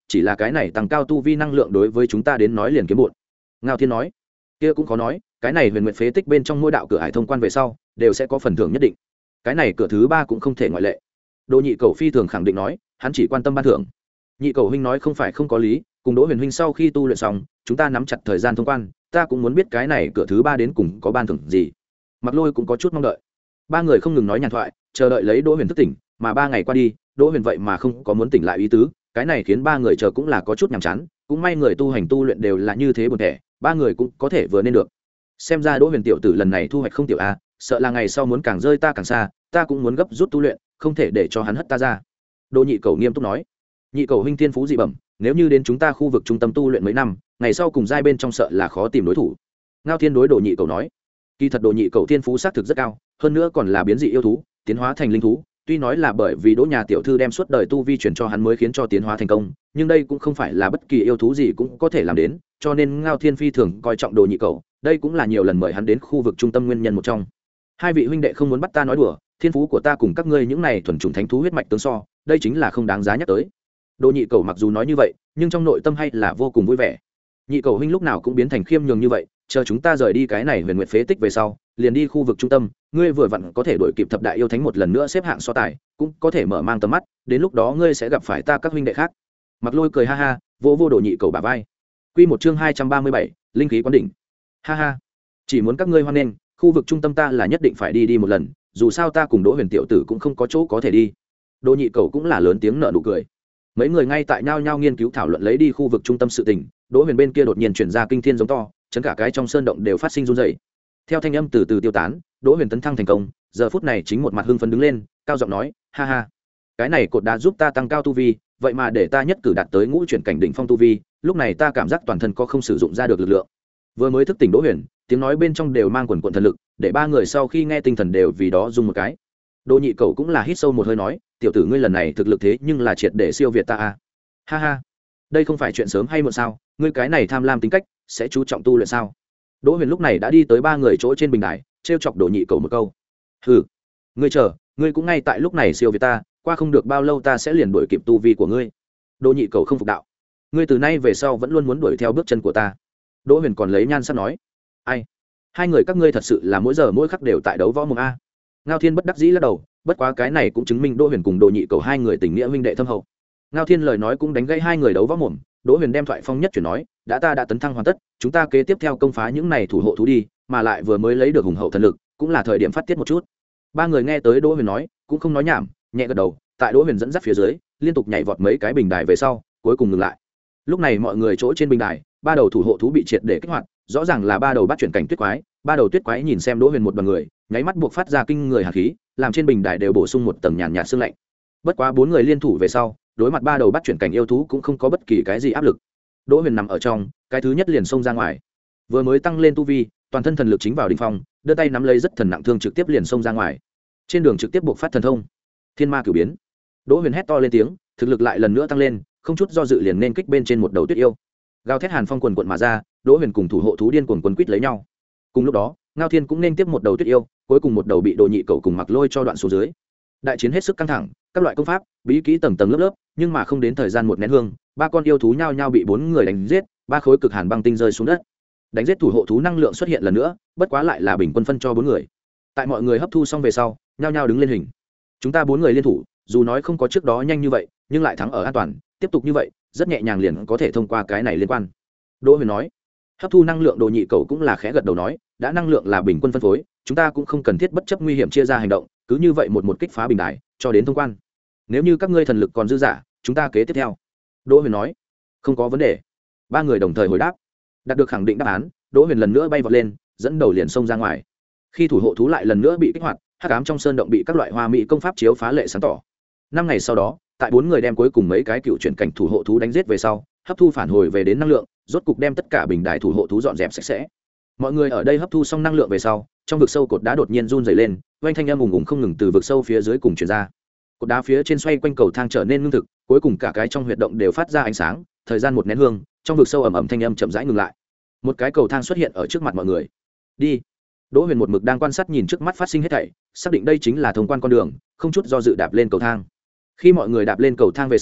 chỉ là cái này tăng cao tu vi năng lượng đối với chúng ta đến nói liền kiếm bụn. Ngao Thiên nói, kia cũng có nói, cái này huyền nguyệt phế tích bên trong mỗi đạo cửa hải thông quan về sau đều sẽ có phần thưởng nhất định, cái này cửa thứ ba cũng không thể ngoại lệ. Đỗ Nhị Cầu phi thường khẳng định nói, hắn chỉ quan tâm ban thưởng. Nhị Cầu huynh nói không phải không có lý, cùng Đỗ Huyền huynh sau khi tu luyện xong, chúng ta nắm chặt thời gian thông quan, ta cũng muốn biết cái này cửa thứ ba đến cùng có ban thưởng gì. Mặc Lôi cũng có chút mong đợi. Ba người không ngừng nói nhàn thoại, chờ đợi lấy Đỗ Huyền thức tỉnh, mà ba ngày qua đi, Đỗ Huyền vậy mà không có muốn tỉnh lại ý tứ, cái này khiến ba người chờ cũng là có chút nhàm chán, cũng may người tu hành tu luyện đều là như thế buồn tẻ, ba người cũng có thể vừa nên được. Xem ra Đỗ Huyền tiểu tử lần này thu hoạch không tiểu a, sợ là ngày sau muốn càng rơi ta càng xa, ta cũng muốn gấp rút tu luyện, không thể để cho hắn hất ta ra. Đỗ Nhị Cầu nghiêm túc nói, Nhị Cầu huynh thiên phú dị bẩm, nếu như đến chúng ta khu vực trung tâm tu luyện mấy năm, ngày sau cùng giai bên trong sợ là khó tìm đối thủ. Ngao Thiên đối Đỗ Nhị Cầu nói, kỳ thật Đỗ Nhị Cầu thiên phú xác thực rất cao, hơn nữa còn là biến dị yêu thú, tiến hóa thành linh thú, tuy nói là bởi vì Đỗ nhà tiểu thư đem suốt đời tu vi truyền cho hắn mới khiến cho tiến hóa thành công, nhưng đây cũng không phải là bất kỳ yêu thú gì cũng có thể làm đến, cho nên Ngao Thiên phi thường coi trọng Đỗ Nhị Cầu, đây cũng là nhiều lần mời hắn đến khu vực trung tâm nguyên nhân một trong. Hai vị huynh đệ không muốn bắt ta nói đùa, thiên phú của ta cùng các ngươi những này thuần chủng thánh thú huyết mạch tương so, đây chính là không đáng giá nhắc tới. Đỗ Nhị Cầu mặc dù nói như vậy, nhưng trong nội tâm hay là vô cùng vui vẻ. Nhị Cầu huynh lúc nào cũng biến thành khiêm nhường như vậy, chờ chúng ta rời đi cái này huyền nguyệt phế tích về sau, liền đi khu vực trung tâm, ngươi vừa vặn có thể đuổi kịp thập đại yêu thánh một lần nữa xếp hạng so tài, cũng có thể mở mang tầm mắt, đến lúc đó ngươi sẽ gặp phải ta các huynh đệ khác. Mặc Lôi cười ha ha, vỗ vô Đỗ Nhị Cầu bả vai. Quy một chương hai trăm ba mươi bảy, linh khí quán đỉnh. Ha ha, chỉ muốn các ngươi hoan nghênh, khu vực trung tâm ta là nhất định phải đi đi một lần, dù sao ta cùng Đỗ Huyền tiểu tử cũng không có chỗ có thể đi. Đỗ Nhị Cầu cũng là lớn tiếng nở nụ cười. Mấy người ngay tại nhau nhau nghiên cứu thảo luận lấy đi khu vực trung tâm sự tình, Đỗ Huyền bên kia đột nhiên truyền ra kinh thiên giống to, chấn cả cái trong sơn động đều phát sinh run rẩy. Theo thanh âm từ từ tiêu tán, Đỗ Huyền tấn thăng thành công, giờ phút này chính một mặt hưng phấn đứng lên, cao giọng nói, ha ha, cái này cột đá giúp ta tăng cao tu vi, vậy mà để ta nhất cử đạt tới ngũ chuyển cảnh đỉnh phong tu vi, lúc này ta cảm giác toàn thân có không sử dụng ra được lực lượng. Vừa mới thức tỉnh Đỗ Huyền, tiếng nói bên trong đều mang quần quần thần lực, để ba người sau khi nghe tinh thần đều vì đó rung một cái. Đỗ Nhị Cầu cũng là hít sâu một hơi nói, tiểu tử ngươi lần này thực lực thế nhưng là triệt để siêu việt ta a. Ha ha, đây không phải chuyện sớm hay muộn sao, ngươi cái này tham lam tính cách, sẽ chú trọng tu luyện sao? Đỗ Huyền lúc này đã đi tới ba người chỗ trên bình đài, trêu chọc Đỗ Nhị Cầu một câu. Hừ, ngươi chờ, ngươi cũng ngay tại lúc này siêu việt ta, qua không được bao lâu ta sẽ liền đuổi kịp tu vi của ngươi. Đỗ Nhị Cầu không phục đạo, ngươi từ nay về sau vẫn luôn muốn đuổi theo bước chân của ta. Đỗ Huyền còn lấy nhan sắc nói, ai, hai người các ngươi thật sự là mỗi giờ mỗi khắc đều tại đấu võ mồm a. Ngao Thiên bất đắc dĩ lắc đầu, bất quá cái này cũng chứng minh Đỗ Huyền cùng Đỗ Nhị Cầu hai người tình nghĩa huynh đệ thâm hậu. Ngao Thiên lời nói cũng đánh gãy hai người đấu võ mồm, Đỗ Huyền đem thoại phong nhất chuyển nói, đã ta đã tấn thăng hoàn tất, chúng ta kế tiếp theo công phá những này thủ hộ thú đi, mà lại vừa mới lấy được hùng hậu thần lực, cũng là thời điểm phát tiết một chút. Ba người nghe tới Đỗ Huyền nói, cũng không nói nhảm, nhẹ gật đầu, tại Đỗ Huyền dẫn dắt phía dưới, liên tục nhảy vọt mấy cái bình đài về sau, cuối cùng ngừng lại. Lúc này mọi người chỗ trên bình đài, ba đầu thủ hộ thú bị triệt để kích hoạt, rõ ràng là ba đầu bắt chuyển cảnh tuyết quái, ba đầu tuyết quái nhìn xem Đỗ Huyền một đoàn người, nháy mắt buộc phát ra kinh người hàn khí, làm trên bình đài đều bổ sung một tầng nhàn nhạt sương lạnh. Bất quá bốn người liên thủ về sau, đối mặt ba đầu bắt chuyển cảnh yêu thú cũng không có bất kỳ cái gì áp lực. Đỗ Huyền nằm ở trong, cái thứ nhất liền xông ra ngoài. Vừa mới tăng lên tu vi, toàn thân thần lực chính vào đỉnh phong, đưa tay nắm lấy rất thần nặng thương trực tiếp liền xông ra ngoài. Trên đường trực tiếp buộc phát thần thông, Thiên Ma Cửu Biến. Đỗ Huyền hét to lên tiếng, thực lực lại lần nữa tăng lên, không chút do dự liền nên kích bên trên một đầu tuyết yêu. Gào thét hàn phong quần quần mà ra, Đỗ Huyền cùng thủ hộ thú điên cuồng quấn quýt lấy nhau. Cùng lúc đó, Ngao Thiên cũng nên tiếp một đầu tuyết yêu, cuối cùng một đầu bị Đỗ Nhị Cầu cùng Mặc Lôi cho đoạn xuống dưới. Đại chiến hết sức căng thẳng, các loại công pháp, bí kỹ tầng tầng lớp lớp, nhưng mà không đến thời gian một nén hương, ba con yêu thú nhao nhao bị bốn người đánh giết, ba khối cực hàn băng tinh rơi xuống đất. Đánh giết thủ hộ thú năng lượng xuất hiện lần nữa, bất quá lại là bình quân phân cho bốn người. Tại mọi người hấp thu xong về sau, nhao nhao đứng lên hình. Chúng ta bốn người liên thủ, dù nói không có trước đó nhanh như vậy, nhưng lại thắng ở an toàn, tiếp tục như vậy, rất nhẹ nhàng liền có thể thông qua cái này liên quan. Đỗ Huyền nói. Hấp thu năng lượng Đỗ Nhị Cầu cũng là khẽ gật đầu nói, đã năng lượng là bình quân phân phối, chúng ta cũng không cần thiết bất chấp nguy hiểm chia ra hành động, cứ như vậy một một kích phá bình đài, cho đến thông quan. Nếu như các ngươi thần lực còn dư dả, chúng ta kế tiếp theo. Đỗ Huyền nói. Không có vấn đề. Ba người đồng thời hồi đáp. Đạt được khẳng định đáp án, Đỗ Huyền lần nữa bay vọt lên, dẫn đầu liền xông ra ngoài. Khi thủ hộ thú lại lần nữa bị kích hoạt, hắc ám trong sơn động bị các loại hoa mỹ công pháp chiếu phá lệ sáng tỏ. Năm ngày sau đó, tại bốn người đem cuối cùng mấy cái cựu chuyển cảnh thủ hộ thú đánh giết về sau, hấp thu phản hồi về đến năng lượng, rốt cục đem tất cả bình đài thủ hộ thú dọn dẹp sạch sẽ. Mọi người ở đây hấp thu xong năng lượng về sau, trong vực sâu cột đá đột nhiên run rẩy lên, oanh thanh âm ùng ùng không ngừng từ vực sâu phía dưới cùng truyền ra. Cột đá phía trên xoay quanh cầu thang trở nên ngưng thực, cuối cùng cả cái trong huyệt động đều phát ra ánh sáng, thời gian một nén hương, trong vực sâu ầm ầm thanh âm chậm rãi ngừng lại. Một cái cầu thang xuất hiện ở trước mặt mọi người. Đi. Đỗ Huyền một mực đang quan sát nhìn trước mắt phát sinh hết thảy, xác định đây chính là thông quan con đường, không chút do dự đạp lên cầu thang. Khi mọi người đạp lên cầu thang về sau,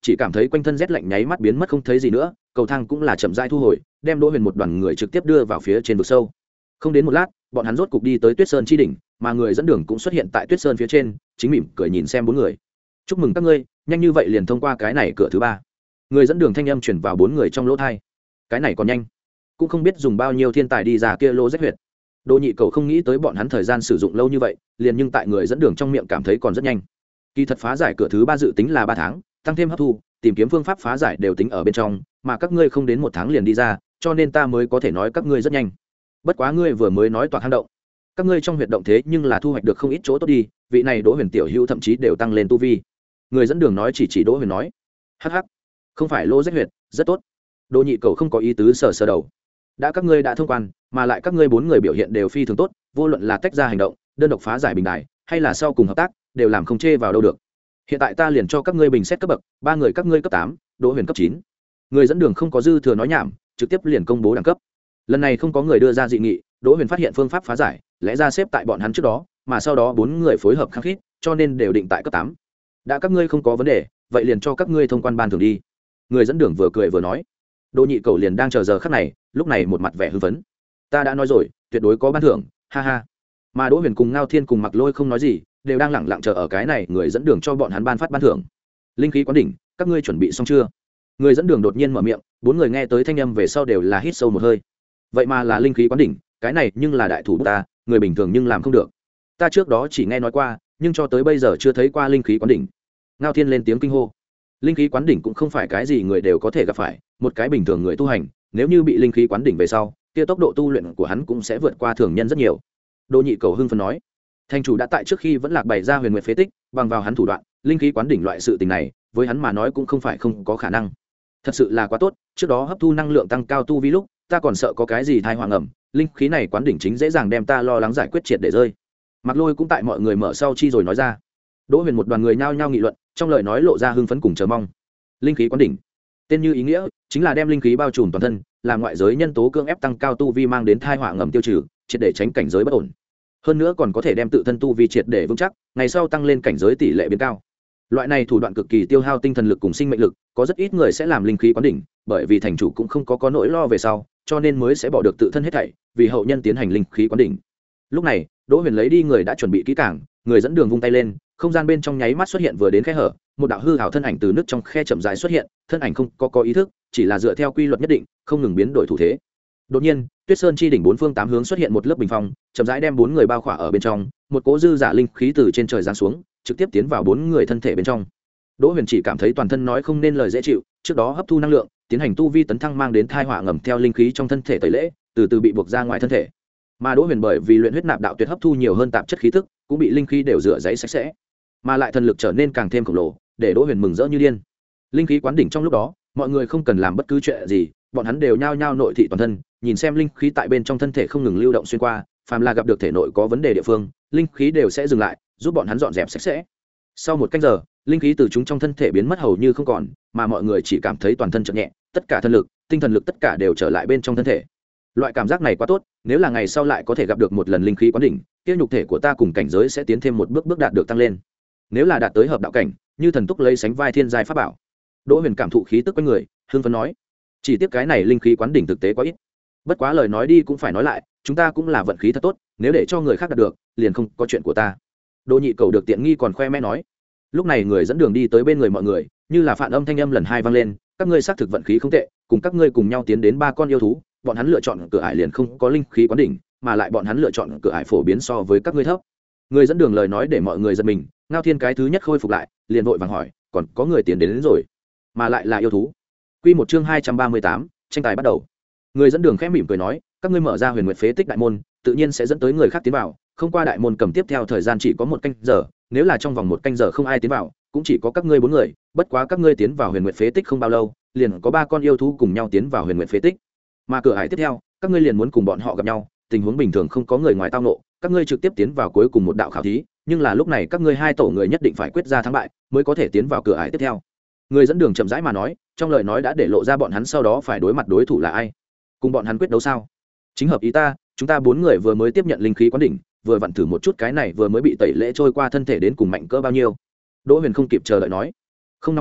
chỉ cảm thấy quanh thân rét lạnh nháy mắt biến mất không thấy gì nữa, cầu thang cũng là chậm rãi thu hồi, đem Đỗ Huyền một đoàn người trực tiếp đưa vào phía trên vực sâu. Không đến một lát, bọn hắn rốt cục đi tới Tuyết Sơn chi đỉnh, mà người dẫn đường cũng xuất hiện tại Tuyết Sơn phía trên, chính mỉm cười nhìn xem bốn người. Chúc mừng các ngươi, nhanh như vậy liền thông qua cái này cửa thứ ba. Người dẫn đường thanh âm truyền vào bốn người trong lỗ tai. Cái này còn nhanh, cũng không biết dùng bao nhiêu thiên tài đi ra kia lô rách huyệt. Đỗ Nhị Cầu không nghĩ tới bọn hắn thời gian sử dụng lâu như vậy, liền nhưng tại người dẫn đường trong miệng cảm thấy còn rất nhanh. Kỳ thật phá giải cửa thứ ba dự tính là ba tháng, tăng thêm hấp thu, tìm kiếm phương pháp phá giải đều tính ở bên trong, mà các ngươi không đến một tháng liền đi ra, cho nên ta mới có thể nói các ngươi rất nhanh. Bất quá ngươi vừa mới nói toạc hang động, các ngươi trong huyệt động thế nhưng là thu hoạch được không ít chỗ tốt đi, vị này Đỗ Huyền tiểu hữu thậm chí đều tăng lên tu vi. Người dẫn đường nói chỉ chỉ Đỗ Huyền nói, hắc hắc, không phải lô rách huyệt, rất tốt. Đỗ Nhị Cầu không có ý tứ sờ sờ đầu. Đã các ngươi đã thông quan, mà lại các ngươi bốn người biểu hiện đều phi thường tốt, vô luận là tách ra hành động, đơn độc phá giải bình đài, hay là sau cùng hợp tác, đều làm không chê vào đâu được. Hiện tại ta liền cho các ngươi bình xét cấp bậc, ba người các ngươi cấp tám, Đỗ Huyền cấp chín. Người dẫn đường không có dư thừa nói nhảm, trực tiếp liền công bố đẳng cấp. Lần này không có người đưa ra dị nghị, Đỗ Huyền phát hiện phương pháp phá giải, lẽ ra xếp tại bọn hắn trước đó, mà sau đó bốn người phối hợp khăng khít, cho nên đều định tại cấp tám. Đã các ngươi không có vấn đề, vậy liền cho các ngươi thông quan ban thưởng đi. Người dẫn đường vừa cười vừa nói. Đỗ Nhị Cầu liền đang chờ giờ khắc này, lúc này một mặt vẻ hưng phấn. Ta đã nói rồi, tuyệt đối có ban thưởng, ha ha. Mà Đỗ Huyền cùng Ngao Thiên cùng Mặc Lôi không nói gì, đều đang lẳng lặng chờ ở cái này người dẫn đường cho bọn hắn ban phát ban thưởng. Linh khí quán đỉnh, các ngươi chuẩn bị xong chưa? Người dẫn đường đột nhiên mở miệng, bốn người nghe tới thanh âm về sau đều là hít sâu một hơi. Vậy mà là linh khí quán đỉnh, cái này nhưng là đại thủ ta, người bình thường nhưng làm không được. Ta trước đó chỉ nghe nói qua, nhưng cho tới bây giờ chưa thấy qua linh khí quán đỉnh. Ngao Thiên lên tiếng kinh hô. Linh khí quán đỉnh cũng không phải cái gì người đều có thể gặp phải, một cái bình thường người tu hành, nếu như bị linh khí quán đỉnh về sau, kia tốc độ tu luyện của hắn cũng sẽ vượt qua thường nhân rất nhiều. Đỗ Nhị Cầu hưng phấn nói, thành chủ đã tại trước khi vẫn lạc bày ra huyền nguyệt phế tích, bằng vào hắn thủ đoạn, linh khí quán đỉnh loại sự tình này, với hắn mà nói cũng không phải không có khả năng. Thật sự là quá tốt, trước đó hấp thu năng lượng tăng cao tu vi lúc, ta còn sợ có cái gì thai hoàng ẩm, linh khí này quán đỉnh chính dễ dàng đem ta lo lắng giải quyết triệt để rơi. Mặc Lôi cũng tại mọi người mở sau chi rồi nói ra. Đỗ Huyền một đoàn người nhao nhao nghị luận, trong lời nói lộ ra hưng phấn cùng chờ mong. Linh khí quán đỉnh, tên như ý nghĩa, chính là đem linh khí bao trùm toàn thân, làm ngoại giới nhân tố cưỡng ép tăng cao tu vi mang đến thai họa ngầm tiêu trừ, triệt để tránh cảnh giới bất ổn. Hơn nữa còn có thể đem tự thân tu vi triệt để vững chắc, ngày sau tăng lên cảnh giới tỷ lệ biến cao. Loại này thủ đoạn cực kỳ tiêu hao tinh thần lực cùng sinh mệnh lực, có rất ít người sẽ làm linh khí quán đỉnh, bởi vì thành chủ cũng không có có nỗi lo về sau, cho nên mới sẽ bỏ được tự thân hết thảy, vì hậu nhân tiến hành linh khí quán đỉnh. Lúc này, Đỗ Huyền lấy đi người đã chuẩn bị kỹ càng, người dẫn đường vung tay lên, không gian bên trong nháy mắt xuất hiện vừa đến khe hở, một đạo hư ảo thân ảnh từ nước trong khe chậm rãi xuất hiện, thân ảnh không có có ý thức, chỉ là dựa theo quy luật nhất định, không ngừng biến đổi thủ thế. Đột nhiên, Tuyết Sơn chi đỉnh bốn phương tám hướng xuất hiện một lớp bình phong, chậm rãi đem bốn người bao khỏa ở bên trong, một cỗ dư giả linh khí từ trên trời giáng xuống, trực tiếp tiến vào bốn người thân thể bên trong. Đỗ Huyền chỉ cảm thấy toàn thân nói không nên lời dễ chịu, trước đó hấp thu năng lượng, tiến hành tu vi tấn thăng mang đến thai họa ngầm theo linh khí trong thân thể tẩy lễ, từ từ bị buộc ra ngoài thân thể. Mà Đỗ Huyền bởi vì luyện huyết nạp đạo tuyệt hấp thu nhiều hơn tạp chất khí tức, cũng bị linh khí đều rửa giấy sạch sẽ, mà lại thần lực trở nên càng thêm khổng lồ, để Đỗ Huyền mừng rỡ như điên. Linh khí quán đỉnh trong lúc đó, mọi người không cần làm bất cứ chuyện gì, bọn hắn đều nhao nhao nội thị toàn thân, nhìn xem linh khí tại bên trong thân thể không ngừng lưu động xuyên qua, phàm là gặp được thể nội có vấn đề địa phương, linh khí đều sẽ dừng lại, giúp bọn hắn dọn dẹp sạch sẽ. Sau một canh giờ, linh khí từ chúng trong thân thể biến mất hầu như không còn, mà mọi người chỉ cảm thấy toàn thân chợt nhẹ, tất cả thân lực, tinh thần lực tất cả đều trở lại bên trong thân thể. Loại cảm giác này quá tốt, nếu là ngày sau lại có thể gặp được một lần linh khí quán đỉnh, tiêu nhục thể của ta cùng cảnh giới sẽ tiến thêm một bước bước đạt được tăng lên. Nếu là đạt tới hợp đạo cảnh, như thần túc lấy sánh vai thiên giai pháp bảo. Đỗ Huyền cảm thụ khí tức quanh người, hưng phấn nói, chỉ tiếc cái này linh khí quán đỉnh thực tế quá ít. Bất quá lời nói đi cũng phải nói lại, chúng ta cũng là vận khí thật tốt, nếu để cho người khác đạt được, liền không có chuyện của ta. Đỗ Nhị Cầu được tiện nghi còn khoe mẽ nói. Lúc này người dẫn đường đi tới bên người mọi người, như là phản âm thanh âm lần hai vang lên, các ngươi xác thực vận khí không tệ, cùng các ngươi cùng nhau tiến đến ba con yêu thú, bọn hắn lựa chọn cửa ải liền không có linh khí quán đỉnh, mà lại bọn hắn lựa chọn cửa ải phổ biến so với các ngươi thấp. Người dẫn đường lời nói để mọi người giật mình, Ngao Thiên cái thứ nhất khôi phục lại, liền vội vàng hỏi, còn có người tiến đến, đến rồi, mà lại là yêu thú. Quy một chương hai trăm ba mươi tám, tranh tài bắt đầu. Người dẫn đường khẽ mỉm cười nói, các ngươi mở ra huyền nguyệt phế tích đại môn, tự nhiên sẽ dẫn tới người khác tiến vào, không qua đại môn cầm tiếp theo thời gian chỉ có một canh giờ, nếu là trong vòng một canh giờ không ai tiến vào, cũng chỉ có các ngươi bốn người, bất quá các ngươi tiến vào huyền nguyệt phế tích không bao lâu, liền có ba con yêu thú cùng nhau tiến vào huyền nguyệt phế tích. Mà cửa ải tiếp theo, các ngươi liền muốn cùng bọn họ gặp nhau, tình huống bình thường không có người ngoài tao nộ, các ngươi trực tiếp tiến vào cuối cùng một đạo khảo thí, nhưng là lúc này các ngươi hai tổ người nhất định phải quyết ra thắng bại, mới có thể tiến vào cửa ải tiếp theo. Người dẫn đường chậm rãi mà nói, trong lời nói đã để lộ ra bọn hắn sau đó phải đối mặt đối thủ là ai. Cùng bọn hắn quyết đấu sao? Chính hợp ý ta, chúng ta bốn người vừa mới tiếp nhận linh khí quán đỉnh, vừa vặn thử một chút cái này vừa mới bị tẩy lễ trôi qua thân thể đến cùng mạnh cỡ bao nhiêu. Đỗ Huyền không kịp chờ đợi nói, không nóng nảy,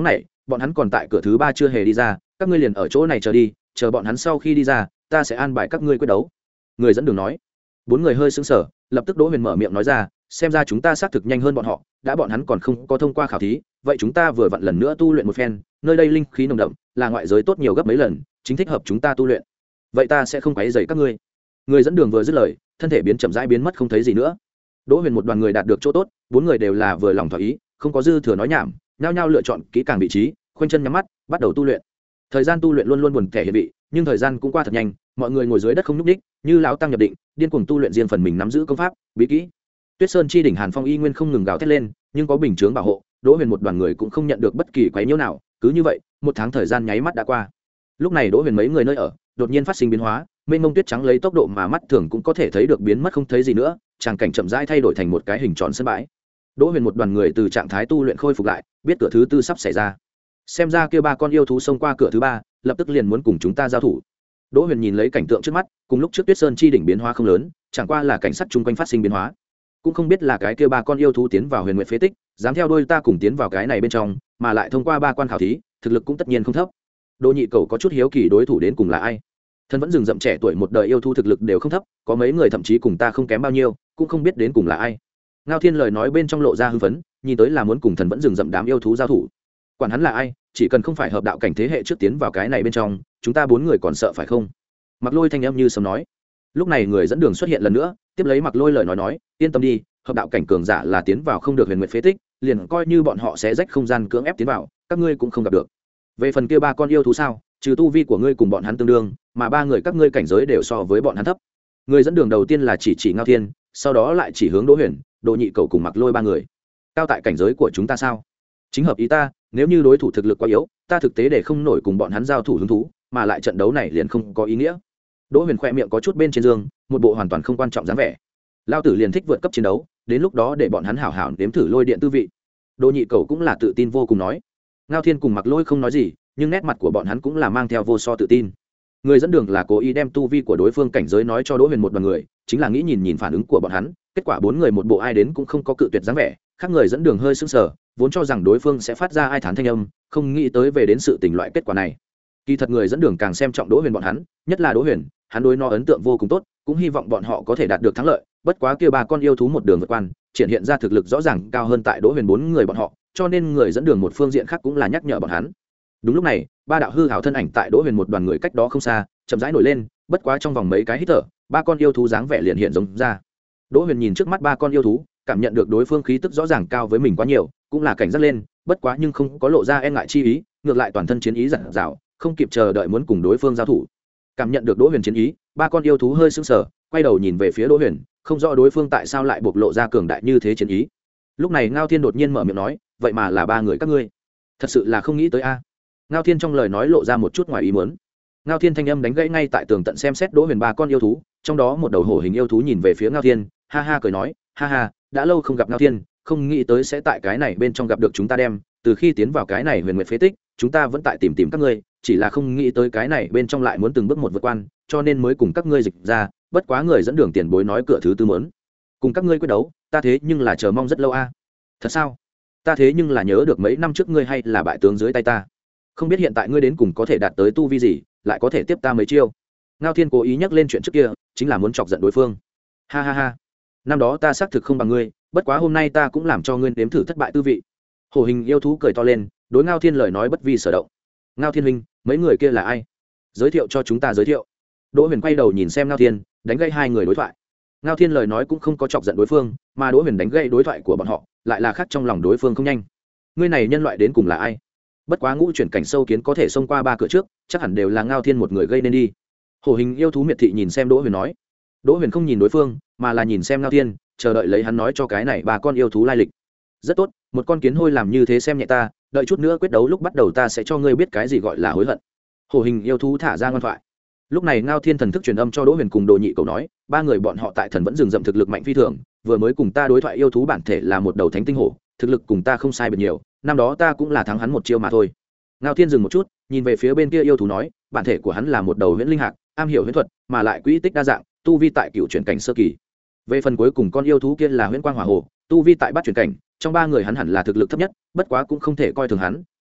bọn hắn còn tại cửa thứ ba chưa hề đi ra, các ngươi liền ở chỗ này chờ đi, chờ bọn hắn sau khi đi ra ta sẽ an bài các ngươi quyết đấu. Người dẫn đường nói. Bốn người hơi sững sờ, lập tức Đỗ Huyền mở miệng nói ra, xem ra chúng ta xác thực nhanh hơn bọn họ, đã bọn hắn còn không có thông qua khảo thí, vậy chúng ta vừa vặn lần nữa tu luyện một phen, nơi đây linh khí nồng đậm, là ngoại giới tốt nhiều gấp mấy lần, chính thích hợp chúng ta tu luyện. Vậy ta sẽ không quấy rầy các ngươi. Người dẫn đường vừa dứt lời, thân thể biến chậm rãi biến mất không thấy gì nữa. Đỗ Huyền một đoàn người đạt được chỗ tốt, bốn người đều là vừa lòng thỏa ý, không có dư thừa nói nhảm, nhao nhao lựa chọn kỹ càng vị trí, khoanh chân nhắm mắt, bắt đầu tu luyện. Thời gian tu luyện luôn luôn buồn tẻ hiện vị, nhưng thời gian cũng qua thật nhanh, mọi người ngồi dưới đất không nhúc nhích, như lão tăng nhập định, điên cuồng tu luyện riêng phần mình nắm giữ công pháp, bí kỹ. Tuyết Sơn chi đỉnh Hàn Phong y nguyên không ngừng gào thét lên, nhưng có bình chướng bảo hộ, Đỗ Huyền một đoàn người cũng không nhận được bất kỳ quấy nhiễu nào, cứ như vậy, một tháng thời gian nháy mắt đã qua. Lúc này Đỗ Huyền mấy người nơi ở, đột nhiên phát sinh biến hóa, mênh mông tuyết trắng lấy tốc độ mà mắt thường cũng có thể thấy được biến mất không thấy gì nữa, tràng cảnh chậm rãi thay đổi thành một cái hình tròn sân bãi. Đỗ Huyền một đoàn người từ trạng thái tu luyện khôi phục lại, biết cửa thứ tư sắp xảy ra. Xem ra kia ba con yêu thú xông qua cửa thứ ba, lập tức liền muốn cùng chúng ta giao thủ. Đỗ Huyền nhìn lấy cảnh tượng trước mắt, cùng lúc trước Tuyết Sơn chi đỉnh biến hóa không lớn, chẳng qua là cảnh sắc chung quanh phát sinh biến hóa. Cũng không biết là cái kia ba con yêu thú tiến vào Huyền Nguyệt phế tích, dám theo đuôi ta cùng tiến vào cái này bên trong, mà lại thông qua ba quan khảo thí, thực lực cũng tất nhiên không thấp. Đỗ Nhị Cầu có chút hiếu kỳ đối thủ đến cùng là ai. Thân vẫn rừng rậm trẻ tuổi một đời yêu thú thực lực đều không thấp, có mấy người thậm chí cùng ta không kém bao nhiêu, cũng không biết đến cùng là ai. Ngao Thiên lời nói bên trong lộ ra hưng phấn, nhìn tới là muốn cùng thần vẫn rừng rậm đám yêu thú giao thủ. Quản hắn là ai, chỉ cần không phải hợp đạo cảnh thế hệ trước tiến vào cái này bên trong, chúng ta bốn người còn sợ phải không? Mặc Lôi thanh em như sấm nói. Lúc này người dẫn đường xuất hiện lần nữa, tiếp lấy Mặc Lôi lời nói nói, yên tâm đi, hợp đạo cảnh cường giả là tiến vào không được Huyền Nguyệt phế tích, liền coi như bọn họ sẽ rách không gian cưỡng ép tiến vào, các ngươi cũng không gặp được. Về phần kia ba con yêu thú sao, trừ tu vi của ngươi cùng bọn hắn tương đương, mà ba người các ngươi cảnh giới đều so với bọn hắn thấp. Người dẫn đường đầu tiên là chỉ chỉ Ngao Thiên, sau đó lại chỉ hướng Đỗ Huyền, Đỗ Nhị Cầu cùng Mặc Lôi ba người. Cao tại cảnh giới của chúng ta sao? Chính hợp ý ta, nếu như đối thủ thực lực quá yếu, ta thực tế để không nổi cùng bọn hắn giao thủ hứng thú, mà lại trận đấu này liền không có ý nghĩa. Đỗ Huyền khẽ miệng có chút bên trên giường, một bộ hoàn toàn không quan trọng dáng vẻ. Lao tử liền thích vượt cấp chiến đấu, đến lúc đó để bọn hắn hảo hảo nếm thử lôi điện tư vị. Đỗ Nhị Cầu cũng là tự tin vô cùng nói. Ngao Thiên cùng Mặc Lôi không nói gì, nhưng nét mặt của bọn hắn cũng là mang theo vô so tự tin. Người dẫn đường là cố ý đem tu vi của đối phương cảnh giới nói cho Đỗ Huyền một đoàn người, chính là nghĩ nhìn nhìn phản ứng của bọn hắn. Kết quả bốn người một bộ ai đến cũng không có cự tuyệt dáng vẻ, khác người dẫn đường hơi sững sờ, vốn cho rằng đối phương sẽ phát ra ai thán thanh âm, không nghĩ tới về đến sự tình loại kết quả này. Kỳ thật người dẫn đường càng xem trọng Đỗ Huyền bọn hắn, nhất là Đỗ Huyền, hắn đối nó ấn tượng vô cùng tốt, cũng hy vọng bọn họ có thể đạt được thắng lợi. Bất quá kia ba con yêu thú một đường vượt quan, triển hiện ra thực lực rõ ràng cao hơn tại Đỗ Huyền bốn người bọn họ, cho nên người dẫn đường một phương diện khác cũng là nhắc nhở bọn hắn. Đúng lúc này, ba đạo hư hảo thân ảnh tại Đỗ Huyền một đoàn người cách đó không xa, chậm rãi nổi lên, bất quá trong vòng mấy cái hít thở, ba con yêu thú dáng vẻ liền hiện giống ra. Đỗ Huyền nhìn trước mắt ba con yêu thú, cảm nhận được đối phương khí tức rõ ràng cao với mình quá nhiều, cũng là cảnh giác lên, bất quá nhưng không có lộ ra e ngại chi ý, ngược lại toàn thân chiến ý dặn dào, không kịp chờ đợi muốn cùng đối phương giao thủ. Cảm nhận được Đỗ Huyền chiến ý, ba con yêu thú hơi sững sờ, quay đầu nhìn về phía Đỗ Huyền, không rõ đối phương tại sao lại bộc lộ ra cường đại như thế chiến ý. Lúc này Ngao Thiên đột nhiên mở miệng nói, vậy mà là ba người các ngươi, thật sự là không nghĩ tới a. Ngao Thiên trong lời nói lộ ra một chút ngoài ý muốn. Ngao Thiên thanh âm đánh gãy ngay tại tường tận xem xét Đỗ Huyền ba con yêu thú, trong đó một đầu hổ hình yêu thú nhìn về phía Ngao Thiên, ha ha cười nói, ha ha, đã lâu không gặp Ngao Thiên, không nghĩ tới sẽ tại cái này bên trong gặp được chúng ta đem, từ khi tiến vào cái này Huyền Nguyệt phế tích, chúng ta vẫn tại tìm tìm các ngươi, chỉ là không nghĩ tới cái này bên trong lại muốn từng bước một vượt quan, cho nên mới cùng các ngươi dịch ra, bất quá người dẫn đường tiền bối nói cửa thứ tư muốn cùng các ngươi quyết đấu, ta thế nhưng là chờ mong rất lâu a. Thật sao? Ta thế nhưng là nhớ được mấy năm trước ngươi hay là bại tướng dưới tay ta, không biết hiện tại ngươi đến cùng có thể đạt tới tu vi gì, lại có thể tiếp ta mấy chiêu. Ngao Thiên cố ý nhắc lên chuyện trước kia, chính là muốn chọc giận đối phương. Ha ha ha, năm đó ta xác thực không bằng ngươi, bất quá hôm nay ta cũng làm cho ngươi nếm thử thất bại tư vị. Hổ hình yêu thú cười to lên, đối Ngao Thiên lời nói bất vi sở động. Ngao Thiên huynh, mấy người kia là ai? Giới thiệu cho chúng ta giới thiệu. Đỗ Huyền quay đầu nhìn xem Ngao Thiên, đánh gây hai người đối thoại. Ngao Thiên lời nói cũng không có chọc giận đối phương, mà Đỗ Huyền đánh gây đối thoại của bọn họ, lại là khác trong lòng đối phương không nhanh. Ngươi này nhân loại đến cùng là ai? Bất quá ngũ chuyển cảnh sâu kiến có thể xông qua ba cửa trước, chắc hẳn đều là Ngao Thiên một người gây nên đi. Hổ hình yêu thú miệt thị nhìn xem Đỗ Huyền nói. Đỗ Huyền không nhìn đối phương, mà là nhìn xem Ngao Thiên, chờ đợi lấy hắn nói cho cái này ba con yêu thú lai lịch. Rất tốt, một con kiến hôi làm như thế xem nhẹ ta, đợi chút nữa quyết đấu lúc bắt đầu ta sẽ cho ngươi biết cái gì gọi là hối hận. Hổ hình yêu thú thả ra ngoan thoại. Lúc này Ngao Thiên thần thức truyền âm cho Đỗ Huyền cùng Đồ Nhị Cầu nói, ba người bọn họ tại thần vẫn rừng rậm thực lực mạnh phi thường, vừa mới cùng ta đối thoại yêu thú bản thể là một đầu thánh tinh hổ, thực lực cùng ta không sai biệt nhiều, năm đó ta cũng là thắng hắn một chiêu mà thôi. Ngao Thiên dừng một chút, nhìn về phía bên kia yêu thú nói, bản thể của hắn là một đầu huyễn linh hạc, am hiểu huyễn thuật, mà lại quỹ tích đa dạng, tu vi tại cựu chuyển cảnh sơ kỳ. Về phần cuối cùng con yêu thú kia là huyễn quang hỏa hồ, tu vi tại bát chuyển cảnh, trong ba người hắn hẳn là thực lực thấp nhất, bất quá cũng không thể coi thường hắn,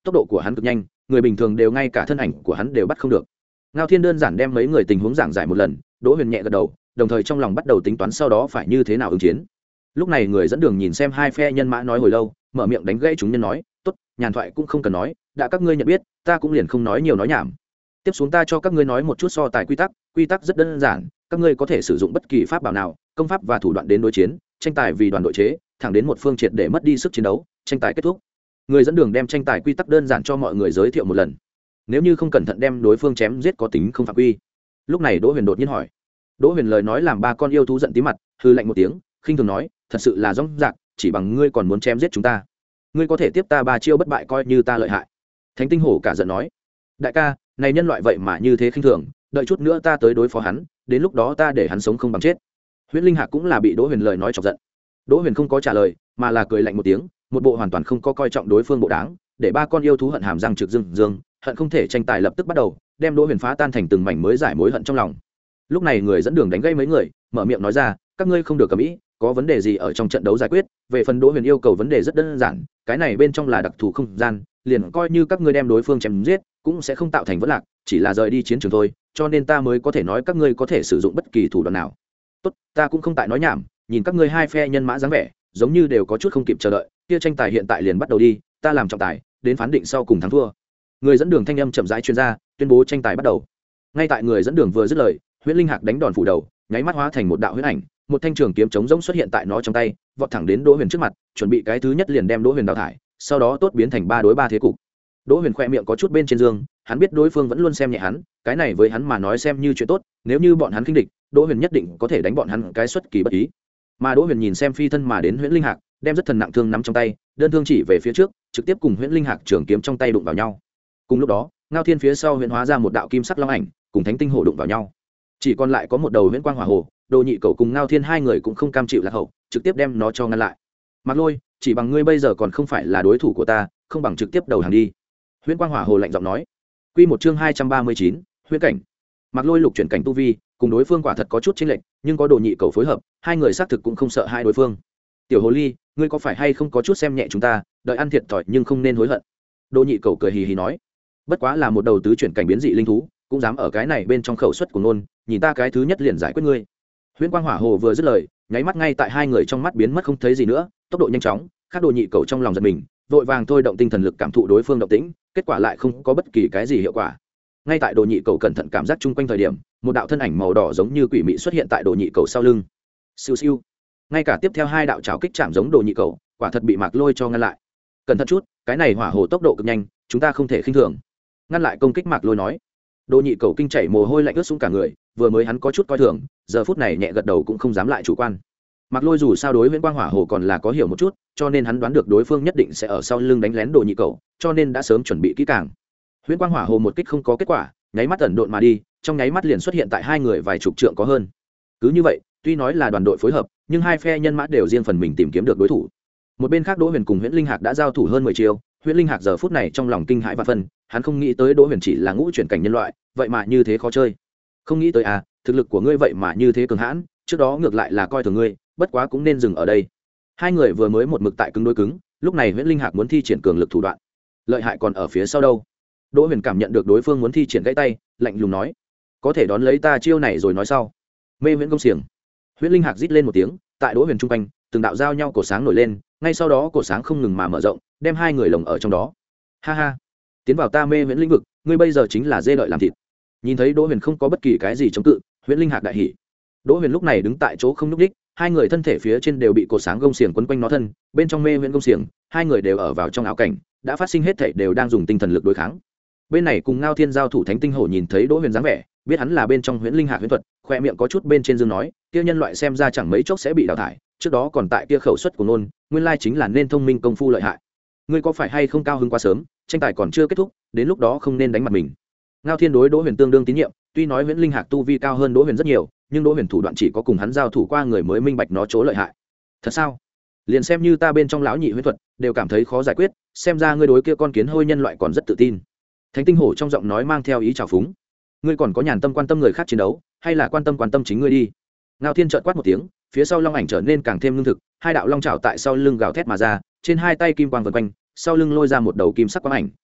tốc độ của hắn cực nhanh, người bình thường đều ngay cả thân ảnh của hắn đều bắt không được. Ngao Thiên đơn giản đem mấy người tình huống giảng giải một lần, Đỗ Huyền nhẹ gật đầu, đồng thời trong lòng bắt đầu tính toán sau đó phải như thế nào ứng chiến. Lúc này người dẫn đường nhìn xem hai phe nhân mã nói hồi lâu, mở miệng đánh gãy chúng nhân nói, "Tốt, nhàn thoại cũng không cần nói, đã các ngươi nhận biết, ta cũng liền không nói nhiều nói nhảm. Tiếp xuống ta cho các ngươi nói một chút so tài quy tắc, quy tắc rất đơn giản, các ngươi có thể sử dụng bất kỳ pháp bảo nào, công pháp và thủ đoạn đến đối chiến, tranh tài vì đoàn đội chế, thẳng đến một phương triệt để mất đi sức chiến đấu, tranh tài kết thúc." Người dẫn đường đem tranh tài quy tắc đơn giản cho mọi người giới thiệu một lần. Nếu như không cẩn thận đem đối phương chém giết có tính không phạm quy. Lúc này Đỗ Huyền đột nhiên hỏi. Đỗ Huyền lời nói làm ba con yêu thú giận tí mặt, hư lạnh một tiếng, khinh thường nói, thật sự là rong rạc, chỉ bằng ngươi còn muốn chém giết chúng ta, ngươi có thể tiếp ta ba chiêu bất bại coi như ta lợi hại. Thánh Tinh Hổ cả giận nói, đại ca, này nhân loại vậy mà như thế khinh thường, đợi chút nữa ta tới đối phó hắn, đến lúc đó ta để hắn sống không bằng chết. Huyễn Linh Hạc cũng là bị Đỗ Huyền lời nói chọc giận. Đỗ Huyền không có trả lời, mà là cười lạnh một tiếng, một bộ hoàn toàn không có coi trọng đối phương bộ đáng, để ba con yêu thú hận hàm răng trực dương dương, hận không thể tranh tài lập tức bắt đầu, đem Đỗ Huyền phá tan thành từng mảnh mới giải mối hận trong lòng. Lúc này người dẫn đường đánh gây mấy người, mở miệng nói ra, các ngươi không được cầm ý, có vấn đề gì ở trong trận đấu giải quyết, về phần Đỗ Huyền yêu cầu vấn đề rất đơn giản, cái này bên trong là đặc thù không gian, liền coi như các ngươi đem đối phương chém giết, cũng sẽ không tạo thành vấn lạc, chỉ là rời đi chiến trường thôi, cho nên ta mới có thể nói các ngươi có thể sử dụng bất kỳ thủ đoạn nào. Tốt, ta cũng không tại nói nhảm, nhìn các ngươi hai phe nhân mã dáng vẻ, giống như đều có chút không kịp chờ đợi, kia tranh tài hiện tại liền bắt đầu đi, ta làm trọng tài, đến phán định sau cùng thắng thua. Người dẫn đường thanh âm chậm rãi truyền ra, tuyên bố tranh tài bắt đầu. Ngay tại người dẫn đường vừa dứt lời, Huyễn Linh Hạc đánh đòn phủ đầu, nháy mắt hóa thành một đạo huyễn ảnh, một thanh trường kiếm chống rỗng xuất hiện tại nó trong tay, vọt thẳng đến Đỗ Huyền trước mặt, chuẩn bị cái thứ nhất liền đem Đỗ Huyền đào thải, sau đó tốt biến thành ba đối ba thế cục. Đỗ Huyền khẽ miệng có chút bên trên dương, hắn biết đối phương vẫn luôn xem nhẹ hắn, cái này với hắn mà nói xem như chuyện tốt, nếu như bọn hắn khinh địch, Đỗ Huyền nhất định có thể đánh bọn hắn cái xuất kỳ bất ý. Mà Đỗ Huyền nhìn xem phi thân mà đến Huyễn Linh Hạc, đem rất thần nặng thương nắm trong tay, đơn thương chỉ về phía trước, trực tiếp cùng Huyễn Linh Hạc trường kiếm trong tay đụng vào nhau. Cùng lúc đó, Ngao Thiên phía sau huyễn hóa ra một đạo kim sắc long ảnh, cùng Thánh Tinh Hổ đụng vào nhau. Chỉ còn lại có một đầu huyễn quang hỏa hồ, Đồ Nhị Cẩu cùng Ngao Thiên hai người cũng không cam chịu lạc hậu, trực tiếp đem nó cho ngăn lại. Mạc Lôi, chỉ bằng ngươi bây giờ còn không phải là đối thủ của ta, không bằng trực tiếp đầu hàng đi. Huyễn quang hỏa hồ lạnh giọng nói. Quy một chương hai trăm ba mươi chín, huyễn cảnh. Mạc Lôi lục chuyển cảnh tu vi, cùng đối phương quả thật có chút chênh lệch, nhưng có Đồ Nhị Cẩu phối hợp, hai người xác thực cũng không sợ hai đối phương. Tiểu hồ ly, ngươi có phải hay không có chút xem nhẹ chúng ta, đợi ăn thiệt thòi nhưng không nên hối hận. Đồ Nhị Cẩu cười hì hì nói. Bất quá là một đầu tứ chuyển cảnh biến dị linh thú, cũng dám ở cái này bên trong khẩu suất của nôn, nhìn ta cái thứ nhất liền giải quyết ngươi. Huyễn quang hỏa hồ vừa dứt lời, nháy mắt ngay tại hai người trong mắt biến mất không thấy gì nữa, tốc độ nhanh chóng, khác Đồ Nhị Cẩu trong lòng giật mình, vội vàng thôi động tinh thần lực cảm thụ đối phương động tĩnh, kết quả lại không có bất kỳ cái gì hiệu quả. Ngay tại Đồ Nhị Cẩu cẩn thận cảm giác chung quanh thời điểm, một đạo thân ảnh màu đỏ giống như quỷ mị xuất hiện tại Đồ Nhị Cẩu sau lưng. Siêu siêu. Ngay cả tiếp theo hai đạo chảo kích chạm giống Đồ Nhị Cẩu, quả thật bị Mạc Lôi cho ngăn lại. Cẩn thận chút, cái này hỏa hồ tốc độ cực nhanh, chúng ta không thể khinh thường. Ngăn lại công kích Mạc Lôi nói. Đồ Nhị Cẩu kinh chảy mồ hôi lạnh ướt xuống cả người, vừa mới hắn có chút coi thường, giờ phút này nhẹ gật đầu cũng không dám lại chủ quan. Mạc Lôi dù sao đối với quang hỏa hồ còn là có hiểu một chút, cho nên hắn đoán được đối phương nhất định sẽ ở sau lưng đánh lén Đồ Nhị Cẩu, cho nên đã sớm chuẩn bị kỹ càng. Huyễn quang hỏa hồ một kích không có kết quả, nháy mắt ẩn độn mà đi, trong nháy mắt liền xuất hiện tại hai người vài chục trượng có hơn. Cứ như vậy, tuy nói là đoàn đội phối hợp, nhưng hai phe nhân mã đều riêng phần mình tìm kiếm được đối thủ. Một bên khác Đỗ Huyền cùng Huyễn Linh Hạc đã giao thủ hơn mười chiêu, Huyễn Linh Hạc giờ phút này trong lòng kinh hãi và phân, hắn không nghĩ tới Đỗ Huyền chỉ là ngũ chuyển cảnh nhân loại, vậy mà như thế khó chơi. Không nghĩ tới à, thực lực của ngươi vậy mà như thế cường hãn, trước đó ngược lại là coi thường ngươi, bất quá cũng nên dừng ở đây. Hai người vừa mới một mực tại cứng đối cứng, lúc này Huyễn Linh Hạc muốn thi triển cường lực thủ đoạn, lợi hại còn ở phía sau đâu. Đỗ Huyền cảm nhận được đối phương muốn thi triển gãy tay, lạnh lùng nói, có thể đón lấy ta chiêu này rồi nói sau. Mê Huyễn công xiềng. Huyễn Linh Hạc rít lên một tiếng, tại Đỗ Huyền trung quanh, từng đạo giao nhau cổ sáng nổi lên, ngay sau đó cổ sáng không ngừng mà mở rộng, đem hai người lồng ở trong đó. Ha ha, tiến vào ta Mê Huyễn lĩnh vực, ngươi bây giờ chính là dê đợi làm thịt. Nhìn thấy Đỗ Huyền không có bất kỳ cái gì chống cự, Huyễn Linh Hạc đại hỉ. Đỗ Huyền lúc này đứng tại chỗ không nhúc nhích, hai người thân thể phía trên đều bị cột sáng gông xiềng quấn quanh nó thân, bên trong Mê Huyễn gông xiềng, hai người đều ở vào trong ảo cảnh, đã phát sinh hết thảy đều đang dùng tinh thần lực đối kháng. Bên này cùng Ngao Thiên giao thủ Thánh Tinh Hổ nhìn thấy Đỗ Huyền dáng vẻ, biết hắn là bên trong Huyễn Linh Hạc huyễn thuật, khoe miệng có chút bên trên dương nói, kia nhân loại xem ra chẳng mấy chốc sẽ bị đào thải, trước đó còn tại kia khẩu suất của nôn, nguyên lai chính là nên thông minh công phu lợi hại. Ngươi có phải hay không cao hứng quá sớm, tranh tài còn chưa kết thúc, đến lúc đó không nên đánh mặt mình. Ngao Thiên đối Đỗ Huyền tương đương tín nhiệm, tuy nói Huyễn Linh Hạc tu vi cao hơn Đỗ Huyền rất nhiều, nhưng Đỗ Huyền thủ đoạn chỉ có cùng hắn giao thủ qua người mới minh bạch nó chỗ lợi hại. Thật sao? Liền xem như ta bên trong lão nhị huyễn thuật, đều cảm thấy khó giải quyết, xem ra ngươi đối kia con kiến hôi nhân loại còn rất tự tin. Thánh Tinh Hổ trong giọng nói mang theo ý trào phúng. Ngươi còn có nhàn tâm quan tâm người khác chiến đấu, hay là quan tâm quan tâm chính ngươi đi. Ngao Thiên chợt quát một tiếng, phía sau long ảnh trở nên càng thêm lương thực, hai đạo long trảo tại sau lưng gào thét mà ra, trên hai tay kim quang vần quanh, sau lưng lôi ra một đầu kim sắc quang ảnh,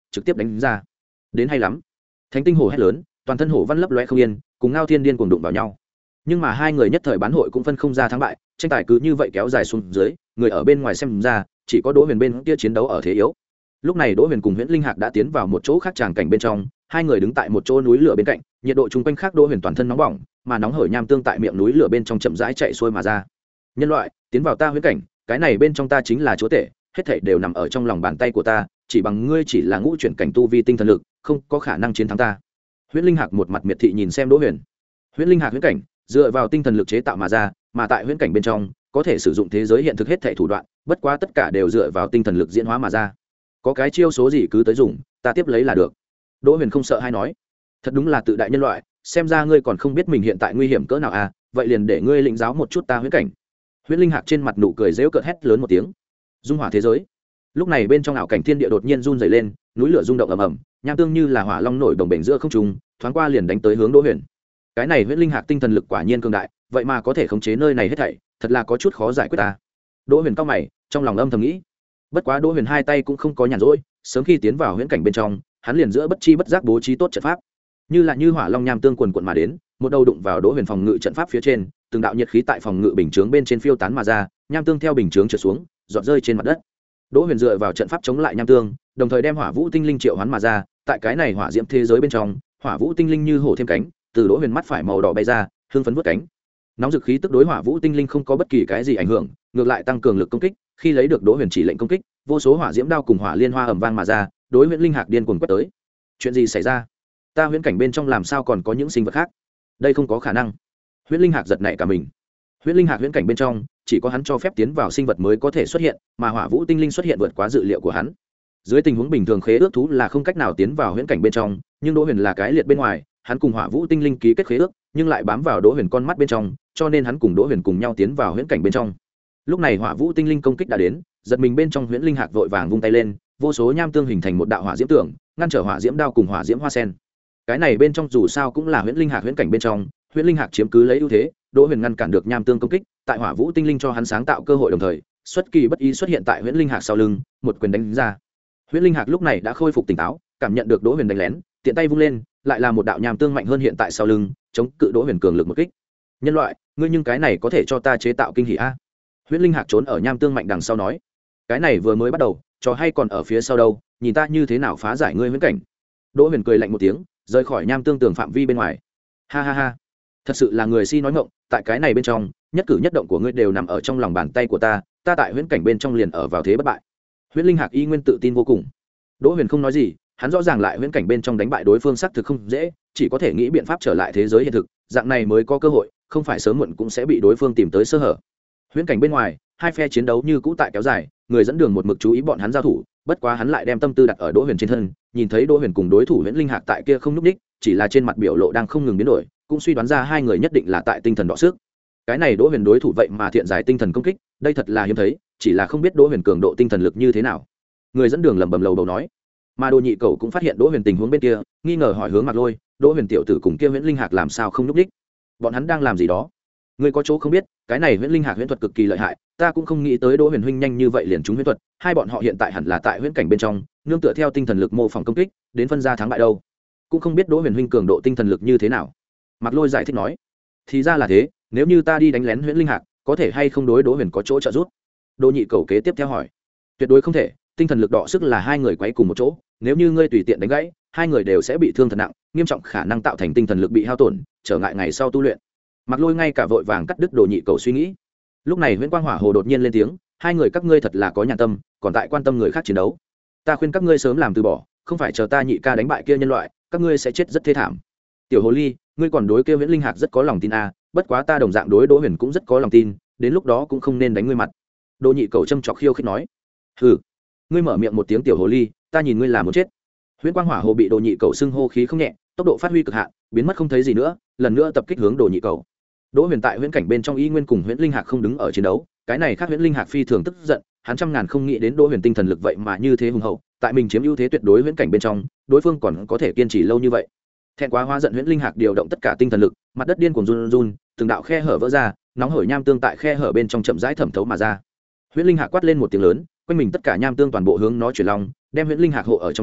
trực tiếp đánh ra. Đến hay lắm. Thánh tinh hổ hét lớn, toàn thân hổ văn lấp loé không yên, cùng Ngao Thiên điên cuồng đụng vào nhau. Nhưng mà hai người nhất thời bán hội cũng phân không ra thắng bại, tranh tài cứ như vậy kéo dài xuống dưới, người ở bên ngoài xem ra, chỉ có Đỗ Huyền bên kia chiến đấu ở thế yếu. Lúc này Đỗ Huyền cùng Huyễn Linh Hạc đã tiến vào một chỗ khác tràng cảnh bên trong, hai người đứng tại một chỗ núi lửa bên cạnh, nhiệt độ chung quanh khác Đỗ Huyền toàn thân nóng bỏng, mà nóng hởi nham tương tại miệng núi lửa bên trong chậm rãi chạy xuôi mà ra. Nhân loại, tiến vào ta huyễn cảnh, cái này bên trong ta chính là chúa tể, hết thảy đều nằm ở trong lòng bàn tay của ta, chỉ bằng ngươi chỉ là ngũ chuyển cảnh tu vi tinh thần lực, không có khả năng chiến thắng ta. Huyễn Linh Hạc một mặt miệt thị nhìn xem Đỗ Huyền. Huyễn Linh Hạc huyễn cảnh, dựa vào tinh thần lực chế tạo mà ra, mà tại huyễn cảnh bên trong, có thể sử dụng thế giới hiện thực hết thảy thủ đoạn, bất quá tất cả đều dựa vào tinh thần lực diễn hóa mà ra. Có cái chiêu số gì cứ tới dùng, ta tiếp lấy là được. Đỗ Huyền không sợ hay nói, thật đúng là tự đại nhân loại, xem ra ngươi còn không biết mình hiện tại nguy hiểm cỡ nào à, vậy liền để ngươi lĩnh giáo một chút ta huyễn cảnh. Huyễn Linh Hạc trên mặt nụ cười giễu cợt hét lớn một tiếng. Dung hỏa thế giới. Lúc này bên trong ảo cảnh thiên địa đột nhiên run rẩy lên, núi lửa rung động ầm ầm, nham tương như là hỏa long nổi đồng bể giữa không trung, thoáng qua liền đánh tới hướng Đỗ Huyền. Cái này Huyễn Linh Hạc tinh thần lực quả nhiên cường đại, vậy mà có thể khống chế nơi này hết thảy, thật là có chút khó giải quyết ta. Đỗ Huyền cau mày, trong lòng âm thầm nghĩ. Bất quá Đỗ Huyền hai tay cũng không có nhàn rỗi, sớm khi tiến vào huyễn cảnh bên trong, hắn liền giữa bất chi bất giác bố trí tốt trận pháp, như là như hỏa long nham tương quần quần mà đến, một đầu đụng vào Đỗ Huyền phòng ngự trận pháp phía trên, từng đạo nhiệt khí tại phòng ngự bình chướng bên trên phiêu tán mà ra, nham tương theo bình chướng trượt xuống, giọt rơi trên mặt đất. Đỗ Huyền dựa vào trận pháp chống lại nham tương, đồng thời đem hỏa vũ tinh linh triệu hoán mà ra, tại cái này hỏa diễm thế giới bên trong, hỏa vũ tinh linh như hổ thêm cánh, từ Đỗ Huyền mắt phải màu đỏ bay ra, hưng phấn vút cánh. Nóng dực khí tức đối hỏa vũ tinh linh không có bất kỳ cái gì ảnh hưởng, ngược lại tăng cường lực công kích, khi lấy được Đỗ Huyền chỉ lệnh công kích, vô số hỏa diễm đao cùng hỏa liên hoa ầm vang mà ra, đối Huyễn Linh Hạc điên cuồng quét tới. Chuyện gì xảy ra? Ta huyễn cảnh bên trong làm sao còn có những sinh vật khác? Đây không có khả năng. Huyễn Linh Hạc giật nảy cả mình. Huyễn Linh Hạc huyễn cảnh bên trong, chỉ có hắn cho phép tiến vào sinh vật mới có thể xuất hiện, mà hỏa vũ tinh linh xuất hiện vượt quá dự liệu của hắn. Dưới tình huống bình thường khế ước thú là không cách nào tiến vào huyễn cảnh bên trong, nhưng Đỗ Huyền là cái liệt bên ngoài, hắn cùng hỏa vũ tinh linh ký kết khế ước, nhưng lại bám vào Đỗ Huyền con mắt bên trong, cho nên hắn cùng Đỗ Huyền cùng nhau tiến vào huyễn cảnh bên trong. Lúc này hỏa vũ tinh linh công kích đã đến, giật mình bên trong Huyễn Linh Hạc vội vàng vung tay lên, vô số nham tương hình thành một đạo hỏa diễm tường, ngăn trở hỏa diễm đao cùng hỏa diễm hoa sen. Cái này bên trong dù sao cũng là Huyễn Linh Hạc huyễn cảnh bên trong, Huyễn Linh Hạc chiếm cứ lấy ưu thế, Đỗ Huyền ngăn cản được nham tương công kích, tại hỏa vũ tinh linh cho hắn sáng tạo cơ hội đồng thời, xuất kỳ bất ý xuất hiện tại Huyễn Linh Hạc sau lưng, một quyền đánh ra. Huyễn Linh Hạc lúc này đã khôi phục tỉnh táo, cảm nhận được Đỗ Huyền đánh lén, tiện tay vung lên, lại là một đạo nham tương mạnh hơn hiện tại sau lưng, chống cự Đỗ Huyền cường lực một kích. Nhân loại, ngươi nhưng cái này có thể cho ta chế tạo kinh hỉ a? Huyễn Linh Hạc trốn ở nham tương mạnh đằng sau nói, cái này vừa mới bắt đầu, trò hay còn ở phía sau đâu, nhìn ta như thế nào phá giải ngươi huyễn cảnh. Đỗ Huyền cười lạnh một tiếng, rời khỏi nham tương tường phạm vi bên ngoài. Ha ha ha, thật sự là người si nói ngọng, tại cái này bên trong, nhất cử nhất động của ngươi đều nằm ở trong lòng bàn tay của ta, ta tại huyễn cảnh bên trong liền ở vào thế bất bại. Huyễn Linh Hạc y nguyên tự tin vô cùng. Đỗ Huyền không nói gì, hắn rõ ràng lại huyễn cảnh bên trong đánh bại đối phương xác thực không dễ, chỉ có thể nghĩ biện pháp trở lại thế giới hiện thực, dạng này mới có cơ hội, không phải sớm muộn cũng sẽ bị đối phương tìm tới sơ hở. Huyễn cảnh bên ngoài, hai phe chiến đấu như cũ tại kéo dài, người dẫn đường một mực chú ý bọn hắn giao thủ, bất quá hắn lại đem tâm tư đặt ở Đỗ Huyền trên thân, nhìn thấy Đỗ Huyền cùng đối thủ Huyễn Linh Hạc tại kia không nhúc nhích, chỉ là trên mặt biểu lộ đang không ngừng biến đổi, cũng suy đoán ra hai người nhất định là tại tinh thần đọ sức. Cái này Đỗ Huyền đối thủ vậy mà thiện giải tinh thần công kích, đây thật là hiếm thấy, chỉ là không biết Đỗ Huyền cường độ tinh thần lực như thế nào. Người dẫn đường lẩm bẩm lầu bầu nói. Mà Đồ Nhị Cẩu cũng phát hiện Đỗ Huyền tình huống bên kia, nghi ngờ hỏi hướng Mạc Lôi, Đỗ Huyền tiểu tử cùng kia Huyễn Linh Hạc làm sao không nhúc nhích? Bọn hắn đang làm gì đó? Ngươi có chỗ không biết, cái này Huyễn Linh Hạc huyễn thuật cực kỳ lợi hại, ta cũng không nghĩ tới Đỗ Huyền huynh nhanh như vậy liền trúng huyễn thuật, hai bọn họ hiện tại hẳn là tại huyễn cảnh bên trong, nương tựa theo tinh thần lực mô phỏng công kích, đến phân ra thắng bại đâu. Cũng không biết Đỗ Huyền huynh cường độ tinh thần lực như thế nào. Mạc Lôi giải thích nói, thì ra là thế, nếu như ta đi đánh lén Huyễn Linh Hạc, có thể hay không đối Đỗ Huyền có chỗ trợ giúp? Đồ Nhị Cẩu kế tiếp theo hỏi. Tuyệt đối không thể, tinh thần lực đọ sức là hai người quấy cùng một chỗ, nếu như ngươi tùy tiện đánh gãy, hai người đều sẽ bị thương thật nặng, nghiêm trọng khả năng tạo thành tinh thần lực bị hao tổn, trở ngại ngày sau tu luyện. Mạc Lôi ngay cả vội vàng cắt đứt Đồ Nhị Cẩu suy nghĩ. Lúc này Huyễn Quang Hỏa Hồ đột nhiên lên tiếng, hai người các ngươi thật là có nhàn tâm, còn tại quan tâm người khác chiến đấu. Ta khuyên các ngươi sớm làm từ bỏ, không phải chờ ta nhị ca đánh bại kia nhân loại, các ngươi sẽ chết rất thê thảm. Tiểu Hồ Ly, ngươi còn đối kia Huyễn Linh Hạc rất có lòng tin a, à, bất quá ta đồng dạng đối Đỗ Huyền cũng rất có lòng tin, đến lúc đó cũng không nên đánh ngươi mặt. Đồ Nhị Cẩu châm chọc khiêu khích nói. Hừ, ngươi mở miệng một tiếng Tiểu Hồ Ly, ta nhìn ngươi là muốn chết. Huyễn Quang Hỏa Hồ bị Đồ Nhị Cẩu xưng hô khí không nhẹ, tốc độ phát huy cực hạn, biến mất không thấy gì nữa, lần nữa tập kích hướng Đồ Nhị Cẩu. Đỗ Huyền tại huyễn cảnh bên trong y nguyên cùng Huyễn Linh Hạc không đứng ở chiến đấu, cái này khác Huyễn Linh Hạc phi thường tức giận, hắn trăm ngàn không nghĩ đến Đỗ Huyền tinh thần lực vậy mà như thế hùng hậu, tại mình chiếm ưu thế tuyệt đối huyễn cảnh bên trong, đối phương còn có thể kiên trì lâu như vậy. Thẹn quá hóa giận Huyễn Linh Hạc điều động tất cả tinh thần lực, mặt đất điên cuồng run run, từng đạo khe hở vỡ ra, nóng hổi nham tương tại khe hở bên trong chậm rãi thẩm thấu mà ra. Huyễn Linh Hạc quát lên một tiếng lớn, quanh mình tất cả nham tương toàn bộ hướng nó chuyển long, đem Huyễn Linh Hạc hộ ở trong đó,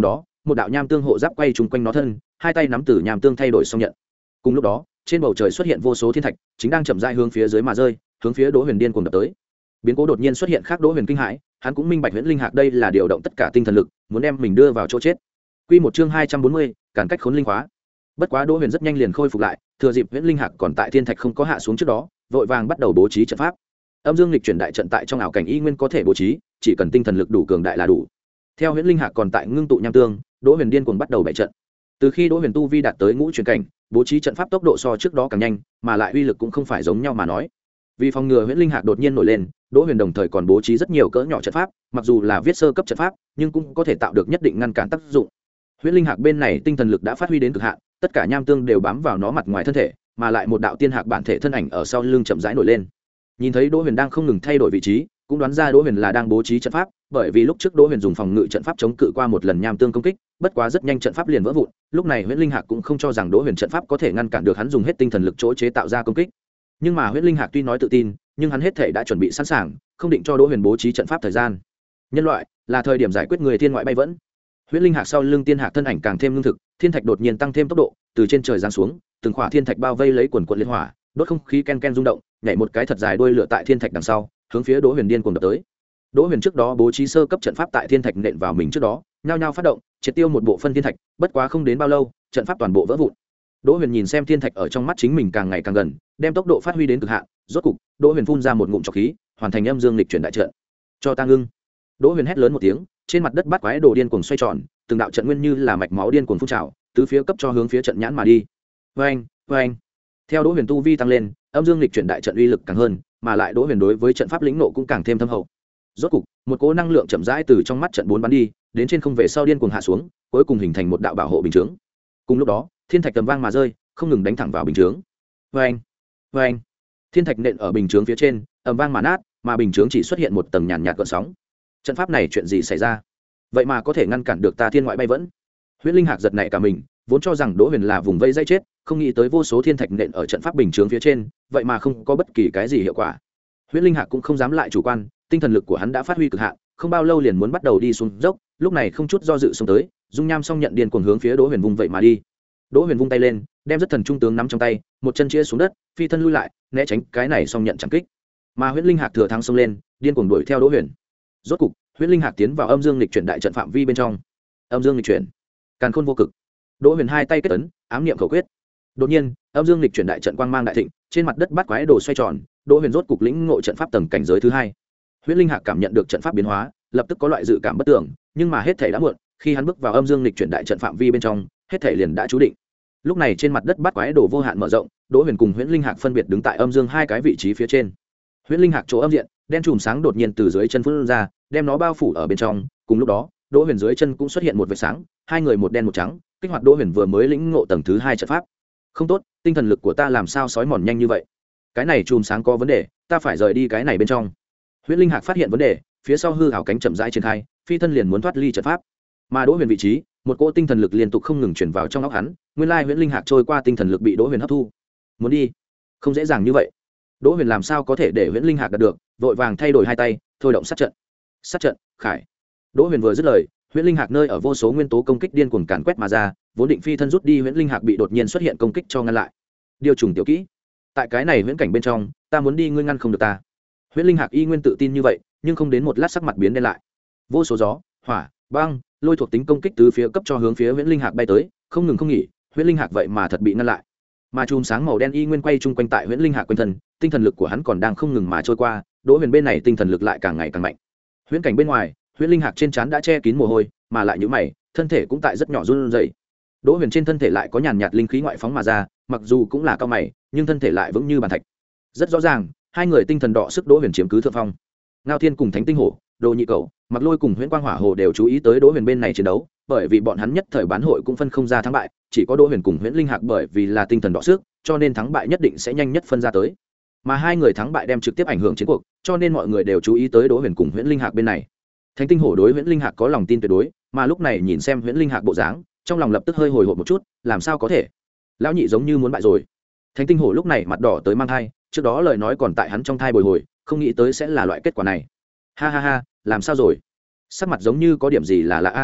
một đạo nham tương hộ giáp quay trúng quanh nó thân, hai tay nắm từ nham tương thay đổi xong nhận. Cùng lúc đó, trên bầu trời xuất hiện vô số thiên thạch, chính đang chậm rãi hướng phía dưới mà rơi, hướng phía Đỗ Huyền điên cuồng đập tới. Biến cố đột nhiên xuất hiện khác Đỗ Huyền kinh hãi, hắn cũng minh bạch Huyễn Linh Hạc đây là điều động tất cả tinh thần lực, muốn đem mình đưa vào chỗ chết. Quy một chương hai trăm bốn mươi, càn cách khốn linh hóa. Bất quá Đỗ Huyền rất nhanh liền khôi phục lại, thừa dịp Huyễn Linh Hạc còn tại thiên thạch không có hạ xuống trước đó, vội vàng bắt đầu bố trí trận pháp. Âm dương lịch chuyển đại trận tại trong ảo cảnh y nguyên có thể bố trí, chỉ cần tinh thần lực đủ cường đại là đủ. Theo Huyễn Linh Hạc còn tại ngưng tụ nham tương, Đỗ Huyền điên cuồng bắt đầu bày trận. Từ khi Đỗ Huyền tu vi đạt tới ngũ chuyển cảnh, bố trí trận pháp tốc độ so trước đó càng nhanh, mà lại uy lực cũng không phải giống nhau mà nói. Vì phòng ngừa Huyễn Linh Hạc đột nhiên nổi lên, Đỗ Huyền đồng thời còn bố trí rất nhiều cỡ nhỏ trận pháp, mặc dù là viết sơ cấp trận pháp, nhưng cũng có thể tạo được nhất định ngăn cản tác dụng. Huyễn Linh Hạc bên này tinh thần lực đã phát huy đến cực hạn, tất cả nham tương đều bám vào nó mặt ngoài thân thể, mà lại một đạo tiên hạc bản thể thân ảnh ở sau lưng chậm rãi nổi lên. Nhìn thấy Đỗ Huyền đang không ngừng thay đổi vị trí, cũng đoán ra Đỗ Huyền là đang bố trí trận pháp, bởi vì lúc trước Đỗ Huyền dùng phòng ngự trận pháp chống cự qua một lần nham tương công kích, bất quá rất nhanh trận pháp liền vỡ vụn, lúc này Huyễn Linh Hạc cũng không cho rằng Đỗ Huyền trận pháp có thể ngăn cản được hắn dùng hết tinh thần lực chỗ chế tạo ra công kích. Nhưng mà Huyễn Linh Hạc tuy nói tự tin, nhưng hắn hết thể đã chuẩn bị sẵn sàng, không định cho Đỗ Huyền bố trí trận pháp thời gian. Nhân loại, là thời điểm giải quyết người thiên ngoại bay vẫn. Huyễn Linh Hạc sau lưng tiên hạc thân ảnh càng thêm lương thực, thiên thạch đột nhiên tăng thêm tốc độ, từ trên trời giáng xuống, từng khỏa thiên thạch bao vây lấy quần quần liên hỏa, đốt không khí ken ken rung động, nhảy một cái thật dài đuôi lửa tại thiên thạch đằng sau, hướng phía Đỗ Huyền điên cuồng đập tới. Đỗ Huyền trước đó bố trí sơ cấp trận pháp tại thiên thạch nện vào mình trước đó, nhao nhao phát động, triệt tiêu một bộ phân thiên thạch, bất quá không đến bao lâu, trận pháp toàn bộ vỡ vụn. Đỗ Huyền nhìn xem thiên thạch ở trong mắt chính mình càng ngày càng gần, đem tốc độ phát huy đến cực hạn, rốt cục, Đỗ Huyền phun ra một ngụm trọc khí, hoàn thành âm dương lịch chuyển đại trận. Cho ta ngưng. Đỗ Huyền hét lớn một tiếng, trên mặt đất bát quái đồ điên cuồng xoay tròn, từng đạo trận nguyên như là mạch máu điên cuồng phun trào, tứ phía cấp cho hướng phía trận nhãn mà đi. Oeng, oeng. Theo Đỗ Huyền tu vi tăng lên, âm dương lịch chuyển đại trận uy lực càng hơn, mà lại Đỗ Huyền đối với trận pháp lĩnh nộ cũng càng thêm thâm hậu. Rốt cục, một cỗ năng lượng chậm rãi từ trong mắt trận bốn bắn đi, đến trên không về sau điên cuồng hạ xuống, cuối cùng hình thành một đạo bảo hộ bình chướng. Cùng lúc đó, thiên thạch tầm vang mà rơi, không ngừng đánh thẳng vào bình chướng. Oeng, oeng. Thiên thạch nện ở bình chướng phía trên, ầm vang mà nát, mà bình chướng chỉ xuất hiện một tầng nhàn nhạt gợn sóng. Trận pháp này chuyện gì xảy ra? Vậy mà có thể ngăn cản được ta thiên ngoại bay vẫn? Huyễn Linh Hạc giật nảy cả mình, vốn cho rằng Đỗ Huyền là vùng vây dây chết, không nghĩ tới vô số thiên thạch nện ở trận pháp bình chướng phía trên, vậy mà không có bất kỳ cái gì hiệu quả. Huyễn Linh Hạc cũng không dám lại chủ quan, tinh thần lực của hắn đã phát huy cực hạn, không bao lâu liền muốn bắt đầu đi xuống dốc, lúc này không chút do dự xông tới, dung nham song nhận điên cuồng hướng phía Đỗ Huyền vung vậy mà đi. Đỗ Huyền vung tay lên, đem rất thần trung tướng nắm trong tay, một chân chia xuống đất, phi thân lui lại, né tránh cái này song nhận chẳng kích. Mà Huyễn Linh Hạc thừa thắng xông lên, điên cuồng đuổi theo Đỗ Huyền. Rốt cục, Huyễn Linh Hạc tiến vào âm dương lịch chuyển đại trận phạm vi bên trong. Âm dương lịch chuyển, càn khôn vô cực. Đỗ Huyền hai tay kết ấn, ám niệm khẩu quyết. Đột nhiên, âm dương lịch chuyển đại trận quang mang đại thịnh, trên mặt đất bát quái đồ xoay tròn, Đỗ Huyền rốt cục lĩnh ngộ trận pháp tầng cảnh giới thứ hai. Huyễn Linh Hạc cảm nhận được trận pháp biến hóa, lập tức có loại dự cảm bất tưởng, nhưng mà hết thảy đã muộn, khi hắn bước vào âm dương lịch chuyển đại trận phạm vi bên trong, hết thảy liền đã chú định. Lúc này trên mặt đất bát quái đồ vô hạn mở rộng, Đỗ Huyền cùng Huyễn Linh Hạc phân biệt đứng tại âm dương hai cái vị trí phía trên. Huyễn Linh Hạc chỗ âm diện, đen chùm sáng đột nhiên từ dưới chân phun ra, đem nó bao phủ ở bên trong, cùng lúc đó, Đỗ Huyền dưới chân cũng xuất hiện một vệt sáng, hai người một đen một trắng, kích hoạt Đỗ Huyền vừa mới lĩnh ngộ tầng thứ hai trận pháp. Không tốt, tinh thần lực của ta làm sao sói mòn nhanh như vậy? Cái này chùm sáng có vấn đề, ta phải rời đi cái này bên trong. Huyễn Linh Hạc phát hiện vấn đề, phía sau hư hảo cánh chậm rãi triển khai, phi thân liền muốn thoát ly trận pháp. Mà Đỗ Huyền vị trí, một cỗ tinh thần lực liên tục không ngừng truyền vào trong óc hắn, nguyên lai Huyễn Linh Hạc trôi qua tinh thần lực bị Đỗ Huyền hấp thu. Muốn đi, không dễ dàng như vậy. Đỗ Huyền làm sao có thể để Huyễn Linh Hạc đạt được, vội vàng thay đổi hai tay, thôi động sát trận. Sát trận, khải. Đỗ Huyền vừa dứt lời, Huyễn Linh Hạc nơi ở vô số nguyên tố công kích điên cuồng càn quét mà ra, vốn định phi thân rút đi Huyễn Linh Hạc bị đột nhiên xuất hiện công kích cho ngăn lại. Điều trùng tiểu kỹ, tại cái này huyễn cảnh bên trong, ta muốn đi ngươi ngăn không được ta. Huyễn Linh Hạc y nguyên tự tin như vậy, nhưng không đến một lát sắc mặt biến đen lại. Vô số gió, hỏa, băng, lôi thuộc tính công kích từ phía cấp cho hướng phía Huyễn Linh Hạc bay tới, không ngừng không nghỉ, Huyễn Linh Hạc vậy mà thật bị ngăn lại. Mà chùm sáng màu đen y nguyên quay chung quanh tại Huyễn Linh Hạc quanh thân, tinh thần lực của hắn còn đang không ngừng mà trôi qua, Đỗ Huyền bên này tinh thần lực lại càng ngày càng mạnh. Huyễn cảnh bên ngoài, Huyễn Linh Hạc trên trán đã che kín mồ hôi, mà lại nhíu mày, thân thể cũng tại rất nhỏ run rẩy. Đỗ Huyền trên thân thể lại có nhàn nhạt linh khí ngoại phóng mà ra, mặc dù cũng là cao mày, nhưng thân thể lại vững như bàn thạch. Rất rõ ràng, hai người tinh thần đọ sức Đỗ Huyền chiếm cứ thượng phong. Ngao Thiên cùng Thánh Tinh Hổ, Đồ Nhị Cẩu, Mặc Lôi cùng Huyễn Quang Hỏa Hồ đều chú ý tới Đỗ Huyền bên này chiến đấu, bởi vì bọn hắn nhất thời bán hội cũng phân không ra thắng bại, chỉ có Đỗ Huyền cùng Huyễn Linh Hạc bởi vì là tinh thần đọ sức, cho nên thắng bại nhất định sẽ nhanh nhất phân ra tới. Mà hai người thắng bại đem trực tiếp ảnh hưởng chiến cuộc, cho nên mọi người đều chú ý tới Đỗ Huyền cùng Huyễn Linh Hạc bên này. Thánh Tinh Hổ đối Huyễn Linh Hạc có lòng tin tuyệt đối, mà lúc này nhìn xem Huyễn Linh Hạc bộ dáng, trong lòng lập tức hơi hồi hộp một chút, làm sao có thể? Lão nhị giống như muốn bại rồi. Thánh Tinh Hổ lúc này mặt đỏ tới mang thai, trước đó lời nói còn tại hắn trong thai bồi hồi, không nghĩ tới sẽ là loại kết quả này. Ha ha ha, làm sao rồi? Sắc mặt giống như có điểm gì là lạ a.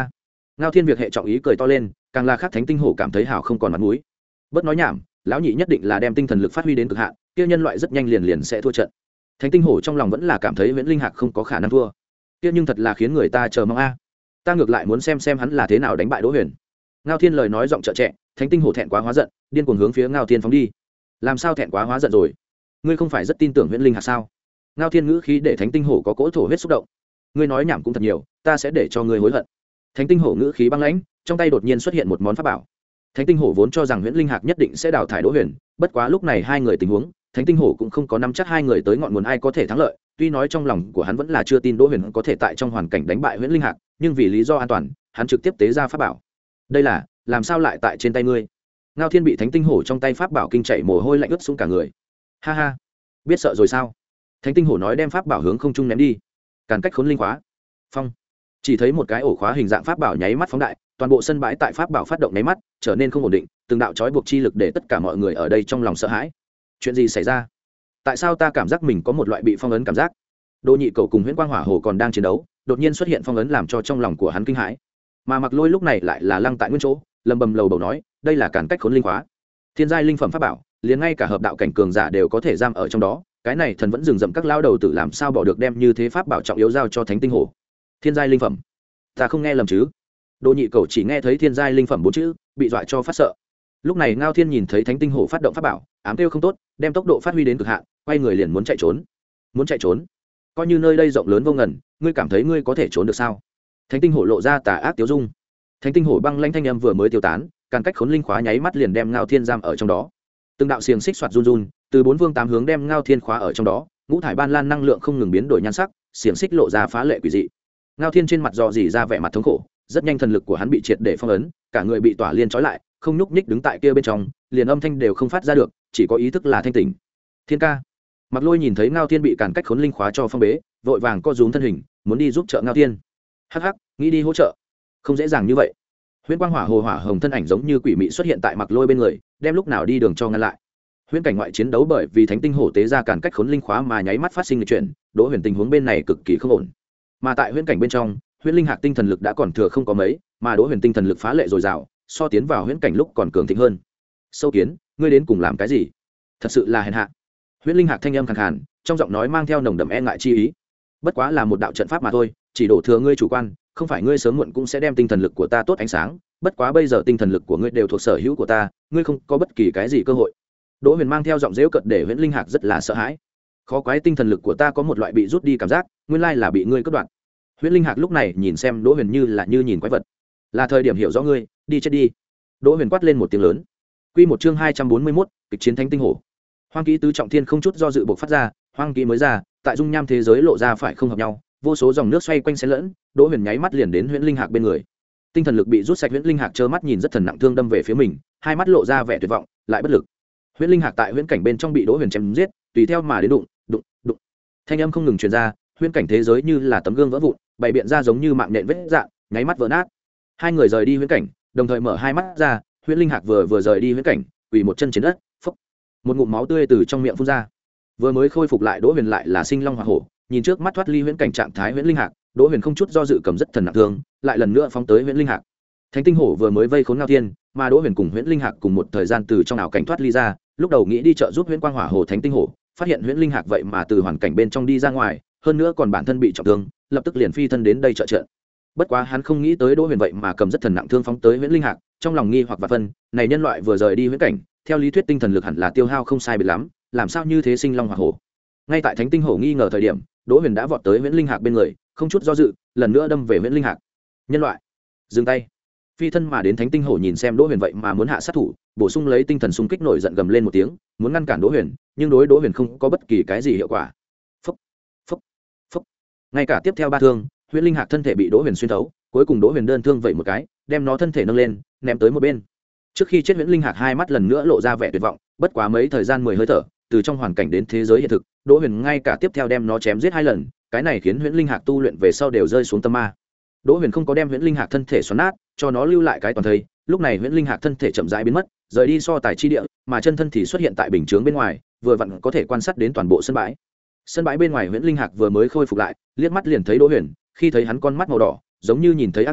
Ngao Thiên việc hệ trọng ý cười to lên, càng là khác thánh tinh hổ cảm thấy hào không còn mặt mũi. Bất nói nhảm, lão nhị nhất định là đem tinh thần lực phát huy đến cực hạn, kia nhân loại rất nhanh liền liền sẽ thua trận. Thánh tinh hổ trong lòng vẫn là cảm thấy Viễn Linh Hạc không có khả năng thua, kia nhưng thật là khiến người ta chờ mong a. Ta ngược lại muốn xem xem hắn là thế nào đánh bại Đỗ Huyền. Ngao Thiên lời nói giọng trợ trẻ, thánh tinh hổ thẹn quá hóa giận, điên cuồng hướng phía Ngao Thiên phóng đi. Làm sao thẹn quá hóa giận rồi? Ngươi không phải rất tin tưởng Viễn Linh Hạc sao? Ngao Thiên ngữ khí để thánh tinh hổ có cỗ thổ huyết xúc động. Ngươi nói nhảm cũng thật nhiều, ta sẽ để cho ngươi hối hận. Thánh tinh hổ ngữ khí băng lãnh, trong tay đột nhiên xuất hiện một món pháp bảo. Thánh tinh hổ vốn cho rằng Viễn Linh Hạc nhất định sẽ đào thải Đỗ Huyền, bất quá lúc này hai người tình huống, thánh tinh hổ cũng không có nắm chắc hai người tới ngọn nguồn ai có thể thắng lợi. Tuy nói trong lòng của hắn vẫn là chưa tin Đỗ Huyền có thể tại trong hoàn cảnh đánh bại Viễn Linh Hạc, nhưng vì lý do an toàn, hắn trực tiếp tế ra pháp bảo. Đây là làm sao lại tại trên tay ngươi? Ngao Thiên bị thánh tinh hổ trong tay pháp bảo kinh chạy mồ hôi lạnh ướt xuống cả người. Ha ha, biết sợ rồi sao? Thánh tinh hổ nói đem pháp bảo hướng không trung ném đi. Càn cách khốn linh khóa. Phong. Chỉ thấy một cái ổ khóa hình dạng pháp bảo nháy mắt phóng đại, toàn bộ sân bãi tại pháp bảo phát động nháy mắt trở nên không ổn định, từng đạo trói buộc chi lực để tất cả mọi người ở đây trong lòng sợ hãi. Chuyện gì xảy ra? Tại sao ta cảm giác mình có một loại bị phong ấn cảm giác? Đỗ Nhị Cầu cùng Huyễn Quang Hỏa Hồ còn đang chiến đấu, đột nhiên xuất hiện phong ấn làm cho trong lòng của hắn kinh hãi. Mà Mặc Lôi lúc này lại là lăng tại nguyên chỗ, lầm bầm lầu bầu nói, đây là càn cách khốn linh khóa, thiên giai linh phẩm pháp bảo, liền ngay cả hợp đạo cảnh cường giả đều có thể giam ở trong đó. Cái này thần vẫn dừng dậm các lao đầu tử làm sao bỏ được đem như thế pháp bảo trọng yếu giao cho thánh tinh hổ? Thiên giai linh phẩm, ta không nghe lầm chứ? Đỗ Nhị Cầu chỉ nghe thấy thiên giai linh phẩm bốn chữ, bị dọa cho phát sợ. Lúc này Ngao Thiên nhìn thấy thánh tinh hổ phát động pháp bảo, ám kêu không tốt, đem tốc độ phát huy đến cực hạn, quay người liền muốn chạy trốn. Muốn chạy trốn? Coi như nơi đây rộng lớn vô ngần, ngươi cảm thấy ngươi có thể trốn được sao? Thánh tinh hổ lộ ra tà ác tiêu dung. Thánh tinh hổ băng lãnh thanh âm vừa mới tiêu tán, càn cách khốn linh khóa nháy mắt liền đem Ngao Thiên giam ở trong đó. Từng đạo xiềng xích xoạt run run, từ bốn phương tám hướng đem Ngao Thiên khóa ở trong đó, ngũ thải ban lan năng lượng không ngừng biến đổi nhan sắc, xiềng xích lộ ra phá lệ quỷ dị. Ngao Thiên trên mặt dò dỉ ra vẻ mặt thống khổ, rất nhanh thần lực của hắn bị triệt để phong ấn, cả người bị tỏa liên trói lại, không nhúc nhích đứng tại kia bên trong, liền âm thanh đều không phát ra được, chỉ có ý thức là thanh tỉnh. Thiên ca. Mặc Lôi nhìn thấy Ngao Thiên bị càn cách khốn linh khóa cho phong bế, vội vàng co rúm thân hình, muốn đi giúp trợ Ngao Thiên. Hắc hắc, nghĩ đi hỗ trợ, không dễ dàng như vậy. Huyễn Quang Hỏa Hồ hỏa hồng thân ảnh giống như quỷ mị xuất hiện tại Mặc Lôi bên người, đem lúc nào đi đường cho ngăn lại. Huyễn cảnh ngoại chiến đấu bởi vì thánh tinh hổ tế ra càn cách khốn linh khóa mà nháy mắt phát sinh lịch chuyển, Đỗ Huyền tình huống bên này cực kỳ không ổn. Mà tại huyễn cảnh bên trong, Huyễn Linh Hạc tinh thần lực đã còn thừa không có mấy, mà Đỗ Huyền tinh thần lực phá lệ dồi dào, so tiến vào huyễn cảnh lúc còn cường thịnh hơn. Sâu Kiến, ngươi đến cùng làm cái gì? Thật sự là hèn hạ. Huyễn Linh Hạc thanh âm khàn khàn, trong giọng nói mang theo nồng đậm e ngại chi ý. Bất quá là một đạo trận pháp mà thôi, chỉ đổ thừa ngươi chủ quan, không phải ngươi sớm muộn cũng sẽ đem tinh thần lực của ta tốt ánh sáng, bất quá bây giờ tinh thần lực của ngươi đều thuộc sở hữu của ta, ngươi không có bất kỳ cái gì cơ hội. Đỗ Huyền mang theo giọng giễu cợt để Huyễn Linh Hạc rất là sợ hãi. Khó quái tinh thần lực của ta có một loại bị rút đi cảm giác, nguyên lai là bị ngươi cắt đoạn. Huyễn Linh Hạc lúc này nhìn xem Đỗ Huyền như là như nhìn quái vật. Là thời điểm hiểu rõ ngươi, đi chết đi. Đỗ Huyền quát lên một tiếng lớn. Quy một chương hai trăm bốn mươi mốt, kịch chiến thánh tinh hổ. Hoang kỹ tứ trọng thiên không chút do dự bộc phát ra, hoang kỹ mới ra, tại dung nham thế giới lộ ra phải không hợp nhau, vô số dòng nước xoay quanh xen lẫn, Đỗ Huyền nháy mắt liền đến Huyễn Linh Hạc bên người. Tinh thần lực bị rút sạch, Huyễn Linh Hạc trơ mắt nhìn rất thần nặng thương đâm về phía mình, hai mắt lộ ra vẻ tuyệt vọng, lại bất lực. Huyễn Linh Hạc tại huyễn cảnh bên trong bị Đỗ Huyền chém giết, tùy theo mà đến đụng, đụng, đụng. Thanh âm không ngừng truyền ra, huyễn cảnh thế giới như là tấm gương vỡ vụn, bày biện ra giống như mạng nhện vết dạn, nháy mắt vỡ nát. Hai người rời đi huyễn cảnh, đồng thời mở hai mắt ra, Huyễn Linh Hạc vừa vừa rời đi huyễn cảnh, quỳ một chân trên đất, phốc. Một ngụm máu tươi từ trong miệng phun ra. Vừa mới khôi phục lại Đỗ Huyền lại là sinh long hỏa hổ, nhìn trước mắt thoát ly huyễn cảnh trạng thái Huyễn Linh Hạc, Đỗ Huyền không chút do dự cầm rất thần nặng thương, lại lần nữa phóng tới Huyễn Linh Hạc. Thánh tinh hổ vừa mới vây khốn Ngao Thiên, mà Đỗ Huyền cùng Huyễn Linh Hạc cùng một thời gian từ trong ảo cảnh thoát ly ra, lúc đầu nghĩ đi trợ giúp Huyễn Quang Hỏa Hồ Thánh tinh hổ, phát hiện Huyễn Linh Hạc vậy mà từ hoàn cảnh bên trong đi ra ngoài, hơn nữa còn bản thân bị trọng thương, lập tức liền phi thân đến đây trợ trận. Bất quá hắn không nghĩ tới Đỗ Huyền vậy mà cầm rất thần nặng thương phóng tới Huyễn Linh Hạc, trong lòng nghi hoặc và phân, này nhân loại vừa rời đi huyễn cảnh, theo lý thuyết tinh thần lực hẳn là tiêu hao không sai biệt lắm, làm sao như thế sinh long hỏa hổ. Ngay tại Thánh tinh hổ nghi ngờ thời điểm, Đỗ Huyền đã vọt tới Huyễn Linh Hạc bên người, không chút do dự, lần nữa đâm về Huyễn Linh Hạc. Nhân loại, dừng tay. Phi thân mà đến Thánh tinh hổ nhìn xem Đỗ Huyền vậy mà muốn hạ sát thủ, bổ sung lấy tinh thần xung kích nổi giận gầm lên một tiếng, muốn ngăn cản Đỗ Huyền, nhưng đối Đỗ Huyền không có bất kỳ cái gì hiệu quả. Phốc, phốc, phốc. Ngay cả tiếp theo ba thương, Huyễn Linh Hạc thân thể bị Đỗ Huyền xuyên thấu, cuối cùng Đỗ Huyền đơn thương vậy một cái, đem nó thân thể nâng lên, ném tới một bên. Trước khi chết Huyễn Linh Hạc hai mắt lần nữa lộ ra vẻ tuyệt vọng, bất quá mấy thời gian mười hơi thở, từ trong hoàn cảnh đến thế giới hiện thực, Đỗ Huyền ngay cả tiếp theo đem nó chém giết hai lần, cái này khiến Huyễn Linh Hạc tu luyện về sau đều rơi xuống tâm ma. Đỗ Huyền không có đem Huyễn Linh Hạc thân thể xoắn nát, cho nó lưu lại cái toàn thây, lúc này Huyễn Linh Hạc thân thể chậm rãi biến mất, rời đi so tài chi địa, mà chân thân thì xuất hiện tại bình chướng bên ngoài, vừa vặn có thể quan sát đến toàn bộ sân bãi. Sân bãi bên ngoài Huyễn Linh Hạc vừa mới khôi phục lại, liếc mắt liền thấy Đỗ Huyền, khi thấy hắn con mắt màu đỏ, giống như nhìn thấy ác ma,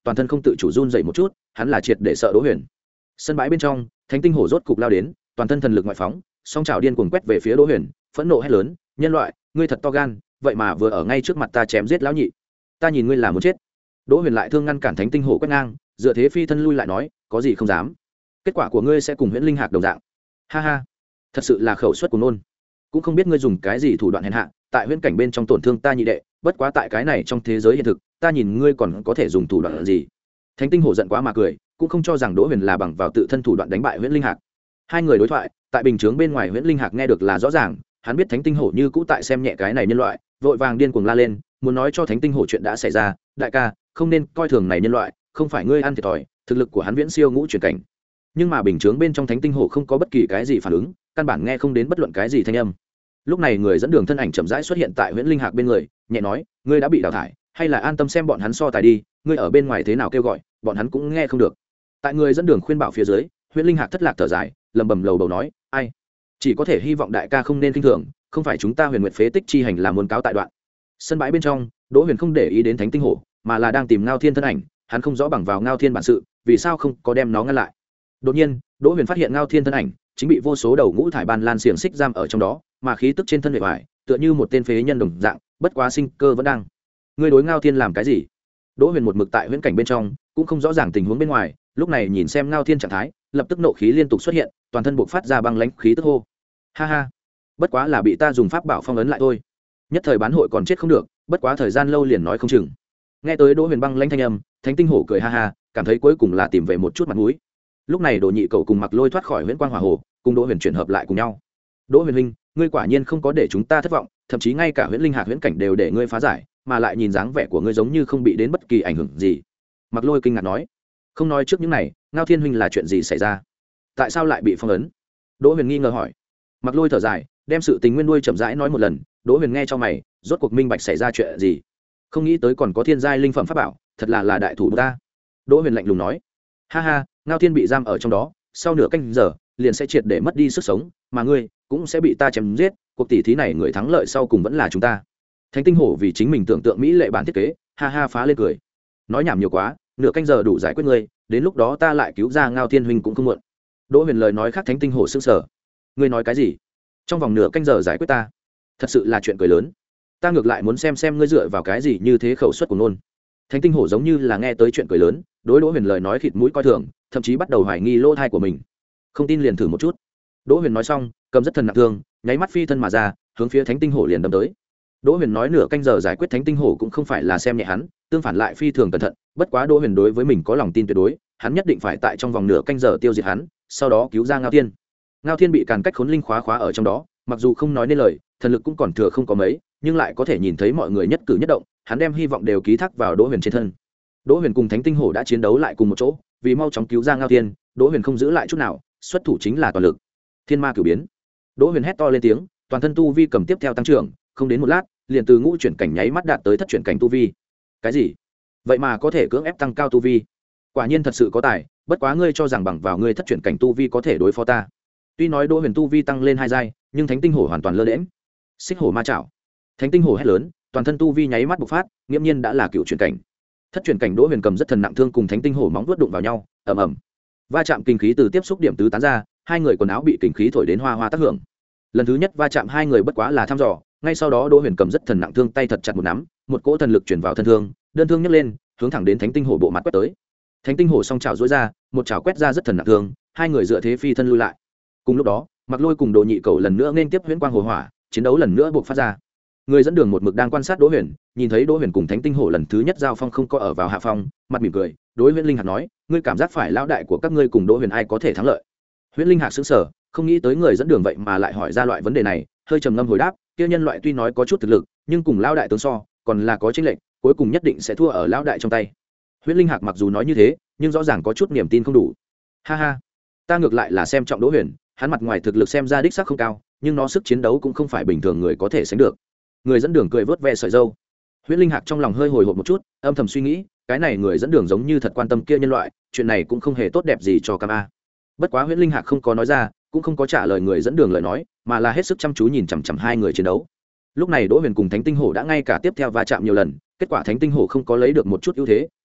toàn thân không tự chủ run dậy một chút, hắn là triệt để sợ Đỗ Huyền. Sân bãi bên trong, Thánh Tinh Hổ rốt cục lao đến, toàn thân thần lực ngoại phóng, song trào điên cuồng quét về phía Đỗ Huyền, phẫn nộ hét lớn, nhân loại, ngươi thật to gan, vậy mà vừa ở ngay trước mặt ta chém giết lão nhị, ta nhìn ngươi là muốn chết. Đỗ Huyền lại thương ngăn cản Thánh Tinh Hổ quét ngang, dựa thế phi thân lui lại nói, có gì không dám, kết quả của ngươi sẽ cùng Huyễn Linh Hạc đồng dạng. Ha ha, thật sự là khẩu suất của nôn, cũng không biết ngươi dùng cái gì thủ đoạn hèn hạ, tại huyễn cảnh bên trong tổn thương ta nhị đệ, bất quá tại cái này trong thế giới hiện thực, ta nhìn ngươi còn có thể dùng thủ đoạn gì. Thánh Tinh Hổ giận quá mà cười, cũng không cho rằng Đỗ Huyền là bằng vào tự thân thủ đoạn đánh bại Huyễn Linh Hạc. Hai người đối thoại, tại bình chướng bên ngoài Huyễn Linh Hạc nghe được là rõ ràng, hắn biết Thánh Tinh Hổ như cũ tại xem nhẹ cái này nhân loại, vội vàng điên cuồng la lên, muốn nói cho Thánh Tinh Hổ chuyện đã xảy ra, đại ca, không nên coi thường này nhân loại, không phải ngươi ăn thiệt thòi, thực lực của hắn viễn siêu ngũ chuyển cảnh. Nhưng mà bình chướng bên trong Thánh Tinh Hổ không có bất kỳ cái gì phản ứng, căn bản nghe không đến bất luận cái gì thanh âm. Lúc này người dẫn đường thân ảnh chậm rãi xuất hiện tại Huyễn Linh Hạc bên người, nhẹ nói, ngươi đã bị đào thải, hay là an tâm xem bọn hắn so tài đi, ngươi ở bên ngoài thế nào kêu gọi, bọn hắn cũng nghe không được. Tại người dẫn đường khuyên bảo phía dưới, Huyễn Linh Hạc thất lạc thở dài, lầm bầm lầu bầu nói, ai, chỉ có thể hy vọng đại ca không nên kinh thường, không phải chúng ta Huyền Nguyệt phế tích chi hành là muốn cáo tại đoạn. Sân bãi bên trong, Đỗ Huyền không để ý đến Thánh Tinh Hổ, mà là đang tìm Ngao Thiên thân ảnh, hắn không rõ bằng vào Ngao Thiên bản sự, vì sao không có đem nó ngăn lại. Đột nhiên, Đỗ Huyền phát hiện Ngao Thiên thân ảnh chính bị vô số đầu ngũ thải ban lan xiềng xích giam ở trong đó, mà khí tức trên thân bề ngoài tựa như một tên phế nhân đồng dạng, bất quá sinh cơ vẫn đang. Ngươi đối Ngao Thiên làm cái gì? Đỗ Huyền một mực tại huyễn cảnh bên trong, cũng không rõ ràng tình huống bên ngoài, lúc này nhìn xem Ngao Thiên trạng thái, lập tức nộ khí liên tục xuất hiện, toàn thân bộc phát ra băng lãnh khí tức hô. Ha ha, bất quá là bị ta dùng pháp bảo phong ấn lại thôi. Nhất thời bán hội còn chết không được, bất quá thời gian lâu liền nói không chừng. Nghe tới Đỗ Huyền băng lãnh thanh âm, Thánh Tinh Hổ cười ha ha, cảm thấy cuối cùng là tìm về một chút mặt mũi. Lúc này Đỗ Nhị Cậu cùng Mặc Lôi thoát khỏi huyễn quang hỏa hồ, cùng Đỗ Huyền chuyển hợp lại cùng nhau. Đỗ Huyền huynh, ngươi quả nhiên không có để chúng ta thất vọng, thậm chí ngay cả huyễn linh hạc huyễn cảnh đều để ngươi phá giải, mà lại nhìn dáng vẻ của ngươi giống như không bị đến bất kỳ ảnh hưởng gì. Mặc Lôi kinh ngạc nói, không nói trước những này, Ngao Thiên huynh là chuyện gì xảy ra? Tại sao lại bị phong ấn? Đỗ Huyền nghi ngờ hỏi. Mặc Lôi thở dài, đem sự tình nguyên nuôi chậm rãi nói một lần. Đỗ Huyền nghe cho mày, rốt cuộc minh bạch xảy ra chuyện gì? Không nghĩ tới còn có thiên giai linh phẩm pháp bảo, thật là là đại thủ ta. Đỗ Huyền lạnh lùng nói, ha ha, Ngao Thiên bị giam ở trong đó, sau nửa canh giờ liền sẽ triệt để mất đi sức sống, mà ngươi cũng sẽ bị ta chém giết, cuộc tỷ thí này người thắng lợi sau cùng vẫn là chúng ta. Thánh Tinh Hổ vì chính mình tưởng tượng mỹ lệ bản thiết kế, ha ha phá lên cười. Nói nhảm nhiều quá, nửa canh giờ đủ giải quyết ngươi, đến lúc đó ta lại cứu ra Ngao Thiên huynh cũng không muộn. Đỗ Huyền lời nói khác Thánh Tinh Hổ sững sờ. Ngươi nói cái gì? Trong vòng nửa canh giờ giải quyết ta? Thật sự là chuyện cười lớn. Ta ngược lại muốn xem xem ngươi dựa vào cái gì như thế khẩu suất của nôn. Thánh Tinh Hổ giống như là nghe tới chuyện cười lớn, đối Đỗ Huyền lời nói khịt mũi coi thường, thậm chí bắt đầu hoài nghi lỗ thai của mình. Không tin liền thử một chút. Đỗ Huyền nói xong, cầm rất thần nặng thương, nháy mắt phi thân mà ra, hướng phía Thánh Tinh Hổ liền đâm tới. Đỗ Huyền nói nửa canh giờ giải quyết Thánh Tinh Hổ cũng không phải là xem nhẹ hắn, tương phản lại phi thường cẩn thận, bất quá Đỗ Huyền đối với mình có lòng tin tuyệt đối, hắn nhất định phải tại trong vòng nửa canh giờ tiêu diệt hắn, sau đó cứu ra Ngao Thiên. Ngao Thiên bị càn cách khốn linh khóa khóa ở trong đó, mặc dù không nói nên lời, thần lực cũng còn thừa không có mấy, nhưng lại có thể nhìn thấy mọi người nhất cử nhất động, hắn đem hy vọng đều ký thác vào Đỗ Huyền trên thân. Đỗ Huyền cùng Thánh Tinh Hổ đã chiến đấu lại cùng một chỗ, vì mau chóng cứu ra Ngao Thiên, Đỗ Huyền không giữ lại chút nào, xuất thủ chính là toàn lực. Thiên Ma Cửu Biến. Đỗ Huyền hét to lên tiếng, toàn thân tu vi cầm tiếp theo tăng trưởng, không đến một lát, liền từ ngũ chuyển cảnh nháy mắt đạt tới thất chuyển cảnh tu vi. Cái gì? Vậy mà có thể cưỡng ép tăng cao tu vi? Quả nhiên thật sự có tài, bất quá ngươi cho rằng bằng vào ngươi thất chuyển cảnh tu vi có thể đối phó ta? Tuy nói Đỗ Huyền tu vi tăng lên hai giai, nhưng Thánh Tinh Hổ hoàn toàn lơ đễnh. Xích Hổ Ma Trảo. Thánh Tinh Hổ hét lớn, toàn thân tu vi nháy mắt bộc phát, nghiễm nhiên đã là cựu chuyển cảnh. Thất chuyển cảnh Đỗ Huyền cầm rất thần nặng thương cùng Thánh Tinh Hổ móng vuốt đụng vào nhau, ầm ầm. Va chạm kinh khí từ tiếp xúc điểm tứ tán ra, hai người quần áo bị kinh khí thổi đến hoa hoa tác hưởng. Lần thứ nhất va chạm hai người bất quá là thăm dò, ngay sau đó Đỗ Huyền cầm rất thần nặng thương tay thật chặt một nắm, một cỗ thần lực truyền vào thân thương, đơn thương nhấc lên, hướng thẳng đến Thánh Tinh Hổ bộ mặt quét tới. Thánh Tinh Hổ song chảo duỗi ra, một chảo quét ra rất thần nặng thương, hai người dựa thế phi thân lui lại. Cùng lúc đó, Mặc Lôi cùng Đồ Nhị Cầu lần nữa nên tiếp huyễn quang hồ hỏa, chiến đấu lần nữa buộc phát ra. Người dẫn đường một mực đang quan sát Đỗ Huyền, nhìn thấy Đỗ Huyền cùng Thánh Tinh Hổ lần thứ nhất giao phong không có ở vào hạ phong, mặt mỉm cười, đối Huyễn Linh Hạc nói, ngươi cảm giác phải lão đại của các ngươi cùng Đỗ Huyền ai có thể thắng lợi? Huyễn Linh Hạc sững sờ, không nghĩ tới người dẫn đường vậy mà lại hỏi ra loại vấn đề này, hơi trầm ngâm hồi đáp, kia nhân loại tuy nói có chút thực lực, nhưng cùng lão đại tướng so, còn là có chênh lệch, cuối cùng nhất định sẽ thua ở lão đại trong tay. Huyễn Linh Hạc mặc dù nói như thế, nhưng rõ ràng có chút niềm tin không đủ. Ha ha, ta ngược lại là xem trọng Đỗ Huyền, hắn mặt ngoài thực lực xem ra đích xác không cao, nhưng nó sức chiến đấu cũng không phải bình thường người có thể sánh được. Người dẫn đường cười vớt ve sợi dâu. Huyễn Linh Hạc trong lòng hơi hồi hộp một chút, âm thầm suy nghĩ, cái này người dẫn đường giống như thật quan tâm kia nhân loại, chuyện này cũng không hề tốt đẹp gì cho Cam A. Bất quá Huyễn Linh Hạc không có nói ra, cũng không có trả lời người dẫn đường lời nói, mà là hết sức chăm chú nhìn chằm chằm hai người chiến đấu. Lúc này Đỗ Huyền cùng Thánh Tinh Hổ đã ngay cả tiếp theo va chạm nhiều lần, kết quả Thánh Tinh Hổ không có lấy được một chút ưu thế,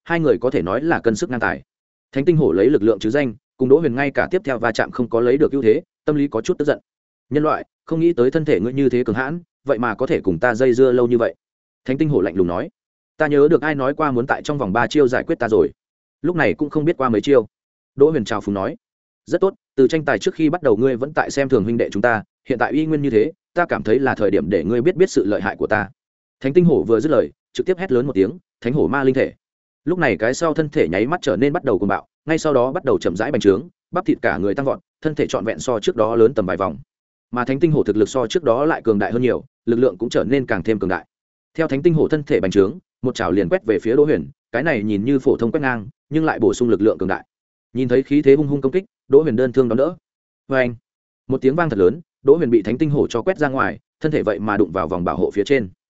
hai người có thể nói là cân sức ngang tài. Thánh tinh hổ lấy lực lượng chứ danh, cùng Đỗ Huyền ngay cả tiếp theo va chạm không có lấy được ưu thế, tâm lý có chút tức giận. Nhân loại, không nghĩ tới thân thể ngươi như thế cường hãn, vậy mà có thể cùng ta dây dưa lâu như vậy. Thánh tinh hổ lạnh lùng nói, ta nhớ được ai nói qua muốn tại trong vòng ba chiêu giải quyết ta rồi, lúc này cũng không biết qua mấy chiêu. Đỗ Huyền chào phúng nói, rất tốt, từ tranh tài trước khi bắt đầu ngươi vẫn tại xem thường huynh đệ chúng ta, hiện tại uy nguyên như thế, ta cảm thấy là thời điểm để ngươi biết biết sự lợi hại của ta. Thánh tinh hổ vừa dứt lời, trực tiếp hét lớn một tiếng, thánh hổ ma linh thể. Lúc này cái sau thân thể nháy mắt trở nên bắt đầu cuồng bạo, ngay sau đó bắt đầu chậm rãi bành trướng, bắp thịt cả người tăng vọt, thân thể trọn vẹn so trước đó lớn tầm vài vòng. Mà thánh tinh hổ thực lực so trước đó lại cường đại hơn nhiều, lực lượng cũng trở nên càng thêm cường đại. Theo thánh tinh hổ thân thể bành trướng, một chảo liền quét về phía Đỗ Huyền, cái này nhìn như phổ thông quét ngang, nhưng lại bổ sung lực lượng cường đại. Nhìn thấy khí thế hung hung công kích, Đỗ Huyền đơn thương đón đỡ. Oeng! Một tiếng vang thật lớn, Đỗ Huyền bị thánh tinh hổ cho quét ra ngoài, thân thể vậy mà đụng vào vòng bảo hộ phía trên.